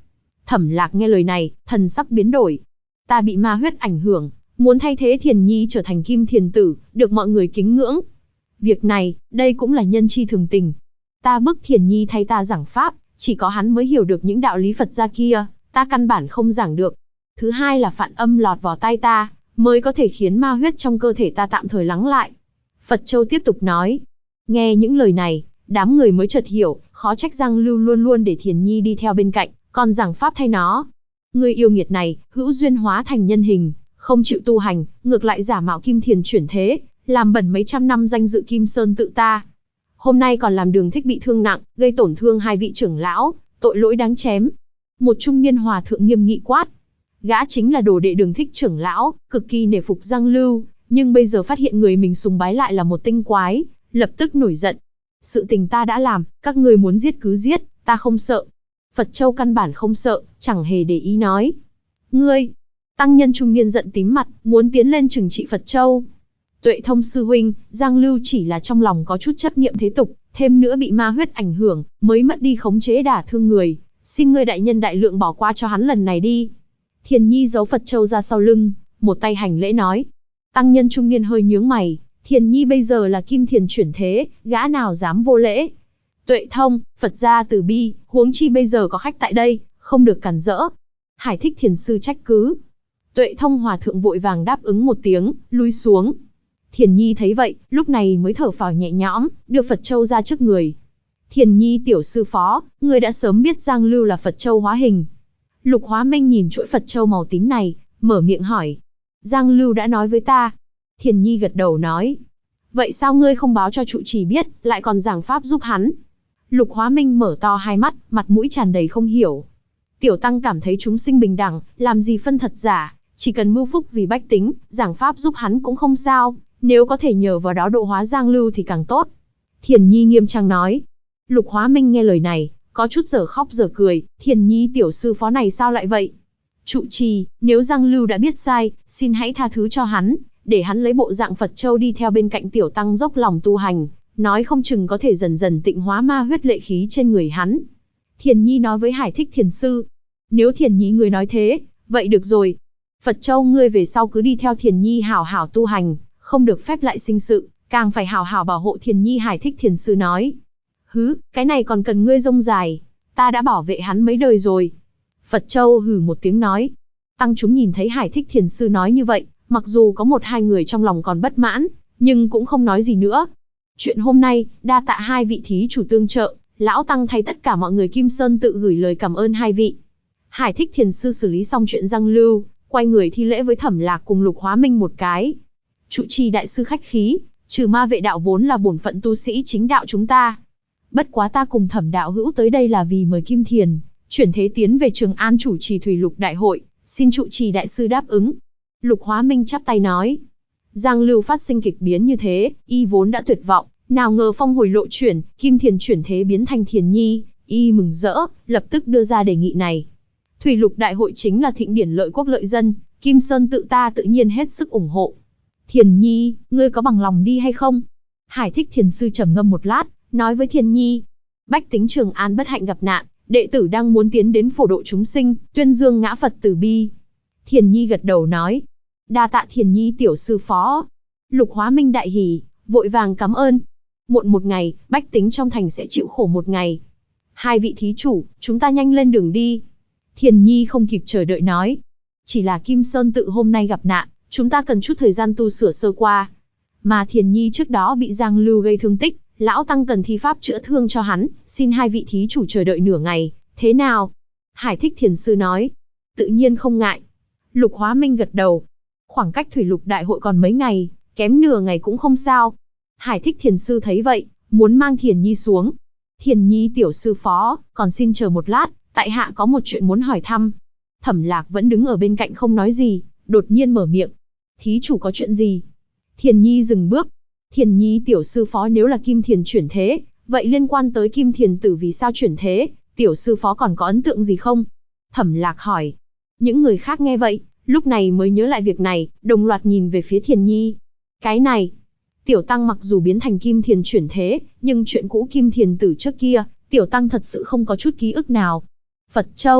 Thẩm Lạc nghe lời này, thần sắc biến đổi. Ta bị ma huyết ảnh hưởng, muốn thay thế Thiền Nhi trở thành Kim Thiền Tử, được mọi người kính ngưỡng. Việc này, đây cũng là nhân chi thường tình. Ta bức Thiền Nhi thay ta giảng pháp, chỉ có hắn mới hiểu được những đạo lý Phật gia kia, ta căn bản không giảng được. Thứ hai là phản âm lọt vào tai ta, mới có thể khiến ma huyết trong cơ thể ta tạm thời lắng lại. Phật Châu tiếp tục nói. Nghe những lời này, đám người mới chợt hiểu, khó trách Giang Lưu luôn luôn để Thiền Nhi đi theo bên cạnh, còn giảng pháp thay nó. Người yêu nghiệt này, hữu duyên hóa thành nhân hình, không chịu tu hành, ngược lại giả mạo Kim Thiền chuyển thế, làm bẩn mấy trăm năm danh dự Kim Sơn tự ta. Hôm nay còn làm Đường Thích bị thương nặng, gây tổn thương hai vị trưởng lão, tội lỗi đáng chém. Một trung niên hòa thượng nghiêm nghị quát. Gã chính là đồ đệ Đường Thích trưởng lão, cực kỳ nể phục Giang Lưu, nhưng bây giờ phát hiện người mình sùng bái lại là một tinh quái, lập tức nổi giận. Sự tình ta đã làm, các ngươi muốn giết cứ giết, ta không sợ. Phật Châu căn bản không sợ, chẳng hề để ý nói. Ngươi! Tăng nhân trung niên giận tím mặt, muốn tiến lên trừng trị Phật Châu. Tuệ Thông sư huynh, Giang Lưu chỉ là trong lòng có chút chấp niệm thế tục, thêm nữa bị ma huyết ảnh hưởng, mới mất đi khống chế đả thương người. Xin ngươi đại nhân đại lượng bỏ qua cho hắn lần này đi. Thiền Nhi giấu Phật Châu ra sau lưng, một tay hành lễ nói. Tăng nhân trung niên hơi nhướng mày, Thiền Nhi bây giờ là Kim Thiền chuyển thế, gã nào dám vô lễ. Tuệ Thông, Phật gia từ bi, huống chi bây giờ có khách tại đây, không được cản rỡ. Hải Thích Thiền sư trách cứ. Tuệ Thông hòa thượng vội vàng đáp ứng một tiếng, lui xuống. Thiền Nhi thấy vậy, lúc này mới thở phào nhẹ nhõm, đưa Phật Châu ra trước người. Thiền Nhi tiểu sư phó, người đã sớm biết Giang Lưu là Phật Châu hóa hình. Lục Hóa Minh nhìn chuỗi Phật Châu màu tím này, mở miệng hỏi. Giang Lưu đã nói với ta. Thiền Nhi gật đầu nói. Vậy sao ngươi không báo cho trụ trì biết, lại còn giảng pháp giúp hắn? Lục Hóa Minh mở to hai mắt, mặt mũi tràn đầy không hiểu. Tiểu tăng cảm thấy chúng sinh bình đẳng, làm gì phân thật giả, chỉ cần mưu phúc vì bách tính, giảng pháp giúp hắn cũng không sao, nếu có thể nhờ vào đó độ hóa Giang Lưu thì càng tốt. Thiền Nhi nghiêm trang nói. Lục Hóa Minh nghe lời này, có chút dở khóc dở cười, Thiền Nhi tiểu sư phó này sao lại vậy? Trụ trì, nếu Giang Lưu đã biết sai, xin hãy tha thứ cho hắn, để hắn lấy bộ dạng Phật Châu đi theo bên cạnh tiểu tăng dốc lòng tu hành, nói không chừng có thể dần dần tịnh hóa ma huyết lệ khí trên người hắn. Thiền Nhi nói với Hải Thích Thiền sư. Nếu Thiền Nhi người nói thế, vậy được rồi. Phật Châu ngươi về sau cứ đi theo Thiền Nhi hảo hảo tu hành, không được phép lại sinh sự, càng phải hảo hảo bảo hộ Thiền Nhi. Hải Thích Thiền sư nói. Hứ, cái này còn cần ngươi rông dài, ta đã bảo vệ hắn mấy đời rồi. Phật Châu hừ một tiếng nói. Tăng chúng nhìn thấy Hải Thích Thiền sư nói như vậy, mặc dù có một hai người trong lòng còn bất mãn, nhưng cũng không nói gì nữa. Chuyện hôm nay, đa tạ hai vị thí chủ tương trợ, lão tăng thay tất cả mọi người Kim Sơn tự gửi lời cảm ơn hai vị. Hải Thích Thiền sư xử lý xong chuyện Giang Lưu, quay người thi lễ với Thẩm Lạc cùng Lục Hóa Minh một cái. Trụ trì đại sư khách khí, trừ ma vệ đạo vốn là bổn phận tu sĩ chính đạo chúng ta. Bất quá ta cùng Thẩm đạo hữu tới đây là vì mời Kim Thiền chuyển thế tiến về Trường An chủ trì Thủy Lục đại hội, xin trụ trì đại sư đáp ứng. Lục Hóa Minh chắp tay nói. Giang Lưu phát sinh kịch biến như thế, y vốn đã tuyệt vọng, nào ngờ phong hồi lộ chuyển, Kim Thiền chuyển thế biến thành Thiền Nhi, y mừng rỡ, lập tức đưa ra đề nghị này. Thủy Lục đại hội chính là thịnh điển lợi quốc lợi dân, Kim Sơn tự ta tự nhiên hết sức ủng hộ. Thiền Nhi, ngươi có bằng lòng đi hay không? Hải Thích Thiền sư trầm ngâm một lát, nói với Thiền Nhi. Bách tính Trường An bất hạnh gặp nạn, đệ tử đang muốn tiến đến phổ độ chúng sinh, tuyên dương ngã Phật từ bi. Thiền Nhi gật đầu nói. Đa tạ Thiền Nhi tiểu sư phó. Lục Hóa Minh đại hỉ, vội vàng cảm ơn. Muộn một ngày, bách tính trong thành sẽ chịu khổ một ngày. Hai vị thí chủ, chúng ta nhanh lên đường đi. Thiền Nhi không kịp chờ đợi nói. Chỉ là Kim Sơn tự hôm nay gặp nạn, chúng ta cần chút thời gian tu sửa sơ qua. Mà Thiền Nhi trước đó bị Giang Lưu gây thương tích, lão tăng cần thi pháp chữa thương cho hắn, xin hai vị thí chủ chờ đợi nửa ngày, thế nào? Hải Thích Thiền sư nói. Tự nhiên không ngại. Lục Hóa Minh gật đầu. Khoảng cách Thủy Lục đại hội còn mấy ngày, kém nửa ngày cũng không sao. Hải Thích Thiền sư thấy vậy, muốn mang Thiền Nhi xuống. Thiền Nhi tiểu sư phó, còn xin chờ một lát, tại hạ có một chuyện muốn hỏi thăm. Thẩm Lạc vẫn đứng ở bên cạnh không nói gì, đột nhiên mở miệng. Thí chủ có chuyện gì? Thiền Nhi dừng bước. Thiền Nhi tiểu sư phó nếu là Kim Thiền chuyển thế, vậy liên quan tới Kim Thiền tử vì sao chuyển thế, tiểu sư phó còn có ấn tượng gì không? Thẩm Lạc hỏi. Những người khác nghe vậy, lúc này mới nhớ lại việc này, đồng loạt nhìn về phía Thiền Nhi. Cái này, tiểu tăng mặc dù biến thành Kim Thiền chuyển thế, nhưng chuyện cũ Kim Thiền tử trước kia, tiểu tăng thật sự không có chút ký ức nào. Phật Châu,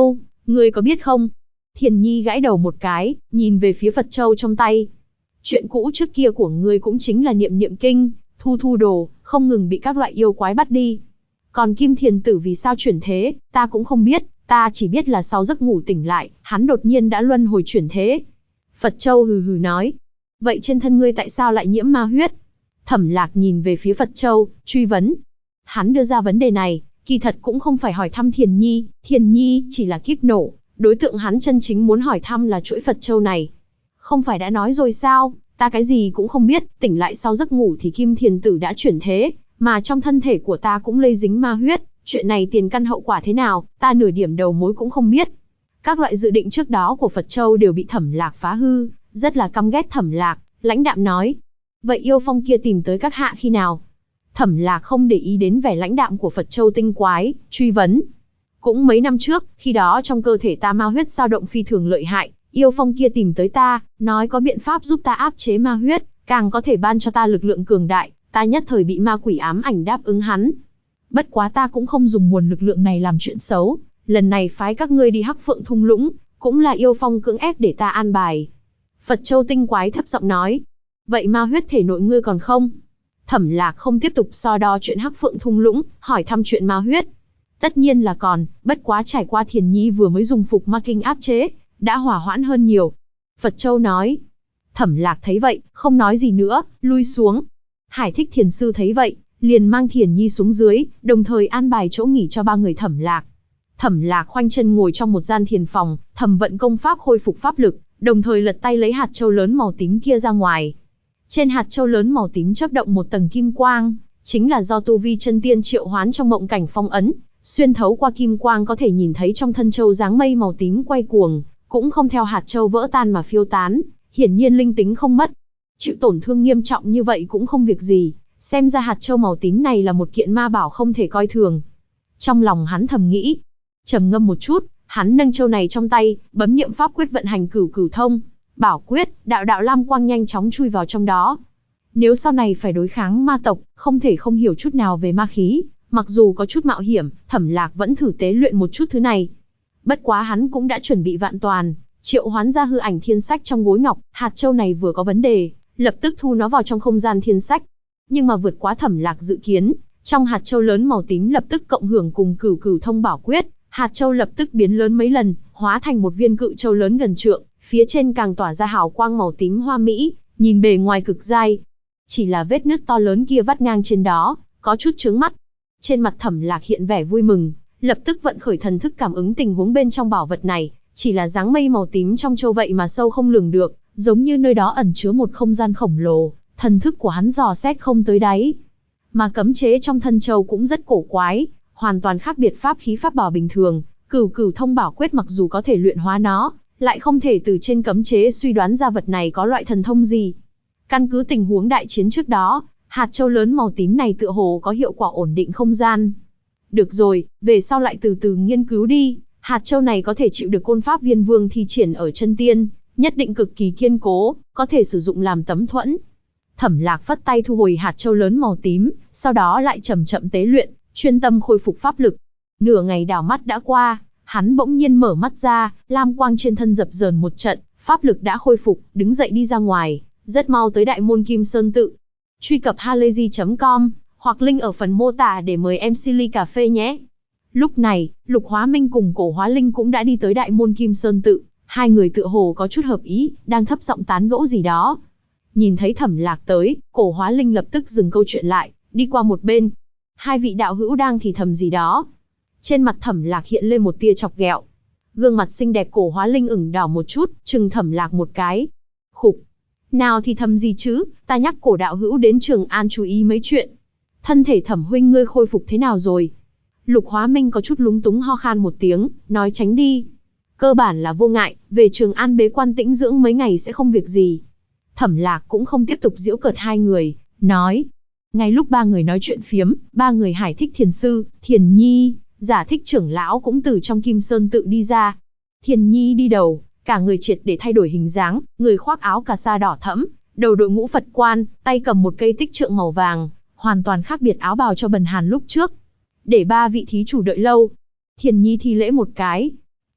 Ngươi có biết không? Thiền Nhi gãi đầu một cái, nhìn về phía Phật Châu trong tay. Chuyện cũ trước kia của ngươi cũng chính là niệm niệm kinh, thu thu đồ, không ngừng bị các loại yêu quái bắt đi. Còn Kim Thiền Tử vì sao chuyển thế, ta cũng không biết, ta chỉ biết là sau giấc ngủ tỉnh lại, hắn đột nhiên đã luân hồi chuyển thế. Phật Châu hừ hừ nói. Vậy trên thân ngươi tại sao lại nhiễm ma huyết? Thẩm Lạc nhìn về phía Phật Châu, truy vấn. Hắn đưa ra vấn đề này, kỳ thật cũng không phải hỏi thăm Thiền Nhi chỉ là kíp nổ, đối tượng hắn chân chính muốn hỏi thăm là chuỗi Phật Châu này. Không phải đã nói rồi sao, ta cái gì cũng không biết, tỉnh lại sau giấc ngủ thì Kim Thiền Tử đã chuyển thế, mà trong thân thể của ta cũng lây dính ma huyết, chuyện này tiền căn hậu quả thế nào, ta nửa điểm đầu mối cũng không biết. Các loại dự định trước đó của Phật Châu đều bị Thẩm Lạc phá hư, rất là căm ghét Thẩm Lạc, lãnh đạm nói. Vậy yêu phong kia tìm tới các hạ khi nào? Thẩm Lạc không để ý đến vẻ lãnh đạm của Phật Châu tinh quái, truy vấn. Cũng mấy năm trước, khi đó trong cơ thể ta ma huyết dao động phi thường lợi hại, yêu phong kia tìm tới ta, nói có biện pháp giúp ta áp chế ma huyết, càng có thể ban cho ta lực lượng cường đại, ta nhất thời bị ma quỷ ám ảnh đáp ứng hắn. Bất quá ta cũng không dùng nguồn lực lượng này làm chuyện xấu, lần này phái các ngươi đi Hắc Phượng thung lũng, cũng là yêu phong cưỡng ép để ta an bài. Phật Châu tinh quái thấp giọng nói. Vậy ma huyết thể nội ngươi còn không? Thẩm Lạc không tiếp tục so đo chuyện Hắc Phượng thung lũng, hỏi thăm chuyện ma huyết. Tất nhiên là còn, bất quá trải qua Thiền Nhi vừa mới dùng phục ma kinh áp chế, đã hỏa hoãn hơn nhiều. Phật Châu nói. Thẩm Lạc thấy vậy, không nói gì nữa, lui xuống. Hải Thích Thiền Sư thấy vậy, liền mang Thiền Nhi xuống dưới, đồng thời an bài chỗ nghỉ cho ba người Thẩm Lạc. Thẩm Lạc khoanh chân ngồi trong một gian thiền phòng, thầm vận công pháp khôi phục pháp lực, đồng thời lật tay lấy hạt châu lớn màu tím kia ra ngoài. Trên hạt châu lớn màu tím chớp động một tầng kim quang, chính là do tu vi chân tiên triệu hoán trong mộng cảnh phong ấn, xuyên thấu qua kim quang có thể nhìn thấy trong thân châu dáng mây màu tím quay cuồng, cũng không theo hạt châu vỡ tan mà phiêu tán, hiển nhiên linh tính không mất. Chịu tổn thương nghiêm trọng như vậy cũng không việc gì, xem ra hạt châu màu tím này là một kiện ma bảo không thể coi thường. Trong lòng hắn thầm nghĩ, trầm ngâm một chút, hắn nâng châu này trong tay, bấm niệm pháp quyết vận hành cửu cửu thông, bảo quyết, đạo đạo lam quang nhanh chóng chui vào trong đó. Nếu sau này phải đối kháng ma tộc, không thể không hiểu chút nào về ma khí, mặc dù có chút mạo hiểm, Thẩm Lạc vẫn thử tế luyện một chút thứ này. Bất quá hắn cũng đã chuẩn bị vạn toàn, triệu hoán ra hư ảnh thiên sách trong gối ngọc, hạt châu này vừa có vấn đề, lập tức thu nó vào trong không gian thiên sách. Nhưng mà vượt quá Thẩm Lạc dự kiến, trong hạt châu lớn màu tím lập tức cộng hưởng cùng cửu cửu thông bảo quyết, hạt châu lập tức biến lớn mấy lần, hóa thành một viên cự châu lớn gần trượng, phía trên càng tỏa ra hào quang màu tím hoa mỹ, nhìn bề ngoài cực dai. Chỉ là vết nứt to lớn kia vắt ngang trên đó, có chút chướng mắt. Trên mặt Thẩm Lạc hiện vẻ vui mừng, lập tức vận khởi thần thức cảm ứng tình huống bên trong bảo vật này, chỉ là dáng mây màu tím trong châu vậy mà sâu không lường được, giống như nơi đó ẩn chứa một không gian khổng lồ, thần thức của hắn dò xét không tới đáy. Mà cấm chế trong thân châu cũng rất cổ quái, hoàn toàn khác biệt pháp khí pháp bảo bình thường, cửu cửu thông bảo quyết mặc dù có thể luyện hóa nó, lại không thể từ trên cấm chế suy đoán ra vật này có loại thần thông gì. Căn cứ tình huống đại chiến trước đó, hạt châu lớn màu tím này tựa hồ có hiệu quả ổn định không gian. Được rồi, về sau lại từ từ nghiên cứu đi, hạt châu này có thể chịu được côn pháp viên vương thi triển ở chân tiên, nhất định cực kỳ kiên cố, có thể sử dụng làm tấm thuẫn. Thẩm Lạc phất tay thu hồi hạt châu lớn màu tím, sau đó lại chậm chậm tế luyện, chuyên tâm khôi phục pháp lực. Nửa ngày đảo mắt đã qua, hắn bỗng nhiên mở mắt ra, lam quang trên thân dập dờn một trận, pháp lực đã khôi phục, đứng dậy đi ra ngoài, rất mau tới đại môn Kim Sơn tự. Truy cập halayzi.com hoặc link ở phần mô tả để mời em ly cà phê nhé. Lúc này, Lục Hóa Minh cùng Cổ Hóa Linh cũng đã đi tới đại môn Kim Sơn tự, hai người tựa hồ có chút hợp ý, đang thấp giọng tán gẫu gì đó. Nhìn thấy Thẩm Lạc tới, Cổ Hóa Linh lập tức dừng câu chuyện lại, đi qua một bên. Hai vị đạo hữu đang thì thầm gì đó. Trên mặt Thẩm Lạc hiện lên một tia chọc ghẹo. Gương mặt xinh đẹp Cổ Hóa Linh ửng đỏ một chút, trừng Thẩm Lạc một cái. Khục, nào thì thầm gì chứ, ta nhắc Cổ đạo hữu đến Trường An chú ý mấy chuyện. Thân thể Thẩm huynh ngươi khôi phục thế nào rồi? Lục Hóa Minh có chút lúng túng ho khan một tiếng, nói tránh đi. Cơ bản là vô ngại, về Trường An bế quan tĩnh dưỡng mấy ngày sẽ không việc gì. Thẩm Lạc cũng không tiếp tục giễu cợt hai người, nói. Ngay lúc ba người nói chuyện phiếm, ba người Hải Thích Thiền Sư, Thiền Nhi, Giả Thích trưởng lão cũng từ trong Kim Sơn tự đi ra. Thiền Nhi đi đầu, cả người triệt để thay đổi hình dáng, người khoác áo cà sa đỏ thẫm, đầu đội mũ Phật quan, tay cầm một cây tích trượng màu vàng, hoàn toàn khác biệt áo bào cho Bần Hàn lúc trước. Để ba vị thí chủ đợi lâu. Thiền Nhi thi lễ một cái.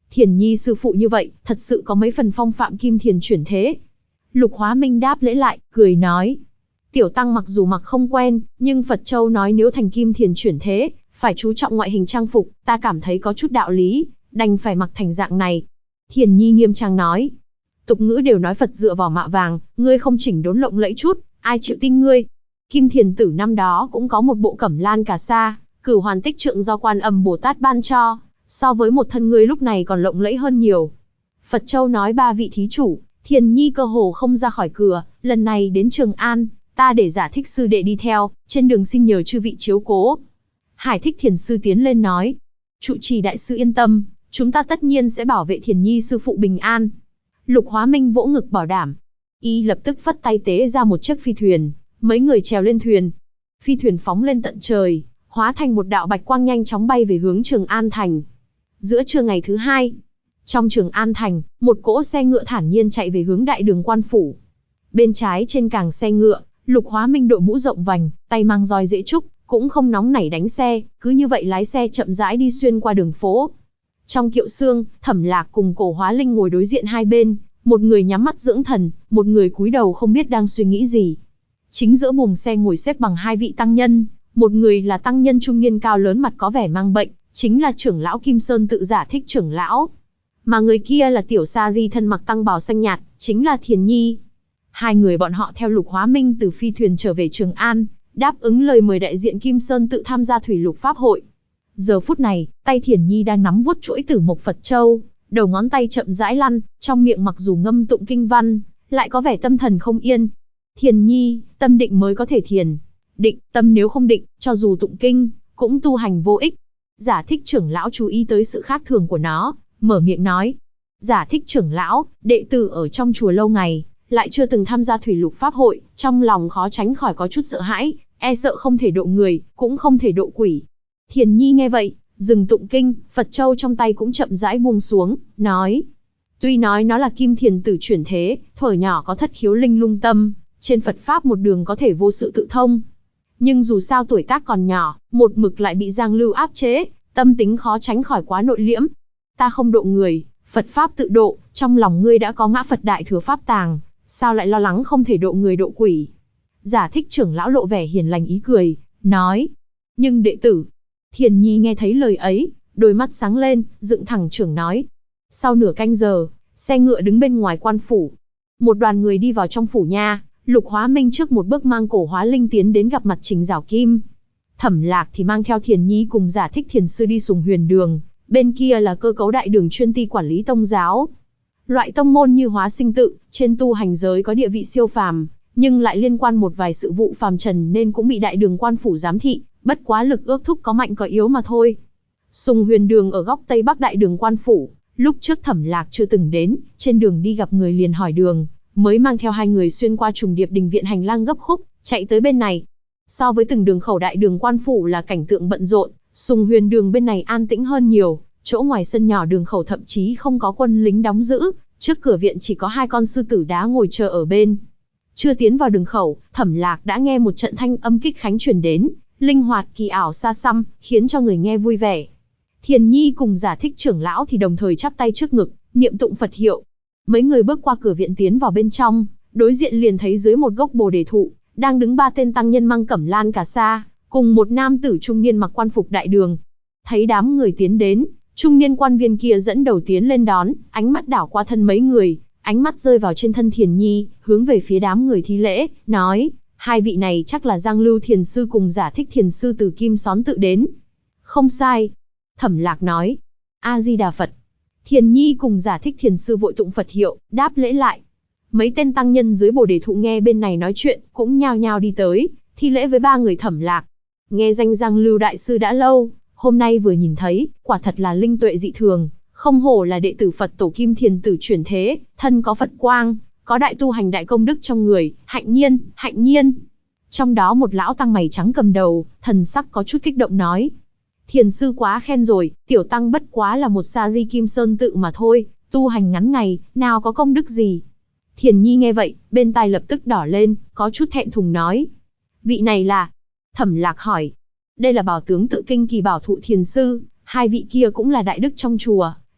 Thiền Nhi sư phụ như vậy, thật sự có mấy phần phong phạm kim thiền chuyển thế. Lục Hóa Minh đáp lễ lại, cười nói. Tiểu tăng mặc dù mặc không quen, nhưng Phật Châu nói nếu thành kim thiền chuyển thế, phải chú trọng ngoại hình trang phục, ta cảm thấy có chút đạo lý, đành phải mặc thành dạng này. Thiền Nhi nghiêm trang nói. Tục ngữ đều nói Phật dựa vào mạ vàng, ngươi không chỉnh đốn lộng lẫy chút, ai chịu tin ngươi. Kim thiền tử năm đó cũng có một bộ cẩm lan cà sa, Cửu Hoàn Tích Trượng do Quan Âm Bồ Tát ban cho, so với một thân ngươi lúc này còn lộng lẫy hơn nhiều. Phật Châu nói ba vị thí chủ, Thiền Nhi cơ hồ không ra khỏi cửa, lần này đến Trường An, ta để Giả Thích sư đệ đi theo, trên đường xin nhờ chư vị chiếu cố. Hải Thích Thiền sư tiến lên nói, trụ trì đại sư yên tâm, chúng ta tất nhiên sẽ bảo vệ Thiền Nhi sư phụ bình an. Lục Hóa Minh vỗ ngực bảo đảm. Y lập tức phất tay tế ra một chiếc phi thuyền, mấy người trèo lên thuyền. Phi thuyền phóng lên tận trời, hóa thành một đạo bạch quang nhanh chóng bay về hướng Trường An thành. Giữa trưa ngày thứ hai, trong Trường An thành, một cỗ xe ngựa thản nhiên chạy về hướng đại đường quan phủ. Bên trái trên càng xe ngựa, Lục Hóa Minh đội mũ rộng vành, tay mang roi dễ trúc, cũng không nóng nảy đánh xe, cứ như vậy lái xe chậm rãi đi xuyên qua đường phố. Trong kiệu xương, Thẩm Lạc cùng Cổ Hóa Linh ngồi đối diện hai bên, một người nhắm mắt dưỡng thần, một người cúi đầu không biết đang suy nghĩ gì. Chính giữa buồng xe ngồi xếp bằng hai vị tăng nhân, một người là tăng nhân trung niên cao lớn mặt có vẻ mang bệnh, chính là trưởng lão Kim Sơn tự Giả Thích trưởng lão. Mà người kia là tiểu sa di thân mặc tăng bào xanh nhạt, chính là Thiền Nhi. Hai người bọn họ theo Lục Hóa Minh từ phi thuyền trở về Trường An, đáp ứng lời mời đại diện Kim Sơn tự tham gia thủy lục pháp hội. Giờ phút này, tay Thiền Nhi đang nắm vuốt chuỗi tử mộc Phật Châu, đầu ngón tay chậm rãi lăn, trong miệng mặc dù ngâm tụng kinh văn, lại có vẻ tâm thần không yên. Thiền Nhi, tâm định mới có thể thiền. Định, tâm nếu không định, cho dù tụng kinh, cũng tu hành vô ích. Giả Thích trưởng lão chú ý tới sự khác thường của nó, mở miệng nói. Giả Thích trưởng lão, đệ tử ở trong chùa lâu ngày, lại chưa từng tham gia thủy lục pháp hội, trong lòng khó tránh khỏi có chút sợ hãi, e sợ không thể độ người, cũng không thể độ quỷ. Thiền Nhi nghe vậy, dừng tụng kinh, Phật Châu trong tay cũng chậm rãi buông xuống, nói. Tuy nói nó là kim thiền tử chuyển thế, thuở nhỏ có thất khiếu linh lung tâm, trên Phật Pháp một đường có thể vô sự tự thông. Nhưng dù sao tuổi tác còn nhỏ, một mực lại bị Giang Lưu áp chế, tâm tính khó tránh khỏi quá nội liễm. Ta không độ người, Phật Pháp tự độ, trong lòng ngươi đã có ngã Phật Đại Thừa Pháp Tàng, sao lại lo lắng không thể độ người độ quỷ. Giả Thích trưởng lão lộ vẻ hiền lành ý cười, nói. Nhưng đệ tử, Thiền Nhi nghe thấy lời ấy, đôi mắt sáng lên, dựng thẳng trưởng nói. Sau nửa canh giờ, xe ngựa đứng bên ngoài quan phủ. Một đoàn người đi vào trong phủ nha, Lục Hóa Minh trước một bước mang Cổ Hóa Linh tiến đến gặp mặt Trình Giảo Kim. Thẩm Lạc thì mang theo Thiền Nhi cùng Giả Thích Thiền sư đi Sùng Huyền Đường, bên kia là cơ cấu đại đường chuyên ty quản lý tông giáo. Loại tông môn như Hóa Sinh tự, trên tu hành giới có địa vị siêu phàm, nhưng lại liên quan một vài sự vụ phàm trần nên cũng bị đại đường quan phủ giám thị, bất quá lực ước thúc có mạnh có yếu mà thôi. Sùng Huyền Đường ở góc tây bắc đại đường quan phủ, lúc trước Thẩm Lạc chưa từng đến, trên đường đi gặp người liền hỏi đường, mới mang theo hai người xuyên qua trùng điệp đình viện hành lang gấp khúc, chạy tới bên này. So với từng đường khẩu đại đường quan phủ là cảnh tượng bận rộn, Sùng Huyền Đường bên này an tĩnh hơn nhiều, chỗ ngoài sân nhỏ đường khẩu thậm chí không có quân lính đóng giữ, trước cửa viện chỉ có hai con sư tử đá ngồi chờ ở bên. Chưa tiến vào đường khẩu, Thẩm Lạc đã nghe một trận thanh âm kích khánh truyền đến, linh hoạt kỳ ảo xa xăm, khiến cho người nghe vui vẻ. Thiền Nhi cùng Giả Thích trưởng lão thì đồng thời chắp tay trước ngực, niệm tụng Phật hiệu. Mấy người bước qua cửa viện tiến vào bên trong, đối diện liền thấy dưới một gốc bồ đề thụ, đang đứng ba tên tăng nhân mang cẩm lan cà sa, cùng một nam tử trung niên mặc quan phục đại đường. Thấy đám người tiến đến, trung niên quan viên kia dẫn đầu tiến lên đón, ánh mắt đảo qua thân mấy người, ánh mắt rơi vào trên thân Thiền Nhi, hướng về phía đám người thi lễ, nói, hai vị này chắc là Giang Lưu Thiền sư cùng Giả Thích Thiền sư từ Kim Xón tự đến. Không sai. Thẩm Lạc nói. A-di-đà Phật. Thiền Nhi cùng Giả Thích Thiền sư vội tụng Phật hiệu, đáp lễ lại. Mấy tên tăng nhân dưới bồ đề thụ nghe bên này nói chuyện, cũng nhao nhao đi tới, thi lễ với ba người Thẩm Lạc. Nghe danh Giang Lưu đại sư đã lâu, hôm nay vừa nhìn thấy, quả thật là linh tuệ dị thường, không hổ là đệ tử Phật tổ Kim Thiền tử chuyển thế, thân có Phật quang, có đại tu hành đại công đức trong người, hạnh nhiên, hạnh nhiên. Trong đó một lão tăng mày trắng cầm đầu, thần sắc có chút kích động nói. Thiền sư quá khen rồi, tiểu tăng bất quá là một sa di Kim Sơn tự mà thôi, tu hành ngắn ngày, nào có công đức gì. Thiền Nhi nghe vậy, bên tai lập tức đỏ lên, có chút thẹn thùng nói. Vị này là? Thẩm Lạc hỏi. Đây là Bảo Tướng Tự Kinh Kỳ Bảo Thụ Thiền sư, hai vị kia cũng là đại đức trong chùa,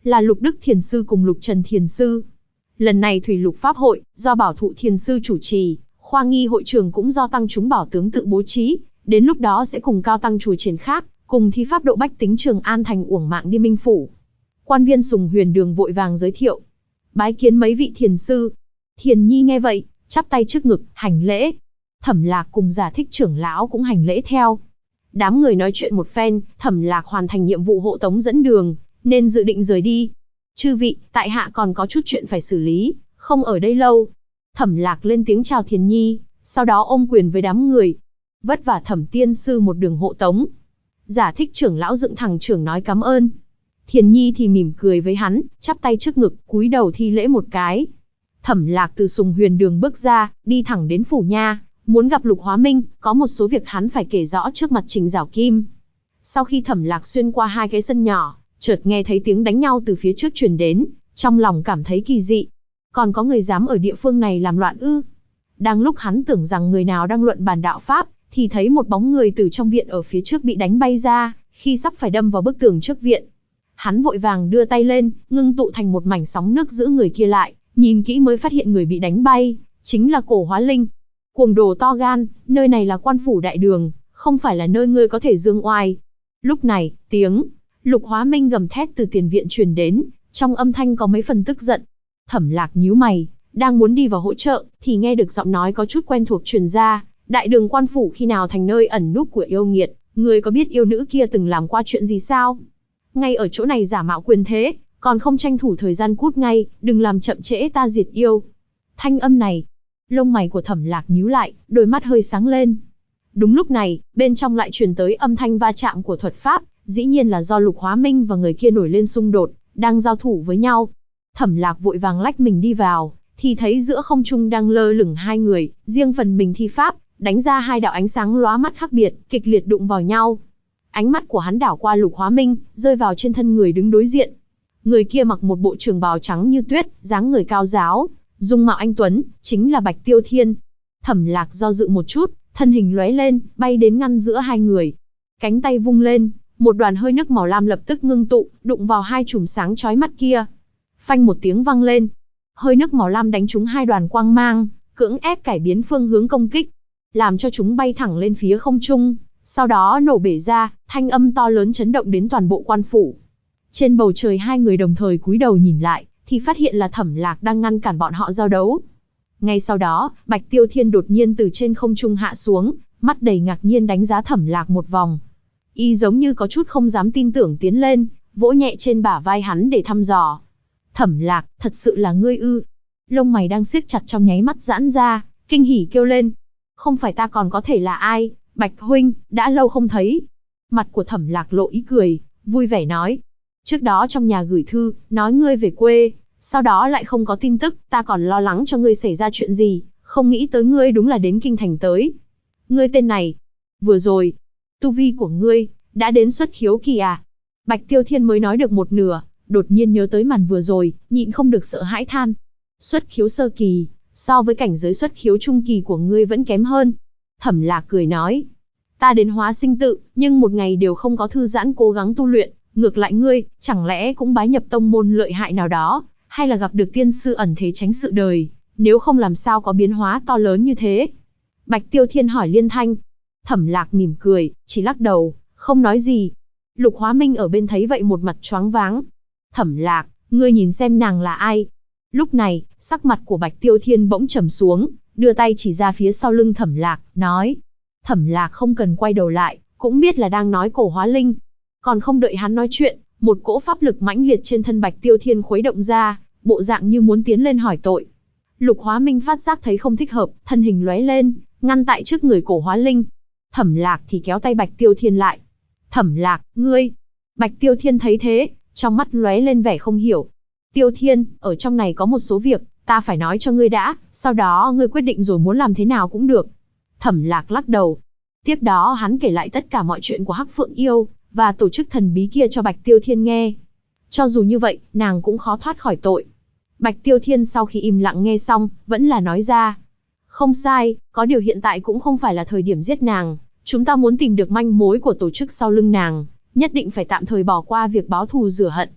là Lục Đức Thiền Sư cùng Lục Trần Thiền Sư. Lần này Thủy Lục Pháp hội, do Bảo Thụ Thiền Sư chủ trì, khoa nghi hội trường cũng do tăng chúng Bảo tướng tự bố trí, đến lúc đó sẽ cùng cao tăng chùa triển khác, cùng thi pháp độ bách tính Trường An thành uổng mạng đi Minh Phủ. Quan viên Sùng Huyền Đường vội vàng giới thiệu. Bái kiến mấy vị thiền sư. Thiền Nhi nghe vậy, chắp tay trước ngực, hành lễ. Thẩm Lạc cùng Giả Thích trưởng lão cũng hành lễ theo. Đám người nói chuyện một phen, Thẩm Lạc hoàn thành nhiệm vụ hộ tống dẫn đường, nên dự định rời đi. Chư vị, tại hạ còn có chút chuyện phải xử lý, không ở đây lâu. Thẩm Lạc lên tiếng chào Thiền Nhi, sau đó ôm quyền với đám người. Vất vả Thẩm tiên sư một đường hộ tống. Giả Thích trưởng lão dựng thẳng trưởng nói cảm ơn. Thiền Nhi thì mỉm cười với hắn, chắp tay trước ngực, cúi đầu thi lễ một cái. Thẩm Lạc từ Sùng Huyền Đường bước ra, đi thẳng đến phủ nha, muốn gặp Lục Hóa Minh, có một số việc hắn phải kể rõ trước mặt Trình Giảo Kim. Sau khi Thẩm Lạc xuyên qua hai cái sân nhỏ, chợt nghe thấy tiếng đánh nhau từ phía trước truyền đến, trong lòng cảm thấy kỳ dị. Còn có người dám ở địa phương này làm loạn ư? Đang lúc hắn tưởng rằng người nào đang luận bàn đạo pháp, thì thấy một bóng người từ trong viện ở phía trước bị đánh bay ra, khi sắp phải đâm vào bức tường trước viện. Hắn vội vàng đưa tay lên, ngưng tụ thành một mảnh sóng nước giữ người kia lại, nhìn kỹ mới phát hiện người bị đánh bay, chính là Cổ Hóa Linh. Cuồng đồ to gan, nơi này là quan phủ đại đường, không phải là nơi ngươi có thể dương oai. Lúc này, tiếng Lục Hóa Minh gầm thét từ tiền viện truyền đến, trong âm thanh có mấy phần tức giận. Thẩm Lạc nhíu mày, đang muốn đi vào hỗ trợ, thì nghe được giọng nói có chút quen thuộc truyền ra. Đại đường quan phủ khi nào thành nơi ẩn núp của yêu nghiệt, ngươi có biết yêu nữ kia từng làm qua chuyện gì sao? Ngay ở chỗ này giả mạo quyền thế, còn không tranh thủ thời gian cút ngay, đừng làm chậm trễ ta diệt yêu. Thanh âm này, lông mày của Thẩm Lạc nhíu lại, đôi mắt hơi sáng lên. Đúng lúc này, bên trong lại truyền tới âm thanh va chạm của thuật pháp, dĩ nhiên là do Lục Hóa Minh và người kia nổi lên xung đột, đang giao thủ với nhau. Thẩm Lạc vội vàng lách mình đi vào, thì thấy giữa không trung đang lơ lửng hai người, riêng phần mình thi pháp, đánh ra hai đạo ánh sáng lóa mắt khác biệt, kịch liệt đụng vào nhau. Ánh mắt của hắn đảo qua Lục Hóa Minh, rơi vào trên thân người đứng đối diện. Người kia mặc một bộ trường bào trắng như tuyết, dáng người cao ráo, dung mạo anh tuấn, chính là Bạch Tiêu Thiên. Thẩm Lạc do dự một chút, thân hình lóe lên, bay đến ngăn giữa hai người. Cánh tay vung lên, một đoàn hơi nước màu lam lập tức ngưng tụ, đụng vào hai chùm sáng chói mắt kia. Phanh một tiếng vang lên, hơi nước màu lam đánh trúng hai đoàn quang mang, cưỡng ép cải biến phương hướng công kích, làm cho chúng bay thẳng lên phía không trung, sau đó nổ bể ra, thanh âm to lớn chấn động đến toàn bộ quan phủ. Trên bầu trời hai người đồng thời cúi đầu nhìn lại, thì phát hiện là Thẩm Lạc đang ngăn cản bọn họ giao đấu. Ngay sau đó, Bạch Tiêu Thiên đột nhiên từ trên không trung hạ xuống, mắt đầy ngạc nhiên đánh giá Thẩm Lạc một vòng. Y giống như có chút không dám tin tưởng tiến lên, vỗ nhẹ trên bả vai hắn để thăm dò. Thẩm Lạc, thật sự là ngươi ư? Lông mày đang siết chặt trong nháy mắt giãn ra, kinh hỉ kêu lên. Không phải ta còn có thể là ai, Bạch huynh, đã lâu không thấy. Mặt của Thẩm Lạc lộ ý cười, vui vẻ nói. Trước đó trong nhà gửi thư, nói ngươi về quê, sau đó lại không có tin tức, ta còn lo lắng cho ngươi xảy ra chuyện gì, không nghĩ tới ngươi đúng là đến kinh thành tới. Ngươi tên này, vừa rồi, tu vi của ngươi, đã đến xuất khiếu kỳ à? Bạch Tiêu Thiên mới nói được một nửa, đột nhiên nhớ tới màn vừa rồi, nhịn không được sợ hãi than. Xuất khiếu sơ kỳ, so với cảnh giới xuất khiếu trung kỳ của ngươi vẫn kém hơn. Thẩm Lạc cười nói, ta đến Hóa Sinh Tự, nhưng một ngày đều không có thư giãn cố gắng tu luyện, ngược lại ngươi, chẳng lẽ cũng bái nhập tông môn lợi hại nào đó, hay là gặp được tiên sư ẩn thế tránh sự đời, nếu không làm sao có biến hóa to lớn như thế? Bạch Tiêu Thiên hỏi liên thanh. Thẩm Lạc mỉm cười, chỉ lắc đầu, không nói gì. Lục Hóa Minh ở bên thấy vậy một mặt choáng váng. Thẩm Lạc, ngươi nhìn xem nàng là ai? Lúc này, sắc mặt của Bạch Tiêu Thiên bỗng trầm xuống, đưa tay chỉ ra phía sau lưng Thẩm Lạc, nói. Thẩm Lạc không cần quay đầu lại, cũng biết là đang nói Cổ Hóa Linh. Còn không đợi hắn nói chuyện, một cỗ pháp lực mãnh liệt trên thân Bạch Tiêu Thiên khuấy động ra, bộ dạng như muốn tiến lên hỏi tội. Lục Hóa Minh phát giác thấy không thích hợp, thân hình lóe lên, ngăn tại trước người Cổ Hóa Linh. Thẩm Lạc thì kéo tay Bạch Tiêu Thiên lại. Thẩm Lạc, ngươi. Bạch Tiêu Thiên thấy thế, trong mắt lóe lên vẻ không hiểu. Tiêu Thiên, ở trong này có một số việc, ta phải nói cho ngươi đã, sau đó ngươi quyết định rồi muốn làm thế nào cũng được. Thẩm Lạc lắc đầu. Tiếp đó hắn kể lại tất cả mọi chuyện của Hắc Phượng Yêu, và tổ chức thần bí kia cho Bạch Tiêu Thiên nghe. Cho dù như vậy, nàng cũng khó thoát khỏi tội. Bạch Tiêu Thiên sau khi im lặng nghe xong, vẫn là nói ra. Không sai, có điều hiện tại cũng không phải là thời điểm giết nàng. Chúng ta muốn tìm được manh mối của tổ chức sau lưng nàng, nhất định phải tạm thời bỏ qua việc báo thù rửa hận.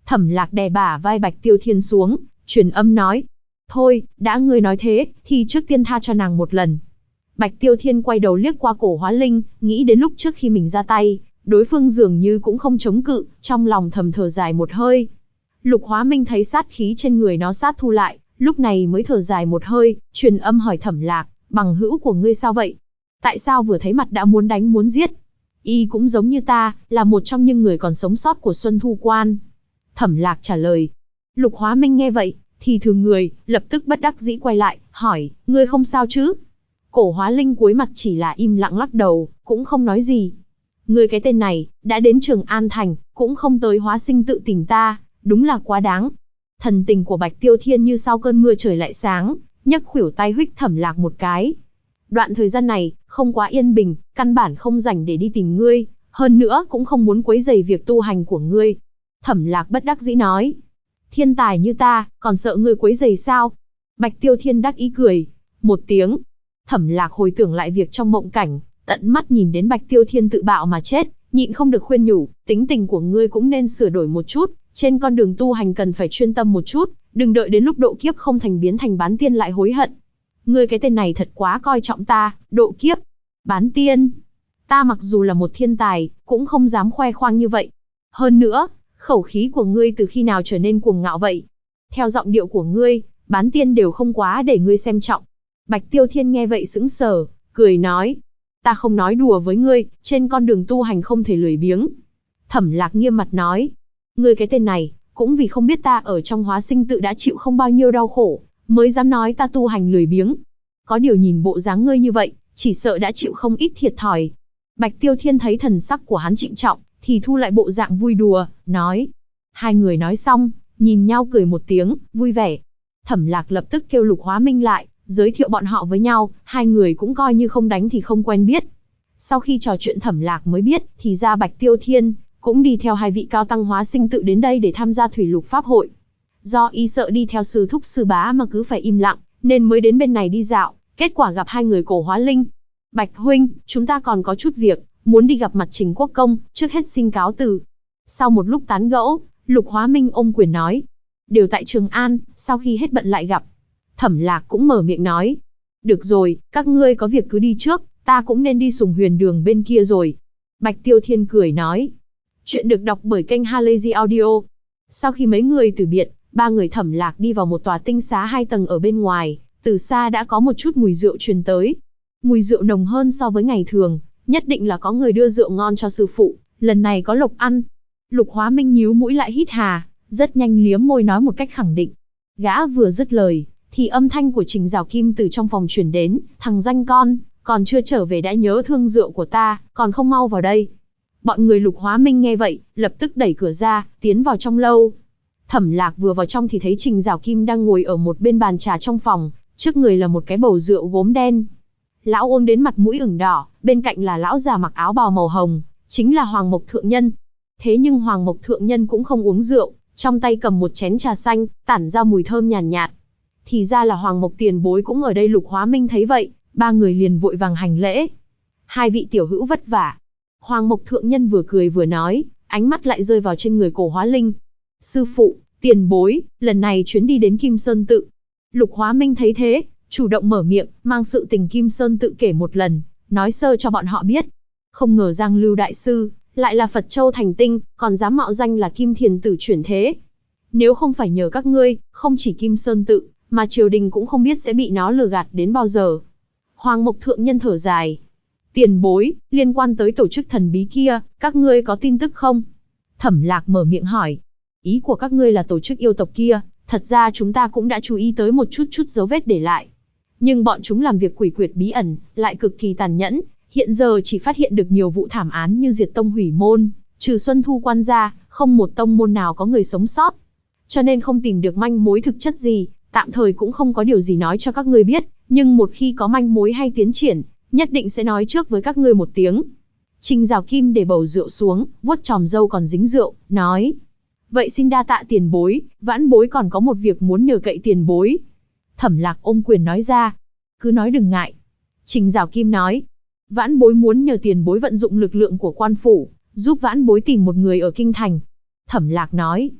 Thẩm Lạc đè bả vai Bạch Tiêu Thiên xuống, truyền âm nói. Thôi, đã ngươi nói thế, thì trước tiên tha cho nàng một lần. Bạch Tiêu Thiên quay đầu liếc qua Cổ Hóa Linh, nghĩ đến lúc trước khi mình ra tay, đối phương dường như cũng không chống cự, trong lòng thầm thở dài một hơi. Lục Hóa Minh thấy sát khí trên người nó sát thu lại, lúc này mới thở dài một hơi, truyền âm hỏi Thẩm Lạc, bằng hữu của ngươi sao vậy? Tại sao vừa thấy mặt đã muốn đánh muốn giết? Y cũng giống như ta, là một trong những người còn sống sót của Xuân Thu Quan. Thẩm Lạc trả lời. Lục Hóa Minh nghe vậy, thì thường người, lập tức bất đắc dĩ quay lại, hỏi, ngươi không sao chứ? Cổ Hóa Linh cúi mặt chỉ là im lặng lắc đầu, cũng không nói gì. Ngươi cái tên này, đã đến Trường An Thành, cũng không tới Hóa Sinh tự tìm ta, đúng là quá đáng. Thần tình của Bạch Tiêu Thiên như sau cơn mưa trời lại sáng, nhấc khuỷu tay huých Thẩm Lạc một cái. Đoạn thời gian này, không quá yên bình, căn bản không rảnh để đi tìm ngươi, hơn nữa cũng không muốn quấy rầy việc tu hành của ngươi. Thẩm Lạc bất đắc dĩ nói. Thiên tài như ta, còn sợ ngươi quấy rầy sao? Bạch Tiêu Thiên đắc ý cười. Một tiếng. Thẩm Lạc hồi tưởng lại việc trong mộng cảnh, tận mắt nhìn đến Bạch Tiêu Thiên tự bạo mà chết, nhịn không được khuyên nhủ, tính tình của ngươi cũng nên sửa đổi một chút, trên con đường tu hành cần phải chuyên tâm một chút, đừng đợi đến lúc độ kiếp không thành biến thành bán tiên lại hối hận. Ngươi cái tên này thật quá coi trọng ta, độ kiếp, bán tiên. Ta mặc dù là một thiên tài, cũng không dám khoe khoang như vậy. Hơn nữa, khẩu khí của ngươi từ khi nào trở nên cuồng ngạo vậy? Theo giọng điệu của ngươi, bán tiên đều không quá để ngươi xem trọng. Bạch Tiêu Thiên nghe vậy sững sờ, cười nói. Ta không nói đùa với ngươi, trên con đường tu hành không thể lười biếng. Thẩm Lạc nghiêm mặt nói. Ngươi cái tên này, cũng vì không biết ta ở trong Hóa Sinh tự đã chịu không bao nhiêu đau khổ, mới dám nói ta tu hành lười biếng. Có điều nhìn bộ dáng ngươi như vậy, chỉ sợ đã chịu không ít thiệt thòi. Bạch Tiêu Thiên thấy thần sắc của hắn trịnh trọng, thì thu lại bộ dạng vui đùa, nói. Hai người nói xong, nhìn nhau cười một tiếng, vui vẻ. Thẩm Lạc lập tức kêu Lục Hóa Minh lại, giới thiệu bọn họ với nhau, hai người cũng coi như không đánh thì không quen biết. Sau khi trò chuyện Thẩm Lạc mới biết, thì ra Bạch Tiêu Thiên cũng đi theo hai vị cao tăng Hóa Sinh tự đến đây để tham gia Thủy Lục Pháp hội. Do y sợ đi theo sư thúc sư bá mà cứ phải im lặng, nên mới đến bên này đi dạo, kết quả gặp hai người Cổ Hóa Linh. Bạch huynh, chúng ta còn có chút việc, muốn đi gặp mặt Trình Quốc Công, trước hết xin cáo từ. Sau một lúc tán gẫu, Lục Hóa Minh ôm quyền nói. Đều tại Trường An, sau khi hết bận lại gặp. Thẩm Lạc cũng mở miệng nói. Được rồi, các ngươi có việc cứ đi trước, ta cũng nên đi Sùng Huyền Đường bên kia rồi. Bạch Tiêu Thiên cười nói. Chuyện được đọc bởi kênh Halazy Audio. Sau khi mấy người từ biệt, ba người Thẩm Lạc đi vào một tòa tinh xá 2 tầng ở bên ngoài, từ xa đã có một chút mùi rượu truyền tới. Mùi rượu nồng hơn so với ngày thường, nhất định là có người đưa rượu ngon cho sư phụ, lần này có lộc ăn. Lục Hóa Minh nhíu mũi lại hít hà, rất nhanh liếm môi nói một cách khẳng định. Gã vừa dứt lời, thì âm thanh của Trình Giảo Kim từ trong phòng truyền đến, thằng danh con, còn chưa trở về đã nhớ thương rượu của ta, còn không mau vào đây. Bọn người Lục Hóa Minh nghe vậy, lập tức đẩy cửa ra, tiến vào trong lâu. Thẩm Lạc vừa vào trong thì thấy Trình Giảo Kim đang ngồi ở một bên bàn trà trong phòng, trước người là một cái bầu rượu gốm đen. Lão uống đến mặt mũi ửng đỏ, bên cạnh là lão già mặc áo bào màu hồng, chính là Hoàng Mộc Thượng Nhân. Thế nhưng Hoàng Mộc Thượng Nhân cũng không uống rượu, trong tay cầm một chén trà xanh, tản ra mùi thơm nhàn nhạt. Thì ra là Hoàng Mộc tiền bối cũng ở đây. Lục Hóa Minh thấy vậy, ba người liền vội vàng hành lễ. Hai vị tiểu hữu vất vả. Hoàng Mộc Thượng Nhân vừa cười vừa nói, ánh mắt lại rơi vào trên người Cổ Hóa Linh. Sư phụ, tiền bối, lần này chuyến đi đến Kim Sơn Tự. Lục Hóa Minh thấy thế, chủ động mở miệng, mang sự tình Kim Sơn Tự kể một lần, nói sơ cho bọn họ biết. Không ngờ Giang Lưu Đại Sư, lại là Phật Châu thành tinh, còn dám mạo danh là Kim Thiền Tử chuyển thế. Nếu không phải nhờ các ngươi, không chỉ Kim Sơn Tự, mà triều đình cũng không biết sẽ bị nó lừa gạt đến bao giờ. Hoàng Mộc Thượng Nhân thở dài. Tiền bối, liên quan tới tổ chức thần bí kia, các ngươi có tin tức không? Thẩm Lạc mở miệng hỏi. Ý của các ngươi là tổ chức yêu tộc kia, thật ra chúng ta cũng đã chú ý tới một chút dấu vết để lại. Nhưng bọn chúng làm việc quỷ quyệt bí ẩn, lại cực kỳ tàn nhẫn, hiện giờ chỉ phát hiện được nhiều vụ thảm án như diệt tông hủy môn, trừ Xuân Thu Quan ra, không một tông môn nào có người sống sót. Cho nên không tìm được manh mối thực chất gì, tạm thời cũng không có điều gì nói cho các ngươi biết, nhưng một khi có manh mối hay tiến triển, nhất định sẽ nói trước với các ngươi một tiếng. Trình Giảo Kim để bầu rượu xuống, vuốt chòm râu còn dính rượu, nói. Vậy xin đa tạ tiền bối, vãn bối còn có một việc muốn nhờ cậy tiền bối. Thẩm Lạc ôm quyền nói ra. Cứ nói đừng ngại. Trình Giảo Kim nói. Vãn bối muốn nhờ tiền bối vận dụng lực lượng của quan phủ, giúp vãn bối tìm một người ở kinh thành. Thẩm Lạc nói.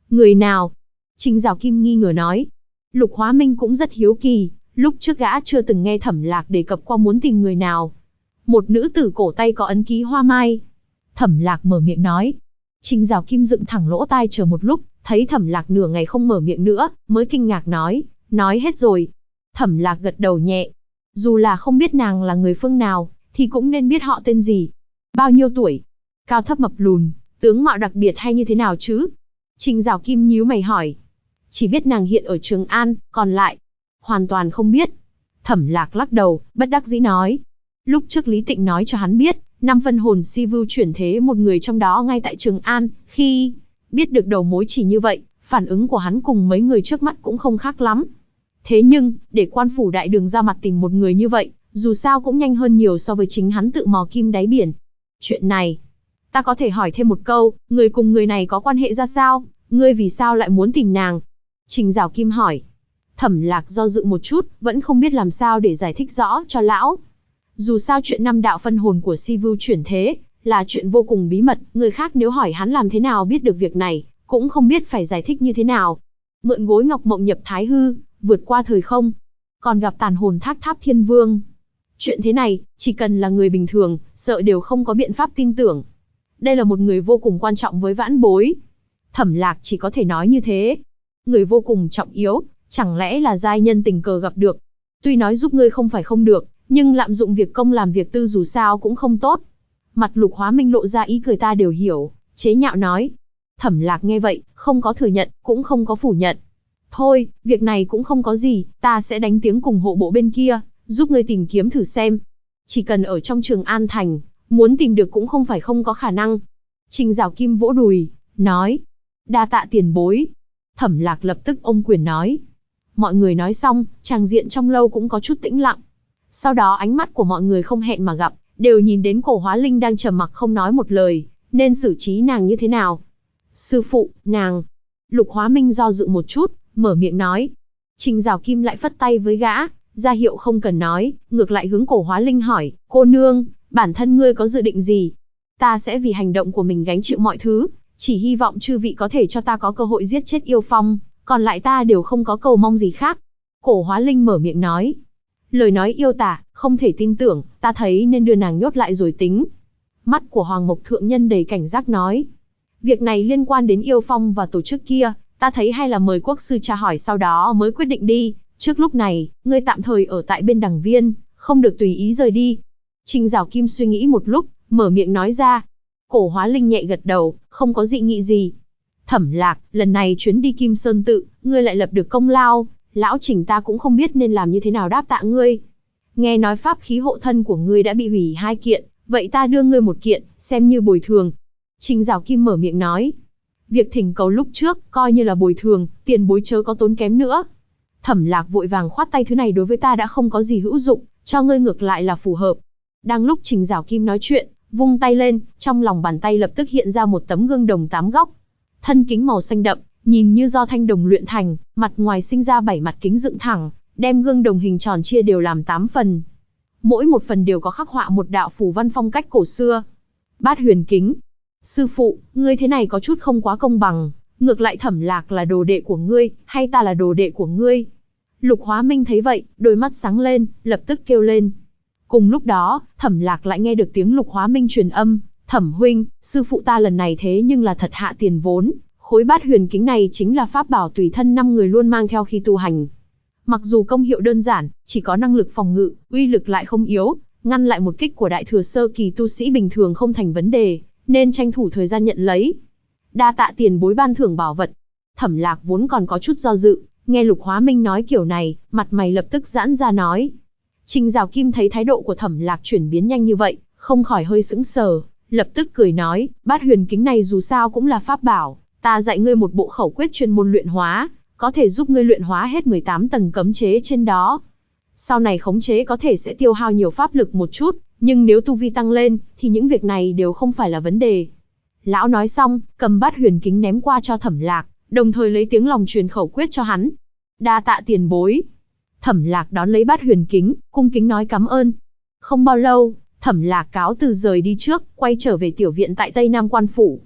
Người nào? Trình Giảo Kim nghi ngờ nói. Lục Hóa Minh cũng rất hiếu kỳ, lúc trước gã chưa từng nghe Thẩm Lạc đề cập qua muốn tìm người nào. Một nữ tử cổ tay có ấn ký hoa mai. Thẩm Lạc mở miệng nói. Trình Giảo Kim dựng thẳng lỗ tai chờ một lúc, thấy Thẩm Lạc nửa ngày không mở miệng nữa, mới kinh ngạc nói hết rồi. Thẩm Lạc gật đầu nhẹ. Dù là không biết nàng là người phương nào, thì cũng nên biết họ tên gì. Bao nhiêu tuổi? Cao thấp mập lùn, tướng mạo đặc biệt hay như thế nào chứ? Trình Giảo Kim nhíu mày hỏi. Chỉ biết nàng hiện ở Trường An, còn lại, hoàn toàn không biết. Thẩm Lạc lắc đầu, bất đắc dĩ nói. Lúc trước Lý Tịnh nói cho hắn biết, 5 phân hồn si vưu chuyển thế một người trong đó ngay tại Trường An, khi biết được đầu mối chỉ như vậy, phản ứng của hắn cùng mấy người trước mắt cũng không khác lắm. Thế nhưng, để quan phủ đại đường ra mặt tìm một người như vậy, dù sao cũng nhanh hơn nhiều so với chính hắn tự mò kim đáy biển. Chuyện này, ta có thể hỏi thêm một câu, người cùng người này có quan hệ ra sao? Ngươi vì sao lại muốn tìm nàng? Trình Giảo Kim hỏi. Thẩm Lạc do dự một chút, vẫn không biết làm sao để giải thích rõ cho lão. Dù sao chuyện 5 đạo phân hồn của si vưu chuyển thế, là chuyện vô cùng bí mật, người khác nếu hỏi hắn làm thế nào biết được việc này, cũng không biết phải giải thích như thế nào. Mượn gối ngọc mộng nhập thái hư, vượt qua thời không, còn gặp tàn hồn thác tháp thiên vương. Chuyện thế này, chỉ cần là người bình thường, sợ đều không có biện pháp tin tưởng. Đây là một người vô cùng quan trọng với vãn bối. Thẩm Lạc chỉ có thể nói như thế. Người vô cùng trọng yếu, chẳng lẽ là giai nhân tình cờ gặp được. Tuy nói giúp ngươi không phải không được, nhưng lạm dụng việc công làm việc tư dù sao cũng không tốt. Mặt Lục Hóa Minh lộ ra ý cười ta đều hiểu, chế nhạo nói. Thẩm Lạc nghe vậy, không có thừa nhận, cũng không có phủ nhận. Thôi, việc này cũng không có gì, ta sẽ đánh tiếng cùng hộ bộ bên kia, giúp ngươi tìm kiếm thử xem. Chỉ cần ở trong Trường An Thành, muốn tìm được cũng không phải không có khả năng. Trình Giảo Kim vỗ đùi, nói. Đa tạ tiền bối. Thẩm Lạc lập tức ôm quyền nói. Mọi người nói xong, tràng diện trong lâu cũng có chút tĩnh lặng. Sau đó ánh mắt của mọi người không hẹn mà gặp, đều nhìn đến Cổ Hóa Linh đang trầm mặc không nói một lời, nên xử trí nàng như thế nào. Sư phụ, nàng. Lục Hóa Minh do dự một chút, mở miệng nói. Trình Giảo Kim lại phất tay với gã, ra hiệu không cần nói, ngược lại hướng Cổ Hóa Linh hỏi, cô nương, bản thân ngươi có dự định gì? Ta sẽ vì hành động của mình gánh chịu mọi thứ, chỉ hy vọng chư vị có thể cho ta có cơ hội giết chết yêu phong, còn lại ta đều không có cầu mong gì khác. Cổ Hóa Linh mở miệng nói. Lời nói yêu tả, không thể tin tưởng, ta thấy nên đưa nàng nhốt lại rồi tính. Mắt của Hoàng Mộc Thượng Nhân đầy cảnh giác nói. Việc này liên quan đến yêu phong và tổ chức kia, ta thấy hay là mời quốc sư tra hỏi sau đó mới quyết định đi. Trước lúc này, ngươi tạm thời ở tại bên Đằng Viên, không được tùy ý rời đi. Trình Giảo Kim suy nghĩ một lúc, mở miệng nói ra. Cổ Hóa Linh nhẹ gật đầu, không có dị nghị gì. Thẩm Lạc, lần này chuyến đi Kim Sơn Tự, ngươi lại lập được công lao, lão Trình ta cũng không biết nên làm như thế nào đáp tạ ngươi. Nghe nói pháp khí hộ thân của ngươi đã bị hủy 2 kiện, vậy ta đưa ngươi 1 kiện, xem như bồi thường. Trình Giảo Kim mở miệng nói. Việc thỉnh cầu lúc trước, coi như là bồi thường, tiền bối chớ có tốn kém nữa. Thẩm Lạc vội vàng khoát tay, thứ này đối với ta đã không có gì hữu dụng, cho ngươi ngược lại là phù hợp. Đang lúc Trình Giảo Kim nói chuyện, vung tay lên, trong lòng bàn tay lập tức hiện ra một tấm gương đồng 8 góc. Thân kính màu xanh đậm, nhìn như do thanh đồng luyện thành, mặt ngoài sinh ra 7 mặt kính dựng thẳng, đem gương đồng hình tròn chia đều làm 8 phần. Mỗi một phần đều có khắc họa một đạo phù văn phong cách cổ xưa. Bát huyền kính. Sư phụ, ngươi thế này có chút không quá công bằng, ngược lại Thẩm Lạc là đồ đệ của ngươi, hay ta là đồ đệ của ngươi? Lục Hóa Minh thấy vậy, đôi mắt sáng lên, lập tức kêu lên. Cùng lúc đó, Thẩm Lạc lại nghe được tiếng Lục Hóa Minh truyền âm, Thẩm huynh, sư phụ ta lần này thế nhưng là thật hạ tiền vốn, khối bát huyền kính này chính là pháp bảo tùy thân 5 người luôn mang theo khi tu hành. Mặc dù công hiệu đơn giản, chỉ có năng lực phòng ngự, uy lực lại không yếu, ngăn lại một kích của đại thừa sơ kỳ tu sĩ bình thường không thành vấn đề, nên tranh thủ thời gian nhận lấy. Đa tạ tiền bối ban thưởng bảo vật. Thẩm Lạc vốn còn có chút do dự, nghe Lục Hóa Minh nói kiểu này, mặt mày lập tức giãn ra nói. Trình Giảo Kim thấy thái độ của Thẩm Lạc chuyển biến nhanh như vậy, không khỏi hơi sững sờ, lập tức cười nói, bát huyền kính này dù sao cũng là pháp bảo, ta dạy ngươi một bộ khẩu quyết chuyên môn luyện hóa, có thể giúp ngươi luyện hóa hết 18 tầng cấm chế trên đó. Sau này khống chế có thể sẽ tiêu hao nhiều pháp lực một chút, nhưng nếu tu vi tăng lên, thì những việc này đều không phải là vấn đề. Lão nói xong, cầm bát huyền kính ném qua cho Thẩm Lạc, đồng thời lấy tiếng lòng truyền khẩu quyết cho hắn. Đa tạ tiền bối. Thẩm Lạc đón lấy bát huyền kính, cung kính nói cảm ơn. Không bao lâu, Thẩm Lạc cáo từ rời đi trước, quay trở về tiểu viện tại Tây Nam Quan Phủ.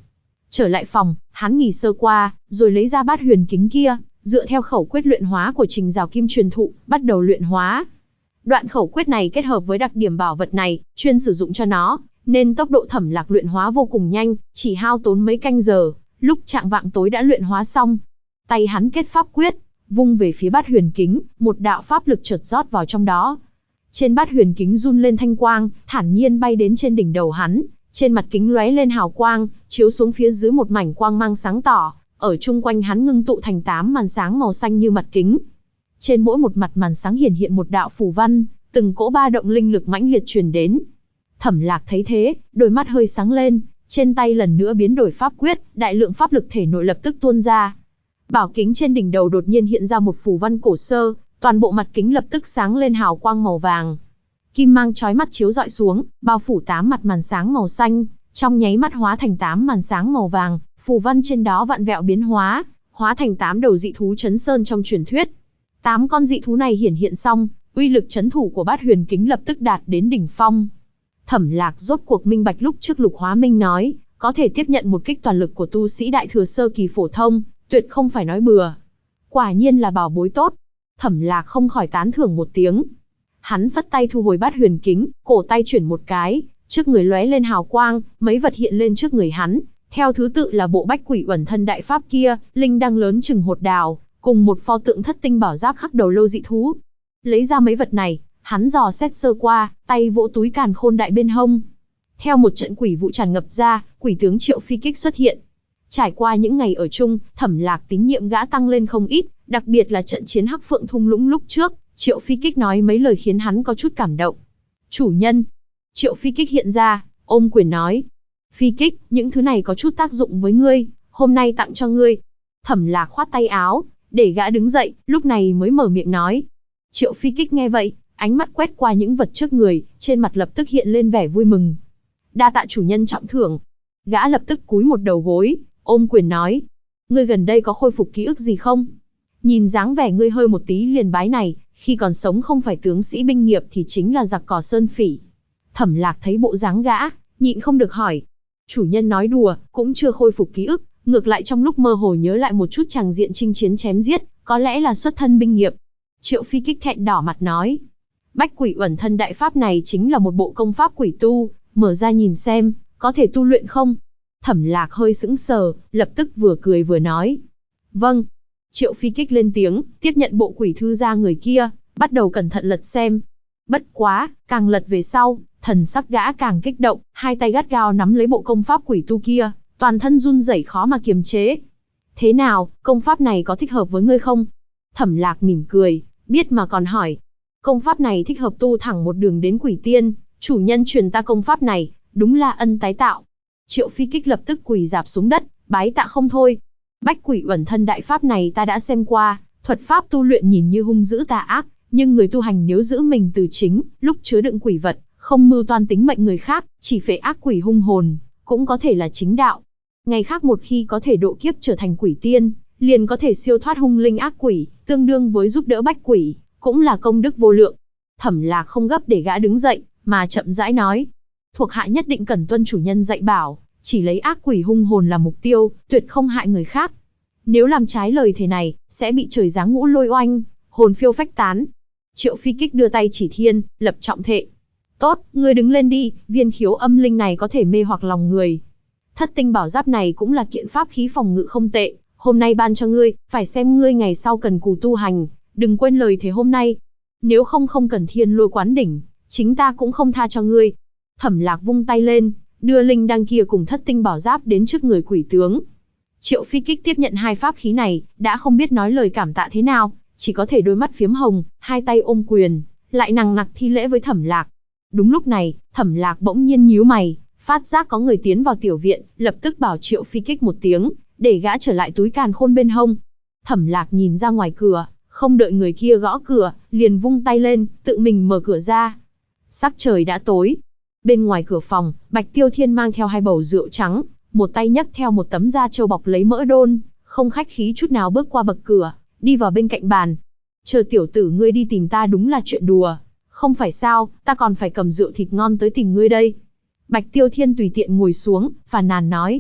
Trở lại phòng, hắn nghỉ sơ qua, rồi lấy ra bát huyền kính kia, dựa theo khẩu quyết luyện hóa của Trình Giảo Kim truyền thụ, bắt đầu luyện hóa. Đoạn khẩu quyết này kết hợp với đặc điểm bảo vật này, chuyên sử dụng cho nó, nên tốc độ Thẩm Lạc luyện hóa vô cùng nhanh, chỉ hao tốn mấy canh giờ, lúc chạng vạng tối đã luyện hóa xong. Tay hắn kết pháp quyết, vung về phía bát huyền kính, một đạo pháp lực chợt rót vào trong đó. Trên bát huyền kính run lên thanh quang, thản nhiên bay đến trên đỉnh đầu hắn, trên mặt kính lóe lên hào quang, chiếu xuống phía dưới một mảnh quang mang sáng tỏ, ở chung quanh hắn ngưng tụ thành 8 màn sáng màu xanh như mặt kính. Trên mỗi một mặt màn sáng hiển hiện một đạo phù văn, từng cỗ ba động linh lực mãnh liệt truyền đến. Thẩm Lạc thấy thế, đôi mắt hơi sáng lên, trên tay lần nữa biến đổi pháp quyết, đại lượng pháp lực thể nội lập tức tuôn ra. Bảo kính trên đỉnh đầu đột nhiên hiện ra một phù văn cổ sơ, toàn bộ mặt kính lập tức sáng lên hào quang màu vàng. Kim mang chói mắt chiếu rọi xuống, bao phủ 8 mặt màn sáng màu xanh, trong nháy mắt hóa thành 8 màn sáng màu vàng, phù văn trên đó vặn vẹo biến hóa, hóa thành 8 đầu dị thú chấn sơn trong truyền thuyết. 8 con dị thú này hiển hiện xong, uy lực chấn thủ của bát huyền kính lập tức đạt đến đỉnh phong. Thẩm Lạc rốt cuộc minh bạch lúc trước Lục Hóa Minh nói, có thể tiếp nhận một kích toàn lực của tu sĩ đại thừa sơ kỳ phổ thông, tuyệt không phải nói bừa. Quả nhiên là bảo bối tốt. Thẩm Lạc không khỏi tán thưởng một tiếng. Hắn phất tay thu hồi bát huyền kính, cổ tay chuyển một cái, trước người lóe lên hào quang, mấy vật hiện lên trước người hắn, theo thứ tự là bộ bách quỷ uẩn thân đại pháp kia, linh đăng lớn chừng hột đào, cùng một pho tượng thất tinh bảo giáp khắc đầu lâu dị thú. Lấy ra mấy vật này, hắn dò xét sơ qua, tay vỗ túi càn khôn đại bên hông. Theo một trận quỷ vụ tràn ngập ra, quỷ tướng Triệu Phi Kích xuất hiện. Trải qua những ngày ở chung, Thẩm Lạc tín nhiệm gã tăng lên không ít, đặc biệt là trận chiến Hắc Phượng thung lũng lúc trước, Triệu Phi Kích nói mấy lời khiến hắn có chút cảm động. Chủ nhân. Triệu Phi Kích hiện ra, ôm quyền nói. Phi Kích, những thứ này có chút tác dụng với ngươi, hôm nay tặng cho ngươi. Thẩm Lạc khoát tay áo, để gã đứng dậy, lúc này mới mở miệng nói. Triệu Phi Kích nghe vậy, ánh mắt quét qua những vật trước người, trên mặt lập tức hiện lên vẻ vui mừng. Đa tạ chủ nhân trọng thưởng. Gã lập tức cúi một đầu gối, ôm quyền nói. Ngươi gần đây có khôi phục ký ức gì không? Nhìn dáng vẻ ngươi hơi một tí liền bái này, khi còn sống không phải tướng sĩ binh nghiệp thì chính là giặc cỏ sơn phỉ. Thẩm Lạc thấy bộ dáng gã, nhịn không được hỏi. Chủ nhân nói đùa, cũng chưa khôi phục ký ức, ngược lại trong lúc mơ hồ nhớ lại một chút tràng diện chinh chiến chém giết, có lẽ là xuất thân binh nghiệp. Triệu Phi Kích thẹn đỏ mặt nói. Bách quỷ uẩn thân đại pháp này chính là một bộ công pháp quỷ tu, mở ra nhìn xem, có thể tu luyện không? Thẩm Lạc hơi sững sờ, lập tức vừa cười vừa nói. Vâng. Triệu Phi Kích lên tiếng, tiếp nhận bộ quỷ thư ra người kia, bắt đầu cẩn thận lật xem. Bất quá, càng lật về sau, thần sắc gã càng kích động, hai tay gắt gao nắm lấy bộ công pháp quỷ tu kia, toàn thân run rẩy khó mà kiềm chế. Thế nào, công pháp này có thích hợp với ngươi không? Thẩm Lạc mỉm cười, biết mà còn hỏi. Công pháp này thích hợp tu thẳng một đường đến quỷ tiên, chủ nhân truyền ta công pháp này, đúng là ân tái tạo. Triệu Phi Kích lập tức quỳ rạp xuống đất, bái tạ không thôi. Bách quỷ uẩn thân đại pháp này ta đã xem qua, thuật pháp tu luyện nhìn như hung dữ tà ác, nhưng người tu hành nếu giữ mình từ chính, lúc chứa đựng quỷ vật, không mưu toan tính mệnh người khác, chỉ phệ ác quỷ hung hồn, cũng có thể là chính đạo. Ngày khác một khi có thể độ kiếp trở thành quỷ tiên, liền có thể siêu thoát hung linh ác quỷ, tương đương với giúp đỡ bách quỷ, cũng là công đức vô lượng. Thẩm Lạc không gấp để gã đứng dậy, mà chậm rãi nói. Thuộc hạ nhất định cần tuân chủ nhân dạy bảo, chỉ lấy ác quỷ hung hồn là mục tiêu, tuyệt không hại người khác. Nếu làm trái lời thề này, sẽ bị trời giáng ngũ lôi oanh, hồn phiêu phách tán. Triệu Phi Kích đưa tay chỉ thiên, lập trọng thệ. Tốt, ngươi đứng lên đi, viên khiếu âm linh này có thể mê hoặc lòng người. Thất tinh bảo giáp này cũng là kiện pháp khí phòng ngự không tệ, hôm nay ban cho ngươi, phải xem ngươi ngày sau cần cù tu hành, đừng quên lời thề hôm nay. Nếu không cần thiên lôi quán đỉnh, chính ta cũng không tha cho ngươi. Thẩm Lạc vung tay lên, đưa linh đăng kia cùng thất tinh bảo giáp đến trước người quỷ tướng. Triệu Phi Kích tiếp nhận hai pháp khí này, đã không biết nói lời cảm tạ thế nào, chỉ có thể đôi mắt phiếm hồng, hai tay ôm quyền, lại nằng nặc thi lễ với Thẩm Lạc. Đúng lúc này, Thẩm Lạc bỗng nhiên nhíu mày, phát giác có người tiến vào tiểu viện, lập tức bảo Triệu Phi Kích một tiếng, để gã trở lại túi càn khôn bên hông. Thẩm Lạc nhìn ra ngoài cửa, không đợi người kia gõ cửa, liền vung tay lên, tự mình mở cửa ra. Sắc trời đã tối. Bên ngoài cửa phòng, Bạch Tiêu Thiên mang theo hai bầu rượu trắng, một tay nhấc theo một tấm da trâu bọc lấy mỡ đôn, không khách khí chút nào bước qua bậc cửa, đi vào bên cạnh bàn. Chờ tiểu tử ngươi đi tìm ta đúng là chuyện đùa, không phải sao, ta còn phải cầm rượu thịt ngon tới tìm ngươi đây. Bạch Tiêu Thiên tùy tiện ngồi xuống, phàn nàn nói.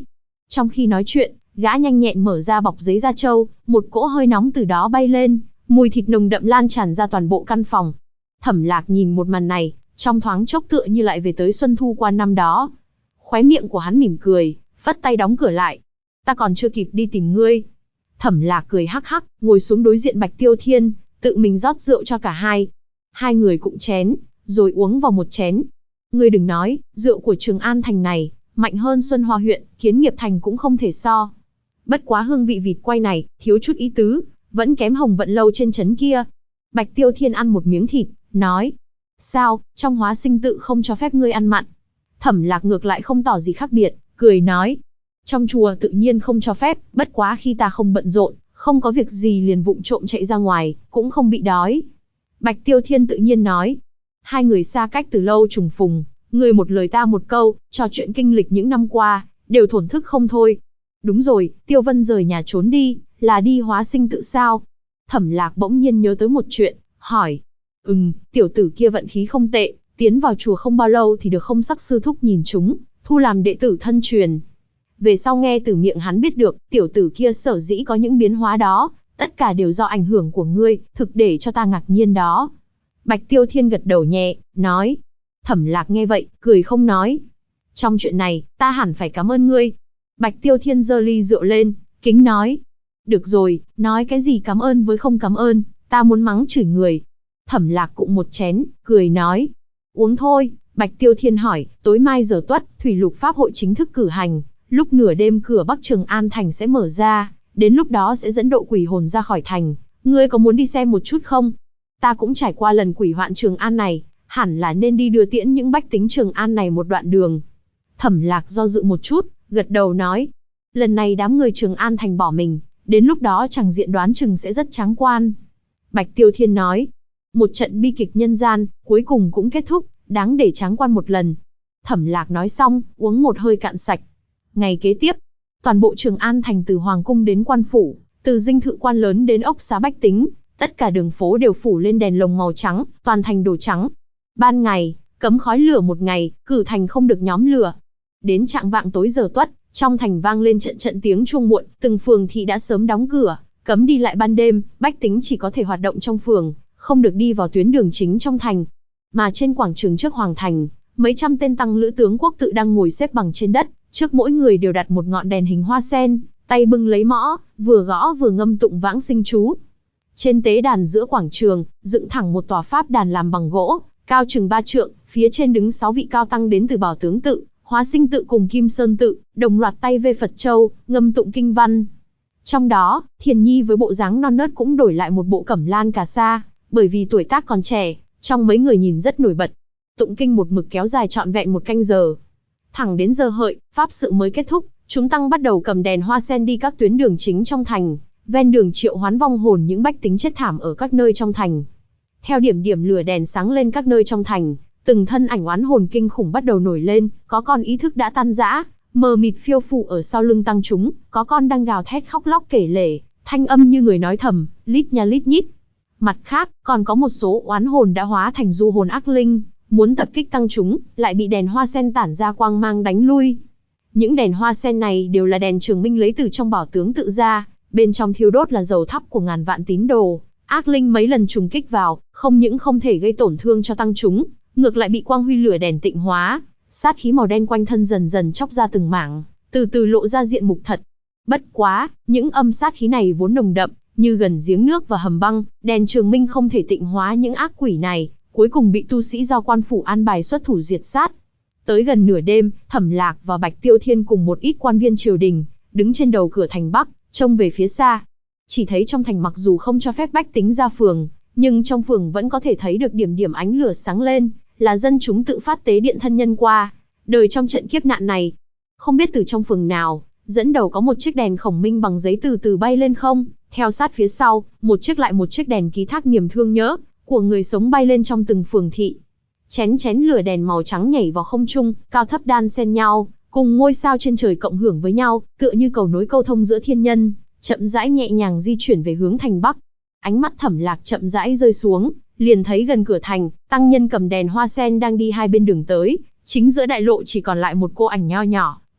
Trong khi nói chuyện, gã nhanh nhẹn mở ra bọc giấy da trâu, một cỗ hơi nóng từ đó bay lên, mùi thịt nồng đậm lan tràn ra toàn bộ căn phòng. Thẩm Lạc nhìn một màn này, trong thoáng chốc tựa như lại về tới xuân thu qua năm đó. Khóe miệng của hắn mỉm cười, vất tay đóng cửa lại. Ta còn chưa kịp đi tìm ngươi. Thẩm Lạc cười hắc hắc, ngồi xuống đối diện Bạch Tiêu Thiên, tự mình rót rượu cho cả hai. Hai người cụng chén, rồi uống vào một chén. Ngươi đừng nói, rượu của Trường An Thành này, mạnh hơn Xuân Hoa huyện, Kiến Nghiệp Thành cũng không thể so. Bất quá hương vị vịt quay này, thiếu chút ý tứ, vẫn kém Hồng Vận Lâu trên trấn kia. Bạch Tiêu Thiên ăn một miếng thịt, nói. Sao, trong Hóa Sinh tự không cho phép ngươi ăn mặn? Thẩm Lạc ngược lại không tỏ gì khác biệt, cười nói. Trong chùa tự nhiên không cho phép, bất quá khi ta không bận rộn, không có việc gì liền vụng trộm chạy ra ngoài, cũng không bị đói. Bạch Tiêu Thiên tự nhiên nói. Hai người xa cách từ lâu trùng phùng, người một lời ta một câu, trò chuyện kinh lịch những năm qua, đều thổn thức không thôi. Đúng rồi, Tiêu Vân rời nhà trốn đi, là đi Hóa Sinh tự sao? Thẩm Lạc bỗng nhiên nhớ tới một chuyện, hỏi. Tiểu tử kia vận khí không tệ, tiến vào chùa không bao lâu thì được Không Sắc sư thúc nhìn chúng, thu làm đệ tử thân truyền. Về sau nghe từ miệng hắn biết được, tiểu tử kia sở dĩ có những biến hóa đó, tất cả đều do ảnh hưởng của ngươi, thực để cho ta ngạc nhiên đó. Bạch Tiêu Thiên gật đầu nhẹ, nói. Thẩm Lạc nghe vậy, cười không nói. Trong chuyện này, ta hẳn phải cảm ơn ngươi. Bạch Tiêu Thiên giơ ly rượu lên, kính nói. Được rồi, nói cái gì cảm ơn với không cảm ơn, ta muốn mắng chửi người. Thẩm Lạc cụng một chén, cười nói. Uống thôi. Bạch Tiêu Thiên hỏi, tối mai giờ tuất, Thủy Lục Pháp hội chính thức cử hành. Lúc nửa đêm cửa Bắc Trường An Thành sẽ mở ra, đến lúc đó sẽ dẫn độ quỷ hồn ra khỏi thành. Ngươi có muốn đi xem một chút không? Ta cũng trải qua lần quỷ hoạn Trường An này, hẳn là nên đi đưa tiễn những bách tính Trường An này một đoạn đường. Thẩm Lạc do dự một chút, gật đầu nói. Lần này đám người Trường An Thành bỏ mình, đến lúc đó chẳng diện đoán chừng sẽ rất tráng quan. Bạch Tiêu Thiên nói. Một trận bi kịch nhân gian, cuối cùng cũng kết thúc, đáng để tráng quan một lần. Thẩm Lạc nói xong, uống một hơi cạn sạch. Ngày kế tiếp, toàn bộ Trường An Thành từ Hoàng Cung đến Quan Phủ, từ dinh thự quan lớn đến ốc xá bách tính, tất cả đường phố đều phủ lên đèn lồng màu trắng, toàn thành đổ trắng. Ban ngày, cấm khói lửa một ngày, cử thành không được nhóm lửa. Đến chạng vạng tối giờ tuất, trong thành vang lên trận trận tiếng chuông muộn, từng phường thị đã sớm đóng cửa, cấm đi lại ban đêm, bách tính chỉ có thể hoạt động trong phường, không được đi vào tuyến đường chính trong thành. Mà trên quảng trường trước Hoàng Thành, mấy trăm tên tăng lữ tướng quốc tự đang ngồi xếp bằng trên đất, trước mỗi người đều đặt một ngọn đèn hình hoa sen, tay bưng lấy mõ, vừa gõ vừa ngâm tụng vãng sinh chú. Trên tế đàn giữa quảng trường, dựng thẳng một tòa pháp đàn làm bằng gỗ, cao chừng 3 trượng, phía trên đứng 6 vị cao tăng đến từ Bảo Tướng tự, Hóa Sinh tự cùng Kim Sơn tự, đồng loạt tay vê Phật châu, ngâm tụng kinh văn. Trong đó, Thiền Nhi với bộ dáng non nớt cũng đổi lại một bộ cẩm lan cà sa, bởi vì tuổi tác còn trẻ, trong mấy người nhìn rất nổi bật. Tụng kinh một mực kéo dài trọn vẹn 1 canh giờ. Thẳng đến giờ hợi, pháp sự mới kết thúc, chúng tăng bắt đầu cầm đèn hoa sen đi các tuyến đường chính trong thành, ven đường triệu hoán vong hồn những bách tính chết thảm ở các nơi trong thành. Theo điểm điểm lửa đèn sáng lên các nơi trong thành, từng thân ảnh oán hồn kinh khủng bắt đầu nổi lên, có con ý thức đã tan rã, mờ mịt phiêu phù ở sau lưng tăng chúng, có con đang gào thét khóc lóc kể lể, thanh âm như người nói thầm, lít nha lít nhít. Mặt khác, còn có một số oán hồn đã hóa thành du hồn ác linh, muốn tập kích tăng chúng, lại bị đèn hoa sen tản ra quang mang đánh lui. Những đèn hoa sen này đều là đèn Trường Minh lấy từ trong Bảo Tướng tự ra, bên trong thiêu đốt là dầu thắp của ngàn vạn tín đồ. Ác linh mấy lần trùng kích vào, không những không thể gây tổn thương cho tăng chúng, ngược lại bị quang huy lửa đèn tịnh hóa, sát khí màu đen quanh thân dần dần chóc ra từng mảng, từ từ lộ ra diện mục thật. Bất quá, những âm sát khí này vốn nồng đậm, như gần giếng nước và hầm băng, đèn Trường Minh không thể tịnh hóa những ác quỷ này, cuối cùng bị tu sĩ do quan phủ an bài xuất thủ diệt sát. Tới gần nửa đêm, Thẩm Lạc và Bạch Tiêu Thiên cùng một ít quan viên triều đình, đứng trên đầu cửa thành Bắc, trông về phía xa. Chỉ thấy trong thành mặc dù không cho phép bách tính ra phường, nhưng trong phường vẫn có thể thấy được điểm điểm ánh lửa sáng lên, là dân chúng tự phát tế điện thân nhân qua đời trong trận kiếp nạn này. Không biết từ trong phường nào, dẫn đầu có một chiếc đèn khổng minh bằng giấy từ từ bay lên không, theo sát phía sau, một chiếc đèn ký thác niềm thương nhớ của người sống bay lên trong từng phường thị. Chén lửa đèn màu trắng nhảy vào không trung, cao thấp đan xen nhau, cùng ngôi sao trên trời cộng hưởng với nhau, tựa như cầu nối câu thông giữa thiên nhân, chậm rãi nhẹ nhàng di chuyển về hướng thành Bắc. Ánh mắt Thẩm Lạc chậm rãi rơi xuống, liền thấy gần cửa thành, tăng nhân cầm đèn hoa sen đang đi hai bên đường tới, chính giữa đại lộ chỉ còn lại một cô ảnh nho nhỏ,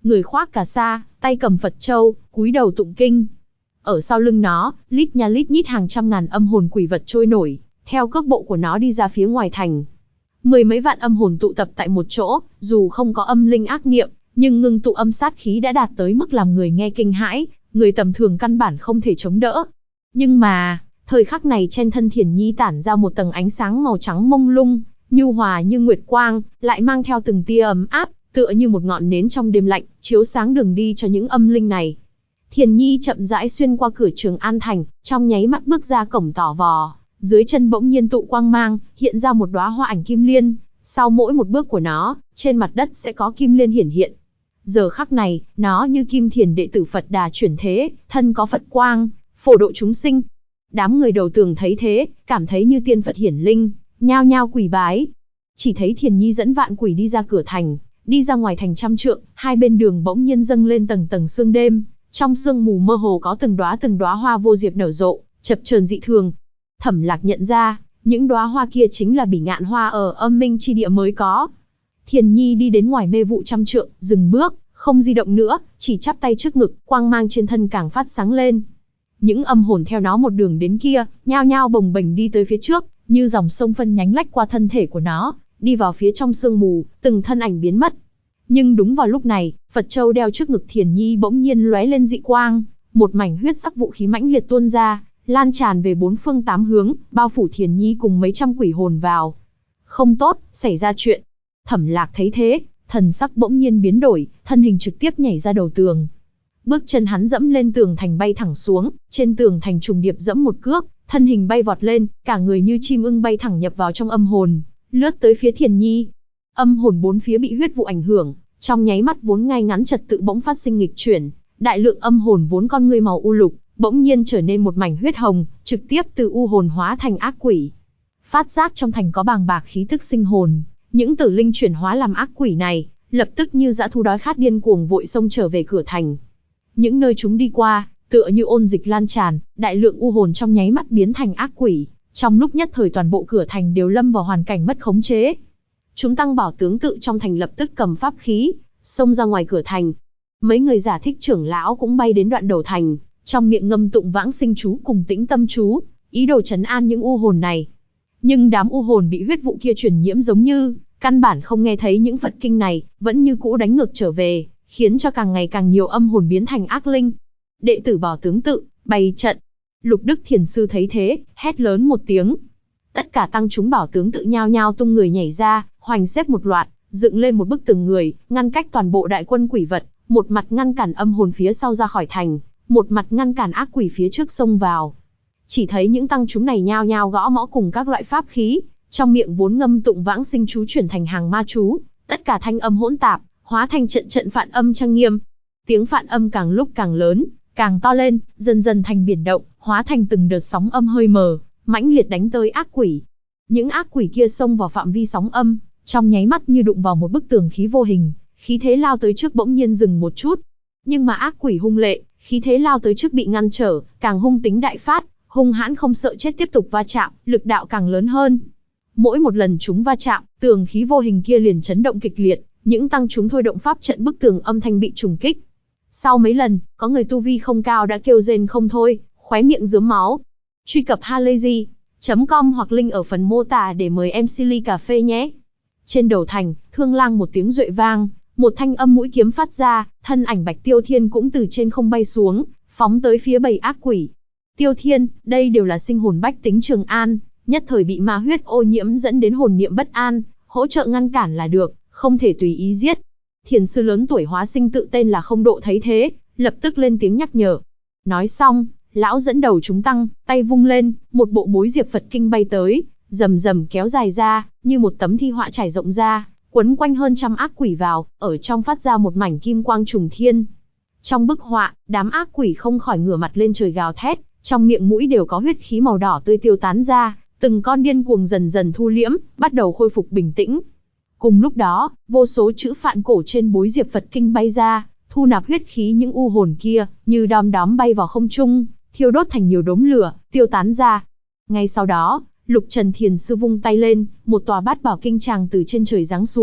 người khoác cà sa, tay cầm Phật châu, cúi đầu tụng kinh. Ở sau lưng nó, lít nha lít nhít hàng trăm ngàn âm hồn quỷ vật trôi nổi, theo cước bộ của nó đi ra phía ngoài thành. Mười mấy vạn âm hồn tụ tập tại một chỗ, dù không có âm linh ác niệm, nhưng ngưng tụ âm sát khí đã đạt tới mức làm người nghe kinh hãi, người tầm thường căn bản không thể chống đỡ. Nhưng mà, thời khắc này trên thân Thiền Nhi tản ra một tầng ánh sáng màu trắng mông lung, nhu hòa như nguyệt quang, lại mang theo từng tia ấm áp, tựa như một ngọn nến trong đêm lạnh, chiếu sáng đường đi cho những âm linh này. Thiền Nhi chậm rãi xuyên qua cửa Trường An thành, trong nháy mắt bước ra cổng Tỏ Vò, dưới chân bỗng nhiên tụ quang mang, hiện ra một đóa hoa ảnh kim liên, sau mỗi một bước của nó, trên mặt đất sẽ có kim liên hiển hiện. Giờ khắc này, nó như Kim Thiền đệ tử Phật Đà chuyển thế, thân có Phật quang, phổ độ chúng sinh. Đám người đầu tường thấy thế, cảm thấy như tiên Phật hiển linh, nhao nhao quỳ bái. Chỉ thấy Thiền Nhi dẫn vạn quỷ đi ra cửa thành, đi ra ngoài thành trăm trượng, hai bên đường bỗng nhiên dâng lên tầng tầng sương đêm, trong sương mù mơ hồ có từng đóa hoa vô diệp nở rộ, chập chờn dị thường. Thẩm Lạc nhận ra, những đóa hoa kia chính là bỉ ngạn hoa ở âm minh chi địa mới có. Thiền Nhi đi đến ngoài mê vụ trăm trượng, dừng bước, không di động nữa, chỉ chắp tay trước ngực, quang mang trên thân càng phát sáng lên. Những âm hồn theo nó một đường đến kia, nhao nhao bồng bềnh đi tới phía trước, như dòng sông phân nhánh lách qua thân thể của nó, đi vào phía trong sương mù, từng thân ảnh biến mất. Nhưng đúng vào lúc này, Phật châu đeo trước ngực Thiền Nhi bỗng nhiên lóe lên dị quang, một mảnh huyết sắc vũ khí mãnh liệt tuôn ra, lan tràn về bốn phương tám hướng, bao phủ Thiền Nhi cùng mấy trăm quỷ hồn vào. Không tốt, xảy ra chuyện. Thẩm Lạc thấy thế, thần sắc bỗng nhiên biến đổi, thân hình trực tiếp nhảy ra đầu tường. Bước chân hắn dẫm lên tường thành bay thẳng xuống, trên tường thành trùng điệp dẫm một cước, thân hình bay vọt lên, cả người như chim ưng bay thẳng nhập vào trong âm hồn, lướt tới phía Thiền Nhi. Âm hồn bốn phía bị huyết vụ ảnh hưởng, trong nháy mắt vốn ngay ngắn trật tự bỗng phát sinh nghịch chuyển, đại lượng âm hồn vốn con ngươi màu u lục, bỗng nhiên trở nên một mảnh huyết hồng, trực tiếp từ u hồn hóa thành ác quỷ. Phát giác trong thành có bàng bạc khí tức sinh hồn, những tử linh chuyển hóa làm ác quỷ này, lập tức như dã thú đói khát điên cuồng vội xông trở về cửa thành. Những nơi chúng đi qua, tựa như ôn dịch lan tràn, đại lượng u hồn trong nháy mắt biến thành ác quỷ, trong lúc nhất thời toàn bộ cửa thành đều lâm vào hoàn cảnh mất khống chế. Chúng tăng bảo tướng tự trong thành lập tức cầm pháp khí, xông ra ngoài cửa thành. Mấy người giả thích trưởng lão cũng bay đến đoạn đầu thành, trong miệng ngâm tụng vãng sinh chú cùng tĩnh tâm chú, ý đồ trấn an những u hồn này. Nhưng đám u hồn bị huyết vụ kia truyền nhiễm giống như căn bản không nghe thấy những Phật kinh này, vẫn như cũ đánh ngược trở về, khiến cho càng ngày càng nhiều âm hồn biến thành ác linh. Đệ tử Bảo Tướng tự bày trận. Lục Đức Thiền sư thấy thế, hét lớn một tiếng. Tất cả tăng chúng Bảo Tướng tự nhao nhao tung người nhảy ra, hoành xếp một loạt, dựng lên một bức tường người, ngăn cách toàn bộ đại quân quỷ vật, một mặt ngăn cản âm hồn phía sau ra khỏi thành, một mặt ngăn cản ác quỷ phía trước xông vào. Chỉ thấy những tăng chúng này nhao nhao gõ mõ cùng các loại pháp khí, trong miệng vốn ngâm tụng vãng sinh chú chuyển thành hàng ma chú, tất cả thanh âm hỗn tạp, hóa thành trận trận phạn âm trang nghiêm. Tiếng phạn âm càng lúc càng lớn, càng to lên, dần dần thành biển động, hóa thành từng đợt sóng âm hơi mờ, mãnh liệt đánh tới ác quỷ. Những ác quỷ kia xông vào phạm vi sóng âm, trong nháy mắt như đụng vào một bức tường khí vô hình, khí thế lao tới trước bỗng nhiên dừng một chút. Nhưng mà ác quỷ hung lệ, khí thế lao tới trước bị ngăn trở, càng hung tính đại phát, hung hãn không sợ chết tiếp tục va chạm, lực đạo càng lớn hơn. Mỗi một lần chúng va chạm, tường khí vô hình kia liền chấn động kịch liệt, những tăng chúng thôi động pháp trận bức tường âm thanh bị trùng kích. Sau mấy lần, có người tu vi không cao đã kêu rên không thôi, khóe miệng rớm máu. Truy cập halayzi.com hoặc link ở phần mô tả để mời em Silly cà phê nhé. Trên đầu thành, thương lang một tiếng duệ vang, một thanh âm mũi kiếm phát ra, thân ảnh Bạch Tiêu Thiên cũng từ trên không bay xuống, phóng tới phía bầy ác quỷ. Tiêu Thiên, đây đều là sinh hồn bách tính Trường An, nhất thời bị ma huyết ô nhiễm dẫn đến hồn niệm bất an, hỗ trợ ngăn cản là được, không thể tùy ý giết. Thiền sư lớn tuổi hóa sinh tự tên là Không Độ thấy thế, lập tức lên tiếng nhắc nhở. Nói xong, lão dẫn đầu chúng tăng, tay vung lên, một bộ bối diệp Phật kinh bay tới, rầm rầm kéo dài ra, như một tấm thi họa trải rộng ra, quấn quanh hơn trăm ác quỷ vào, ở trong phát ra một mảnh kim quang trùng thiên. Trong bức họa, đám ác quỷ không khỏi ngửa mặt lên trời gào thét, trong miệng mũi đều có huyết khí màu đỏ tươi tiêu tán ra, từng con điên cuồng dần dần thu liễm, bắt đầu khôi phục bình tĩnh. Cùng lúc đó, vô số chữ phạn cổ trên bối diệp Phật kinh bay ra, thu nạp huyết khí những u hồn kia, như đom đóm bay vào không trung, thiêu đốt thành nhiều đốm lửa, tiêu tán ra. Ngay sau đó, Lục Trần Thiền sư vung tay lên, một tòa bát bảo kinh tràng từ trên trời giáng xuống,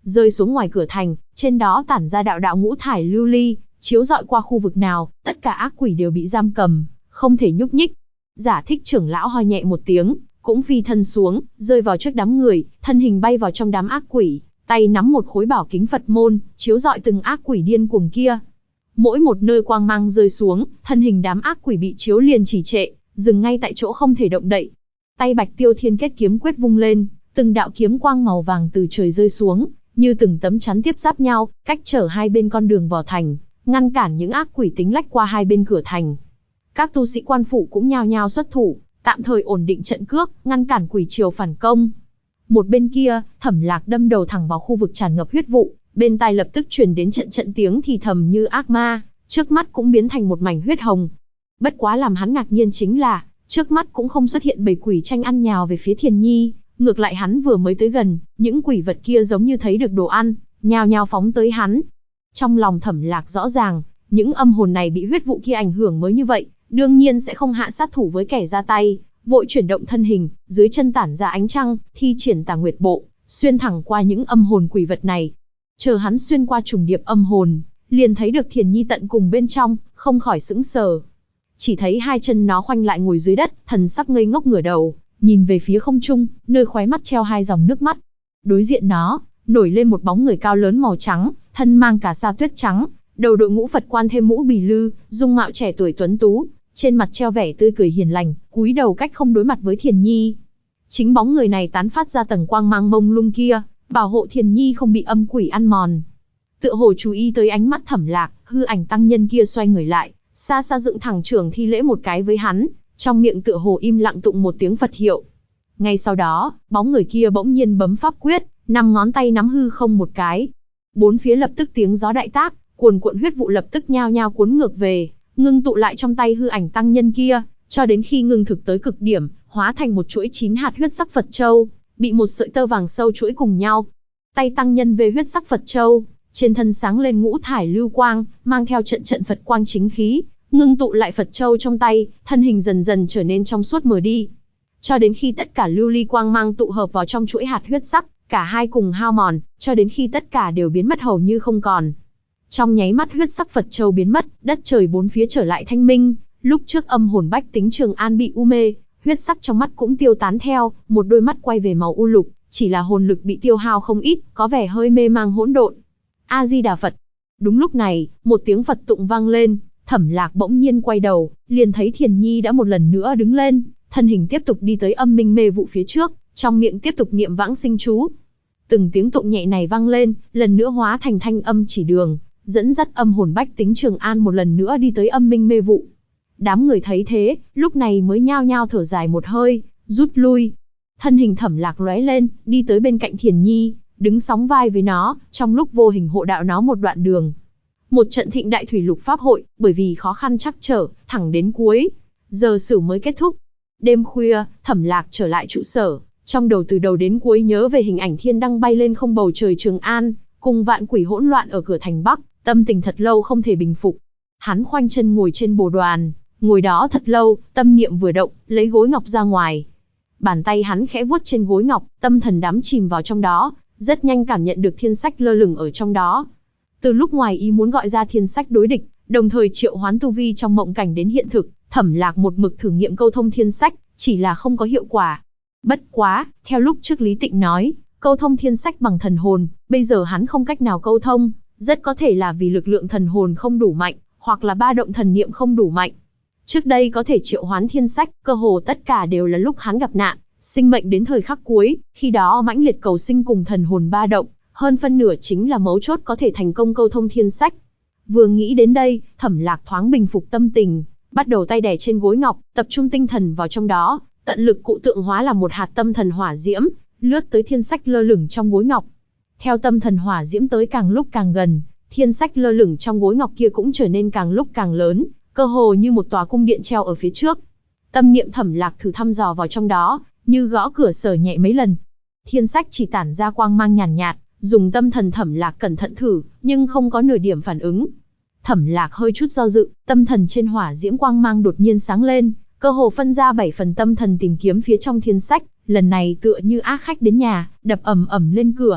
rơi xuống ngoài cửa thành, trên đó tản ra đạo đạo ngũ thải lưu ly, chiếu rọi qua khu vực nào, tất cả ác quỷ đều bị giam cầm, không thể nhúc nhích. Giả Thích trưởng lão ho nhẹ một tiếng, cũng phi thân xuống, rơi vào trước đám người, thân hình bay vào trong đám ác quỷ, tay nắm một khối bảo kính Phật môn, chiếu rọi từng ác quỷ điên cuồng kia. Mỗi một nơi quang mang rơi xuống, thân hình đám ác quỷ bị chiếu liền trì trệ, dừng ngay tại chỗ không thể động đậy. Tay Bạch Tiêu Thiên kết kiếm quyết vung lên, từng đạo kiếm quang màu vàng từ trời rơi xuống, như từng tấm chắn tiếp giáp nhau, cách trở hai bên con đường vào thành, ngăn cản những ác quỷ tính lách qua hai bên cửa thành. Các tu sĩ quan phủ cũng nhao nhao xuất thủ, tạm thời ổn định trận cước, ngăn cản quỷ triều phản công. Một bên kia, Thẩm Lạc đâm đầu thẳng vào khu vực tràn ngập huyết vụ, bên tai lập tức truyền đến trận trận tiếng thì thầm như ác ma, trước mắt cũng biến thành một mảnh huyết hồng. Bất quá làm hắn ngạc nhiên chính là, trước mắt cũng không xuất hiện bầy quỷ tranh ăn nhào về phía Thiền Nhi, ngược lại hắn vừa mới tới gần, những quỷ vật kia giống như thấy được đồ ăn, nhào nhào phóng tới hắn. Trong lòng Thẩm Lạc rõ ràng, những âm hồn này bị huyết vụ kia ảnh hưởng mới như vậy, đương nhiên sẽ không hạ sát thủ với kẻ ra tay, vội chuyển động thân hình, dưới chân tản ra ánh trăng, thi triển Tà Nguyệt Bộ, xuyên thẳng qua những âm hồn quỷ vật này. Chờ hắn xuyên qua trùng điệp âm hồn, liền thấy được Thiền Nhi tận cùng bên trong, không khỏi sững sờ. Chỉ thấy hai chân nó khoanh lại ngồi dưới đất, thần sắc ngây ngốc ngửa đầu, nhìn về phía không trung, nơi khóe mắt treo hai dòng nước mắt. Đối diện nó, nổi lên một bóng người cao lớn màu trắng, thân mang cà sa tuyết trắng, đầu đội ngũ Phật quan thêm mũ bì lư, dung mạo trẻ tuổi tuấn tú, trên mặt treo vẻ tươi cười hiền lành, cúi đầu cách không đối mặt với Thiền Nhi. Chính bóng người này tán phát ra tầng quang mang mông lung kia, bảo hộ Thiền Nhi không bị âm quỷ ăn mòn. Tựa hồ chú ý tới ánh mắt Thẩm Lạc, hư ảnh tăng nhân kia xoay người lại, xa xa dựng thẳng trưởng thi lễ một cái với hắn, trong miệng tựa hồ im lặng tụng một tiếng Phật hiệu. Ngay sau đó, bóng người kia bỗng nhiên bấm pháp quyết, 5 ngón tay nắm hư không một cái. Bốn phía lập tức tiếng gió đại tác, cuồn cuộn huyết vụ lập tức nhao nhao cuốn ngược về, ngưng tụ lại trong tay hư ảnh tăng nhân kia, cho đến khi ngưng thực tới cực điểm, hóa thành một chuỗi 9 hạt huyết sắc Phật châu, bị một sợi tơ vàng sâu chuỗi cùng nhau. Tay tăng nhân về huyết sắc Phật châu, trên thân sáng lên ngũ thải lưu quang, mang theo trận trận Phật quang chính khí, ngưng tụ lại Phật châu trong tay, thân hình dần dần trở nên trong suốt mờ đi. Cho đến khi tất cả lưu ly quang mang tụ hợp vào trong chuỗi hạt huyết sắc, cả hai cùng hao mòn, cho đến khi tất cả đều biến mất hầu như không còn. Trong nháy mắt huyết sắc Phật châu biến mất, đất trời bốn phía trở lại thanh minh, lúc trước âm hồn bách tính Trường An bị u mê, huyết sắc trong mắt cũng tiêu tán theo, một đôi mắt quay về màu u lục, chỉ là hồn lực bị tiêu hao không ít, có vẻ hơi mê mang hỗn độn. A Di Đà Phật. Đúng lúc này, một tiếng Phật tụng vang lên, Thẩm Lạc bỗng nhiên quay đầu, liền thấy Thiền Nhi đã một lần nữa đứng lên, thân hình tiếp tục đi tới âm minh mê vụ phía trước, trong miệng tiếp tục niệm vãng sinh chú. Từng tiếng tụng nhẹ này vang lên, lần nữa hóa thành thanh âm chỉ đường, dẫn dắt âm hồn bách tính Trường An một lần nữa đi tới âm minh mê vụ. Đám người thấy thế, lúc này mới nhao nhao thở dài một hơi, rút lui. Thân hình Thẩm Lạc lóe lên, đi tới bên cạnh Thiền Nhi, đứng sóng vai với nó, trong lúc vô hình hộ đạo nó một đoạn đường. Một trận thịnh đại thủy lục pháp hội, bởi vì khó khăn trắc trở, thẳng đến cuối giờ sửu mới kết thúc. Đêm khuya, Thẩm Lạc trở lại trụ sở, trong đầu từ đầu đến cuối nhớ về hình ảnh thiên đăng bay lên không bầu trời Trường An, cùng vạn quỷ hỗn loạn ở cửa thành Bắc, tâm tình thật lâu không thể bình phục. Hắn khoanh chân ngồi trên bồ đoàn, ngồi đó thật lâu, tâm niệm vừa động, lấy gối ngọc ra ngoài. Bàn tay hắn khẽ vuốt trên gối ngọc, tâm thần đắm chìm vào trong đó, rất nhanh cảm nhận được thiên sách lơ lửng ở trong đó. Từ lúc ngoài ý muốn gọi ra thiên sách đối địch, đồng thời triệu hoán tu vi trong mộng cảnh đến hiện thực, Thẩm Lạc một mực thử nghiệm câu thông thiên sách, chỉ là không có hiệu quả. Bất quá, theo lúc trước Lý Tịnh nói, câu thông thiên sách bằng thần hồn, bây giờ hắn không cách nào câu thông, rất có thể là vì lực lượng thần hồn không đủ mạnh, hoặc là ba động thần niệm không đủ mạnh. Trước đây có thể triệu hoán thiên sách, cơ hồ tất cả đều là lúc hắn gặp nạn, sinh mệnh đến thời khắc cuối, khi đó mãnh liệt cầu sinh cùng thần hồn ba động, hơn phân nửa chính là mấu chốt có thể thành công câu thông thiên sách. Vừa nghĩ đến đây, Thẩm Lạc thoáng bình phục tâm tình, bắt đầu tay đè trên gối ngọc, tập trung tinh thần vào trong đó, tận lực cụ tượng hóa là một hạt tâm thần hỏa diễm, lướt tới thiên sách lơ lửng trong gối ngọc. Theo tâm thần hỏa diễm tới càng lúc càng gần, thiên sách lơ lửng trong gối ngọc kia cũng trở nên càng lúc càng lớn, cơ hồ như một tòa cung điện treo ở phía trước. Tâm niệm Thẩm Lạc thử thăm dò vào trong đó, như gõ cửa sờ nhẹ mấy lần. Thiên sách chỉ tản ra quang mang nhàn nhạt, dùng tâm thần Thẩm Lạc cẩn thận thử, nhưng không có nửa điểm phản ứng. Thẩm Lạc hơi chút do dự, tâm thần trên hỏa diễm quang mang đột nhiên sáng lên, cơ hồ phân ra 7 phần tâm thần tìm kiếm phía trong thiên sách, lần này tựa như ác khách đến nhà, đập ầm ầm lên cửa.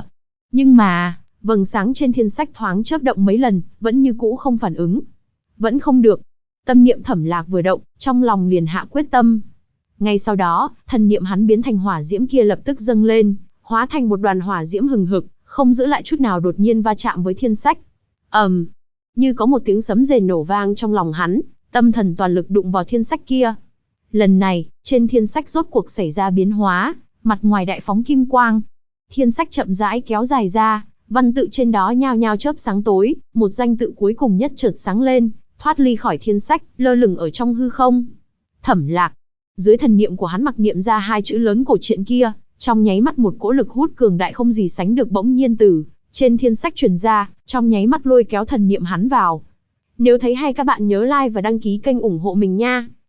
Nhưng mà, vầng sáng trên thiên sách thoáng chớp động mấy lần, vẫn như cũ không phản ứng. Vẫn không được. Tâm niệm Thẩm Lạc vừa động, trong lòng liền hạ quyết tâm. Ngay sau đó, thần niệm hắn biến thành hỏa diễm kia lập tức dâng lên, hóa thành một đoàn hỏa diễm hừng hực, không giữ lại chút nào đột nhiên va chạm với thiên sách. Như có một tiếng sấm rền nổ vang trong lòng hắn, tâm thần toàn lực đụng vào thiên sách kia. Lần này, trên thiên sách rốt cuộc xảy ra biến hóa, mặt ngoài đại phóng kim quang. Thiên sách chậm rãi kéo dài ra, văn tự trên đó nhao nhao chớp sáng tối, một danh tự cuối cùng nhất chợt sáng lên, thoát ly khỏi thiên sách, lơ lửng ở trong hư không. Thẩm Lạc. Dưới thần niệm của hắn mặc niệm ra hai chữ lớn cổ truyện kia, trong nháy mắt một cỗ lực hút cường đại không gì sánh được bỗng nhiên từ trên thiên sách truyền ra, trong nháy mắt lôi kéo thần niệm hắn vào. Nếu thấy hay các bạn nhớ like và đăng ký kênh ủng hộ mình nha.